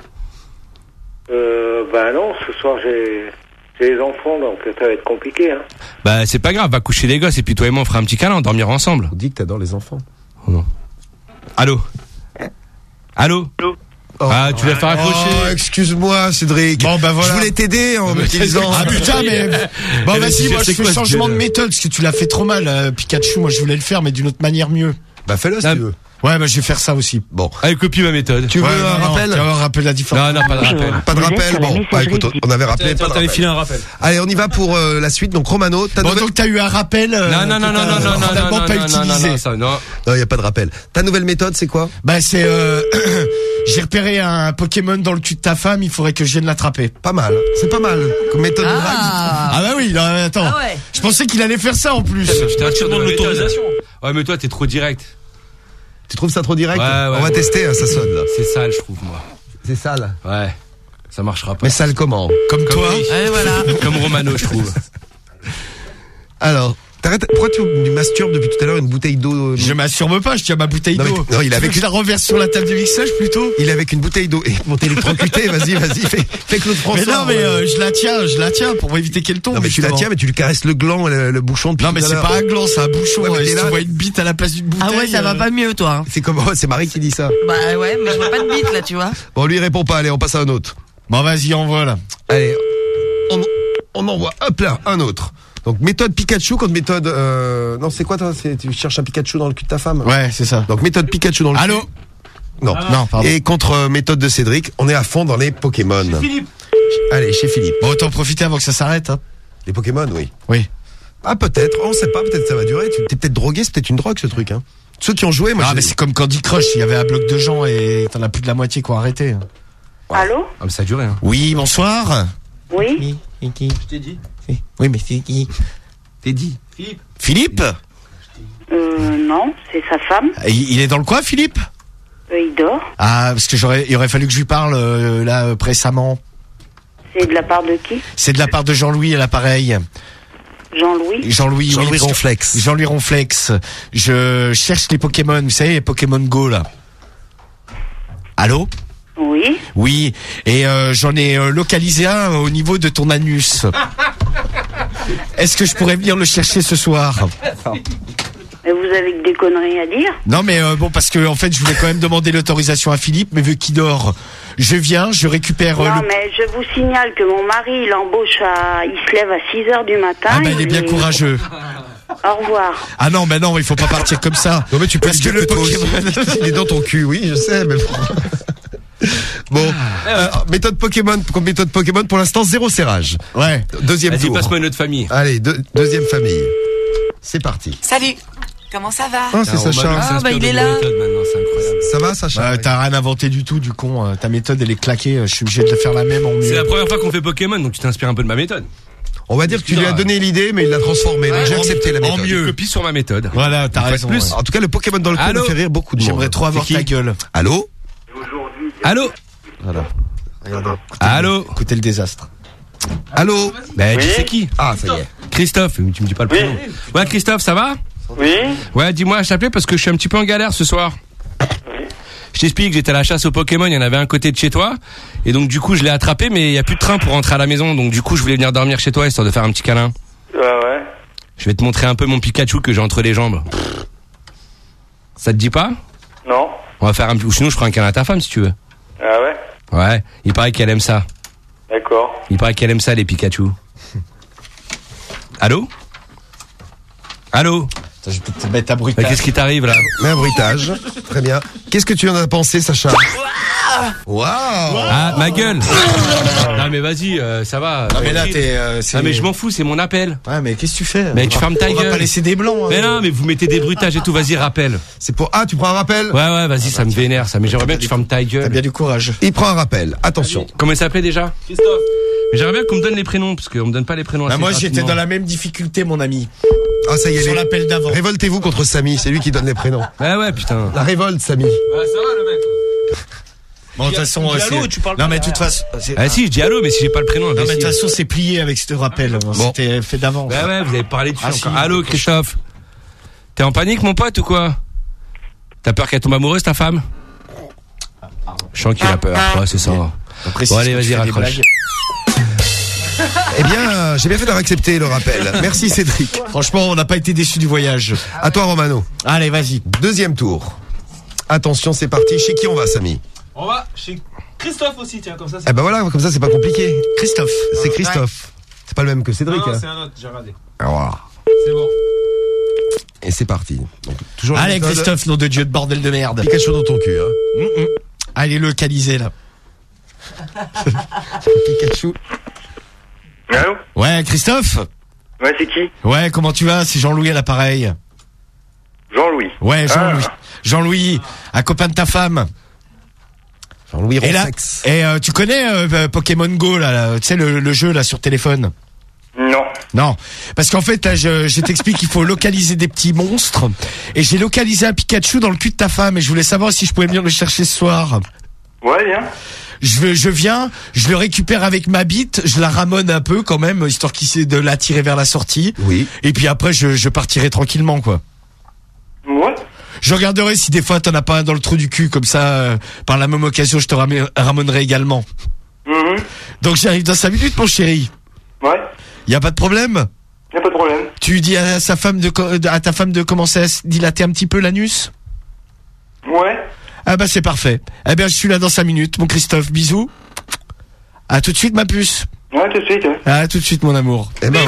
Euh, bah non, ce soir j'ai j'ai les enfants, donc ça va être compliqué, hein. Bah, c'est pas grave, va coucher les gosses, et puis toi et moi, on fera un petit câlin, on dormira ensemble. On dit que t'adores les enfants. Oh non. Allô? Allô? Ah, tu l'as fait raccrocher. Oh, excuse-moi, Cédric. Bon, bah voilà. Je voulais t'aider en mais utilisant. Ah putain, mais bon Eh, vas-y, mais moi je c'est fais quoi ce changement de gueule méthode parce que tu l'as fait trop mal, euh, Pikachu. Moi je voulais le faire, mais d'une autre manière mieux. Bah, fais-le si Ah, tu veux. Ouais, bah je vais faire ça aussi. Bon. Allez, copie ma méthode. Tu veux Ouais, un non, non, rappel? tu vas rappeler la différence. Non, non, pas de rappel. Pas de rappel? Bon, bah écoute, on avait rappelé, pas de T'avais rappel. filé un rappel. Allez, on y va pour euh, la suite. Donc, Romano, ta Bon, nouvelle... donc t'as eu un rappel. euh, Non, non, non, que non, t'as non, non, non, finalement non, pas non, non, utilisé. non, ça, non. Non, il y a pas de rappel. Ta nouvelle méthode, c'est quoi? Bah c'est euh, J'ai repéré un Pokémon dans le cul de ta femme, il faudrait que je vienne l'attraper. Pas mal, c'est pas mal comme méthode de drague. Ah bah oui, non, attends. Ah ouais. Je pensais qu'il allait faire ça en plus. Je t'assure de demande l'autorisation. l'autorisation. Ouais, mais toi, t'es trop direct. Tu trouves ça trop direct? Ouais, ouais, On va ouais. tester, hein, ça sonne là. C'est sale, je trouve, moi. C'est sale. Ouais. Ça marchera pas. Mais sale comment? Comme toi. Ouais, voilà. Comme Romano, je trouve. Alors, t'arrêtes, pourquoi tu tu masturbes depuis tout à l'heure une bouteille d'eau? Je masturbe pas, je tiens ma bouteille Non, mais- d'eau. non, il est Tu veux avec que je la reverse sur la table de mixage plutôt. Il est avec une bouteille d'eau. Et bon, t'es électrocuté, vas-y, vas-y, fais, fais Claude François. Mais non, mais ouais. euh, je la tiens, je la tiens pour éviter qu'elle tombe. Non, mais tu la justement. tiens, mais tu lui caresses le gland, le, le bouchon depuis Non, mais tout à c'est l'heure. pas un gland, c'est un bouchon. Ouais, mais Ouais, t'es si là. tu vois une bite à la place d'une bouteille. Ah ouais, ça va euh, pas mieux, toi. hein. C'est comme, oh, c'est Marie qui dit ça. Bah ouais, mais je vois pas de bite là, tu vois. Bon, lui il répond pas, allez, on passe à un autre. Bon, vas-y, envoie là. Allez, on, on envoie, hop là, un autre. Donc, méthode Pikachu contre méthode, euh, non, c'est quoi, toi? C'est, tu cherches un Pikachu dans le cul de ta femme? Ouais, c'est ça. Donc, méthode Pikachu dans le Allô? cul. Non. Non, pardon. Et contre euh, méthode de Cédric, on est à fond dans les Pokémon. Philippe. Allez, chez Philippe. Bon, autant profiter avant que ça s'arrête, hein. Les Pokémon, oui. Oui. Ah, peut-être, on sait pas, peut-être ça va durer. Tu t'es peut-être drogué, c'est peut-être une drogue, ce truc, hein. Ceux qui ont joué, moi, Ah, j'ai- mais c'est comme Candy Crush, il y avait un bloc de gens et t'en as plus de la moitié qui ont arrêté. Allô? Ah, mais ça a duré, hein. Oui, bonsoir. Oui? Je t'ai dit. Oui, mais c'est qui? T'es dit. Philippe. Philippe? Euh, non, c'est sa femme. Il il est dans le coin, Philippe? Euh, il dort. Ah, parce que j'aurais, il aurait fallu que je lui parle, euh, là, euh, récemment. C'est de la part de qui? C'est de la part de Jean-Louis à l'appareil. Jean-Louis? Jean-Louis, Jean-Louis oui, Ronflex. Jean-Louis Ronflex. Je cherche les Pokémon, vous savez, les Pokémon Go, là. Allô? Oui? Oui, et euh, j'en ai euh, localisé un au niveau de ton anus. Est-ce que je pourrais venir le chercher ce soir? Et vous avez que des conneries à dire? Non, mais euh, bon, parce que en fait, je voulais quand même demander l'autorisation à Philippe, mais vu qu'il dort, je viens, je récupère euh, Non, le... mais je vous signale que mon mari, il embauche à... Il se lève à six heures du matin. Ah ben, il est bien courageux. Au revoir. Ah non, ben non, il faut pas partir comme ça. Non, mais tu peux Parce lui que dire le que toi aussi, Pokémon... il est dans ton cul, oui, je sais, mais bon. Euh, méthode Pokémon, comme méthode Pokémon, pour l'instant, zéro serrage. Ouais. Deuxième Vas-y, tour. passe-moi une autre famille. Allez, deux- deuxième famille. C'est parti. Salut, comment ça va? Ah, c'est Sacha. Ah, bah, il est là. Maintenant, c'est incroyable. Ça va, Sacha? Bah, t'as rien inventé du tout, du con. Euh, Ta méthode, elle est claquée. euh, Je suis obligé de faire la même en C'est mieux. la première fois qu'on fait Pokémon, donc tu t'inspires un peu de ma méthode. On va dire que tu lui as donné l'idée, mais il l'a transformée. Donc j'ai en- accepté la en méthode. mieux. Copie sur ma méthode. Voilà, t'as Une fois de raison. plus. ouais. En tout cas, le Pokémon dans le cul Allô me fait rire beaucoup de monde. J'aimerais trop avoir C'est ta qui gueule. Allô? Allô? Voilà. Regardez. Allô? Écoutez le désastre. Allô? Ben, tu Oui. sais qui? Ah, ça y est. Christophe, mais tu me dis pas le Oui. prénom. Ouais, Christophe, ça va? Oui? Ouais, dis-moi, je t'appelais parce que je suis un petit peu en galère ce soir. Je t'explique, j'étais à la chasse aux Pokémon, il y en avait un côté de chez toi. Et donc, du coup, je l'ai attrapé, mais il y a plus de train pour rentrer à la maison. Donc, du coup, je voulais venir dormir chez toi, histoire de faire un petit câlin. Ouais, ouais. Je vais te montrer un peu mon Pikachu que j'ai entre les jambes. Ça te dit pas? Non. On va faire un... Ou sinon, je ferai un câlin à ta femme, si tu veux. Ah ouais? Ouais, il paraît qu'elle aime ça. D'accord. Il paraît qu'elle aime ça, les Pikachu. Allô? Allô? Attends, je peux te mettre à Bah, bruitage. qu'est-ce qui t'arrive, là? Mais un bruitage. Très bien. Qu'est-ce que tu en as pensé, Sacha? Waouh! Ah, ma gueule! Non, mais vas-y, euh, ça va. Non, mais là, Vas-y. t'es. euh, c'est- Ah, mais je m'en fous, c'est mon appel. Ouais, mais qu'est-ce que tu fais? Mais tu fermes ta On va gueule. pas laisser des blancs. hein. Mais non, mais vous mettez des bruitages et tout, vas-y, rappelle. C'est pour. Ah, tu prends un rappel? Ouais, ouais, vas-y, ça me vénère, ça. Mais j'aimerais bien que tu fermes ta T'as gueule. bien du courage. Il prend un rappel. Attention. Comment il s'appelait déjà? Christophe. Mais j'aimerais bien qu'on me donne les prénoms, parce qu'on me donne pas les prénoms Bah, assez moi, j'étais rapidement. dans la même difficulté, mon ami. Ah, ça y est. Sur les- l'appel d'avant. Révoltez-vous contre Samy. C'est lui qui donne les prénoms. Ouais, ouais, putain. La révolte, Samy. Ouais, ça va le mec. Bon, de toute façon, dis euh, allô, c'est- tu parles non, pas mais de toute derrière. façon, c'est- Ah si, je dis allô, mais si j'ai pas le prénom, non, mais de toute imbécile. façon, c'est plié avec ce rappel. Bon, Bon. C'était fait d'avance. Ouais, ouais, vous avez parlé dessus Ah, encore. si. Allô, Christophe? T'es en panique, mon pote, ou quoi? T'as peur qu'elle tombe amoureuse, ta femme? Je sens qu'il a peur. Ouais, c'est ça. Après, Bon, si allez, tu vas-y, fais des raccroche. blagues. Eh bien, euh, j'ai bien fait d'avoir accepté le rappel. Merci, Cédric. Franchement, on n'a pas été déçus du voyage. À toi, Romano. Allez, vas-y. Deuxième tour. Attention, c'est parti. Chez qui on va, Samy? On va chez Christophe aussi, tiens, comme ça. c'est- Eh ben voilà, comme ça, c'est pas compliqué. Christophe. C'est Christophe. C'est pas le même que Non, Cédric. non, hein. c'est un autre, j'ai regardé. Ah, voilà. C'est bon. Et c'est parti. Donc, toujours la Allez, méthode. Christophe, nom de Dieu de bordel de merde. Pikachu dans ton cul, hein. Mm, mm. Allez, localiser, là. Pikachu. Allô? Ouais, Christophe? Ouais, c'est qui? Ouais, comment tu vas? C'est Jean-Louis à l'appareil. Jean-Louis. Ouais, Jean-Louis. Ah. Jean-Louis, un copain de ta femme. Jean-Louis Et là, Ronsex. et euh, tu connais euh, Pokémon Go là, là, tu sais le, le jeu là sur téléphone? Non. Non, parce qu'en fait, là, je, je t'explique qu'il faut localiser des petits monstres. Et j'ai localisé un Pikachu dans le cul de ta femme. Et je voulais savoir si je pouvais venir le chercher ce soir. Ouais, viens. Je, veux, je viens, je le récupère avec ma bite, je la ramone un peu quand même, histoire qu'il s'est de la tirer vers la sortie. Oui. Et puis après, je, je partirai tranquillement, quoi. Ouais. Je regarderai si des fois t'en as pas un dans le trou du cul, comme ça, euh, par la même occasion, je te ramè- ramonerai également. Mhm. Donc j'arrive dans cinq minutes, mon chéri. Ouais. Y a pas de problème? Y a pas de problème. Tu dis à sa femme de, co- à ta femme de commencer à se dilater un petit peu l'anus? Ouais. Ah bah c'est parfait. Eh bien je suis là dans cinq minutes, mon Christophe. Bisous. À tout de suite, ma puce. Ouais, tout de suite. Ouais. À tout de suite, mon amour. Eh ben,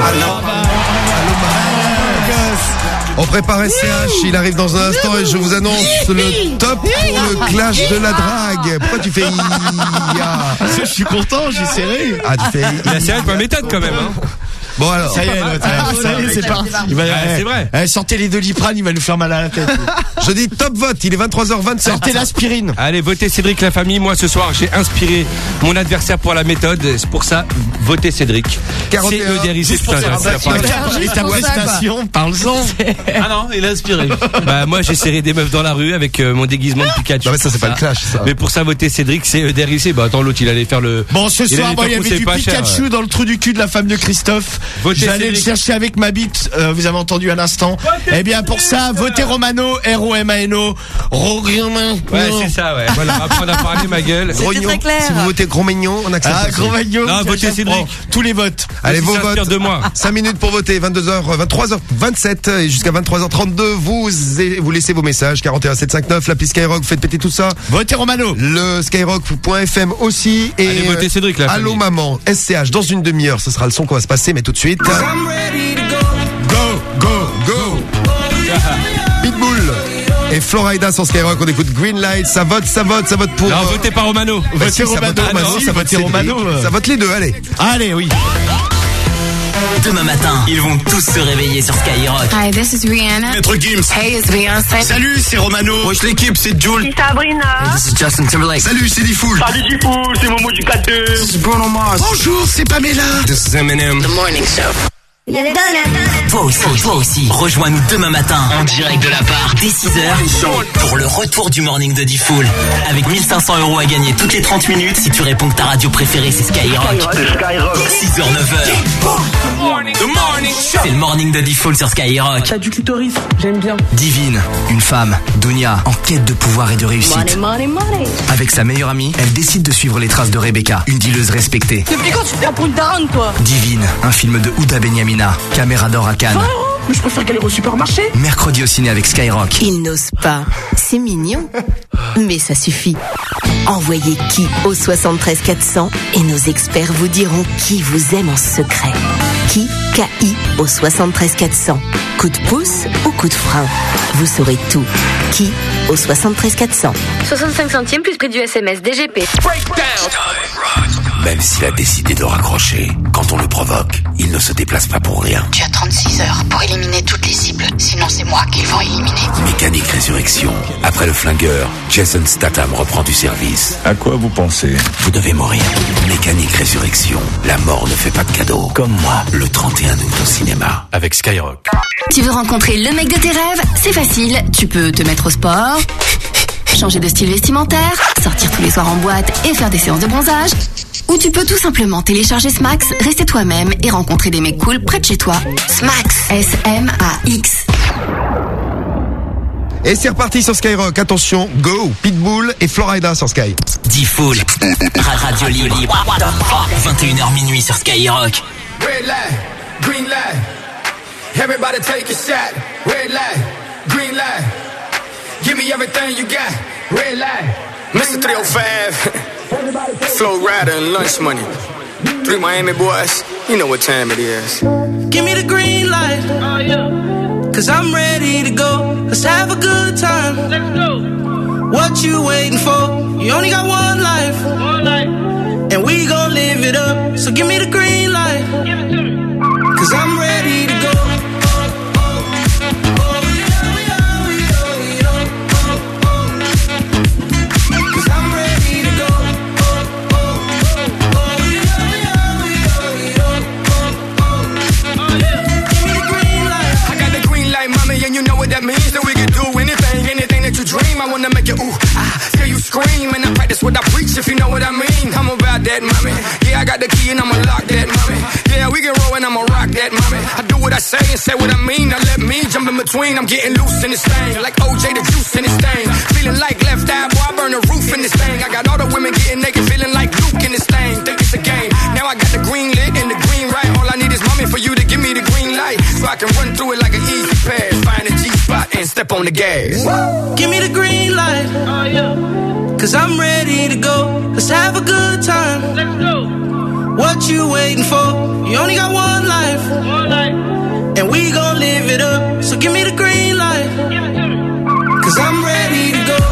on prépare S C H, il arrive dans un instant et je vous annonce le top pour le clash de la drague. Pourquoi tu fais ya? Je suis content, j'ai serré. Ah, tu fais Il a serré avec ma méthode quand même, hein. Bon alors. Ça y est, l'autre, Ah, ça y est, c'est parti. Il va, Ouais, eh, c'est vrai. eh, sortez les Doliprane, il va nous faire mal à la tête. Je dis top vote, il est vingt-trois heures vingt-sept. Sortez l'aspirine. Allez, votez Cédric la famille. Moi, ce soir, j'ai inspiré mon adversaire pour la méthode. C'est pour ça, votez Cédric. quarante et un. C E D R I C, Juste pour putain, faire ça un va bâtiment. pas. Et ta prestation, parle-en. Ah non, il a inspiré. Bah, moi, j'ai serré des meufs dans la rue avec euh, mon déguisement de Pikachu. Non, mais ça, c'est pas le clash, ça. Mais pour ça, votez Cédric, C E D R I C. Bah, attends, l'autre, il allait faire le. Bon, ce il soir, allait moi, faire il y avait conseil du pas cher, Pikachu ouais. dans le trou du cul de la femme de Christophe. Votez J'allais le Cédric. chercher avec ma bite, euh, vous avez entendu à l'instant. Eh bien, pour ça, votez Romano, R O M A N O. Romano. Ouais, c'est ça, ouais. Voilà, après, on a parlé, ma gueule. C'était Grognon. très clair. Si vous votez Gros Mignon, on accepte. Ah, aussi. gros Magno. Non, votez Cédric. Tous les votes. Allez, Vas-y, vos s'inspire votes. de moi. cinq minutes pour voter, vingt-deux heures, vingt-trois heures vingt-sept et jusqu'à vingt-trois heures trente-deux, vous, vous laissez vos messages, quarante et un sept cent cinquante-neuf, l'appli Skyrock, faites péter tout ça. Votez Romano. Le skyrock point f m aussi. Et Allez, votez Cédric, la Allô famille. maman, S C H, dans une demi-heure, ce sera le son qu'on va se passer, mais tout de suite. Go, go, go. Pitbull et Florida sur Skyrock, on écoute Greenlight, ça vote, ça vote, ça vote pour... Non, euh, votez pas Romano. bah Votez si, ça vote Romano. Romano, Ah non, ça vote votez Cédric. Romano, euh. Ça vote les deux, allez. Allez, oui. Demain matin, ils vont tous se réveiller sur Skyrock. Hi, this is Rihanna. Maître Gims. Hey, it's Beyoncé. Salut, c'est Romano. Wesh l'équipe, c'est Jules. C'est Sabrina. This is Justin Timberlake. Salut, c'est Diffoul. Salut Diffoul, c'est Momo du quatre deux. C'est Bruno Mars. Bonjour, c'est Pamela. This is Eminem. The Morning Show. Toi aussi, toi aussi, rejoins-nous demain matin en direct de la part dès six heures pour le retour du morning de Diffoul avec mille cinq cents euros à gagner toutes les trente minutes si tu réponds que ta radio préférée c'est Skyrock. six heures neuf heures. C'est le morning de Diffoul sur Skyrock. T'as du clitoris, j'aime bien. Divine, une femme, Dunia, en quête de pouvoir et de réussite. Money, money, money. Avec sa meilleure amie, elle décide de suivre les traces de Rebecca, une dealeuse respectée. Depuis quand tu te prends pour une daronne, toi? Divine, un film de Houda Benyamina, caméra d'or à Cannes. Mais je préfère qu'elle aille au supermarché. Mercredi au ciné avec Skyrock. Il n'ose pas. C'est mignon. Mais ça suffit. Envoyez qui au soixante-treize quatre cents et nos experts vous diront qui vous aime en secret. Qui, K I au soixante-treize quatre cents. Coup de pouce ou coup de frein. Vous saurez tout. Qui au soixante-treize quatre cents. soixante-cinq centimes plus prix du S M S D G P. Même s'il a décidé de raccrocher, quand on le provoque, il ne se déplace pas pour rien. Tu as trente-six heures pour éliminer toutes les cibles, sinon c'est moi qu'ils vont éliminer. Mécanique Résurrection. Après le flingueur, Jason Statham reprend du service. À quoi vous pensez? Vous devez mourir. Mécanique Résurrection. La mort ne fait pas de cadeau. Comme moi, le trente et un août au cinéma. Avec Skyrock. Tu veux rencontrer le mec de tes rêves? C'est facile. Tu peux te mettre au sport, changer de style vestimentaire, sortir tous les soirs en boîte et faire des séances de bronzage. Ou tu peux tout simplement télécharger Smax, rester toi-même et rencontrer des mecs cool près de chez toi. Smax, S M A X. Et c'est reparti sur Skyrock. Attention, go, Pitbull et Florida sur Sky. Diffoul, radio libre, vingt et une heures minuit sur Skyrock. Red light, green light. Everybody take a shot. Red light, green light. Give me everything you got. Red light. Mister three oh five. Flow Rider and Lunch Money. Three Miami boys, you know what time it is. Give me the green light. Oh, yeah. Cause I'm ready to go. Let's have a good time. Let's go. What you waiting for? You only got one life. One life. And we gon' live it up. So give me the green light. Give it to me. Cause I'm ready to go. Cause I'm ready to go. I practice what I preach, if you know what I mean. I'm about that, mommy. Yeah, I got the key and I'ma lock that, mommy. Yeah, we can roll and I'ma rock that, mommy. I do what I say and say what I mean. Now let me jump in between. I'm getting loose in this thing, like O J the juice in this thing. Feeling like left eye, boy, I burn the roof in this thing. I got all the women getting naked, feeling like Luke in this thing. Think it's a game. Now I got the green lit and the green right. All I need is mommy for you to give me the green light, so I can run through it like an easy pass. Find a G spot and step on the gas. Give me the green light. Oh, yeah. Cause I'm ready to go. Let's have a good time. Let's go. What you waiting for? You only got one life. One life. And we gon' live it up. So give me the green light. Give it to me. Cause I'm ready to go.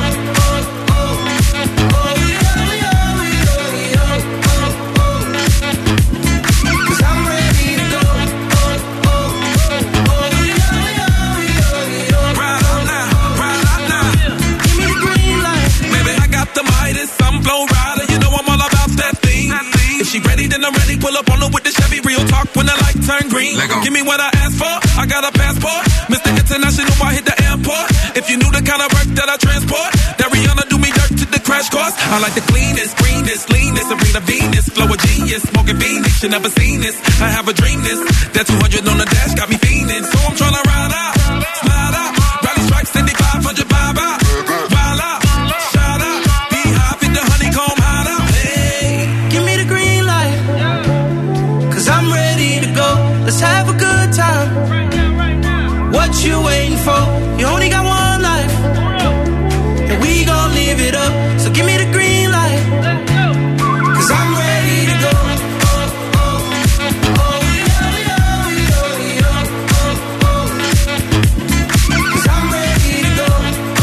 She ready, then I'm ready. Pull up on her with the Chevy. Real talk when the light turn green. Give me what I asked for. I got a passport. Mister International, I hit the airport. If you knew the kind of work that I transport, that Rihanna do me dirt to the crash course. I like the cleanest, greenest, leanest, Serena Venus, flow of genius, smoking Phoenix. You never seen this. I have a dream this. That two hundred on the dash got me fiending. So I'm tryna ride out, slide out, rally strikes, seventy-five hundred vibe out, wild out, shout out, beehive in the honeycomb hideout. I'm ready to go. Let's have a good time. What you waiting for? You only got one life. And we gon' live it up. So give me the green light. Cause I'm ready to go. Cause I'm ready to go.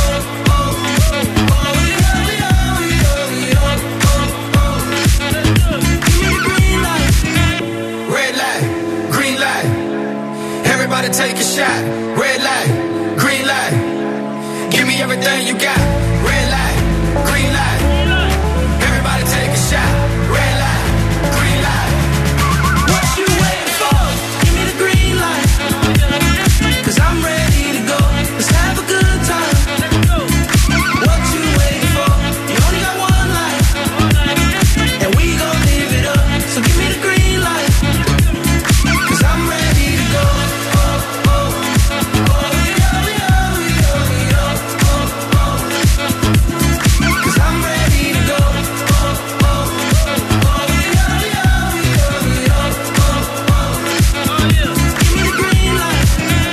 Give me the green light. Red light, green light. Everybody take a shot. Red light, green light. Give me everything you got. Red light, green light. Everybody take a shot. Red light, green light. What you waiting for? Give me the green light. Cause I'm ready to go. Let's have a good time. What you waiting for? You only got one life. And we gon' live it up. So give me the green light. Cause I'm ready to go. Cause I'm ready to go. Give me the green light.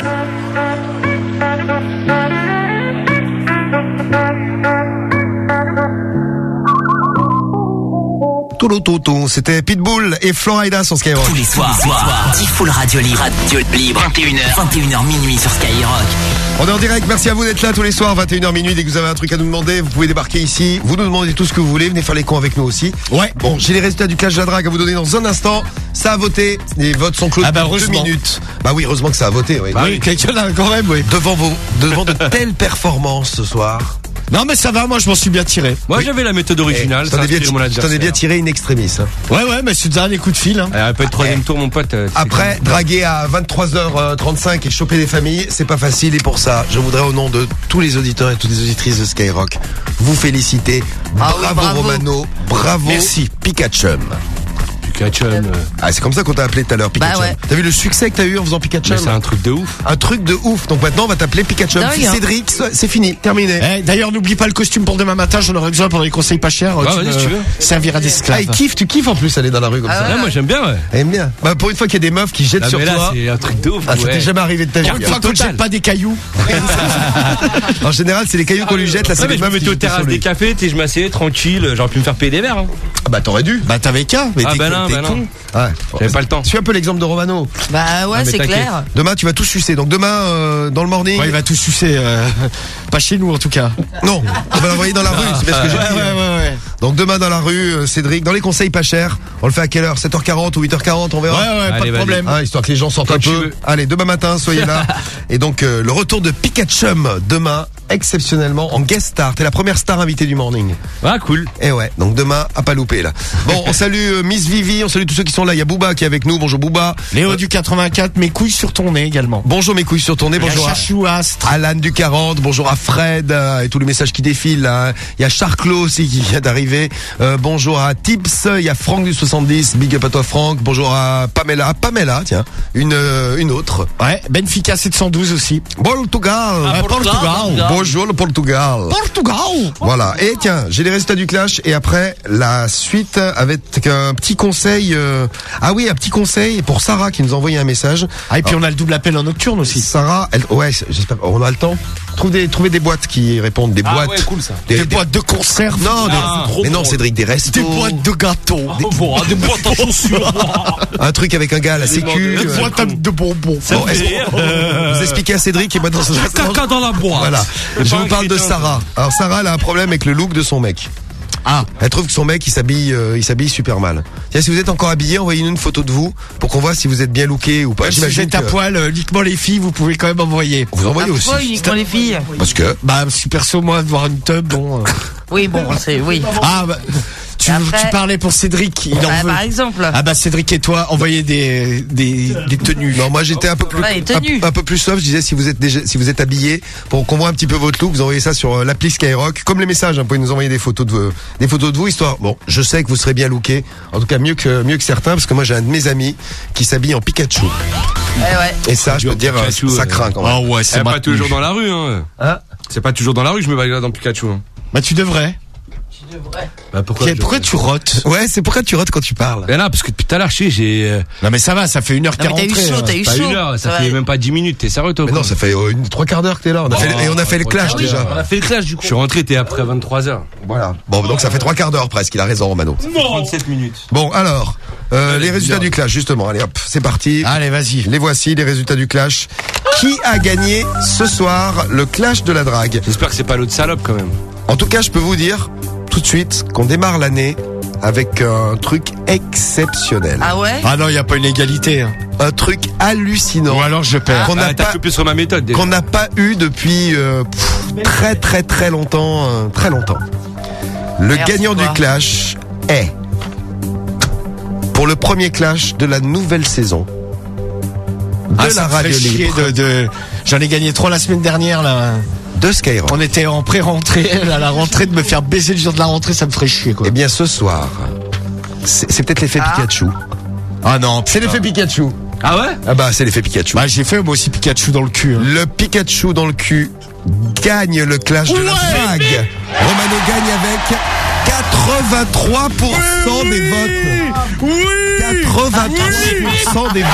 Touloutoutou, c'était Pitbull et Florida sur Skyrock. Tous les soirs, soirs, Diffoul Radio Libre, Radio Libre, vingt et une heures, vingt et une heures minuit sur Skyrock. On est en direct, merci à vous d'être là tous les soirs, vingt et une heures minuit. Dès que vous avez un truc à nous demander, vous pouvez débarquer ici. Vous nous demandez tout ce que vous voulez, venez faire les cons avec nous aussi. Ouais. Bon, j'ai les résultats du clash de la drague à vous donner dans un instant. Ça a voté, les votes sont clos ah bah depuis deux minutes. Bah oui, heureusement que ça a voté. Oui, bah oui, quelqu'un là quand même, oui. Devant vos, devant de telles performances ce soir. Non mais ça va, moi je m'en suis bien tiré. Moi oui. J'avais la méthode originale. Eh, t'en ai bien, ti- bien tiré in extremis. Hein. Ouais ouais, mais c'est un coup de fil. Hein. Un peu de troisième eh. tour mon pote. Après, draguer à vingt-trois heures trente-cinq et choper des familles, c'est pas facile. Et pour ça, je voudrais au nom de tous les auditeurs et toutes les auditrices de Skyrock, vous féliciter. Ah bravo, oui, bravo Romano, bravo. Merci Pikachu. Pikachu. Ah, c'est comme ça qu'on t'a appelé tout à l'heure, Pikachu. Bah ouais. T'as vu le succès que t'as eu en faisant Pikachu? C'est un truc de ouf. Un truc de ouf. Donc maintenant, on va t'appeler Pikachu. Dingue, hein. Cédric, c'est fini, terminé. Eh, d'ailleurs, n'oublie pas le costume pour demain matin. J'en aurais besoin pour les conseils pas chers. Ouais, tu vas-y, si tu veux. Servira d'esclave. Ah, il kiffe, tu kiffes en plus aller dans la rue comme Ah ça. ouais. Ouais, moi j'aime bien. Ouais. Aime bien. Bah, pour une fois qu'il y a des meufs qui jettent Ah, sur mais là, toi. c'est un truc de ouf. Ah, ça ouais. t'est jamais arrivé de ta vie. Une fois qu'on ne jette pas des cailloux. En général, c'est les cailloux qu'on lui jette. Là, c'est Ouais, mais les je me meufs qui mettais au jettent sur terrasse lui. des cafés, t'es, je m'asseyais tranquille, j'aurais pu me faire payer des verres. Hein. Ah bah t'aurais dû. Bah t'avais qu'un. Mais Ah t'es bah con, non, t'es bah con. non. Ouais. J'avais pas le temps. Suis un peu l'exemple de Romano. Bah ouais, mais c'est t'inquiète. clair. Demain, tu vas tout sucer. Donc demain, euh, dans le morning. Ouais, il va tout sucer. Euh, pas chez nous en tout cas. Non, on va l'envoyer dans la rue. C'est bien ce que j'ai Ouais, dit. ouais, ouais, ouais. Donc demain dans la rue, euh, Cédric, dans les conseils pas chers. On le fait à quelle heure? sept heures quarante ou huit heures quarante, on verra. Ouais, ouais, pas Allez, de vas-y. problème. Hein, histoire que les gens sortent Comme un tu peu. veux. Allez, demain matin, soyez là. Et donc euh, le retour de Pikachu demain exceptionnellement en guest star. T'es la première star invitée du morning. Ah, cool. Et ouais, donc demain, à pas louper, là. Bon, on salue euh, Miss Vivi, on salue tous ceux qui sont là. Il y a Booba qui est avec nous. Bonjour Booba. Léo du quatre-vingt-quatre, mes couilles sur ton nez également. Bonjour mes couilles sur ton nez. Bonjour Il y a à Chachou Astre. Alan du quarante. Bonjour à Fred euh, et tous les messages qui défilent. Là. Il y a Charclos aussi qui vient d'arriver. Euh, bonjour à Tips. Il y a Franck du soixante-dix. Big up à toi Franck. Bonjour à Pamela. Pamela, tiens. Une euh, une autre. Ouais, Benfica sept cent douze aussi. Portugal. Ah, Portugal. Portugal. Bonjour le Portugal. Portugal. Voilà. Et tiens, j'ai les résultats du clash et après la suite avec un petit conseil. Euh... Ah oui, un petit conseil pour Sarah qui nous a envoyé un message. Ah et puis on a le double appel en nocturne aussi. Sarah, elle, ouais, j'espère, on a le temps. Trouver des, trouver des boîtes qui répondent, des Ah boîtes. ouais, cool ça. Des, des boîtes de conserve. Non, Ah, des, trop mais non, drôle. Cédric, des restos. Des boîtes de gâteaux. Oh, bon, des boîtes en chaussures. Un truc avec un gars à la sécu. Des euh, boîtes de bonbons. Bon, est-ce qu'on- vous expliquez à Cédric et moi dans ce Caca dans la boîte. Voilà. C'est Je pas vous un parle de crétin, Sarah. Alors Sarah, elle a un problème avec le look de son mec. Ah. Elle trouve que son mec, il s'habille, euh, il s'habille super mal. Tiens, si vous êtes encore habillé, envoyez-nous une photo de vous pour qu'on voit si vous êtes bien looké ou pas. Si vous J'imagine êtes à que- poil, euh, uniquement les filles, vous pouvez quand même envoyer. Vous envoyez Ah, aussi. pourquoi uniquement les filles? Parce que. Bah, si perso, moi, de voir une tub, bon. euh. Oui, bon, c'est, oui. Ah, bah, tu, Après- tu parlais pour Cédric, il en Bah, veut. par exemple. Ah bah Cédric et toi, envoyez des, des, des tenues. Non, moi j'étais un peu plus Ouais, les tenues. un, un peu plus soft. Je disais si vous êtes déjà, si vous êtes habillé, pour qu'on voit un petit peu votre look, vous envoyez ça sur euh, l'appli Skyrock, comme les messages. Hein, vous pouvez nous envoyer des photos de vous, des photos de vous, histoire. Bon, je sais que vous serez bien looké, en tout cas mieux que mieux que certains, parce que moi j'ai un de mes amis qui s'habille en Pikachu. Eh ouais. Et ça, je peux te dire, euh, Pikachu, ça euh, craint quand même. Ah ouais, C'est c'est pas maintenu. toujours dans la rue, hein. Hein C'est pas toujours dans la rue que je me balade dans Pikachu. Hein. Bah tu devrais. Bah pourquoi Pourquoi, pourquoi tu rotes? Ouais, c'est pourquoi tu rotes quand tu parles. Ben là, parce que depuis tout à l'heure, je sais, j'ai. euh, Non mais ça va, ça fait une heure Non, mais t'as eu quarante. chaud, t'as eu Pas chaud. une heure, ça va. fait même pas dix minutes. T'es sérieux toi? Mais quoi non, ça fait euh, une, trois quarts d'heure que t'es là. On a fait, Oh, et on a fait le trois clash quarts déjà. d'heure. On a fait le clash du coup. Je suis rentré, t'es après vingt-trois heures. Voilà. Bon, donc ça fait trois quarts d'heure presque. Il a raison, Romano. trente-sept minutes. Bon, alors, euh, Allez, les résultats bizarre. du clash, justement. Allez, hop, c'est parti. Allez, vas-y. Les voici, les résultats du clash. Qui a gagné ce soir le clash de la drague? J'espère que c'est pas l'autre salope quand même. En tout cas, je peux vous dire tout de suite qu'on démarre l'année avec un truc exceptionnel. Ah ouais? Ah non, il y a pas une égalité. Hein. Un truc hallucinant. Ou alors je perds. Qu'on n'a Ah, t'as pas, coupé sur ma méthode déjà. qu'on n'a pas eu depuis euh, pff, très très très longtemps. euh, très longtemps. Le Merde, gagnant c'est du quoi clash est, pour le premier clash de la nouvelle saison de Ah, la ça me ferait radio chier libre de, de... J'en ai gagné trois la semaine dernière là. de Skyrock. On était en pré-rentrée, à la rentrée, de me faire baiser le jour de la rentrée, ça me ferait chier quoi. Eh bien, ce soir, c'est c'est peut-être l'effet Ah. Pikachu. Ah non, C'est l'effet Pikachu. Ah ouais? Ah bah, c'est l'effet Pikachu. Bah j'ai fait moi aussi Pikachu dans le cul. Hein. Le Pikachu dans le cul gagne le clash de la vague. Romano gagne avec quatre-vingt-trois pour cent des votes. Oui. quatre-vingt-trois pour cent des votes.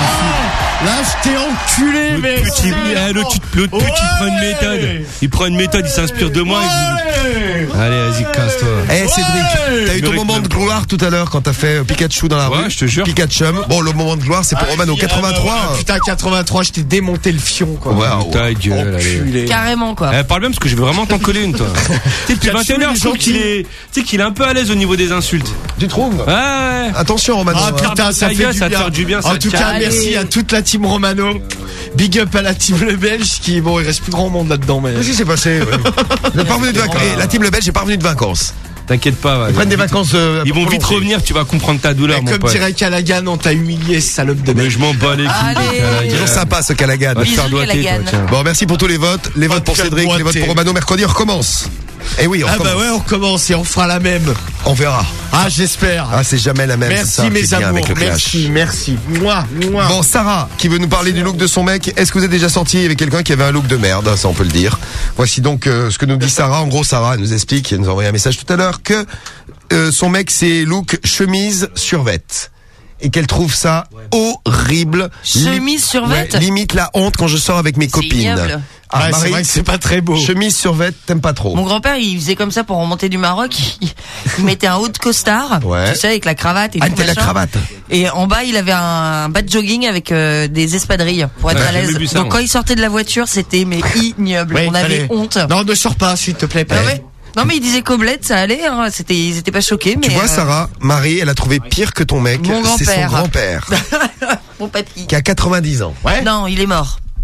Là je t'ai enculé Le mais. petit, eh, l'autre, tu- l'autre petit, il prend une méthode. Il prend une méthode, il s'inspire de moi. il dit- Allez, vas-y, casse-toi. Eh Cédric, t'as eu ton Je moment de réclame. gloire tout à l'heure quand t'as fait euh, Pikachu dans la Ouais, rue. je te jure. Pikachu. Bon, le moment de gloire, c'est pour Romano. quatre-vingt-trois. Ah, putain quatre-vingt-trois, je t'ai démonté le fion quoi. Waouh. Ta gueule, allez. Enculé. Carrément, quoi. Eh, parle bien parce que je veux vraiment t'en coller une, toi. Tu sais, depuis Pikachu, vingt et une heures, il est je trouve gentil. qu'il est, tu sais, qu'il est un peu à l'aise au niveau des insultes. Tu trouves Ouais, ouais. Attention Romano. Ah hein. putain, ça Ta fait gueule, du ça te bien. fait du bien, En ça tout te cas, calme. merci à toute la team Romano. Big up à la team Le Belge qui, bon, il reste plus grand monde là-dedans, mais. Qu'est-ce qui s'est passé ouais. Vous êtes pas revenu de vacances. Eh, la team Le Belge est pas revenue de vacances. T'inquiète pas, va. Ils prennent des vacances. euh, Ils vont vite prolongées. revenir, tu vas comprendre ta douleur, Et mon comme pote. dirait Callaghan, on t'a humilié, salope de Mais mec. je m'en bats les couilles. Allez. Callaghan. Toujours sympa ce Callaghan. Va te faire Bisous, doigter, toi, Callaghan. tiens. Bon, merci pour tous les votes. Les votes pour te faire Cédric, les votes boiter. pour Romano. Mercredi, on recommence. Eh oui, on Ah recommence. bah ouais, on recommence et on fera la même. On verra. Ah, j'espère. Ah, c'est jamais la même. c'est ça Merci qui est mes bien amours, avec le clash. merci, merci. Moi, moi. Bon, Sarah, qui veut nous parler du look de son mec. Est-ce que vous êtes déjà sorti avec quelqu'un qui avait un look de merde? Ça, on peut le dire. Voici donc euh, ce que nous dit Sarah. En gros, Sarah nous explique, elle nous a envoyé un message tout à l'heure, que euh, son mec, c'est look chemise survette. Et qu'elle trouve ça horrible. Chemise survette Ouais, limite la honte quand je sors avec mes copines. ignoble. Ah, Ouais, c'est Marie, vrai que c'est pas très beau. chemise survette, t'aimes pas trop. Mon grand-père, il faisait comme ça pour remonter du Maroc. Il, il mettait un haut de costard, Ouais. tu sais, avec la cravate et Ah, tout. t'as la machin. cravate. Et en bas, il avait un bas de jogging avec euh, des espadrilles pour être Ouais, à j'ai l'aise. jamais vu ça, Donc moi. quand il sortait de la voiture, c'était mais ignoble. Ouais, On avait fallait- honte. Non, ne sors pas, s'il te plaît. Ah ouais. Non mais il disait coblette, ça allait. Hein. C'était, ils étaient pas choqués. Mais Tu vois, euh, Sarah, Marie, elle a trouvé pire que ton mec. Mon C'est son grand-père. grand-père. Mon papy. Qui a quatre-vingt-dix ans. Ouais. Non, il est mort.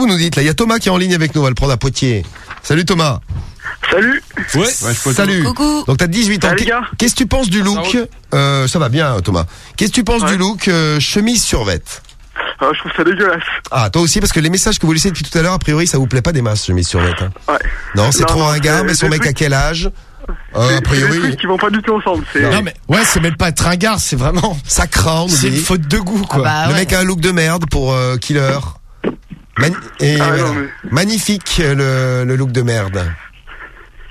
vous nous dites là? Il y a Thomas qui est en ligne avec nous, on va le prendre à Poitiers. Salut Thomas. Salut. Ouais. Salut. Coucou. Donc t'as dix-huit ans. Salut, les gars. Qu'est-ce que tu penses du look? Euh, ça va bien Thomas. Qu'est-ce que tu penses Ouais. du look euh, chemise survêt? Ah, je trouve ça dégueulasse. Ah, toi aussi, parce que les messages que vous laissez depuis tout à l'heure, a priori, ça vous plaît pas des masses, chemise survêt. Hein. Ouais. Non, c'est Non, trop non, ringard, c'est- mais son c'est mec des à trucs- quel âge? Euh, a C'est des priori. trucs qui vont pas du tout ensemble. C'est... Non mais ouais, c'est même pas être ringard, c'est vraiment. Ça craint, on C'est dit. une faute de goût quoi. Ah bah, Le ouais. mec a un look de merde pour euh, Killer. Man- et Ah, voilà. non, mais- Magnifique euh, le, le look de merde.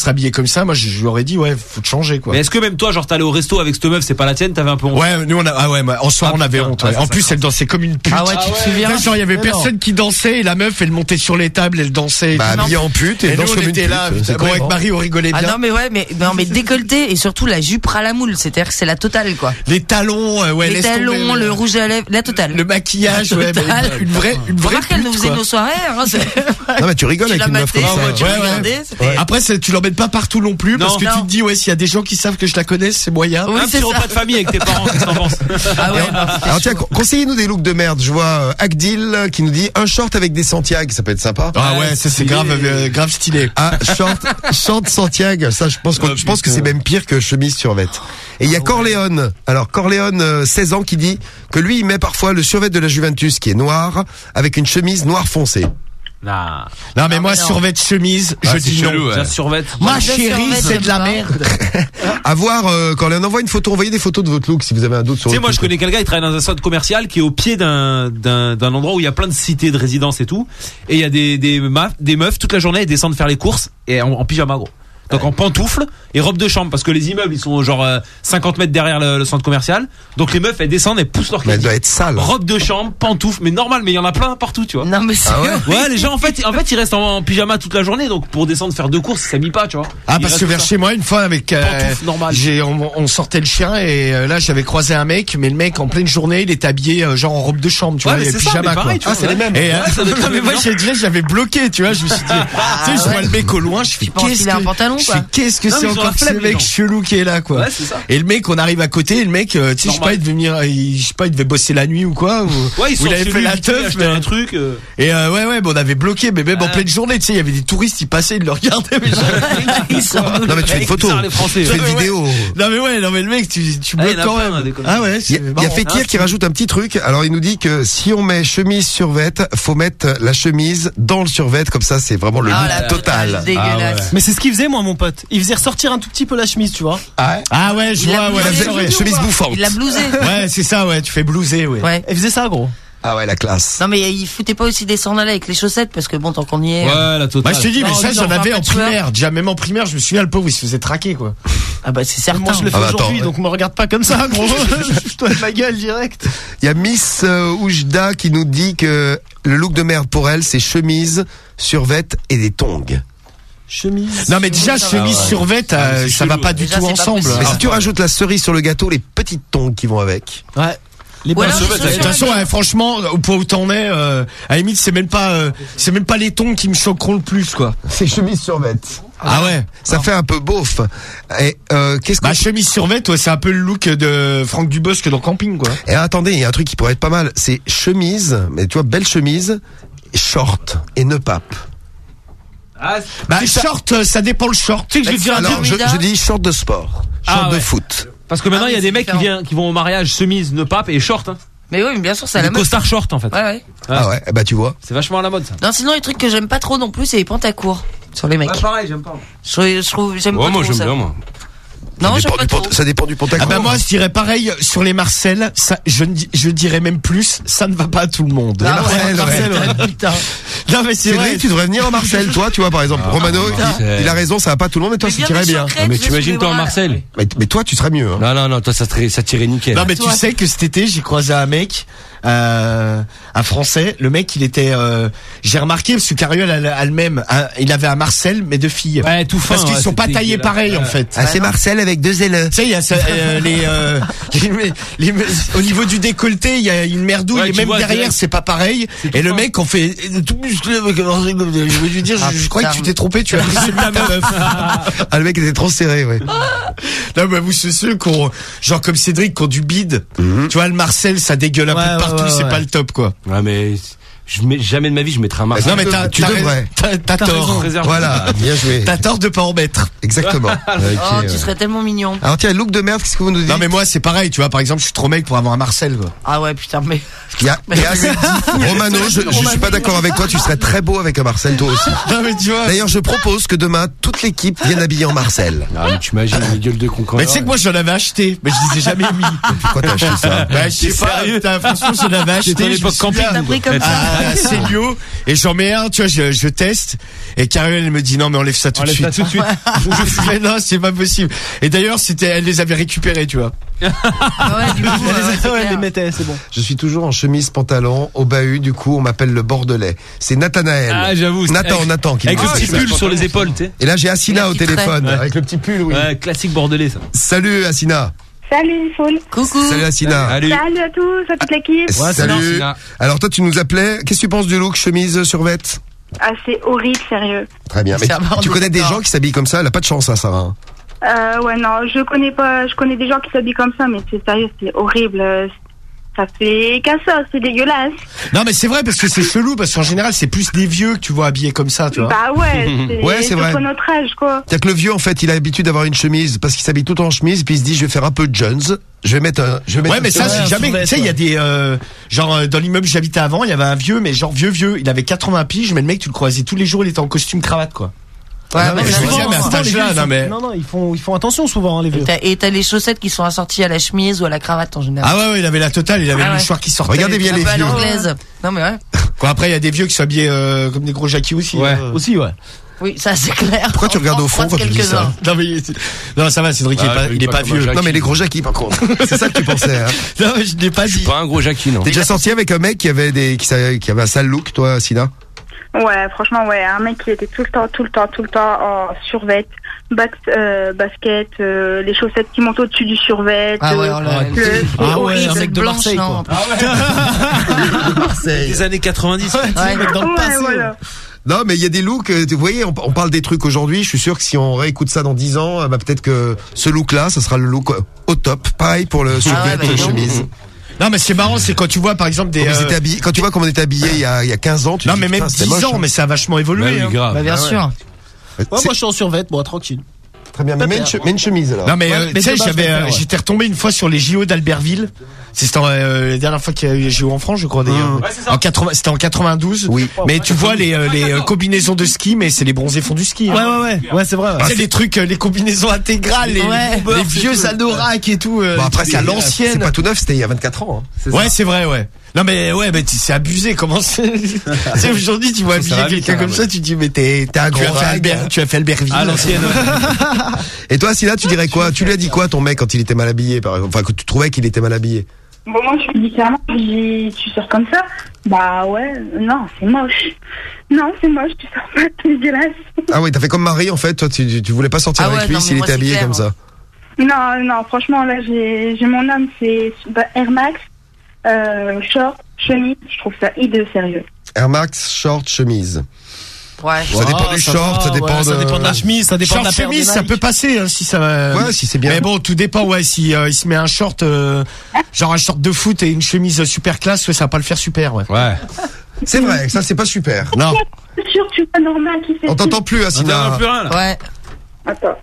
se rhabillait comme ça, moi je, je lui aurais dit ouais, faut te changer quoi. Mais est-ce que même toi, genre t'allais au resto avec cette meuf, c'est pas la tienne, t'avais un peu honte? Ouais, nous on a, ah ouais, en soir ah, on avait avait honte. Ouais. En plus, elle dansait comme une pute. Ah ouais, tu te souviens? Genre, il y avait Mais personne non. qui dansait et la meuf, elle montait sur les tables, elle dansait. Bah, habillée en pute et Et nous, danse on comme une était pute. là. C'est Bon, avec cohérent. Marie, on rigolait Ah bien. non mais ouais mais non mais décolleté et surtout la jupe ras la moule, c'est-à-dire que c'est la totale quoi. Les talons, euh, ouais, Les laisse talons, tomber, le euh, rouge à lèvres, la totale. le maquillage, ouais, bah, Totale. une vraie, une vraie Remarque qu'elle nous pute, faisait quoi. nos soirées. Hein, c'est- Non, mais tu rigoles Tu avec l'as une meuf maté, comme ça. ouais, tu Ouais, ouais. regardais, c'était- Après, c'est- tu l'emmènes pas partout non plus, parce Non. que tu Non. te dis, ouais, s'il y a des gens qui savent que je la connais, c'est moyen. Oui, Un c'est petit repas ça. de famille avec tes parents, qu'est-ce que t'en penses? Ah ouais, non, c'était Alors tiens, chaud. con- conseillez-nous des looks de merde. Je vois euh, Agdil euh, qui nous dit un short avec des Santiago, ça peut être sympa. Ah ouais, ça c'est grave, euh, grave stylé. Ah, short, short Santiago, ça je pense, qu'on- je pense que c'est même pire que chemise survêt. Et il y a Corleone. Alors Corleone, euh, seize ans, qui dit que lui il met parfois le survêt de la Juventus qui est noir avec une chemise noire foncée. Non. Non, mais Non, moi, mais non. survêt chemise, Ah, je c'est dis chelou, non. ouais. La survêt. Ma Je chérie, survêt, c'est de la j'aime pas. merde. À voir, euh, Corleone, envoie une photo, envoyez des photos de votre look si vous avez un doute sur Tu sais, votre moi, je look. connais quelqu'un qui travaille dans un centre commercial qui est au pied d'un, d'un, d'un endroit où il y a plein de cités de résidence et tout. Et il y a des, des meufs, des meufs, toute la journée, elles descendent faire les courses et en, en pyjama, gros. Donc en pantoufles et robe de chambre parce que les immeubles ils sont genre euh, cinquante mètres derrière le, le centre commercial. Donc les meufs elles descendent, elles poussent leur Mais elle caddie. doit être sale. Robe de chambre, pantoufles, mais normal, mais il y en a plein partout, tu vois. Non mais c'est Ah ouais Ouais, les gens en fait, en fait ils restent en, en pyjama toute la journée, donc pour descendre faire deux courses, ça s'habille pas, tu vois. Ah, Ils parce restent que vers tout ça. chez moi, une fois, avec, euh, Pantoufles normales. j'ai, on, on sortait le chien et euh, là, j'avais croisé un mec, mais le mec, en pleine journée, il était habillé, euh, genre en robe de chambre, tu Ouais, vois, mais il avait c'est ça, pyjama, mais pareil, quoi. tu vois, Ah, c'est les ouais. mêmes. Et, euh, Ouais, ça doit être non, la mais même moi, genre. j'ai déjà, j'avais bloqué, tu vois, je me suis dit, tu sais, je vois le mec au loin, je fais, penses qu'est-ce qu'il a un que, pantalon, je quoi fais, qu'est-ce que Non, c'est mais ils ont encore la ce flemme, les mec gens. chelou qui est là, quoi. Ouais, c'est ça. Et le mec, on arrive à côté, et le mec, euh, tu sais, je sais Normal. pas, il devait venir, il, je sais pas, il devait bosser la nuit ou quoi, ou, Ouais, ils ou sont il avait fait la teuf, mais mais- un truc. euh, et euh, ouais, ouais, bon, on avait bloqué, mais même en Ouais. pleine journée, tu sais, il y avait des touristes, ils passaient, ils le regardaient, mais Ils sont Non mais tu fais une photo, bizarre, les Français. tu fais une Ouais, ouais. vidéo. Non mais ouais, non mais le mec, tu, tu Ah, il y bloques en a quand plein, même. des conneries. Ah ouais, Il y c'est a, il y a marrant. Fekir qui rajoute un petit truc. Alors il nous dit que si on met chemise survêt, faut mettre la chemise dans le survêt, comme ça c'est vraiment le Ah, look la total. dégueulasse. Mais c'est ce qu'il faisait, moi, mon pote. Il faisait ressortir un tout petit peu la chemise, tu vois. Ah ouais. Ah ouais, je Il a vois, ouais, blousé, c'est vrai. il Chemise bouffante. Il l'a blousé. Ouais, c'est ça, ouais, tu fais blouser, ouais. Ouais. Il faisait ça, gros. Ah ouais, la classe. Non mais il foutait pas aussi des sandales avec les chaussettes parce que bon tant qu'on y est. Ouais, la totale. Bah je te dis, mais Non, ça lui, j'en il en avais fera en pas de sueur. primaire. Déjà même en primaire, je me souviens, le pauvre, il se faisait traquer, quoi. Ah bah c'est certain. Moi, je le fais Ah bah, aujourd'hui, attends, donc me regarde pas comme ça, gros. Je dois ma gueule direct. Il y a Miss euh, Oujda qui nous dit que le look de merde pour elle, c'est chemise, survêt et des tongs. Chemise. Non mais déjà, ça chemise va, ouais. survêt, Ah, euh, c'est ça va chelou, pas ouais. du Déjà, tout c'est pas ensemble. possible. Mais Ah. si tu rajoutes la cerise sur le gâteau, les petites tongs qui vont avec. Ouais. Les Ou bonnes alors, cheveux, les De toute façon, ouais, franchement, au point où t'en es, euh, à la limite, c'est même pas, euh, c'est même pas les tons qui me choqueront le plus, quoi. C'est chemise survêt. Ah ouais. Ça fait un peu beauf. Et euh, qu'est-ce que Bah chemise survêt, ouais, c'est un peu le look de Franck Dubosc dans Camping, quoi. Et attendez, il y a un truc qui pourrait être pas mal. C'est chemise, mais tu vois, belle chemise, short et nœud pape. Ah, Bah short, euh, ça dépend le short. tu sais que je vais te dire un Alors, truc. je, je dis short de sport, short Ah de ouais. foot. Parce que maintenant, Ah il y a oui, des c'est mecs qui, différent. viennent, qui vont au mariage chemise, nœud pape et short. Hein. Mais oui, mais bien sûr c'est à Des la mode. costards short en fait. Ouais ouais. Ah ouais, bah tu vois. C'est vachement à la mode ça. Non sinon les trucs que j'aime pas trop non plus c'est les pantacourts sur les mecs. pareil, j'aime pas. Je trouve, je trouve j'aime Ouais, pas moi trop j'aime ça. bien, moi. Non ça, j'aime dépend pas du trop. pant- ça dépend du Ah pantalon. bah moi je dirais pareil sur les Marcel, ça, je, ne dis- je dirais même plus, ça ne va pas à tout le monde. Ah ouais, Marcel, ouais. ouais, putain. Non mais c'est C'est vrai. vrai, tu devrais venir en Marcel, toi, tu vois, par exemple. Romano, il, il a raison, ça va pas tout le monde, mais toi, Mais ça bien tirait des bien. chocrettes, Mais je t'imagines vais toi en voir. Marcel? Mais, mais toi, tu serais mieux. Hein. Non, non, non, toi ça serait, ça tirait nickel. Non mais tu Toi. sais que cet été j'ai croisé un mec, euh, un Français. Le mec il était, euh, j'ai remarqué parce que Cariol a, a le même, un- il avait un Marcel mais de filles. Ouais, tout fin. Parce qu'ils ouais, sont pas c'est taillés dégueulasse. pareil en Ouais. fait. Ah, c'est Marcel avec deux L E. Tu sais, il y a ça, euh, les, euh, les, les- au niveau du décolleté, il y a une merdouille Ouais, et tu même vois, derrière, direct. c'est pas pareil. C'est tout Et le fin. mec, on fait tout musclé. Je veux lui dire, je, je crois que tu t'es trompé, tu as pris celui de ta meuf. Ah, le mec était trop serré, ouais. Non, mais vous, c'est ceux qui ont, genre comme Cédric, qui ont du bide. Mhm. Tu vois, le Marcel, ça dégueule un Ouais, peu de ouais, partout, ouais, c'est ouais. pas le top, quoi. Ouais, mais je mets, jamais de ma vie je mettrai un Marcel. Non, mais t'as, tu t'as, devrais. t'as, t'as tort. Réserve. Voilà, bien joué. T'as tort de pas en mettre. Exactement. Oh tu serais tellement mignon. Alors tiens, look de merde, qu'est-ce que vous nous dites? Non, mais moi, c'est pareil, tu vois, par exemple, je suis trop mec pour avoir un Marcel, quoi. Ah ouais putain mais. Il y a, il y a- Romano, je, je suis pas d'accord avec toi, tu serais très beau avec un Marcel, toi aussi. Non, mais tu vois. D'ailleurs, je propose que demain, toute l'équipe vienne habillée en Marcel. Ah, mais tu imagines les gueules de con quand Mais tu sais que moi, j'en avais acheté, mais je les ai jamais mis. Pourquoi t'as acheté ça? Bah, je sais pas, putain, franchement, je l'avais acheté. C'était à je me l'époque souviens. camping. T'as pris comme Ah, à la Célio et j'en mets un, tu vois, je, je teste et Caroline elle me dit non mais enlève ça tout Enlève de ça suite. tout de suite. Je fais non, c'est pas possible. Et d'ailleurs, c'était elle les avait récupérés, tu vois. Ouais, du coup, euh, c'est Ouais, elle clair. les mettait, c'est bon. Je suis toujours en chemise pantalon au bahut, du coup on m'appelle le Bordelais. C'est Nathanaël. Ah, j'avoue. c'est- Nathan, avec- Nathan qui Avec me le dit petit ça. pull sur les épaules, tu sais. Et là j'ai Assina Et au le petit téléphone trait. avec le petit pull, oui. Ouais, classique bordelais, ça. Salut Assina. Salut, Foul. Coucou. Salut Assina. Salut. Salut à tous, à toute l'équipe. Salut. Assina. Alors toi tu nous appelais, qu'est-ce que tu penses du look chemise survêt? Ah, c'est horrible, sérieux. Très bien. Mais Ça va, on tu est connais des d'accord. gens qui s'habillent comme ça, elle a pas de chance, hein, Sarah. Euh, ouais, non, je connais pas, je connais des gens qui s'habillent comme ça, mais c'est sérieux, c'est horrible. euh, Ça fait casseur, c'est dégueulasse. Non mais c'est vrai parce que c'est chelou parce qu'en général c'est plus des vieux que tu vois habillés comme ça, tu vois. Bah ouais, c'est Ouais, c'est vrai. surtout notre âge, quoi. C'est-à-dire que le vieux en fait, il a l'habitude d'avoir une chemise parce qu'il s'habille tout en chemise, puis il se dit je vais faire un peu de Jones, je vais mettre un, je vais mettre Ouais un mais ça survêt. j'ai jamais, survêt, tu sais il y a ouais. des euh, genre euh, dans l'immeuble où j'habitais avant il y avait un vieux mais genre vieux vieux il avait quatre-vingts piges mais le mec tu le croisais tous les jours il était en costume cravate quoi. Ouais, Ah, mais mais je souvent, me dis, mais à cet Souvent, les âge-là, vieux, ils non font- mais non, non, ils font, ils font attention souvent, hein, les Et vieux. t'as- Et t'as les chaussettes qui sont assorties à la chemise ou à la cravate en général. ah ouais, ouais il avait la totale il avait Ah le ouais. mouchoir qui sortait. Regardez bien Un les peu à vieux. l'anglaise. Non mais ouais. Quoi après il y a des vieux qui sont habillés euh, comme des gros jackies aussi. Ouais. euh. Aussi, ouais. Oui, ça c'est clair. Pourquoi tu regardes au fond On croise quand tu dis ça? quelques-uns. Non mais non ça va Cédric il est Ah, pas, je il est pas pas comme un vieux. Jackie. Non mais les gros Jackie par contre. C'est ça que tu pensais. Hein. Non mais je l'ai pas Je suis dit. pas un gros Jackie, non. T'es déjà sorti avec un mec qui avait des, qui, sa- qui avait un sale look, toi, Assina? Ouais, franchement, ouais, un mec qui était tout le temps, tout le temps, tout le temps en survêt, bas- euh, basket, euh, les chaussettes qui montent au-dessus du survêt. Ah ouais, euh, oh là, le- c'est Ah ouais, horrible, un mec cette de blanche, Marseille, non. Des années quatre-vingt-dix. Ouais, mec dans le Ouais, passé. voilà. Non, mais il y a des looks, euh, vous voyez, on, on parle des trucs aujourd'hui, je suis sûr que si on réécoute ça dans dix ans, euh, bah, peut-être que ce look-là, ça sera le look euh, au top. Pareil pour le survêt, bah, le dis donc. chemise. Non mais c'est marrant c'est quand tu vois par exemple des Comme ils euh, étaient habillés- quand tu vois comment on était habillés il y a, il y a quinze ans, tu non te mais dis, même putain, c'était dix moche, ans hein. mais ça a vachement Bah évolué. oui, hein. grave. Bah bien Ah ouais. sûr. Ouais, C'est- moi, je suis en survêt, bon, tranquille. Très bien, mais mets une, che- mets une chemise alors. Non mais Ouais, euh, mais tu sais de base, j'avais je vais euh, faire, ouais. j'étais retombé une fois sur les J O d'Albertville. C'était euh, la dernière fois qu'il y a eu les J O en France je crois d'ailleurs. En quatre-vingts c'était en quatre-vingt-douze. Oui. Mais tu vois les euh, les euh, combinaisons de ski mais c'est les bronzés fonds du ski. Ouais, hein. ouais, ouais. Ouais, c'est vrai. ouais. C'est les trucs, euh, les combinaisons intégrales, les, Ouais. les, les vieux anorak et tout. euh, Bon, après, c'est à c'est l'ancienne. C'est pas tout neuf, c'était il y a vingt-quatre ans. Hein. Ouais, c'est vrai, ouais. Non mais ouais, mais tu- c'est abusé. Comment c'est c'est aujourd'hui tu vois Ça, ça habiller va vite, quelqu'un hein, comme ouais. ça, tu te dis mais t'es t'es un Tu gros as fait Albert, tu as fait Albertville. À l'ancienne. Et toi, Sina, tu dirais quoi? Tu lui as dit quoi, ton mec, quand il était mal habillé, par exemple? Enfin, que tu trouvais qu'il était mal habillé. Bon, moi, je lui dis clairement, je dis, tu sors comme ça? Bah ouais, non, c'est moche. Non, c'est moche, tu sors pas, c'est dégueulasse. Ah oui, t'as fait comme Marie, en fait. Toi, tu, tu voulais pas sortir Ah avec ouais, lui non, mais s'il moi, était c'est habillé clair, comme ça. Non, non, franchement, là, j'ai j'ai mon homme, c'est bah, Air Max, euh, short, chemise, je trouve ça hideux, sérieux. Air Max, short, chemise. Ouais. Ça dépend Ah, du ça short, va, ça dépend ouais, de... ça dépend de la chemise, ça dépend Short de la paire chemise, de ça Nike. peut passer hein, si ça va. Ouais, si c'est bien. Mais bon, tout dépend. Ouais, si euh, il se met un short, euh, genre un short de foot et une chemise super classe, ouais, ça va pas le faire super. Ouais. Ouais. C'est vrai, ça, c'est pas super. Non. C'est sûr, tu vois normal qui fait. On t'entend plus, Assina. plus rien, là. Ouais. Attends.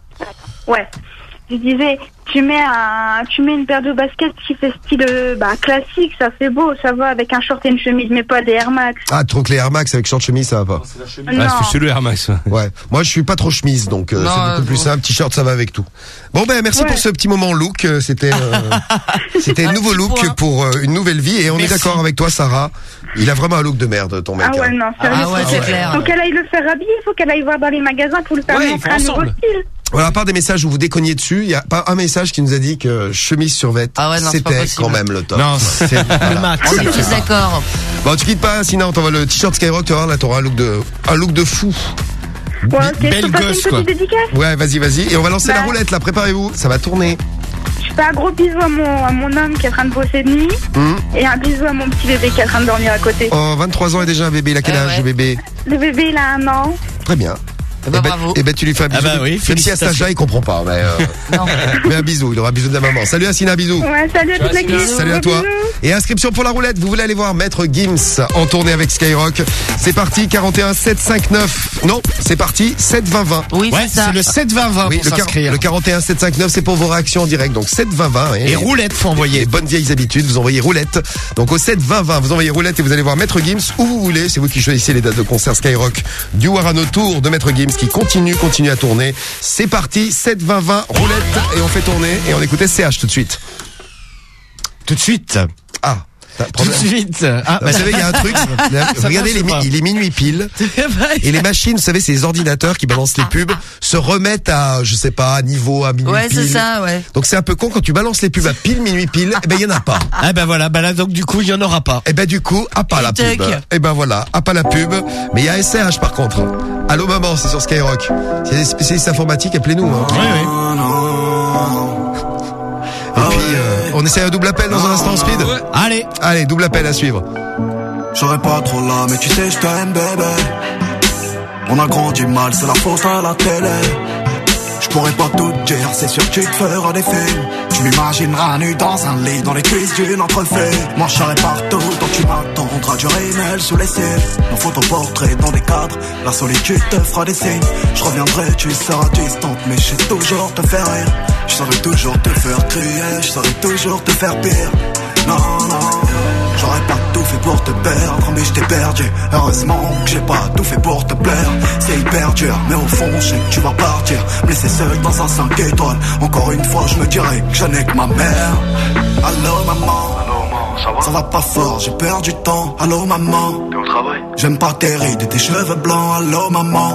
Ouais. Je disais, tu mets un, tu mets une paire de baskets qui fait style, euh, bah, classique, ça fait beau, ça va avec un short et une chemise, mais pas des Air Max. Ah, tu trouves que les Air Max avec short chemise, ça va pas. Non. Ah, c'est chelou, Air Max. Ouais. Moi, je suis pas trop chemise, donc euh, Non, c'est beaucoup euh, plus bon. simple. T-shirt, ça va avec tout. Bon, ben, merci Ouais. pour ce petit moment look. Euh, C'était, euh, c'était un Un nouveau petit look point. pour euh, une nouvelle vie. Et on Merci. est d'accord avec toi, Sarah. Il a vraiment un look de merde, ton mec. Ah ouais, hein. non, sérieux. Ah ouais, faut c'est que- clair. Faut qu'elle aille le faire habiller, faut qu'elle aille voir dans les magasins pour le faire Ouais, ils montrer font un nouveau ensemble. style. Voilà, à part des messages où vous déconniez dessus, il y a pas un message qui nous a dit que chemise survêt, Ah ouais, non, c'est pas c'était possible. quand même le top. Non, c'est Voilà. Max. Ça On le est fait tous pas. d'accord. Bon, tu quittes pas, sinon on t'envoie le t-shirt Skyrock, tu vas voir, là, t'auras un look de, un look de fou. Ouais, ok, je belle peux passer gosse, une quoi. petite dédicace? Ouais, vas-y, vas-y. Et on va lancer Bah. la roulette, là, préparez-vous, ça va tourner. Je fais un gros bisou à mon, à mon homme qui est en train de bosser de nuit, Hum. et un bisou à mon petit bébé qui est en train de dormir à côté. Oh, vingt-trois ans et déjà un bébé, il a quel Ah âge, ouais. le bébé? Le bébé, il a un an. Très bien. Eh ben, Eh ben, bravo. eh ben, tu lui fais un bisou. Ah bah oui, Même si à cet félicitations. âge-là, il comprend pas, mais, euh, Non. mais un bisou, il aura un bisou de la maman. Salut Assina, bisous. Ouais, salut à toute l'équipe. Salut à Gros toi. bisous. Et inscription pour la roulette, vous voulez aller voir Maître Gims en tournée avec Skyrock. C'est parti, quarante et un sept cinquante-neuf. Non, c'est parti, sept vingt vingt. Oui, Ouais, c'est ça. c'est le sept vingt vingt Oui, pour le, quar- s'inscrire. le quarante et un sept cinquante-neuf, c'est pour vos réactions en direct. Donc sept vingt vingt. Et roulette, faut Les envoyer. bonnes vieilles habitudes, vous envoyez roulette. Donc au sept vingt vingt, vous envoyez roulette et vous allez voir Maître Gims où vous voulez. C'est vous qui choisissez les dates de concert Skyrock du Warano Tour de Maître Gims qui continue, continue à tourner. C'est parti, sept vingt vingt, roulette et on fait tourner et on écoutait C H tout de suite. Tout de suite. Ah. Tout de suite. Ah, vous savez, il y a un truc. Regardez, les, il est minuit pile. Et les machines, vous savez, c'est les ordinateurs qui balancent les pubs, se remettent à, je sais pas, à niveau, à minuit Ouais, pile. c'est ça, ouais. Donc c'est un peu con quand tu balances les pubs à pile, minuit pile, eh ben il y en a pas. Ah ben voilà, ben là donc du coup il y en aura pas. Eh ben du coup, à pas la pub. Eh ben voilà, à pas la pub. Mais il y a S C H par contre. Allô maman, c'est sur Skyrock. Si il y a des spécialistes informatiques, appelez-nous. Hein. Oui, oui. Et puis euh, on essaie un double appel dans un instant, Speed. Ouais. Allez, allez, double appel à suivre. J'aurais pas trop là, mais tu sais je t'aime bébé. On a grandi mal, c'est la faute à la télé. Je pourrais pas tout dire, c'est sûr que tu te feras des films. Tu m'imagineras nu dans un lit, dans les cuisses d'une entrefait. Moi je serai partout, donc tu m'attendras du rimel sous les cils. Nos photoportraits dans des cadres, la solitude te fera des signes. Je reviendrai, tu seras distante, mais je sais toujours te faire rire. Je saurais toujours te faire crier, je saurais toujours te faire pire. Non, non, j'aurais pas tout fait pour te perdre, mais je t'ai perdu. Heureusement que j'ai pas tout fait pour te plaire. C'est hyper dur, mais au fond je sais que tu vas partir, me laisser seul dans un cinq étoiles. Encore une fois je me dirais que je n'ai que ma mère. Allô maman, ça va, ça va pas fort, j'ai perdu du temps. Allô maman, t'es au travail? J'aime pas tes rides et tes cheveux blancs. Allô maman,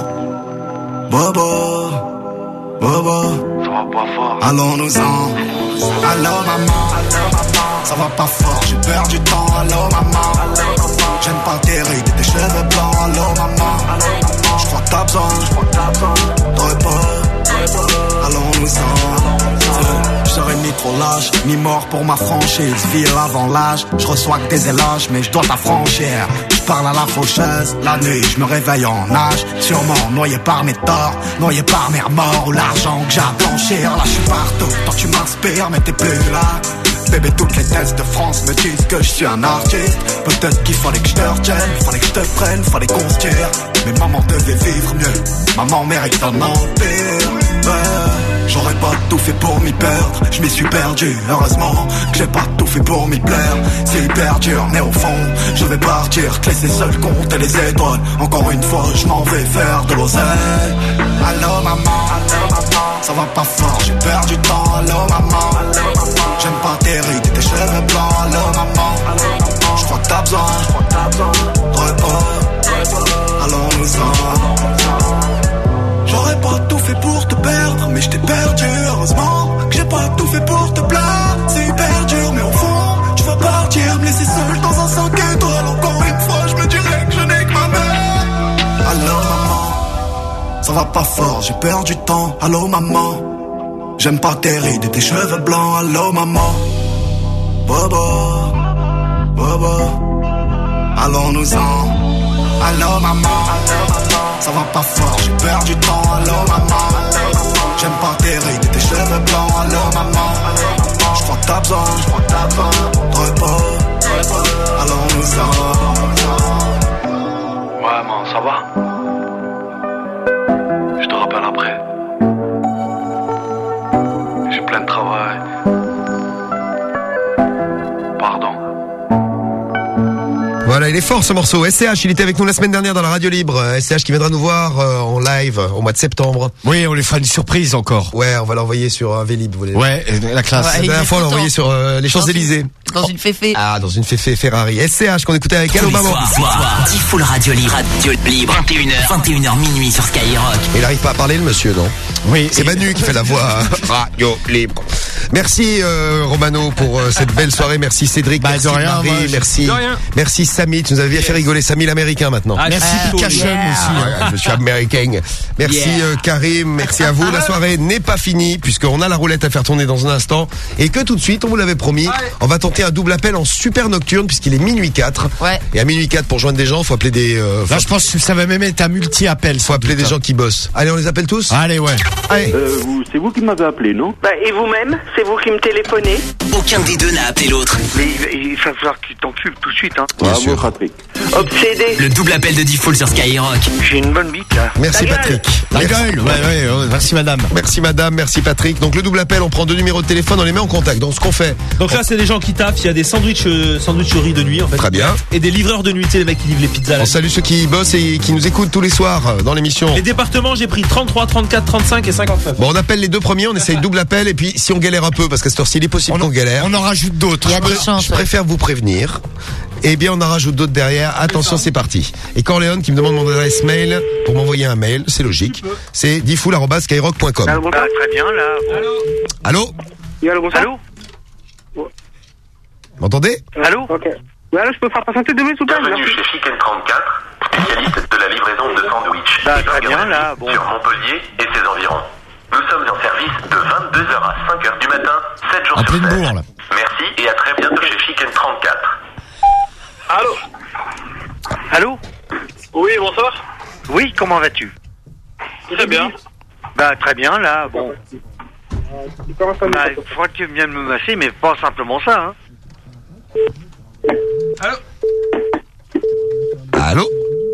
Bobo, Bobo, ça va pas fort. Allons-nous-en. Allô maman, ça va pas fort, j'ai perdu du temps. Allô maman, j'aime pas tes rides et tes cheveux blancs. Allô maman, je crois que t'as besoin de repos. Allons-nous-en. Je serai ni trop lâche, ni mort pour ma franchise. Ville avant l'âge, je reçois que des éloges, mais je dois t'affranchir. Je parle à la faucheuse, la nuit je me réveille en nage. Sûrement noyé par mes torts, noyé par mes remords ou l'argent que j'ai à blanchir. Là je suis partout, toi tu m'inspires mais t'es plus là. Bébé, toutes les tests de France me disent que je suis un artiste. Peut-être qu'il fallait que je te retienne, fallait que je te prenne, fallait qu'on se tire. Mais maman devait vivre mieux, maman mérite un empire. Ouais. J'aurais pas tout fait pour m'y perdre, je m'y suis perdu. Heureusement que j'ai pas tout fait pour m'y plaire. C'est hyper dur, mais au fond, je vais partir, te laisser seul compter les étoiles. Encore une fois, je m'en vais faire de l'oseille. Allô maman, ça va pas fort, j'ai perdu du temps. Allô maman, j'aime pas tes rides et tes cheveux blancs. Allô maman, je crois que t'as besoin de repos. Allons-nous-en. J'aurais pas tout fait pour te perdre, mais je t'ai perdu. Heureusement que j'ai pas tout fait pour te plaire. C'est hyper dur, mais au fond, tu vas partir, me laisser seul dans un cinq étoiles. Encore une fois, je me dirais que je n'ai que ma mère. Allô maman, ça va pas fort, j'ai perdu du temps. Allô maman, j'aime pas tes rides et tes cheveux blancs. Allô maman, Bobo, Bobo, allons-nous-en. Allô maman, ça va pas fort, j'ai perdu du temps. Allô maman, j'aime pas tes rides et tes cheveux blancs. Allô maman, je crois que t'as besoin de repos. Allons-nous-en. Ouais man, ça va? Je te rappelle après. J'ai plein de travail. Pardon. Voilà, il est fort ce morceau. S C H, il était avec nous la semaine dernière dans la radio libre. S C H qui viendra nous voir euh, en live au mois de septembre. Oui, on lui fera une surprise encore. Ouais, on va l'envoyer sur un Vélib, vous voulez. Ouais, la classe. La dernière fois, on l'a envoyé sur euh, les Champs-Élysées. Dans une féfé. Ah, dans une féfé Ferrari. S C H qu'on écoutait avec Allo Maman. Diffoul Radio Libre, Radio Libre, vingt et une heures, vingt et une heures minuit sur Skyrock. Il arrive pas à parler le monsieur, non? Oui. C'est Manu qui fait la voix Radio Libre. Merci euh, Romano pour euh, cette belle soirée. Merci Cédric. Bah, merci de rien, Marie. moi, je- merci. de rien. Merci Samy. Tu nous avais bien fait rigoler. Samy l'américain maintenant. Ah, merci Euh, pour Cachem yeah. aussi. Ouais, je suis américain. Merci Yeah. euh, Karim. Merci à vous. La soirée n'est pas finie puisqu'on a la roulette à faire tourner dans un instant et que tout de suite, on vous l'avait promis, on va tenter un double appel en super nocturne puisqu'il est minuit quatre. Ouais. Et à minuit quatre pour joindre des gens, faut appeler des. Euh, faut Là, je pense que ça va même être un multi-appel. faut appeler des gens qui bossent. Allez, on les appelle tous. Allez, ouais. Allez. Euh, vous, c'est vous qui m'avez appelé, non? Bah, et vous-même, c'est vous qui me téléphonez? Aucun des deux n'a appelé l'autre. Mais il, il va falloir que tu t'encules tout de suite, hein. Bien Ah, sûr. moi, Patrick. Obsédé. Le double appel de Diffoul sur Skyrock. J'ai une bonne bite, là. Merci Ta Patrick. La Merci. gueule. Ouais, ouais, ouais, merci madame. Merci madame, merci Patrick. Donc le double appel, on prend deux numéros de téléphone, on les met en contact. Donc ce qu'on fait. Donc là, c'est des gens qui taffent. Il y a des sandwichs, euh, sandwicheries de nuit en fait. Très bien. Et des livreurs de nuit, tu sais, les mecs qui livrent les pizzas. Là. On salue ceux qui bossent et qui nous écoutent tous les soirs euh, dans l'émission. Les départements, j'ai pris trente-trois, trente-quatre, trente-cinq et cinquante-neuf. Bon, on appelle les deux premiers, on essaye double appel et puis si on galère un peu parce qu'à cette heure-ci, il est possible qu'on galère. On en rajoute d'autres. Il y a des Je- chances. Je préfère vous prévenir. Eh bien, on en rajoute d'autres derrière. Attention, c'est parti. Et Corleone qui me demande mon adresse mail pour m'envoyer un mail, c'est logique. C'est diffoul arobase skyrock point com. Ah, très bien, là. Allô. Allô? Oui, allô, bonsoir. Allô. M'entendez? Allô. Ok. Oui, allô, je peux faire patienter deux minutes ou pas? Bienvenue chez Chicken trente-quatre, spécialiste de la livraison de sandwichs. Bah, très bien, là, bon. Sur Montpellier et ses environs. Nous sommes en service de vingt-deux heures à cinq heures du matin, sept jours En sur pleine sept. bourre, là. Merci et à très bientôt chez Chicken trente-quatre. Allô. Allô. Oui, bonsoir. Oui, comment vas-tu? Très bien. Bah, très bien, là, bon. Bah, il faudra que tu viennes me masser, mais pas simplement ça, hein. Allô. Allô?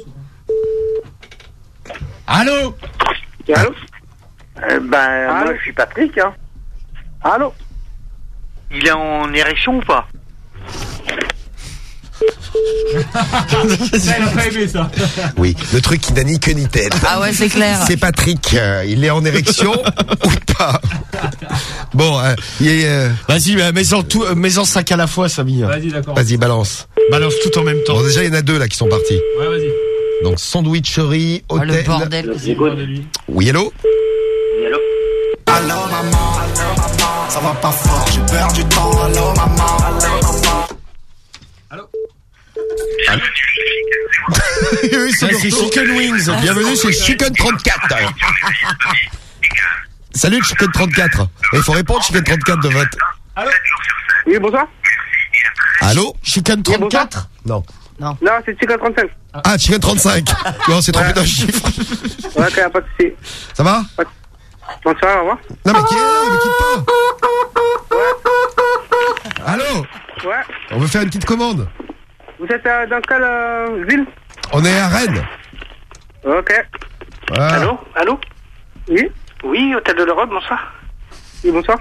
Allô? Allô. Euh, ben, moi, je suis Patrick, hein. Allô. Il est en érection ou pas? Ça, il a pas aimé ça. Oui, le truc qui n'a ni queue ni tête. Ah ouais, c'est clair. C'est Patrick, euh, il est en érection ou pas? Bon, euh, il est... euh, Vas-y, bah, mets-en tout, euh, mets-en cinq à la fois, Samy. Vas-y, d'accord. Vas-y, balance. Balance tout en même temps. Bon, déjà, il y en a deux là qui sont partis. Ouais, vas-y. Donc, sandwicherie, Oh, le hôtel... bordel. Oui, allô? Allô. Allô maman, ça va pas fort, j'ai peur du temps. Allô maman. Oui, Ça, c'est Chicken Wings. Bienvenue chez Chicken trente-quatre. Salut Chicken trente-quatre. Et il faut répondre Chicken trente-quatre de vote. Oui, bonsoir. Allô? Chicken trente-quatre? Non. Non, c'est Chicken trente-cinq. Ah, Chicken trente-cinq. Non, c'est trompé d'un chiffre. Ouais, ok, pas de soucis. Ça va? Bonsoir, au revoir. Non, mais qui est mais quitte pas. Allô? Ouais. On veut faire une petite commande. Vous êtes euh, dans quelle euh, ville? On est à Rennes. Ok. Voilà. Allô. Allô. Oui. Oui, Hôtel de l'Europe, bonsoir. Oui, bonsoir.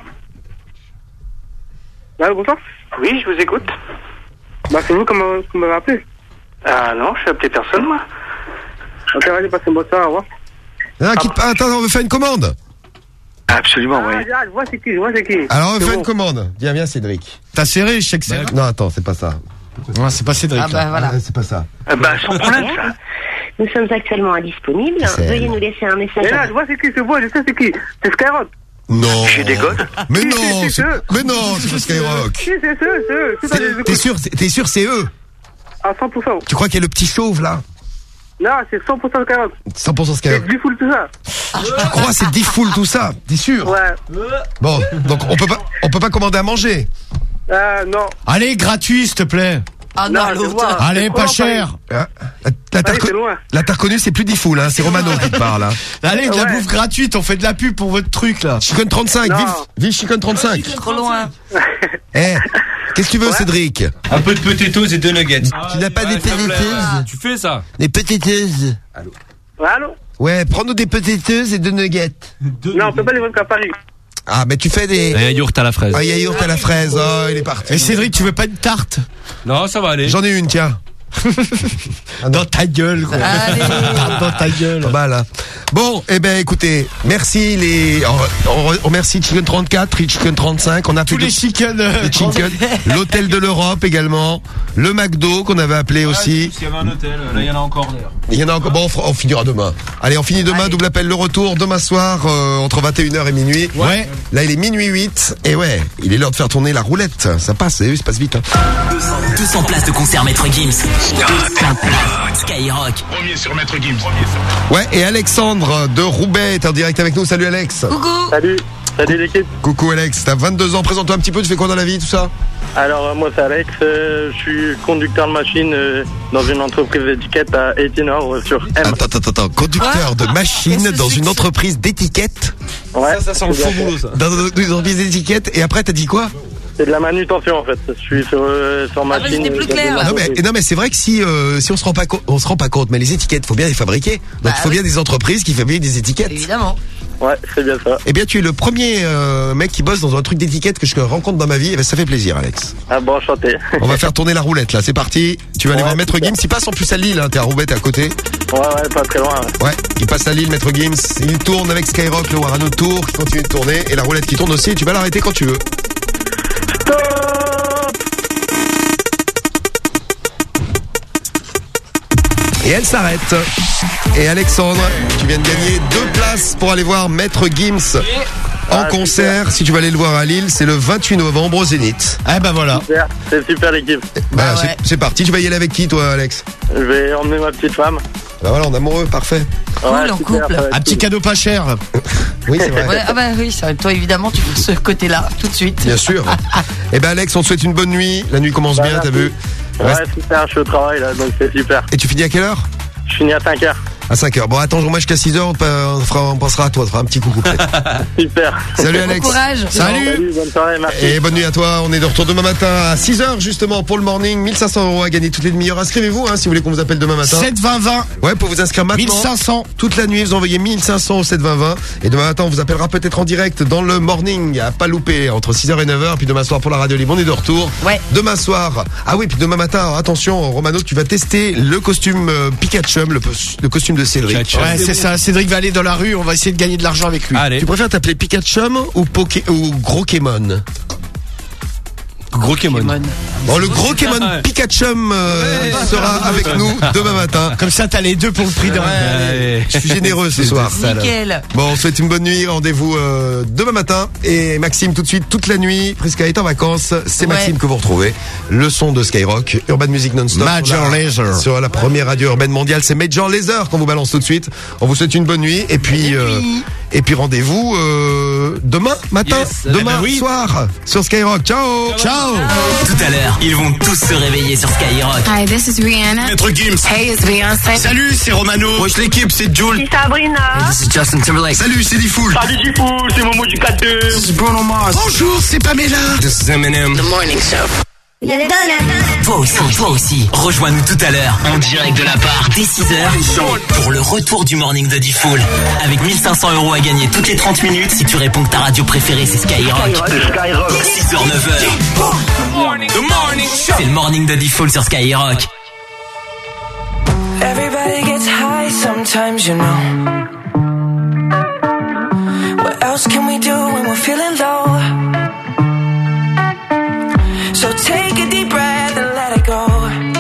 Allô, bonsoir. Oui, je vous écoute. Bah, c'est vous qui m'avez qui m'avez appelé. Ah non, je suis appelé personne, moi. Ok, vas-y, passez une bonne soirée, au revoir. Non, quitte pas. Attends, on veut faire une commande. Absolument, oui. Ah, je vois c'est qui, je vois c'est qui. Alors, on veut C'est faire bon. une commande. Viens, viens, Cédric. T'as serré, je sais que c'est. Non, attends, c'est pas ça. Ouais, c'est pas Cédric. Ah bah là. voilà. Ah, c'est pas ça. Euh, bah, sans problème, ça. Nous sommes actuellement indisponibles. C'est Veuillez elle. nous laisser un message. Mais là, je vois c'est qui, c'est vous, je sais c'est qui. C'est Skyrock. Non. J'ai des godes. Mais Si, non, si, si, c'est- c'est eux. mais non, c'est pas Skyrock. Si, c'est eux, c'est eux. Tout à C'est- fait, T'es sûr, c'est- t'es sûr, c'est eux. à cent pour cent. Tu crois qu'il y a le petit chauve là? Non, c'est cent pour cent Skyrock. cent pour cent C'est Skyrock. du full tout ça. Tu crois c'est diffoul tout ça? T'es sûr? Ouais. Bon, donc on peut pas, on peut pas commander à manger. Euh, non. Allez, gratuit, s'il te plaît. Ah Non, non, je l'autre. vois. Allez, C'est pas trop cher. Hein La, la t'as Paris, reco- c'est loin. la t'as reconnu, c'est plus diffoul, hein. C'est Romano qui te parle. Hein. Allez, de la Ouais. bouffe gratuite, on fait de la pub pour votre truc, là. Chicken trente-cinq, Non. vive, vive Chicken trente-cinq. Trop loin. Eh, qu'est-ce que tu veux, Cédric? Un peu de potatoes et deux nuggets. Tu n'as pas des potatoes? Tu fais ça? Des potatoes? Ouais, allô? Ouais, prends-nous des potatoes et deux nuggets. Non, on peut pas les vendre qu'à Paris. Ah, mais tu fais des... Un yaourt à la fraise. Ah, yaourt à la fraise, oh, il est parti. Et Cédric, tu veux pas une tarte? Non, ça va aller. J'en ai une, tiens. Dans ta gueule, quoi. Allez. Tarte dans ta gueule. Pas mal, hein. Bon, eh ben, écoutez, merci les, on, on, on remercie Chicken trente-quatre, Chicken trente-cinq, on a Tous appelé les chicken. euh, les chicken, l'hôtel de l'Europe également, le McDo qu'on avait appelé aussi. Il y avait un hôtel, là il y en a encore d'ailleurs. Il y en a encore, bon, on, fera- on finira demain. Allez, on finit demain, Allez. double appel le retour, demain soir, euh, entre vingt et une heures et minuit. Ouais. Là, il est minuit huit, et ouais, il est l'heure de faire tourner la roulette. Ça passe, eh, ça passe vite, hein. deux cents places de concert Maître Gims. deux cents places. Skyrock. Premier sur Maître Gims. Ouais, et Alexandre de Roubaix est en direct avec nous. Salut Alex. Coucou. Salut. Salut l'équipe. Coucou Alex, t'as vingt-deux ans, présente-toi un petit peu, tu fais quoi dans la vie, tout ça? Alors, euh, moi, c'est Alex. euh, je suis conducteur de machine euh, dans une entreprise d'étiquette à Étinor euh, sur M. Attends, attends, attends, conducteur de machine Qu'est-ce que dans c'est une que ça entreprise d'étiquette. Ouais. Ça, ça sent le c'est faux bien boulot ça. Dans dans une entreprise d'étiquette, et après t'as dit quoi? C'est de la manutention en fait. Je suis sur, euh, sur Ah, bah, machine. c'était plus euh, clair, dans là. une Non mais, entreprise. non mais c'est vrai que si euh, si on se rend pas compte, on se rend pas compte, mais les étiquettes, faut bien les fabriquer. Donc Bah il faut oui. bien des entreprises qui fabriquent des étiquettes. Évidemment. Ouais, c'est bien ça. Eh bien tu es le premier euh, mec qui bosse dans un truc d'étiquette que je rencontre dans ma vie, et ben, ça fait plaisir Alex. Ah bon, enchanté. On va faire tourner la roulette là, c'est parti. Tu vas aller Ouais, voir Maître super. Gims, il passe en plus à Lille, hein, t'es à Roubaix, t'es à côté. Ouais, ouais, pas très loin. Ouais. Ouais, il passe à Lille, Maître Gims. Il tourne avec Skyrock, le Warano Tour, qui continue de tourner, et la roulette qui tourne aussi, et tu vas l'arrêter quand tu veux. Et elle s'arrête. Et Alexandre, tu viens de gagner deux places pour aller voir Maître Gims en Ah, concert. super. Si tu vas aller le voir à Lille, c'est le vingt-huit novembre au Zénith. Ah bah voilà. Super, c'est super l'équipe. Bah, c'est, c'est parti. Tu vas y aller avec qui, toi, Alex? Je vais emmener ma petite femme. Bah voilà, en amoureux, parfait. Cool, Ouais, en super, couple. ça va être Un petit cool. cadeau pas cher. Oui, c'est vrai. Ouais, ah bah oui, ça, toi évidemment tu fais ce côté-là tout de suite. Bien sûr. Eh ben Alex, on te souhaite une bonne nuit. La nuit commence Bah, bien, merci. t'as vu? Ouais, Reste- super, je suis au travail là, donc c'est super. Et tu finis à quelle heure? Je finis à cinq heures. À cinq heures. Bon, attends, moi jusqu'à six heures, on, te- on, fera- on pensera à toi, on te fera un petit coucou peut-être. Super. Salut Alex. Bon courage. Salut. Salut, bonne soirée, merci. Et bonne nuit à toi. On est de retour demain matin à six heures justement pour le morning. mille cinq cents euros à gagner toutes les demi-heures. Inscrivez-vous hein, si vous voulez qu'on vous appelle demain matin. sept vingt vingt. Ouais, pour vous inscrire maintenant. mille cinq cents. Toute la nuit, vous envoyez mille cinq cents au sept vingt vingt. Et demain matin, on vous appellera peut-être en direct dans le morning. À pas louper entre six heures et neuf heures. Puis demain soir pour la radio libre, on est de retour. Ouais. Demain soir. Ah oui, puis demain matin, alors attention, Romano, tu vas tester le costume euh, Pikachu, le, le costume de Cédric. Ouais, c'est ça. Cédric va aller dans la rue. On va essayer de gagner de l'argent avec lui. Allez. Tu préfères t'appeler Pikachu ou Poké ou Grokémon? Gros Kémon. Bon, le gros Kémon Pikachu euh, sera avec nous demain matin. Comme ça, t'as les deux pour le prix d'un. Ouais. Je suis généreux ce soir. Nickel. Bon, on souhaite une bonne nuit. Rendez-vous euh, demain matin. Et Maxime, tout de suite, toute la nuit. Prisca est en vacances. C'est Ouais. Maxime que vous retrouvez. Le son de Skyrock, Urban Music Non-Stop. Major sur la- Lazer. Sur la première radio urbaine mondiale. C'est Major Lazer qu'on vous balance tout de suite. On vous souhaite une bonne nuit. Et puis, euh, et puis rendez-vous euh, demain matin. Yes. Demain Eh ben oui. soir sur Skyrock. Ciao. Ciao. Tout à l'heure, ils vont tous se réveiller sur Skyrock. Hi, this is Rihanna. Maître Gims. Hey, it's Beyoncé. Salut, c'est Romano. Wesh l'équipe, c'est Jules. C'est Sabrina. This is Justin Timberlake. Salut, c'est Diffoul. Salut Gifou, c'est Momo du quatre deux. This is Bruno Mars. Bonjour, c'est Pamela. This is Eminem. Toi aussi, toi aussi. Rejoins-nous tout à l'heure en direct de la part dès six heures pour le retour du morning de Diffoul. Avec mille cinq cents euros à gagner toutes les trente minutes si tu réponds que ta radio préférée c'est Skyrock. six heures neuf heures. C'est le morning de Diffoul sur Skyrock. Everybody gets high sometimes, you know. What else can we do when we're feeling low? So take a deep breath and let it go.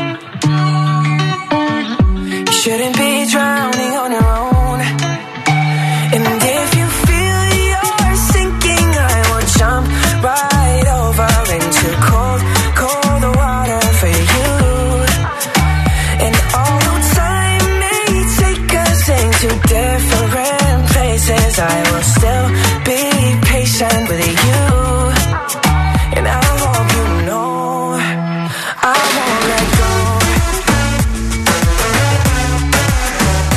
You shouldn't be drowning on your own. And if you feel you're sinking, I will jump right over into cold, cold water for you. And although time may take us into different places, I will still be patient with you. And I hope you know I won't let go.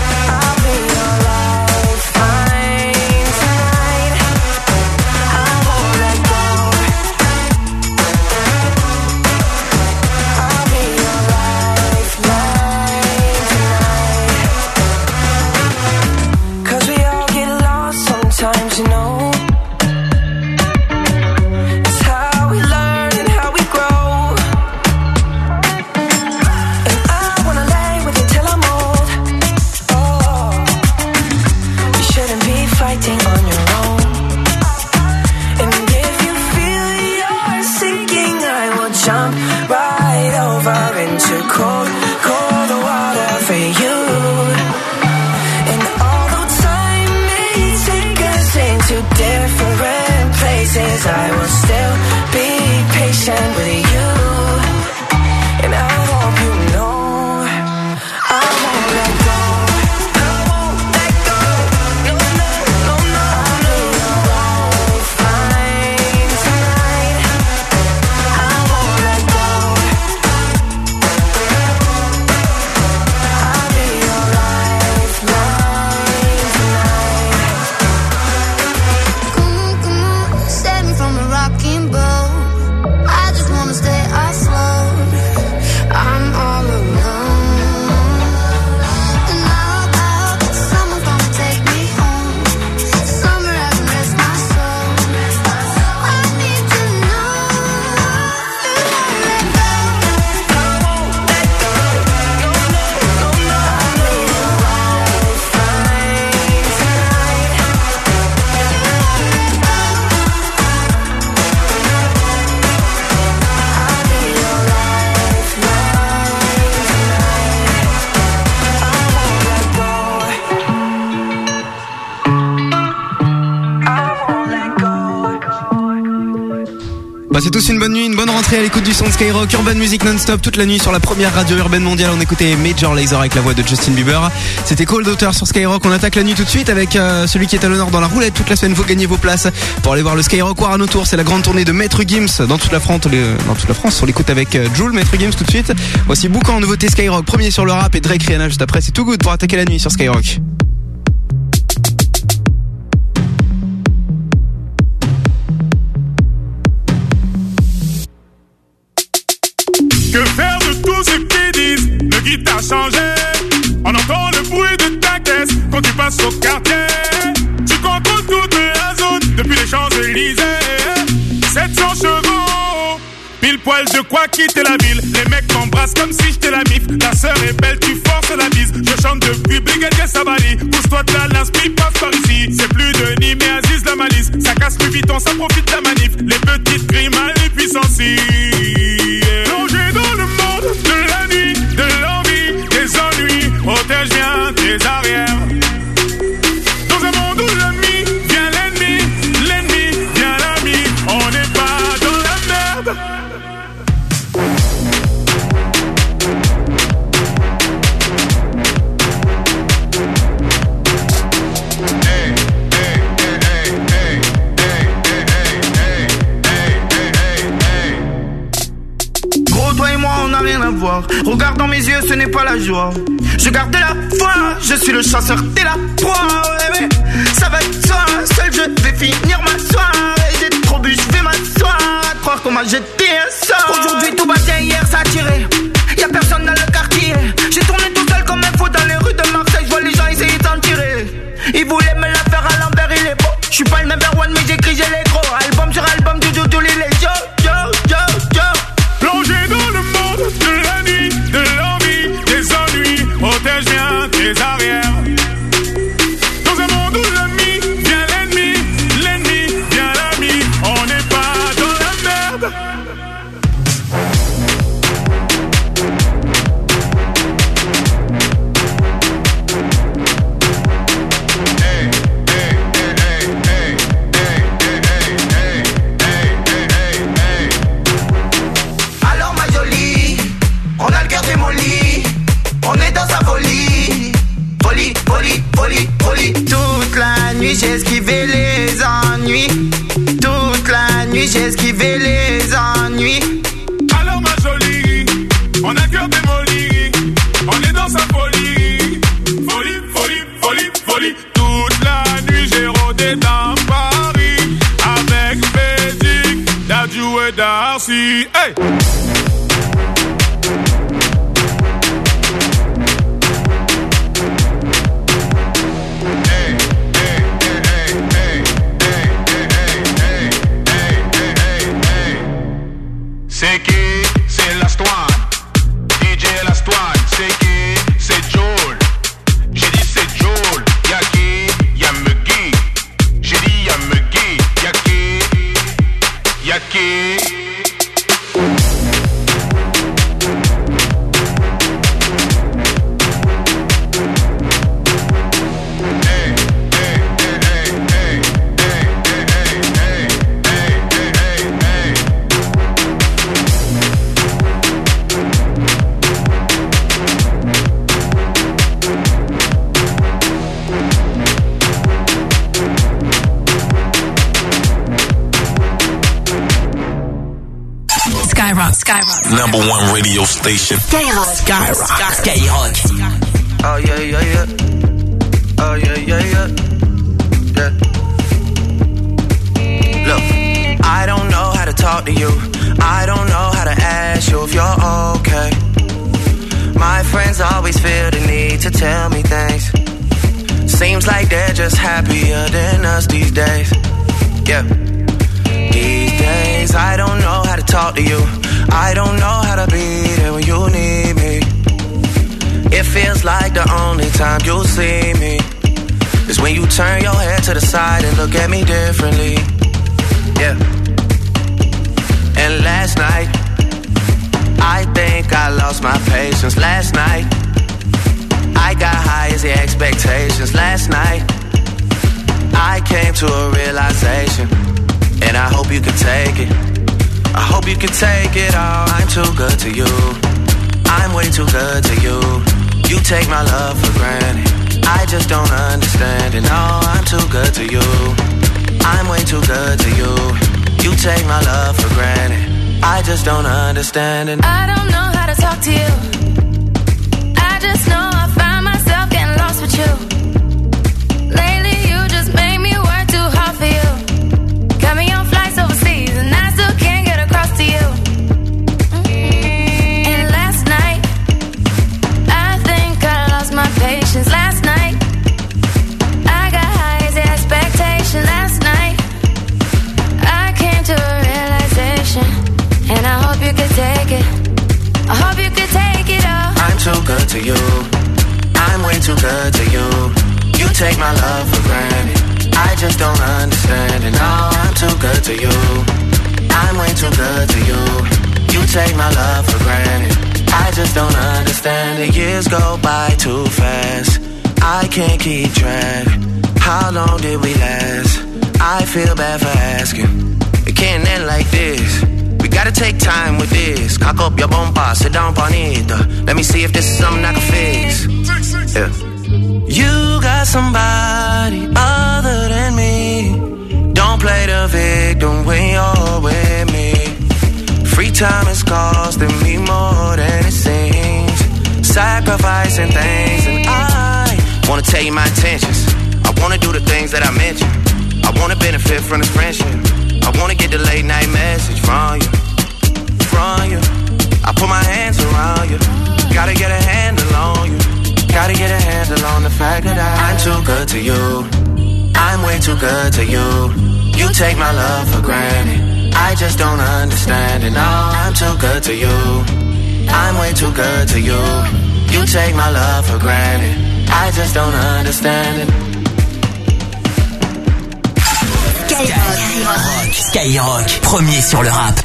Bah c'est tous une bonne nuit, une bonne rentrée à l'écoute du son de Skyrock, Urban Music non-stop toute la nuit sur la première radio urbaine mondiale. On écoutait Major Lazer avec la voix de Justin Bieber. C'était Cold Water sur Skyrock. On attaque la nuit tout de suite avec euh, celui qui est à l'honneur dans la roulette toute la semaine. Vous gagnez vos places pour aller voir le Skyrock Warano Tour. C'est la grande tournée de Maître Gims dans toute la France. Dans toute la France, on l'écoute avec euh, Jul, Maître Gims tout de suite. Voici Boucan, nouveauté Skyrock, premier sur le rap, et Drake Rihanna juste après. C'est Too Good pour attaquer la nuit sur Skyrock. Que faire de tout ce qu'ils disent? Le guitare changé, on entend le bruit de ta caisse quand tu passes au quartier. Tu contrôles toute la zone depuis les Champs-Élysées. sept cents chevaux, pile poil de quoi quitter la ville. Les mecs m'embrassent comme si j'étais la mif. Ta sœur est belle, tu forces la bise. Je chante depuis Brigade Sabali. Pousse-toi de la l'inspi, passe par ici. C'est plus de Denis mais Aziz la malice. Ça casse plus vite, on ça profite de la manif. Les petites grimes à les puissancies. De la nuit, de l'envie, des ennuis, protège bien tes arrières. Dans un monde où l'ami vient l'ennemi, l'ennemi vient l'ami, on n'est pas dans la merde. Rien à voir. Regarde dans mes yeux, ce n'est pas la joie. Je garde la foi, je suis le chasseur, t'es la proie. Ouais, ouais. Ça va être toi, seul je vais finir ma soirée. J'ai trop bu, je vais m'asseoir. À croire qu'on m'a jeté un sort. Aujourd'hui tout battait, hier ça a tiré. Y'a personne dans le quartier. J'ai tourné tout seul comme un fou dans les rues de Marseille. Je vois les gens essayer d'en tirer. Ils voulaient me la faire à l'envers, il est beau. Je suis pas le number one, mais j'écris, j'ai les gros. Album sur album, du du du les yo yo yo yo. Plongé dans le monde de la nuit, de l'envie, des ennuis, protège bien tes arrières. Dans un monde où l'ami vient l'ennemi, l'ennemi vient l'ami, on n'est pas dans la merde. On est dans sa folie, folie, folie, folie, folie. Toute la nuit j'ai esquivé les ennuis. Toute la nuit j'ai esquivé les ennuis. Alors ma jolie, on a cœur démoli. On est dans sa folie, folie, folie, folie, folie. Toute la nuit j'ai rôdé dans Paris avec Bédic, Dadju et Darcy. Hey! C'est qui? C'est l'Astoine, D J l'Astoine. C'est qui? C'est Joel. J'ai dit c'est Joel. Y'a qui? Y'a Muggy. J'ai dit y'a Muggy. Y'a qui? Y'a qui? Skyrock, Skyrock. Number one radio station. Skyrock, Skyrock, Skyrock. Oh yeah, yeah, yeah. Oh yeah, yeah, yeah. Yeah. Look, I don't know how to talk to you. I don't know how to ask you if you're okay. My friends always feel the need to tell me things. Seems like they're just happier than us these days. Yeah. These days, I don't know how to talk to you. I don't know how to be there when you need me. It feels like the only time you'll see me is when you turn your head to the side and look at me differently. Yeah. And last night, I think I lost my patience. Last night, I got high as the expectations. Last night, I came to a realization, and I hope you can take it. I hope you can take it all. I'm too good to you. I'm way too good to you. You take my love for granted. I just don't understand it. No, I'm too good to you. I'm way too good to you. You take my love for granted. I just don't understand it. I don't know how to talk to you. I just know I find myself getting lost with you. Lately you just make me work too hard for you. Got me on flights overseas and I still can't get across to you. And last night I think I lost my patience. Last night I got high as expectation. Last night I came to a realization, and I hope you could take it. I hope you could take it all. I'm too good to you. I'm way too good to you. You take my love for granted. I just don't understand it. No, I'm too good to you. I'm way too good to you. You take my love for granted. I just don't understand it. Years go by too fast. I can't keep track. How long did we last? I feel bad for asking. It can't end like this. We gotta take time with this. Cock up your bumper, sit down on it. Let me see if this is something I can fix. Yeah. You got somebody other than me. Don't play the victim when you're with me. Free time is costing me more than it seems. Sacrificing things, and I wanna tell you my intentions. I wanna do the things that I mentioned. I wanna benefit from this friendship. I wanna get the late night message from you, from you. I put my hands around you. Gotta get a handle on you. Gotta get a handle on the fact that I, I'm too good to you. I'm way too good to you. You take my love for granted. I just don't understand it. No, I'm too good to you. I'm way too good to you. You take my love for granted. I just don't understand it. Skyrock, Skyrock, premier sur le rap.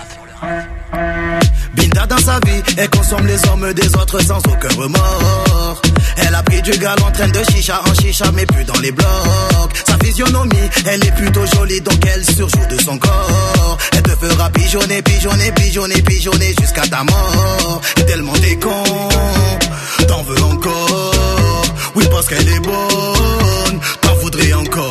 Binta dans sa vie, elle consomme les hommes des autres sans aucun remords. Elle a pris du gal en train de chicha en chicha, mais plus dans les blocs. Sa physionomie, elle est plutôt jolie, donc elle surjoue de son corps. Elle te fera pigeonner, pigeonner, pigeonner, pigeonner jusqu'à ta mort. Et tellement t'es con, t'en veux encore. Oui, parce qu'elle est bonne, t'en voudrais encore.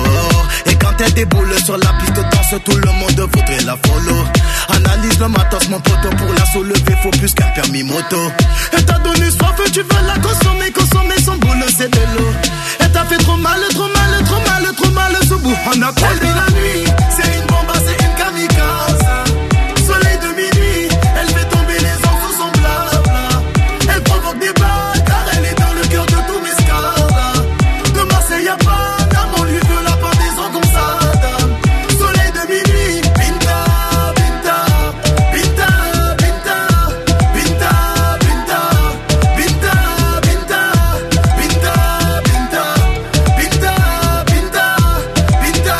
Et quand elle déboule sur la piste de danse, tout le monde voudrait la follow. Analyse le matos, mon poteau, pour la soulever, faut plus qu'un permis moto. Elle t'a donné soif, tu veux la consommer, consommer son boule, c'est de l'eau. Elle t'a fait trop mal, trop mal, trop mal, trop mal, ce bout. On a croisé la nuit, c'est une bombe, c'est une kamikaze. Soleil de minuit, elle fait tomber les ans sous son blabla. Elle provoque des blagues, car elle est dans le cœur de tous mes scars. De Marseille à Paname, on lui veut la pendaison comme ça. Soleil de minuit, Binta, Binta, Binta, Binta, Binta, Binta, Binta, Binta, Binta, Binta, Binta, Binta, Binta,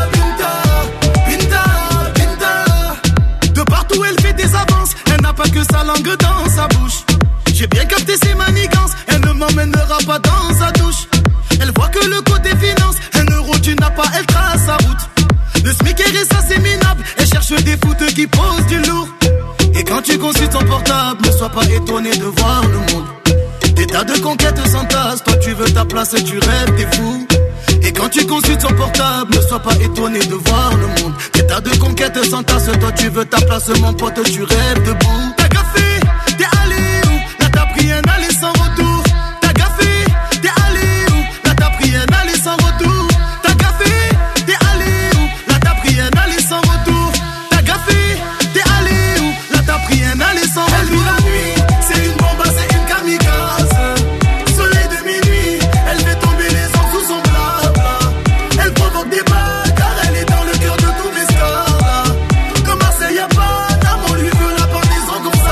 Binta, Binta, Binta. De partout elle fait des avances, elle n'a pas que sa langue dans sa bouche. J'ai bien capté ses manigances, elle ne m'emmènera pas dans sa douche. Elle voit que le côté finance, un euro tu n'as pas, elle trace sa route. Le SMIC est ça c'est minable, elle cherche des foutes qui posent du lourd. Et quand tu consultes son portable, ne sois pas étonné de voir le monde. Des tas de conquêtes s'entassent, toi tu veux ta place et tu rêves, t'es fou. Et quand tu consultes son portable, ne sois pas étonné de voir le monde. Des tas de conquêtes s'entassent, toi tu veux ta place, mon pote, tu rêves debout. T'as gaffé, t'es allé où? Là t'as pris un aller sans retour. T'as gaffé, t'es allé où? Là t'as pris un aller sans retour. T'as gaffé, t'es allé où? Là t'as pris un aller sans retour. T'as gaffé, t'es allé où? Là t'as pris un aller sans retour. Elle vit la nuit, c'est une bombe, c'est une kamikaze. Soleil de minuit, elle fait tomber les ans sous son blabla. Elle provoque des blagues, car elle est dans le cœur de tous mes scars. De Marseille à Paname, on lui veut la pendaison comme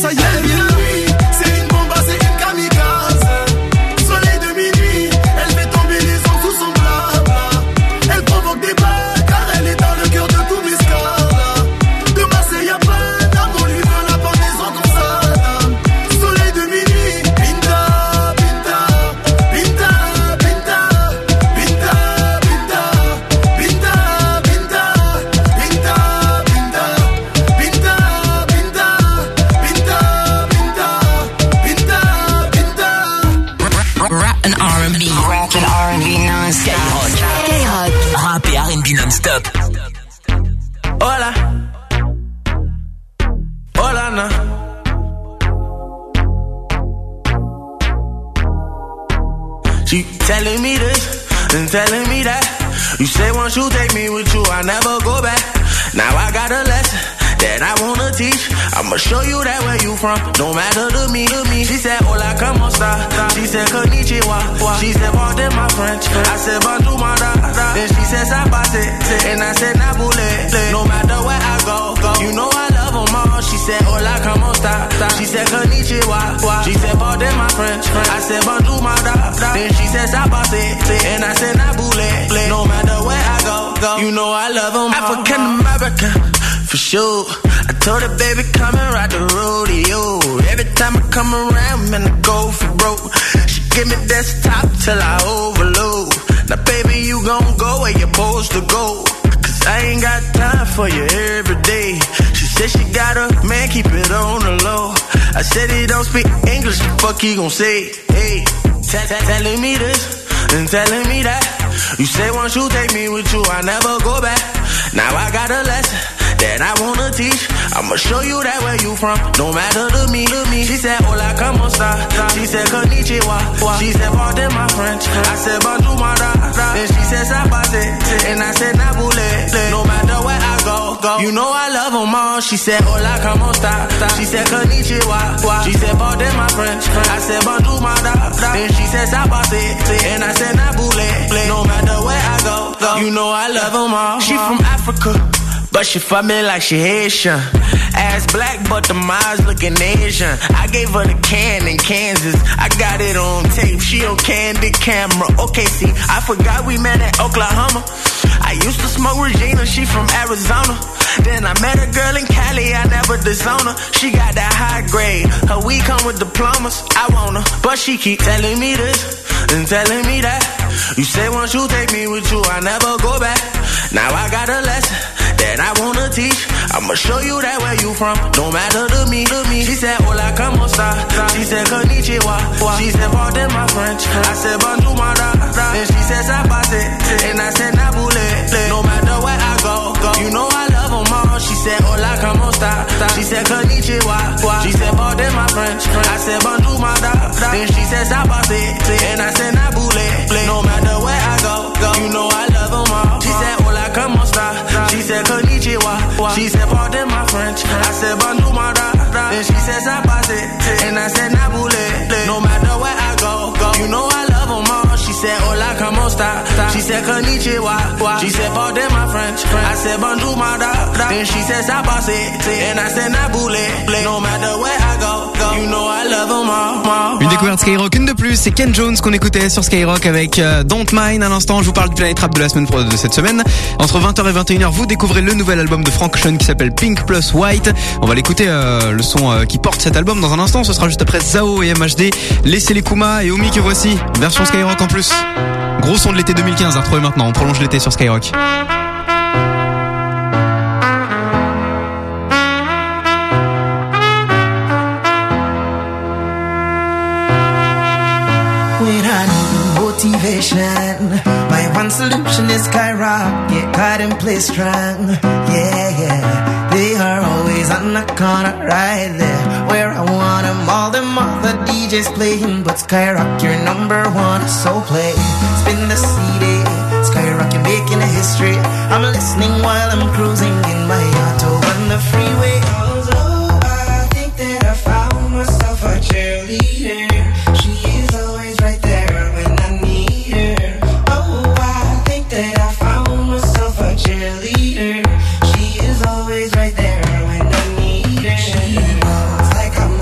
ça y est, elle vient de nuit. C'est une bombe, c'est une kamikaze. Soleil de minuit, elle fait tomber les hommes sous son blabla. Elle provoque des balles car elle est dans le cœur de tous mes scars. De Marseille à Paname, on lui veut la pendaison comme ça. Soleil de minuit, Pinta, Pinta, Pinta, Pinta, Pinta, Pinta, Pinta, Pinta, Pinta, Pinta, Pinta, Pinta, Pinta, Pinta, Pinta, Pinta. Rap and R and B. Rap and R and B non-stop. Skyrock. Rap et R and B non-stop. Hola, hola, na. She telling me this and telling me that. You say once you take me with you, I never go back. Now I got a lesson that I wanna teach. I'ma show you that where you from, no matter to me, to me. She said, hola, como esta? She said, konnichiwa. She said, pardon my French. I said, bonjour, my da. Then she said, sabase. And I said, nabule. No matter where I go, go. You know I love them all. She said, hola, como esta? She said, konnichiwa. She said, pardon my French. I said, bonjour, my da. Then she said, sabase. And I said, nabule. No matter where I go, go. You know I love them all. African American, for sure. I told her, baby, come and ride the rodeo. Every time I come around, man, I go for broke. She give me desktop till I overload. Now, baby, you gon' go where you're supposed to go. Cause I ain't got time for you every day. She said she got a man, keep it on the low. I said he don't speak English, the fuck he gon' say? Hey, t- t- telling me this and telling me that. You say once you take me with you, I never go back. Now I got a lesson that I wanna teach. I'ma show you that where you from, no matter to me, to me. She said, hola, como esta? She said, konnichiwa. She said, pardon my French. I said, bonjour, my da. Then she said, sabase. And I said, nabule. No matter where I go, go. You know I love them all. She said, hola, como esta? She said, konnichiwa. She said, pardon my French. I said, bonjour, my da. Then she said, sabase. And I said, nabule. No matter where I go, go. You know I love them all. She from Africa, but she fuck me like she Haitian. Ass black, but the eyes looking Asian. I gave her the can in Kansas. I got it on tape. She on candid camera. Okay, see, I forgot we met at Oklahoma. I used to smoke Regina. She from Arizona. Then I met a girl in Cali. I never disown her. She got that high grade. Her weed come with diplomas. I want her, but she keep telling me this and telling me that. You say once you take me with you, I never go back. Now I got a lesson that I wanna teach. I'ma show you that where you from, no matter to me, to me. She said, hola, como esta? She said, konnichiwa. She said, pardon my French. I said, bonjour, my da. Then she said, sabase. And I said, nabule. No matter where I go, go. You know I love them all. She said, hola, como esta? She said, konnichiwa. She said, pardon my French. I said, bonjour, my da. Then she said, sabase. And I said, nabule. No matter where I go, go. You know I love them all. She said, hola, como esta? She said, konnichiwa. She said, pardon my French. I said, bonjour, my da. Then she said, sabase. And I said, nabule. No matter where I go, go. You know I love them all. She said, hola, como esta? She said, konnichiwa. She said, pardon my French. I said, bonjour, my da. Then she said, sabase. And I said, nabule. No matter where I go, go. You know I love them all. Une découverte Skyrock, une de plus, c'est Ken Jones qu'on écoutait sur Skyrock avec euh, Don't Mind. À l'instant, je vous parle du Planet Rap de la semaine pro de cette semaine. Entre vingt heures et vingt et une heures, vous découvrez le nouvel album de Frank Ocean qui s'appelle Pink Plus White. On va l'écouter, euh, le son euh, qui porte cet album dans un instant. Ce sera juste après Zao et M H D, Laissez les Kuma et Omi que voici. Version Skyrock en plus. Gros son de l'été deux mille quinze à retrouver maintenant. On prolonge l'été sur Skyrock. When I need motivation, my one solution is Skyrock. Get caught and play strong. Yeah, yeah. They are always on the corner right there where I want them. All them other D Js playing, but Skyrock, your number one. So play, spin the C D. Skyrock, you're making a history. I'm listening while I'm cruising in my auto on the freeway. Although I think that I found myself a cheerleader. She is always right there when I need her. Oh, I think that I found myself a cheerleader. She is always right there when I need her. She knows like I'm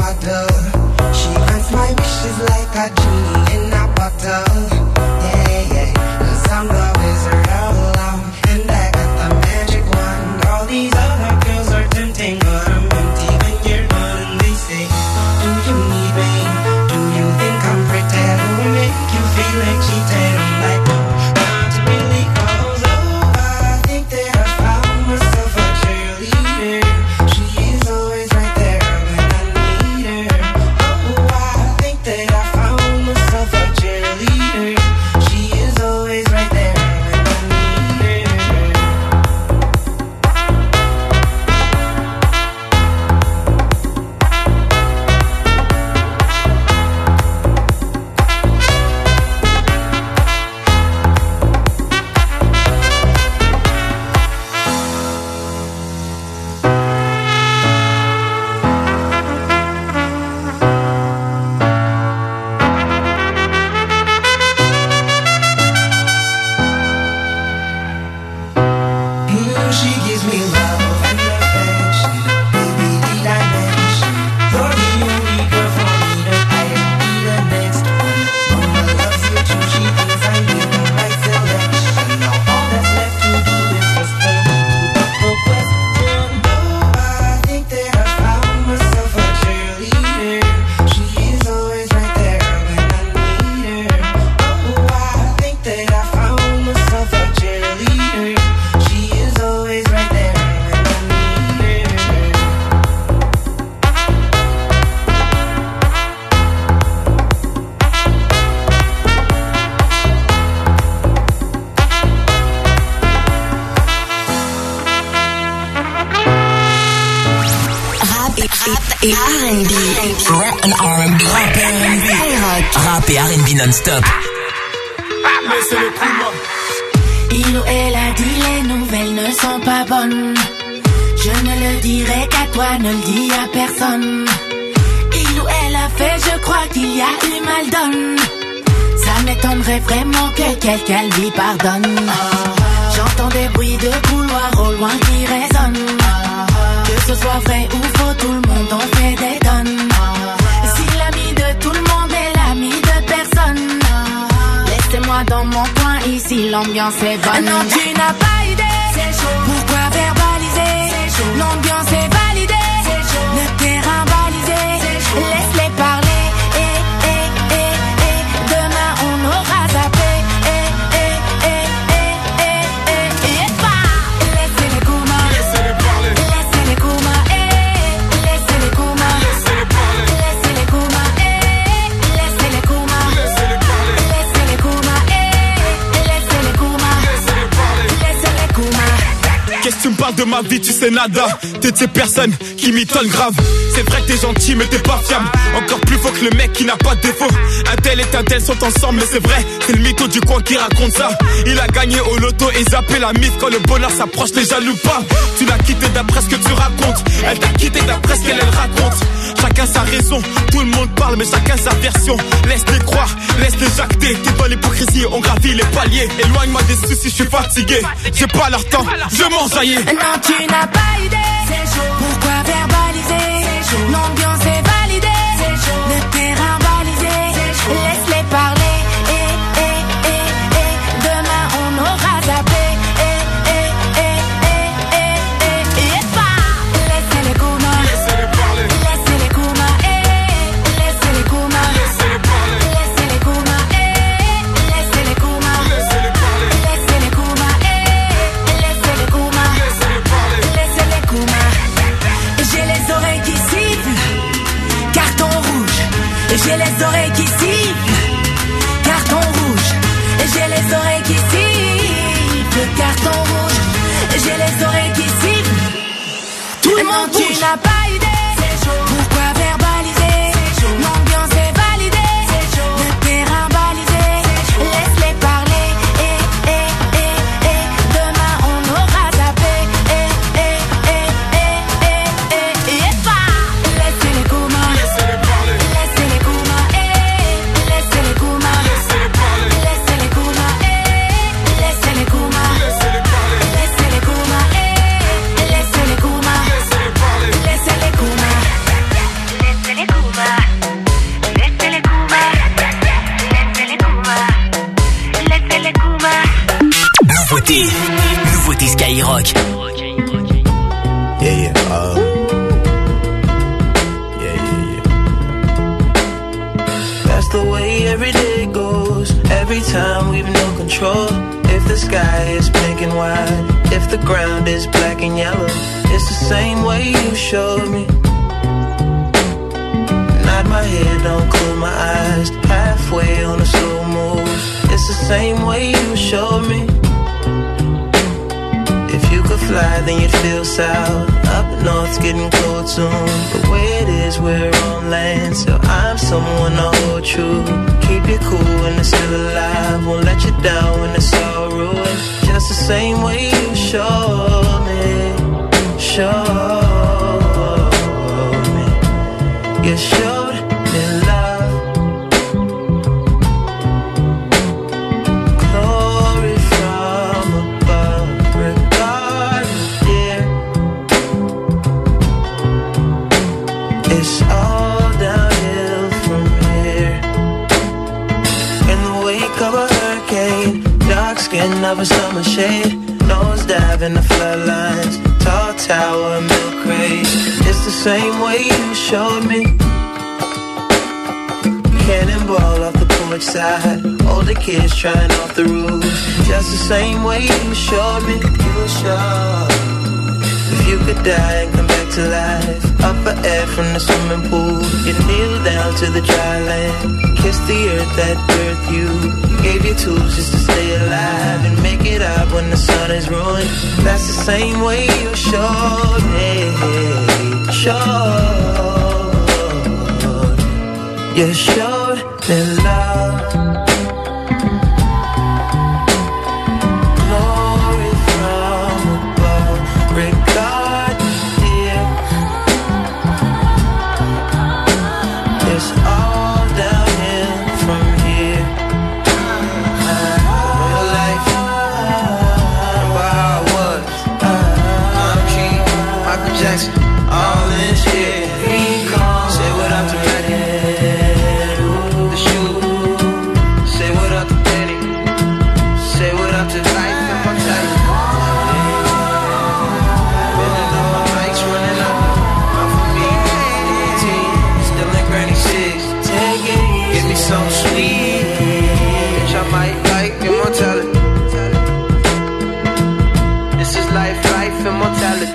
R and B. Rap and R and B. Rap et R and B. Rap et R and B non-stop. Il ou elle a dit les nouvelles ne sont pas bonnes. Je ne le dirai qu'à toi, ne le dis à personne. Il ou elle a fait, je crois qu'il y a eu mal donne. Ça m'étonnerait vraiment que quelqu'un lui pardonne. J'entends des bruits de couloir au loin qui résonnent. Que ce soit vrai ou faux, tout le monde en fait des tonnes. Si l'ami de tout le monde est l'ami de personne, laissez-moi dans mon coin, ici l'ambiance est bonne. Non, tu n'as pas idée, c'est chaud. Pourquoi verbaliser, c'est chaud. L'ambiance est validée, c'est chaud. Le terrain balisé, c'est chaud. Laisse-les parler, et, et, et, et. Demain on aura zappé, et, et, et, et, et, et, et, et, pas. Laissez-les coumas, laissez-les parler. Laissez-les coumas, et, laissez-les coumas. Laissez-les parler. Laissez-les coumas, et, laissez-les coumas. Laissez-les parler. Laissez-les coumas, et, laissez-les coumas. Laissez-les parler. Laissez-les coumas. Qu'est-ce que tu me parles de ma vie, tu sais nada. T'es de ces personnes qui m'étonnent grave. C'est vrai que t'es gentil mais t'es pas fiable. Encore plus faux que le mec qui n'a pas de défaut. Un tel et un tel sont ensemble mais c'est vrai. C'est le mytho du coin qui raconte ça. Il a gagné au loto et zappé la mise. Quand le bonheur s'approche les jaloux pas. Tu l'as quitté d'après ce que tu racontes. Elle t'a quitté d'après ce qu'elle elle raconte. Chacun sa raison, tout le monde parle mais chacun sa version. Laisse-les croire, laisse-les jacter. T'es dans l'hypocrisie, on gravit les paliers. Éloigne-moi des soucis, je suis fatigué. J'ai pas leur temps, je m'enjaillis. Non, tu n'as pas idée, c'est chaud. Pourquoi verbaliser, c'est chaud. L'ambiance est validée, c'est chaud. Le terrain balisé, c'est chaud. Laisse-les parler, et, et, et, et. Demain on aura zappé, et, et, et, et, et, et, et, pas. Laissez-les coumas, laissez-les parler. Laissez-les coumas, et, laissez-les coumas. Laissez-les parler. Laissez-les coumas, et, laissez-les coumas. Laissez-les parler. Laissez-les coumas, et, laissez-les coumas. Laissez-les parler. Laissez-les coumas. J'ai les oreilles qui sifflent, carton rouge. J'ai les oreilles qui sifflent, carton rouge. J'ai les oreilles qui sifflent, carton rouge. J'ai les oreilles qui sifflent. Tout le monde bouge. Tu n'as pas idée, c'est chaud. Pourquoi verbaliser, c'est chaud. L'ambiance est validée, c'est chaud. Le terrain balisé, c'est chaud. Laisse-les parler, et, et, et, et. Demain on aura zappé, et, et, et, et, et, et, et, pas. Laissez-les coumas, laissez-les parler. Laissez-les coumas, et, laissez-les coumas. Laissez-les parler. Laissez-les coumas, et, laissez-les coumas. Laissez-les parler. Laissez-les coumas, et, laissez-les coumas. Laissez-les parler. Laissez-les coumas. Laissez-les coumas. Laissez-les coumas. Laissez-les coumas. Laissez-les coumas. Nouveauté. Nouveauté Skyrock. Yeah, yeah, uh, yeah, yeah, yeah. That's the way every day goes. Every time we've no control. If the sky is pink and white, if the ground is black and yellow, it's the same way you showed me. Nod my head, don't close my eyes. Halfway on a slow move. It's the same way you showed me. If you could fly, then you'd feel south. Up north's getting cold soon. The way it is, we're on land, so I'm someone to hold true. Keep you cool when it's still alive. Won't let you down when it's all ruined. Just the same way you showed me. Showed me. You showed me love. Glory from above. Regardless, dear. It's all downhill from here. In the wake of a hurricane, dark skin of a summer shade, nose dive in the floodlines, tall tower, milk crate. It's the same way you showed me. Cannonball off the porch side, older kids trying off the roof. Just the same way you showed me. You showed. If you could die and come back to life, up for air from the swimming pool, you kneel down to the dry land, kiss the earth that birthed you, gave you tools just to stay alive and make it up when the sun is ruined. That's the same way you showed me, showed You showed me love. Glory from above. Regard dear. It's all downhill from here. Real life. Remember how it was. I'm cheap. Michael Jackson. All this shit. Say what up to Maddie. The shoe. Say what up to Danny. Say what up to life and my life. Running up my bikes, running up. Not for me. eighteen. Still in Granny Six. Give me something sweet. Bitch, I might like immortality. This is life, life, immortality.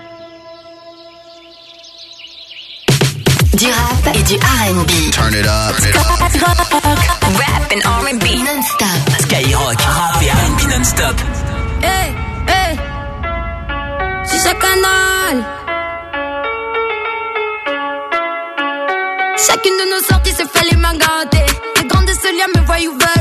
Du rap et du R and B. Turn it up. Rap and R and B non-stop. Skyrock, rap et R and B non-stop. Hey, hey, c'est ce canal. Chacune de nos sorties se fait les mains gâtées. Les grands de ce lien me voient ouvert.